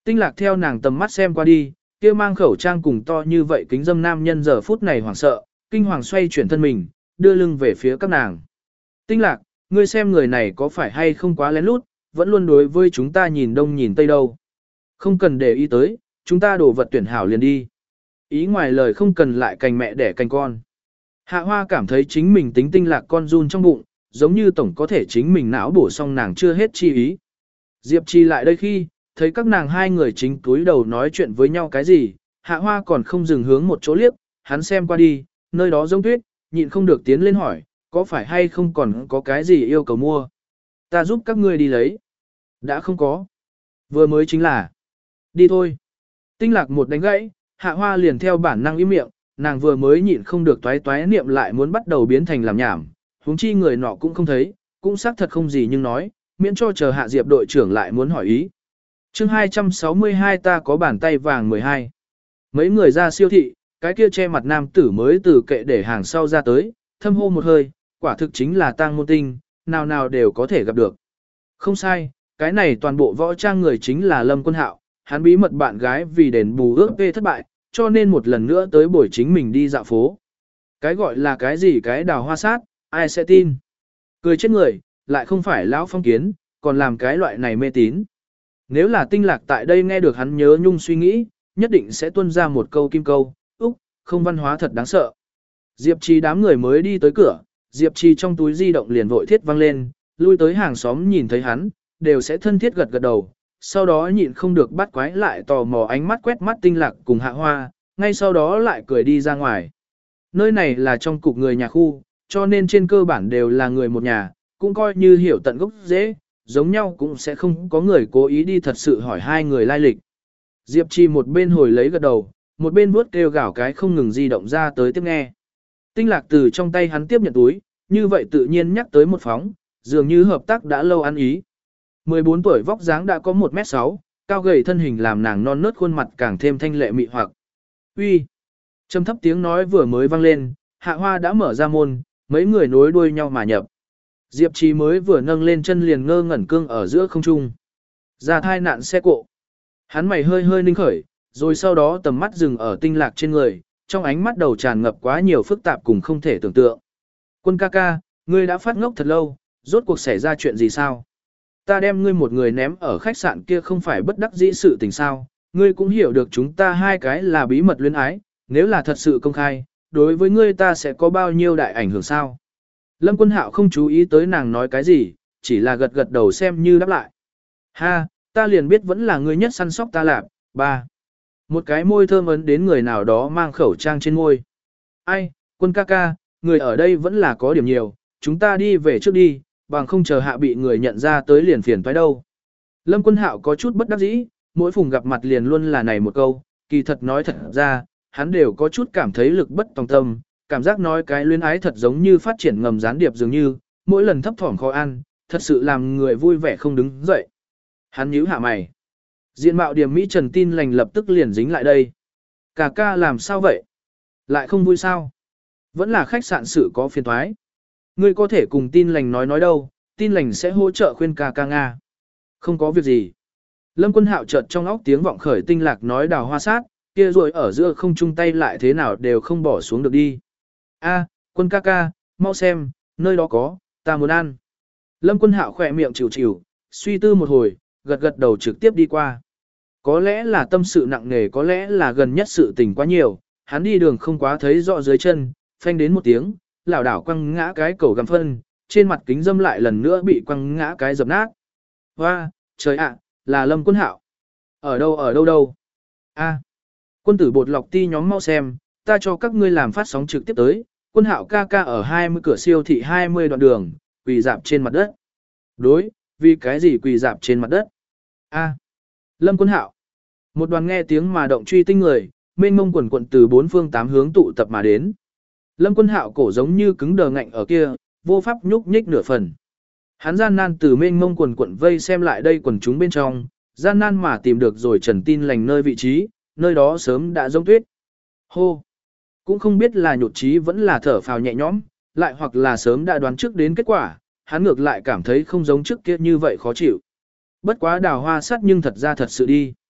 Tinh lạc theo nàng tầm mắt xem qua đi, kia mang khẩu trang cùng to như vậy kính dâm nam nhân giờ phút này hoảng sợ, kinh hoàng xoay chuyển thân mình, đưa lưng về phía các nàng. Tinh lạc, ngươi xem người này có phải hay không quá lén lút, vẫn luôn đối với chúng ta nhìn đông nhìn tây đâu. Không cần để ý tới, chúng ta đổ vật tuyển hảo liền đi. Ý ngoài lời không cần lại cành mẹ đẻ cành con. Hạ Hoa cảm thấy chính mình tính tinh lạc con run trong bụng, giống như tổng có thể chính mình não bổ xong nàng chưa hết chi ý. Diệp Trì lại đây khi, thấy các nàng hai người chính túi đầu nói chuyện với nhau cái gì, Hạ Hoa còn không dừng hướng một chỗ liếc, hắn xem qua đi, nơi đó giống tuyết, nhịn không được tiến lên hỏi, có phải hay không còn có cái gì yêu cầu mua. Ta giúp các ngươi đi lấy. Đã không có. Vừa mới chính là. Đi thôi. Tinh lạc một đánh gãy, Hạ Hoa liền theo bản năng im miệng, nàng vừa mới nhịn không được toái toái niệm lại muốn bắt đầu biến thành làm nhảm, huống chi người nọ cũng không thấy, cũng xác thật không gì nhưng nói, miễn cho chờ Hạ Diệp đội trưởng lại muốn hỏi ý. Chương hai trăm sáu mươi hai ta có bàn tay vàng mười hai. Mấy người ra siêu thị, cái kia che mặt nam tử mới từ kệ để hàng sau ra tới, thâm hô một hơi, quả thực chính là tang môn tinh, nào nào đều có thể gặp được. Không sai, cái này toàn bộ võ trang người chính là Lâm Quân Hạo, hắn bí mật bạn gái vì đền bù ước vê thất bại, cho nên một lần nữa tới buổi chính mình đi dạo phố. Cái gọi là cái gì cái đào hoa sát, ai sẽ tin. Cười chết người, lại không phải lão phong kiến, còn làm cái loại này mê tín. Nếu là tinh lạc tại đây nghe được hắn nhớ nhung suy nghĩ, nhất định sẽ tuôn ra một câu kim câu, úc, không văn hóa thật đáng sợ. Diệp Trì đám người mới đi tới cửa, Diệp Trì trong túi di động liền vội thiết vang lên, lui tới hàng xóm nhìn thấy hắn, đều sẽ thân thiết gật gật đầu, sau đó nhịn không được bắt quái lại tò mò ánh mắt quét mắt tinh lạc cùng Hạ Hoa, ngay sau đó lại cười đi ra ngoài. Nơi này là trong cục người nhà khu, cho nên trên cơ bản đều là người một nhà, cũng coi như hiểu tận gốc dễ, giống nhau cũng sẽ không có người cố ý đi thật sự hỏi hai người lai lịch. Diệp Trì một bên hồi lấy gật đầu, một bên vuốt kêu gào cái không ngừng di động ra tới tiếp nghe. Tinh lạc từ trong tay hắn tiếp nhận túi, như vậy tự nhiên nhắc tới một phóng, dường như hợp tác đã lâu ăn ý. mười bốn tuổi vóc dáng đã có một mét sáu, cao gầy thân hình làm nàng non nớt khuôn mặt càng thêm thanh lệ mị hoặc. Uy, trầm thấp tiếng nói vừa mới vang lên, Hạ Hoa đã mở ra môn, mấy người nối đuôi nhau mà nhập. Diệp Trì mới vừa nâng lên chân liền ngơ ngẩn cương ở giữa không trung. Ra thai nạn xe cộ. Hắn mày hơi hơi ninh khởi, rồi sau đó tầm mắt dừng ở tinh lạc trên người, trong ánh mắt đầu tràn ngập quá nhiều phức tạp cùng không thể tưởng tượng. Quân ca ca, ngươi đã phát ngốc thật lâu, rốt cuộc xảy ra chuyện gì sao? Ta đem ngươi một người ném ở khách sạn kia không phải bất đắc dĩ sự tình sao, ngươi cũng hiểu được chúng ta hai cái là bí mật luyến ái, nếu là thật sự công khai, đối với ngươi ta sẽ có bao nhiêu đại ảnh hưởng sao? Lâm Quân Hạo không chú ý tới nàng nói cái gì, chỉ là gật gật đầu xem như đáp lại. Ha, ta liền biết vẫn là ngươi nhất săn sóc ta lạp, ba. Một cái môi thơm ấn đến người nào đó mang khẩu trang trên môi. Ai, Quân ca ca, người ở đây vẫn là có điểm nhiều, chúng ta đi về trước đi, bằng không chờ Hạ bị người nhận ra tới liền phiền toái đâu. Lâm Quân Hạo có chút bất đắc dĩ, mỗi phùng gặp mặt liền luôn là này một câu, kỳ thật nói thật ra, hắn đều có chút cảm thấy lực bất tòng tâm, cảm giác nói cái luyến ái thật giống như phát triển ngầm gián điệp dường như, mỗi lần thấp thỏm khó ăn, thật sự làm người vui vẻ không đứng dậy. Hắn nhíu hạ mày. Diện mạo điểm Mỹ Trần Tin lành lập tức liền dính lại đây. Cà ca làm sao vậy? Lại không vui sao? Vẫn là khách sạn sự có phiền thoái. Ngươi có thể cùng Tin lành nói nói đâu, Tin lành sẽ hỗ trợ khuyên ca ca Nga. Không có việc gì. Lâm Quân Hạo chợt trong óc tiếng vọng khởi tinh lạc nói đào hoa sát, kia rồi ở giữa không chung tay lại thế nào đều không bỏ xuống được đi. A, Quân ca ca, mau xem, nơi đó có, ta muốn ăn. Lâm Quân Hạo khỏe miệng chịu chịu, suy tư một hồi, gật gật đầu trực tiếp đi qua. Có lẽ là tâm sự nặng nề, có lẽ là gần nhất sự tình quá nhiều, hắn đi đường không quá thấy rõ dưới chân, phanh đến một tiếng, lảo đảo quăng ngã cái cầu găm phân, trên mặt kính dâm lại lần nữa bị quăng ngã cái dập nát. Hoa, trời ạ, là Lâm Quân Hạo. Ở đâu ở đâu đâu? A, quân tử bột lọc ti nhóm mau xem, ta cho các ngươi làm phát sóng trực tiếp tới, Quân Hạo ca ca ở hai mươi cửa siêu thị hai mươi đoạn đường, quỳ dạp trên mặt đất. Đối, vì cái gì quỳ dạp trên mặt đất? A, Lâm Quân Hạo. Một đoàn nghe tiếng mà động truy tinh người, mênh mông quần quận từ bốn phương tám hướng tụ tập mà đến. Lâm Quân Hạo cổ giống như cứng đờ ngạnh ở kia, vô pháp nhúc nhích nửa phần. Hắn gian nan từ mênh mông quần quận vây xem lại đây quần chúng bên trong, gian nan mà tìm được rồi Trần Tin lành nơi vị trí, nơi đó sớm đã giống tuyết. Hô! Cũng không biết là nhột trí vẫn là thở phào nhẹ nhõm, lại hoặc là sớm đã đoán trước đến kết quả, hắn ngược lại cảm thấy không giống trước kia như vậy khó chịu. Bất quá đào hoa sát nhưng thật ra thật sự đi.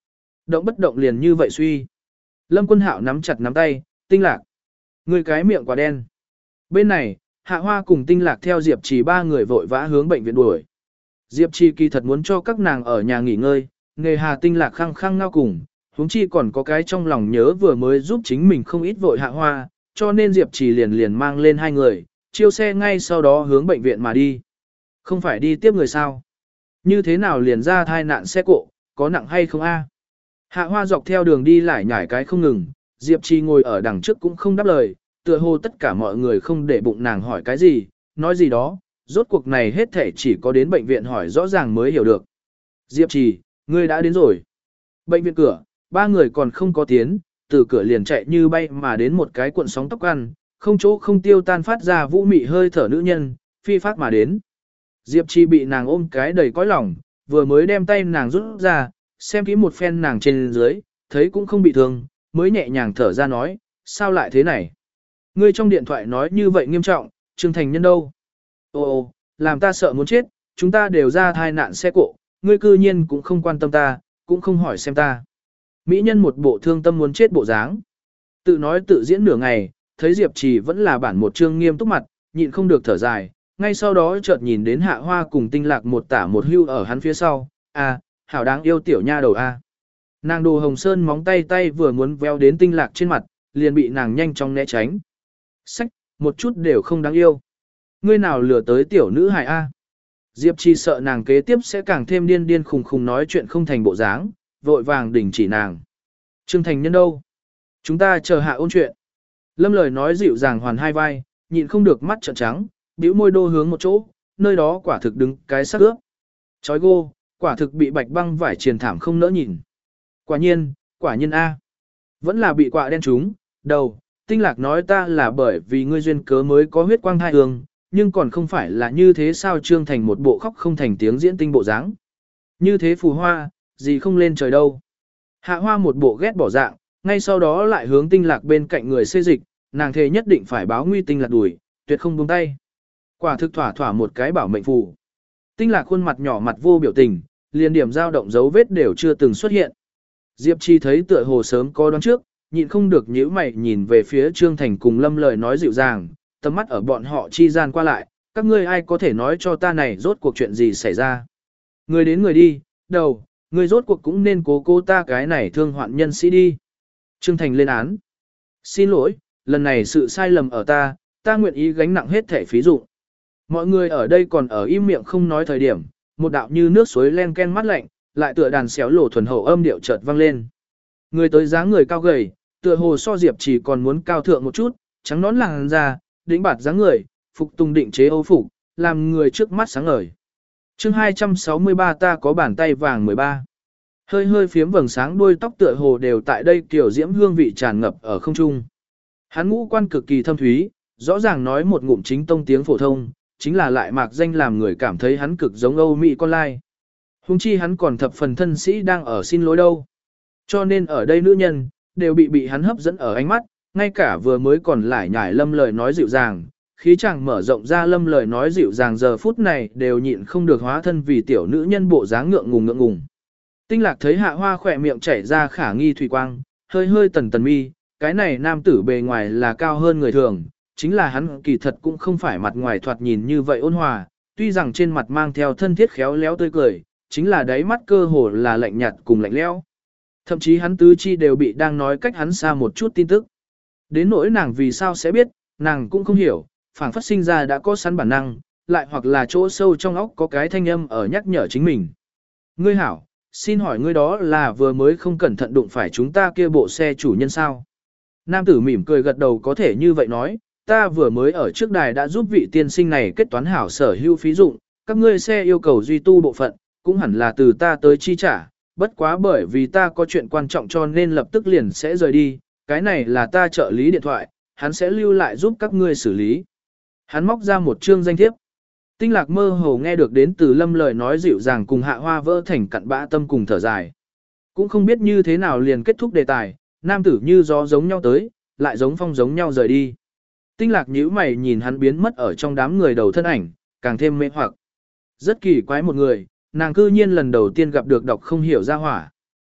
Động bất động liền như vậy suy. Lâm Quân Hạo nắm chặt nắm tay, Tinh Lạc. Người cái miệng quả đen. Bên này, Hạ Hoa cùng Tinh Lạc theo Diệp Trì ba người vội vã hướng bệnh viện đuổi. Diệp Trì kỳ thật muốn cho các nàng ở nhà nghỉ ngơi, nghề Hà Tinh Lạc khăng khăng ngao cùng, huống chi còn có cái trong lòng nhớ vừa mới giúp chính mình không ít vội Hạ Hoa, cho nên Diệp Trì liền liền mang lên hai người, chiêu xe ngay sau đó hướng bệnh viện mà đi. Không phải đi tiếp người sao? Như thế nào liền ra thai nạn xe cộ, có nặng hay không a? Hạ Hoa dọc theo đường đi lại nhảy cái không ngừng, Diệp Trì ngồi ở đằng trước cũng không đáp lời, tựa hồ tất cả mọi người không để bụng nàng hỏi cái gì, nói gì đó, rốt cuộc này hết thể chỉ có đến bệnh viện hỏi rõ ràng mới hiểu được. Diệp Trì, ngươi đã đến rồi. Bệnh viện cửa, ba người còn không có tiến, từ cửa liền chạy như bay mà đến một cái cuộn sóng tóc ăn, không chỗ không tiêu tan phát ra vũ mị hơi thở nữ nhân, phi phát mà đến. Diệp Trì bị nàng ôm cái đầy cõi lòng, vừa mới đem tay nàng rút ra, xem kỹ một phen nàng trên dưới, thấy cũng không bị thương, mới nhẹ nhàng thở ra nói, sao lại thế này? Ngươi trong điện thoại nói như vậy nghiêm trọng, Trương Thành Nhân đâu? Ô ô, làm ta sợ muốn chết, chúng ta đều ra thai nạn xe cộ, ngươi cư nhiên cũng không quan tâm ta, cũng không hỏi xem ta. Mỹ nhân một bộ thương tâm muốn chết bộ dáng. Tự nói tự diễn nửa ngày, thấy Diệp Trì vẫn là bản một trương nghiêm túc mặt, nhịn không được thở dài, ngay sau đó chợt nhìn đến Hạ Hoa cùng Tinh Lạc một tả một hưu ở hắn phía sau, à, hảo đáng yêu tiểu nha đầu a. Nàng Đồ Hồng Sơn móng tay tay vừa muốn véo đến Tinh Lạc trên mặt, liền bị nàng nhanh chóng né tránh. Sách, một chút đều không đáng yêu. Ngươi nào lừa tới tiểu nữ hài a? Diệp Trì sợ nàng kế tiếp sẽ càng thêm điên điên khùng khùng nói chuyện không thành bộ dáng, vội vàng đình chỉ nàng. Trương Thành Nhân đâu? Chúng ta chờ hạ ôn chuyện. Lâm lời nói dịu dàng hoàn hai vai, nhịn không được mắt trợn trắng, bĩu môi đô hướng một chỗ, nơi đó quả thực đứng cái sắc ướp. Chói gô, quả thực bị bạch băng vải triền thảm không nỡ nhìn. Quả nhiên, quả nhiên A. Vẫn là bị quạ đen trúng, đầu, Tinh Lạc nói ta là bởi vì ngươi duyên cớ mới có huyết quang thai hương, nhưng còn không phải là như thế sao Trương Thành một bộ khóc không thành tiếng diễn tinh bộ dáng. Như thế phù hoa, gì không lên trời đâu. Hạ Hoa một bộ ghét bỏ dạng, ngay sau đó lại hướng Tinh Lạc bên cạnh người xê dịch, nàng thề nhất định phải báo nguy Tinh Lạc đuổi, tuyệt không buông tay. Quả thực thỏa thỏa một cái bảo mệnh phù. Tinh Lạc khuôn mặt nhỏ mặt vô biểu tình, liền điểm dao động dấu vết đều chưa từng xuất hiện. Diệp Chi thấy tựa hồ sớm có đoán trước, nhịn không được nhíu mày nhìn về phía Trương Thành cùng Lâm lời nói dịu dàng, tầm mắt ở bọn họ chi gian qua lại, các ngươi ai có thể nói cho ta này rốt cuộc chuyện gì xảy ra. Người đến người đi, đầu, người rốt cuộc cũng nên cố cố ta cái này thương hoạn nhân sĩ đi. Trương Thành lên án. Xin lỗi, lần này sự sai lầm ở ta, ta nguyện ý gánh nặng hết thẻ phí dụng. Mọi người ở đây còn ở im miệng không nói thời điểm, một đạo như nước suối len ken mắt lạnh, lại tựa đàn xéo lổ thuần hậu âm điệu chợt vang lên. Người tới dáng người cao gầy, tựa hồ so Diệp chỉ còn muốn cao thượng một chút, trắng nón làn da, đĩnh bạt dáng người, phục tùng định chế Âu phục, làm người trước mắt sáng ngời. Chương hai trăm sáu mươi ba ta có bàn tay vàng mười ba. Hơi hơi phiếm vầng sáng đuôi tóc tựa hồ đều tại đây kiểu diễm hương vị tràn ngập ở không trung. Hắn ngũ quan cực kỳ thâm thúy, rõ ràng nói một ngụm chính tông tiếng phổ thông, chính là lại mạc danh làm người cảm thấy hắn cực giống Âu Mỹ con lai. Hùng chi hắn còn thập phần thân sĩ đang ở xin lỗi đâu. Cho nên ở đây nữ nhân, đều bị bị hắn hấp dẫn ở ánh mắt, ngay cả vừa mới còn lại nhải Lâm lời nói dịu dàng, khí chàng mở rộng ra Lâm lời nói dịu dàng giờ phút này đều nhịn không được hóa thân vì tiểu nữ nhân bộ dáng ngượng ngùng ngượng ngùng. Tinh Lạc thấy Hạ Hoa khỏe miệng chảy ra khả nghi thủy quang, hơi hơi tần tần mi, cái này nam tử bề ngoài là cao hơn người thường, chính là hắn kỳ thật cũng không phải mặt ngoài thoạt nhìn như vậy ôn hòa, tuy rằng trên mặt mang theo thân thiết khéo léo tươi cười, chính là đáy mắt cơ hồ là lạnh nhạt cùng lạnh lẽo. Thậm chí hắn tứ chi đều bị đang nói cách hắn xa một chút tin tức. Đến nỗi nàng vì sao sẽ biết, nàng cũng không hiểu, phảng phất sinh ra đã có sẵn bản năng, lại hoặc là chỗ sâu trong óc có cái thanh âm ở nhắc nhở chính mình. Ngươi hảo, xin hỏi ngươi đó là vừa mới không cẩn thận đụng phải chúng ta kia bộ xe chủ nhân sao? Nam tử mỉm cười gật đầu có thể như vậy nói, ta vừa mới ở trước đài đã giúp vị tiên sinh này kết toán hảo sở hữu phí dụng, các ngươi xe yêu cầu duy tu bộ phận, cũng hẳn là từ ta tới chi trả, bất quá bởi vì ta có chuyện quan trọng cho nên lập tức liền sẽ rời đi, cái này là ta trợ lý điện thoại, hắn sẽ lưu lại giúp các ngươi xử lý. Hắn móc ra một chương danh thiếp. Tinh Lạc mơ hồ nghe được đến từ Lâm lời nói dịu dàng cùng Hạ Hoa vỡ thành cặn bã tâm cùng thở dài. Cũng không biết như thế nào liền kết thúc đề tài, nam tử như gió giống nhau tới, lại giống phong giống nhau rời đi. Tinh Lạc nhíu mày nhìn hắn biến mất ở trong đám người đầu thân ảnh, càng thêm mê hoặc. Rất kỳ quái một người, nàng cư nhiên lần đầu tiên gặp được đọc không hiểu ra hỏa.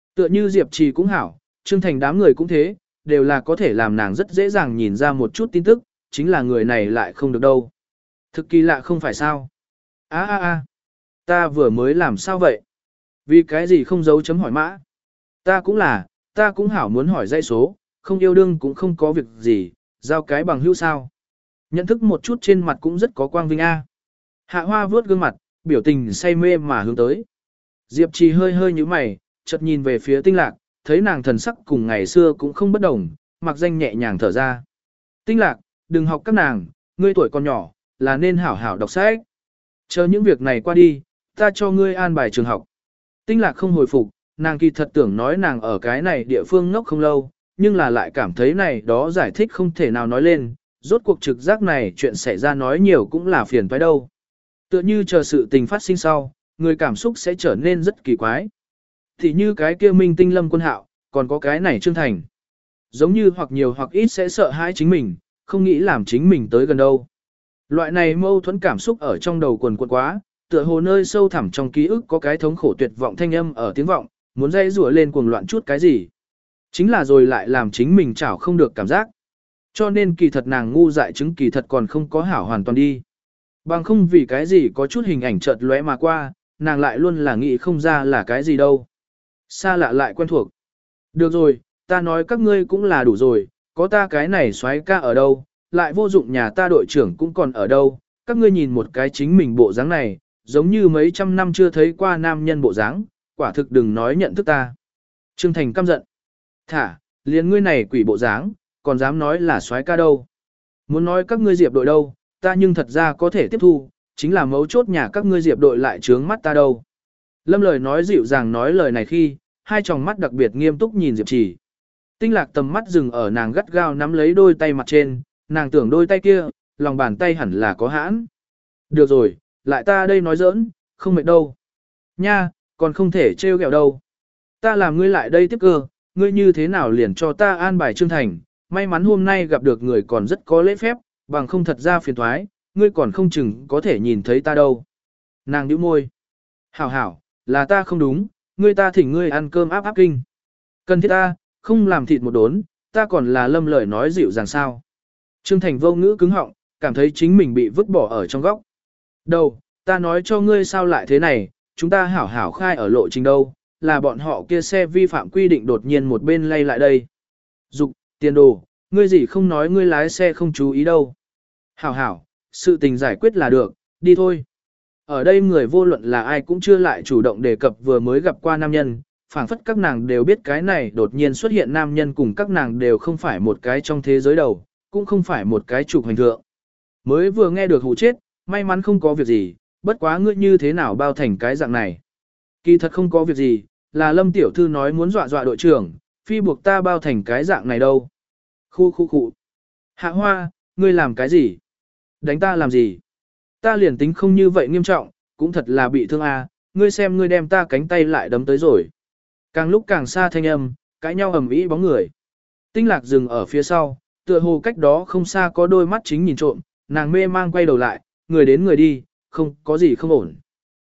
Tựa như Diệp Trì cũng hảo, Trương Thành đám người cũng thế, đều là có thể làm nàng rất dễ dàng nhìn ra một chút tin tức, chính là người này lại không được đâu. Thực kỳ lạ không phải sao? A a a, ta vừa mới làm sao vậy? Vì cái gì không giấu chấm hỏi mã? Ta cũng là, ta cũng hảo muốn hỏi dãy số, không yêu đương cũng không có việc gì, giao cái bằng hữu sao? Nhận thức một chút trên mặt cũng rất có quang vinh a. Hạ Hoa vướt gương mặt, biểu tình say mê mà hướng tới. Diệp Trì hơi hơi nhíu mày, chợt nhìn về phía Tinh Lạc, thấy nàng thần sắc cùng ngày xưa cũng không bất đồng, mặc danh nhẹ nhàng thở ra. Tinh Lạc, đừng học các nàng, ngươi tuổi còn nhỏ, là nên hảo hảo đọc sách. Chờ những việc này qua đi, ta cho ngươi an bài trường học. Tinh Lạc không hồi phục, nàng kỳ thật tưởng nói nàng ở cái này địa phương ngốc không lâu, nhưng là lại cảm thấy này đó giải thích không thể nào nói lên, rốt cuộc trực giác này chuyện xảy ra nói nhiều cũng là phiền toái đâu. Tựa như chờ sự tình phát sinh sau, người cảm xúc sẽ trở nên rất kỳ quái. Thì như cái kia Minh Tinh Lâm Quân Hạo, còn có cái này Trương Thành. Giống như hoặc nhiều hoặc ít sẽ sợ hãi chính mình, không nghĩ làm chính mình tới gần đâu. Loại này mâu thuẫn cảm xúc ở trong đầu quần quần quá, tựa hồ nơi sâu thẳm trong ký ức có cái thống khổ tuyệt vọng thanh âm ở tiếng vọng, muốn dây rủa lên cuồng loạn chút cái gì. Chính là rồi lại làm chính mình chảo không được cảm giác. Cho nên kỳ thật nàng ngu dại chứng kỳ thật còn không có hảo hoàn toàn đi. Bằng không vì cái gì có chút hình ảnh chợt lóe mà qua, nàng lại luôn là nghĩ không ra là cái gì đâu. Xa lạ lại quen thuộc. Được rồi, ta nói các ngươi cũng là đủ rồi, có ta cái này soái ca ở đâu, lại vô dụng nhà ta đội trưởng cũng còn ở đâu, các ngươi nhìn một cái chính mình bộ dáng này, giống như mấy trăm năm chưa thấy qua nam nhân bộ dáng, quả thực đừng nói nhận thức ta. Trương Thành căm giận. Thả, liền ngươi này quỷ bộ dáng, còn dám nói là soái ca đâu. Muốn nói các ngươi diệp đội đâu, ta nhưng thật ra có thể tiếp thu, chính là mấu chốt nhà các ngươi diệp đội lại trướng mắt ta đâu. Lâm lời nói dịu dàng nói lời này khi, hai tròng mắt đặc biệt nghiêm túc nhìn Diệp Trì. Tinh Lạc tầm mắt dừng ở nàng gắt gao nắm lấy đôi tay mặt trên, nàng tưởng đôi tay kia, lòng bàn tay hẳn là có hãn. Được rồi, lại ta đây nói giỡn, không mệt đâu. Nha, còn không thể trêu ghẹo đâu. Ta làm ngươi lại đây tiếp cơ, ngươi như thế nào liền cho ta an bài Trương Thành, may mắn hôm nay gặp được người còn rất có lễ phép, bằng không thật ra phiền thoái, ngươi còn không chừng có thể nhìn thấy ta đâu. Nàng nhíu môi. Hảo hảo, là ta không đúng, ngươi ta thỉnh ngươi ăn cơm áp áp kinh. Cần thiết ta, không làm thịt một đốn, ta còn là Lâm lời nói dịu dàng sao. Trương Thành vô ngữ cứng họng, cảm thấy chính mình bị vứt bỏ ở trong góc. Đâu, ta nói cho ngươi sao lại thế này, chúng ta hảo hảo khai ở lộ trình đâu, là bọn họ kia xe vi phạm quy định đột nhiên một bên lay lại đây. Dục, tiền đồ, ngươi gì không nói ngươi lái xe không chú ý đâu. Hảo hảo, sự tình giải quyết là được, đi thôi. Ở đây người vô luận là ai cũng chưa lại chủ động đề cập vừa mới gặp qua nam nhân, phảng phất các nàng đều biết cái này đột nhiên xuất hiện nam nhân cùng các nàng đều không phải một cái trong thế giới đầu, cũng không phải một cái trục hành thượng. Mới vừa nghe được hù chết, may mắn không có việc gì, bất quá ngươi như thế nào bao thành cái dạng này. Kỳ thật không có việc gì, là Lâm tiểu thư nói muốn dọa dọa đội trưởng, phi buộc ta bao thành cái dạng này đâu. Khu khu khu. Hạ Hoa, ngươi làm cái gì? Đánh ta làm gì? Ta liền tính không như vậy nghiêm trọng, cũng thật là bị thương à, ngươi xem ngươi đem ta cánh tay lại đấm tới rồi. Càng lúc càng xa thanh âm, cãi nhau ầm ĩ bóng người. Tinh Lạc dừng ở phía sau, tựa hồ cách đó không xa có đôi mắt chính nhìn trộm, nàng mê mang quay đầu lại, người đến người đi, không có gì không ổn.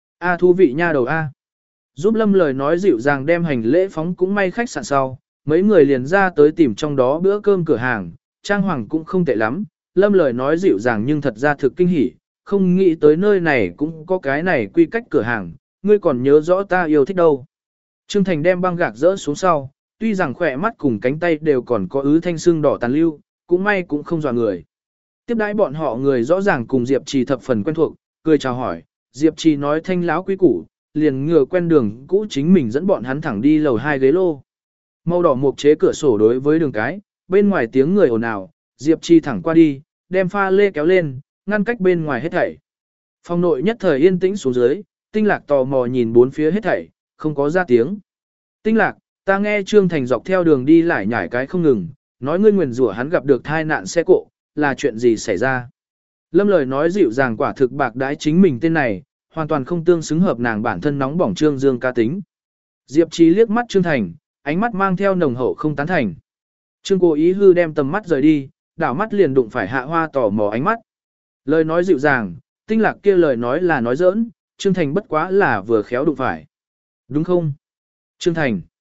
A thú vị nha đầu A. Giúp Lâm lời nói dịu dàng đem hành lễ phóng cũng may khách sạn sau, mấy người liền ra tới tìm trong đó bữa cơm cửa hàng, trang hoàng cũng không tệ lắm, Lâm lời nói dịu dàng nhưng thật ra thực kinh hỉ, không nghĩ tới nơi này cũng có cái này quy cách cửa hàng, ngươi còn nhớ rõ ta yêu thích đâu. Trương Thành đem băng gạc rỡ xuống sau, tuy rằng khỏe mắt cùng cánh tay đều còn có ứ thanh xương đỏ tàn lưu, cũng may cũng không dọa người. Tiếp đãi bọn họ người rõ ràng cùng Diệp Trì thập phần quen thuộc, cười chào hỏi, Diệp Trì nói thanh láo quý củ, liền ngừa quen đường cũ chính mình dẫn bọn hắn thẳng đi lầu hai ghế lô. Màu đỏ mục chế cửa sổ đối với đường cái, bên ngoài tiếng người ồn ào, Diệp Trì thẳng qua đi, đem pha lê kéo lên, ngăn cách bên ngoài hết thảy. Phòng nội nhất thời yên tĩnh xuống dưới, Tinh Lạc tò mò nhìn bốn phía hết thảy, không có ra tiếng. Tinh Lạc, ta nghe Trương Thành dọc theo đường đi lải nhải cái không ngừng, nói ngươi nguyền rủa hắn gặp được tai nạn xe cộ, là chuyện gì xảy ra. Lâm lời nói dịu dàng quả thực bạc đái chính mình tên này, hoàn toàn không tương xứng hợp nàng bản thân nóng bỏng Trương Dương ca tính. Diệp Trì liếc mắt Trương Thành, ánh mắt mang theo nồng hậu không tán thành. Trương cố ý hư đem tầm mắt rời đi, đảo mắt liền đụng phải Hạ Hoa tò mò ánh mắt. Lời nói dịu dàng, Tinh Lạc kia lời nói là nói giỡn, Trương Thành bất quá là vừa khéo đụng phải. Đúng không? Trương Thành.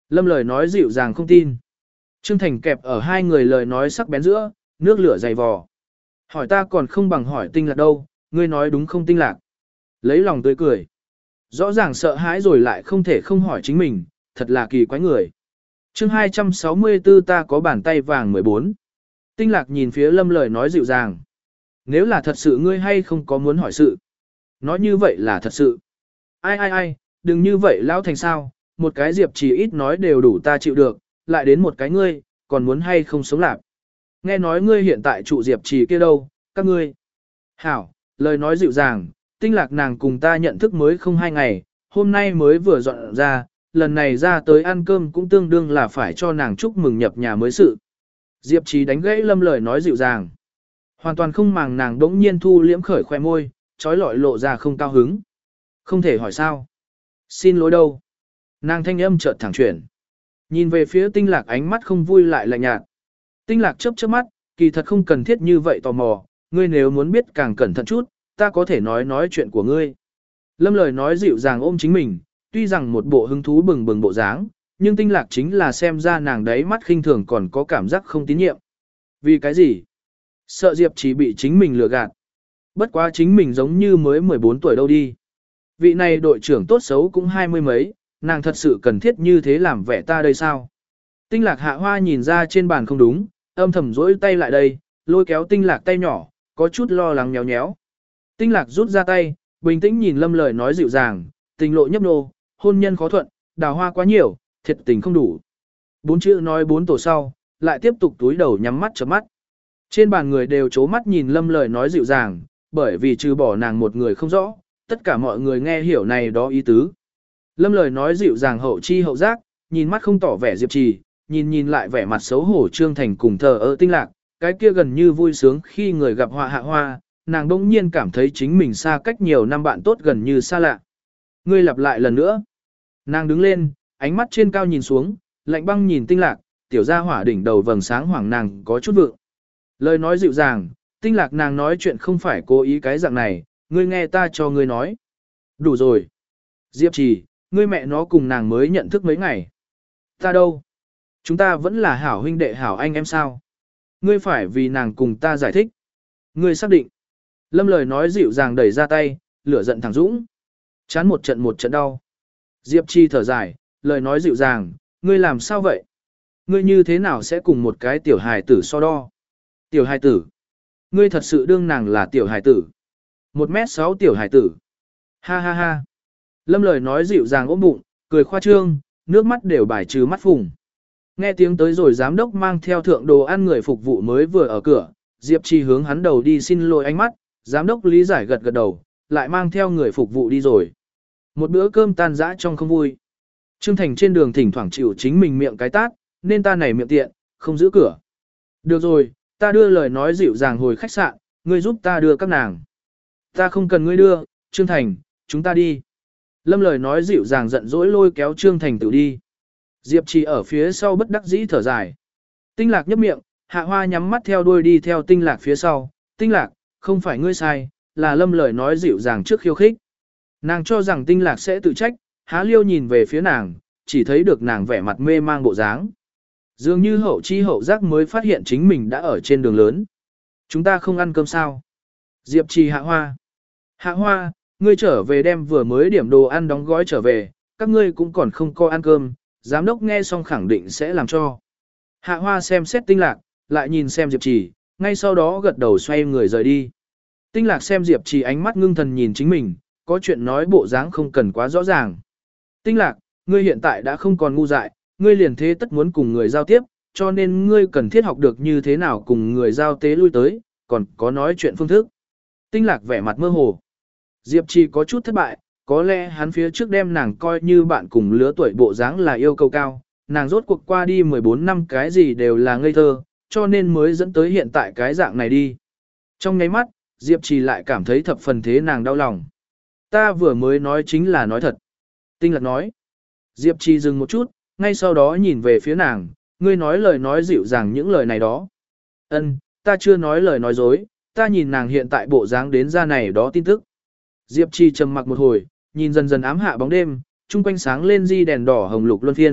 Lâm lời nói dịu dàng không tin. Trương Thành kẹp ở hai người lời nói sắc bén giữa, nước lửa dày vò. Hỏi ta còn không bằng hỏi tinh lạc đâu, ngươi nói đúng không tinh lạc. Lấy lòng tươi cười. Rõ ràng sợ hãi rồi lại không thể không hỏi chính mình, thật là kỳ quái người. chương hai trăm sáu mươi tư ta có bàn tay vàng mười bốn. Tinh lạc nhìn phía Lâm lời nói dịu dàng. Nếu là thật sự ngươi hay không có muốn hỏi sự. Nói như vậy là thật sự. Ai ai ai, đừng như vậy lão thành sao, một cái Diệp Trì ít nói đều đủ ta chịu được, lại đến một cái ngươi, còn muốn hay không sống lạc. Nghe nói ngươi hiện tại trụ Diệp Trì kia đâu, các ngươi. Hảo, lời nói dịu dàng, tinh lạc nàng cùng ta nhận thức mới không hai ngày, hôm nay mới vừa dọn ra, lần này ra tới ăn cơm cũng tương đương là phải cho nàng chúc mừng nhập nhà mới sự. Diệp Trì đánh gãy Lâm lời nói dịu dàng. Hoàn toàn không màng nàng đống nhiên thu liễm khởi khoe môi, trói lọi lộ ra không cao hứng. Không thể hỏi sao. Xin lỗi đâu. Nàng thanh âm chợt thẳng chuyển. Nhìn về phía tinh lạc ánh mắt không vui lại lạnh nhạt. Tinh lạc chớp chớp mắt, kỳ thật không cần thiết như vậy tò mò, ngươi nếu muốn biết càng cẩn thận chút, ta có thể nói nói chuyện của ngươi. Lâm lời nói dịu dàng ôm chính mình, tuy rằng một bộ hứng thú bừng bừng bộ dáng, nhưng tinh lạc chính là xem ra nàng đấy mắt khinh thường còn có cảm giác không tín nhiệm. Vì cái gì? Sợ Diệp chỉ bị chính mình lừa gạt. Bất quá chính mình giống như mới mười bốn tuổi đâu đi. Vị này đội trưởng tốt xấu cũng hai mươi mấy, nàng thật sự cần thiết như thế làm vẻ ta đây sao? Tinh lạc hạ hoa nhìn ra trên bàn không đúng, âm thầm rỗi tay lại đây, lôi kéo tinh lạc tay nhỏ, có chút lo lắng nhéo nhéo. Tinh lạc rút ra tay, bình tĩnh nhìn Lâm lời nói dịu dàng, tình lộ nhấp nô, hôn nhân khó thuận, đào hoa quá nhiều, thiệt tình không đủ. Bốn chữ nói bốn tổ sau, lại tiếp tục túi đầu nhắm mắt chớp mắt. Trên bàn người đều chố mắt nhìn Lâm lời nói dịu dàng, bởi vì trừ bỏ nàng một người không rõ, tất cả mọi người nghe hiểu này đó ý tứ. Lâm lời nói dịu dàng hậu chi hậu giác, nhìn mắt không tỏ vẻ Diệp Trì, nhìn nhìn lại vẻ mặt xấu hổ Trương Thành cùng thờ ơ tinh lạc, cái kia gần như vui sướng khi người gặp họa hạ hoa, nàng đông nhiên cảm thấy chính mình xa cách nhiều năm bạn tốt gần như xa lạ. Ngươi lặp lại lần nữa. Nàng đứng lên, ánh mắt trên cao nhìn xuống, lạnh băng nhìn tinh lạc, tiểu gia hỏa đỉnh đầu vầng sáng hoảng nàng có chút vượng. Lời nói dịu dàng, tinh lạc nàng nói chuyện không phải cố ý cái dạng này, ngươi nghe ta cho ngươi nói. Đủ rồi. Diệp Trì, ngươi mẹ nó cùng nàng mới nhận thức mấy ngày. Ta đâu? Chúng ta vẫn là hảo huynh đệ hảo anh em sao? Ngươi phải vì nàng cùng ta giải thích. Ngươi xác định. Lâm lời nói dịu dàng đẩy ra tay, lửa giận thẳng dũng. Chán một trận một trận đau. Diệp Chi thở dài, lời nói dịu dàng, ngươi làm sao vậy? Ngươi như thế nào sẽ cùng một cái tiểu hài tử so đo? Tiểu hài tử? Ngươi thật sự đương nàng là tiểu hài tử. Một mét sáu tiểu hài tử. Ha ha ha. Lâm lời nói dịu dàng ôm bụng, cười khoa trương, nước mắt đều bài trừ mắt phùng. Nghe tiếng tới rồi giám đốc mang theo thượng đồ ăn người phục vụ mới vừa ở cửa, Diệp Chi hướng hắn đầu đi xin lỗi ánh mắt, giám đốc lý giải gật gật đầu, lại mang theo người phục vụ đi rồi. Một bữa cơm tan dã trong không vui. Trương Thành trên đường thỉnh thoảng chịu chính mình miệng cái tát, nên ta này miệng tiện, không giữ cửa. Được rồi, ta đưa lời nói dịu dàng hồi khách sạn, ngươi giúp ta đưa các nàng. Ta không cần ngươi đưa, Trương Thành, chúng ta đi. Lâm lời nói dịu dàng giận dỗi lôi kéo Trương Thành tự đi. Diệp Trì ở phía sau bất đắc dĩ thở dài. Tinh lạc nhấp miệng, hạ hoa nhắm mắt theo đuôi đi theo tinh lạc phía sau. Tinh lạc, không phải ngươi sai, là Lâm lời nói dịu dàng trước khiêu khích. Nàng cho rằng tinh lạc sẽ tự trách, há liêu nhìn về phía nàng, chỉ thấy được nàng vẻ mặt mê mang bộ dáng. Dường như hậu chi hậu giác mới phát hiện chính mình đã ở trên đường lớn. Chúng ta không ăn cơm sao? Diệp Trì hạ hoa. Hạ hoa, ngươi trở về đem vừa mới điểm đồ ăn đóng gói trở về, các ngươi cũng còn không có ăn cơm, giám đốc nghe xong khẳng định sẽ làm cho. Hạ hoa xem xét tinh lạc, lại nhìn xem Diệp Trì, ngay sau đó gật đầu xoay người rời đi. Tinh lạc xem Diệp Trì ánh mắt ngưng thần nhìn chính mình, có chuyện nói bộ dáng không cần quá rõ ràng. Tinh lạc, ngươi hiện tại đã không còn ngu dại, ngươi liền thế tất muốn cùng người giao tiếp, cho nên ngươi cần thiết học được như thế nào cùng người giao tế lui tới, còn có nói chuyện phương thức. Tinh lạc vẻ mặt mơ hồ. Diệp Trì có chút thất bại, có lẽ hắn phía trước đem nàng coi như bạn cùng lứa tuổi bộ dáng là yêu cầu cao, nàng rốt cuộc qua đi mười bốn năm cái gì đều là ngây thơ, cho nên mới dẫn tới hiện tại cái dạng này đi. Trong nháy mắt, Diệp Trì lại cảm thấy thập phần thế nàng đau lòng. Ta vừa mới nói chính là nói thật. Tinh lạc nói. Diệp Trì dừng một chút, ngay sau đó nhìn về phía nàng, ngươi nói lời nói dịu dàng những lời này đó. Ân, ta chưa nói lời nói dối, ta nhìn nàng hiện tại bộ dáng đến ra này đó tin tức. Diệp Trì trầm mặc một hồi, nhìn dần dần ám hạ bóng đêm, chung quanh sáng lên di đèn đỏ hồng lục luân phiên,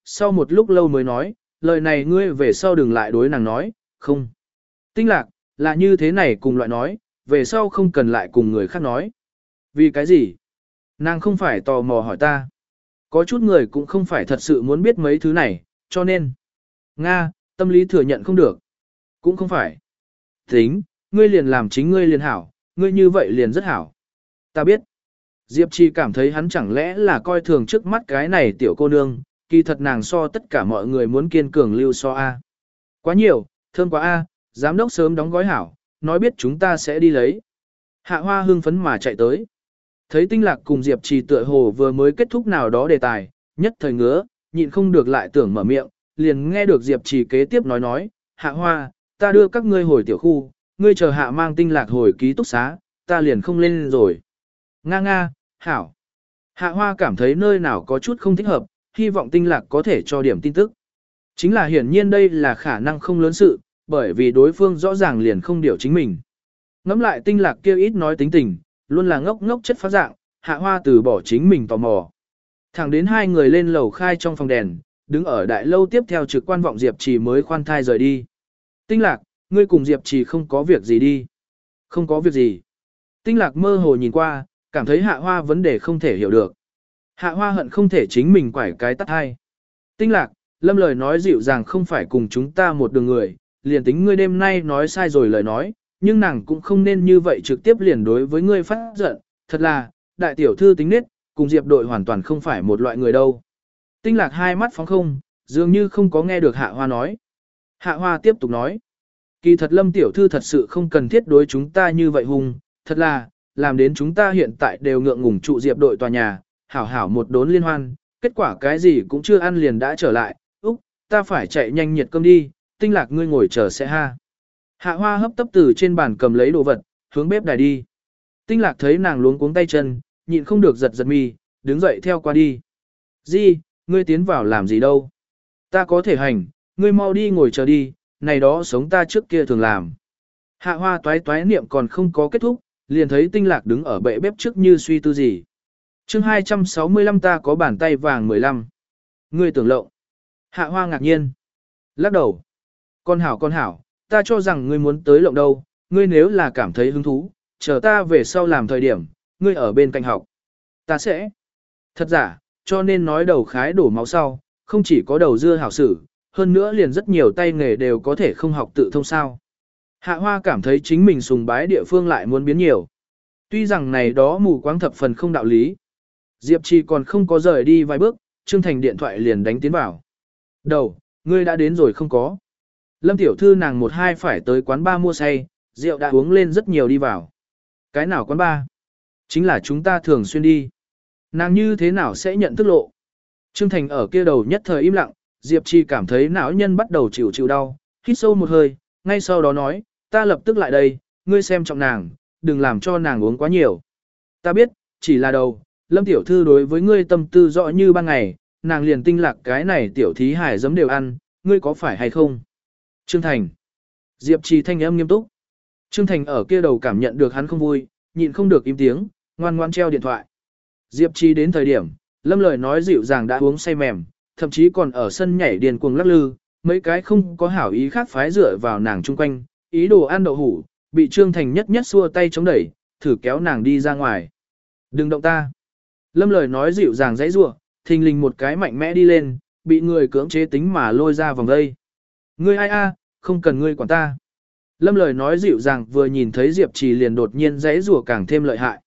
sau một lúc lâu mới nói, lời này ngươi về sau đừng lại đối nàng nói, không. Tinh lạc, là như thế này cùng loại nói, về sau không cần lại cùng người khác nói. Vì cái gì? Nàng không phải tò mò hỏi ta. Có chút người cũng không phải thật sự muốn biết mấy thứ này, cho nên. Nga, tâm lý thừa nhận không được. Cũng không phải. Tính, ngươi liền làm chính ngươi liền hảo, ngươi như vậy liền rất hảo. Ta biết. Diệp Trì cảm thấy hắn chẳng lẽ là coi thường trước mắt cái này tiểu cô nương, kỳ thật nàng so tất cả mọi người muốn kiên cường lưu so A. Quá nhiều, thơm quá A, giám đốc sớm đóng gói hảo, nói biết chúng ta sẽ đi lấy. Hạ Hoa hưng phấn mà chạy tới. Thấy Tinh Lạc cùng Diệp Trì tựa hồ vừa mới kết thúc nào đó đề tài, nhất thời ngứa, nhịn không được lại tưởng mở miệng, liền nghe được Diệp Trì kế tiếp nói nói, Hạ Hoa, ta đưa các ngươi hồi tiểu khu, ngươi chờ Hạ mang Tinh Lạc hồi ký túc xá, ta liền không lên rồi. Nga nga, hảo. Hạ Hoa cảm thấy nơi nào có chút không thích hợp, hy vọng Tinh Lạc có thể cho điểm tin tức. Chính là hiển nhiên đây là khả năng không lớn sự, bởi vì đối phương rõ ràng liền không điều chính mình. Ngắm lại Tinh Lạc kia ít nói tính tình, luôn là ngốc ngốc chất phát dạng, Hạ Hoa từ bỏ chính mình tò mò. Thẳng đến hai người lên lầu khai trong phòng đèn, đứng ở đại lâu tiếp theo trực quan vọng Diệp Trì mới khoan thai rời đi. Tinh Lạc, ngươi cùng Diệp Trì không có việc gì đi. Không có việc gì. Tinh Lạc mơ hồ nhìn qua, cảm thấy Hạ Hoa vấn đề không thể hiểu được. Hạ Hoa hận không thể chính mình quải cái tắt hai. Tinh Lạc, Lâm lời nói dịu dàng không phải cùng chúng ta một đường người, liền tính ngươi đêm nay nói sai rồi lời nói, nhưng nàng cũng không nên như vậy trực tiếp liền đối với ngươi phát giận, thật là, đại tiểu thư tính nết, cùng Diệp đội hoàn toàn không phải một loại người đâu. Tinh Lạc hai mắt phóng không, dường như không có nghe được Hạ Hoa nói. Hạ Hoa tiếp tục nói, kỳ thật Lâm tiểu thư thật sự không cần thiết đối chúng ta như vậy hùng, thật là, làm đến chúng ta hiện tại đều ngượng ngùng trụ Diệp đội tòa nhà, hảo hảo một đốn liên hoan, kết quả cái gì cũng chưa ăn liền đã trở lại, úc, ta phải chạy nhanh nhiệt cơm đi, Tinh Lạc ngươi ngồi chờ sẽ ha. Hạ Hoa hấp tấp từ trên bàn cầm lấy đồ vật, hướng bếp đài đi. Tinh Lạc thấy nàng luống cuống tay chân, nhịn không được giật giật mi, đứng dậy theo qua đi. Di, ngươi tiến vào làm gì đâu? Ta có thể hành, ngươi mau đi ngồi chờ đi, này đó sống ta trước kia thường làm. Hạ Hoa toái toái niệm còn không có kết thúc, liền thấy Tinh Lạc đứng ở bệ bếp trước như suy tư gì. Chương hai trăm sáu mươi lăm ta có bàn tay vàng mười lăm. Ngươi tưởng lộng. Hạ Hoa ngạc nhiên. Lắc đầu. Con hảo con hảo, ta cho rằng ngươi muốn tới lộng đâu, ngươi nếu là cảm thấy hứng thú, chờ ta về sau làm thời điểm, ngươi ở bên cạnh học. Ta sẽ. Thật giả, cho nên nói đầu khái đổ máu sau, không chỉ có đầu dưa hảo sử, hơn nữa liền rất nhiều tay nghề đều có thể không học tự thông sao. Hạ Hoa cảm thấy chính mình sùng bái địa phương lại muốn biến nhiều. Tuy rằng này đó mù quáng thập phần không đạo lý. Diệp Trì còn không có rời đi vài bước, Trương Thành điện thoại liền đánh tiến vào. Đầu, ngươi đã đến rồi không có. Lâm tiểu thư nàng một hai phải tới quán ba mua say, rượu đã uống lên rất nhiều đi vào. Cái nào quán ba? Chính là chúng ta thường xuyên đi. Nàng như thế nào sẽ nhận thức lộ? Trương Thành ở kia đầu nhất thời im lặng, Diệp Trì cảm thấy não nhân bắt đầu chịu chịu đau, hít sâu một hơi, ngay sau đó nói, ta lập tức lại đây, ngươi xem trọng nàng, đừng làm cho nàng uống quá nhiều. Ta biết, chỉ là đầu, Lâm tiểu thư đối với ngươi tâm tư rõ như ban ngày, nàng liền Tinh Lạc cái này tiểu thí hải giấm đều ăn, ngươi có phải hay không? Trương Thành. Diệp Trì thanh âm nghiêm túc. Trương Thành ở kia đầu cảm nhận được hắn không vui, nhịn không được im tiếng, ngoan ngoan treo điện thoại. Diệp Trì đến thời điểm, Lâm lời nói dịu dàng đã uống say mềm, thậm chí còn ở sân nhảy điền cuồng lắc lư, mấy cái không có hảo ý khác phái dựa vào nàng chung quanh, ý đồ ăn đậu hủ, bị Trương Thành nhất nhất xua tay chống đẩy, thử kéo nàng đi ra ngoài. Đừng động ta. Lâm lời nói dịu dàng dãy rủa, thình lình một cái mạnh mẽ đi lên, bị người cưỡng chế tính mà lôi ra vòng đây. Ngươi ai a, không cần ngươi quản ta. Lâm lời nói dịu dàng vừa nhìn thấy Diệp Trì liền đột nhiên dãy rủa càng thêm lợi hại.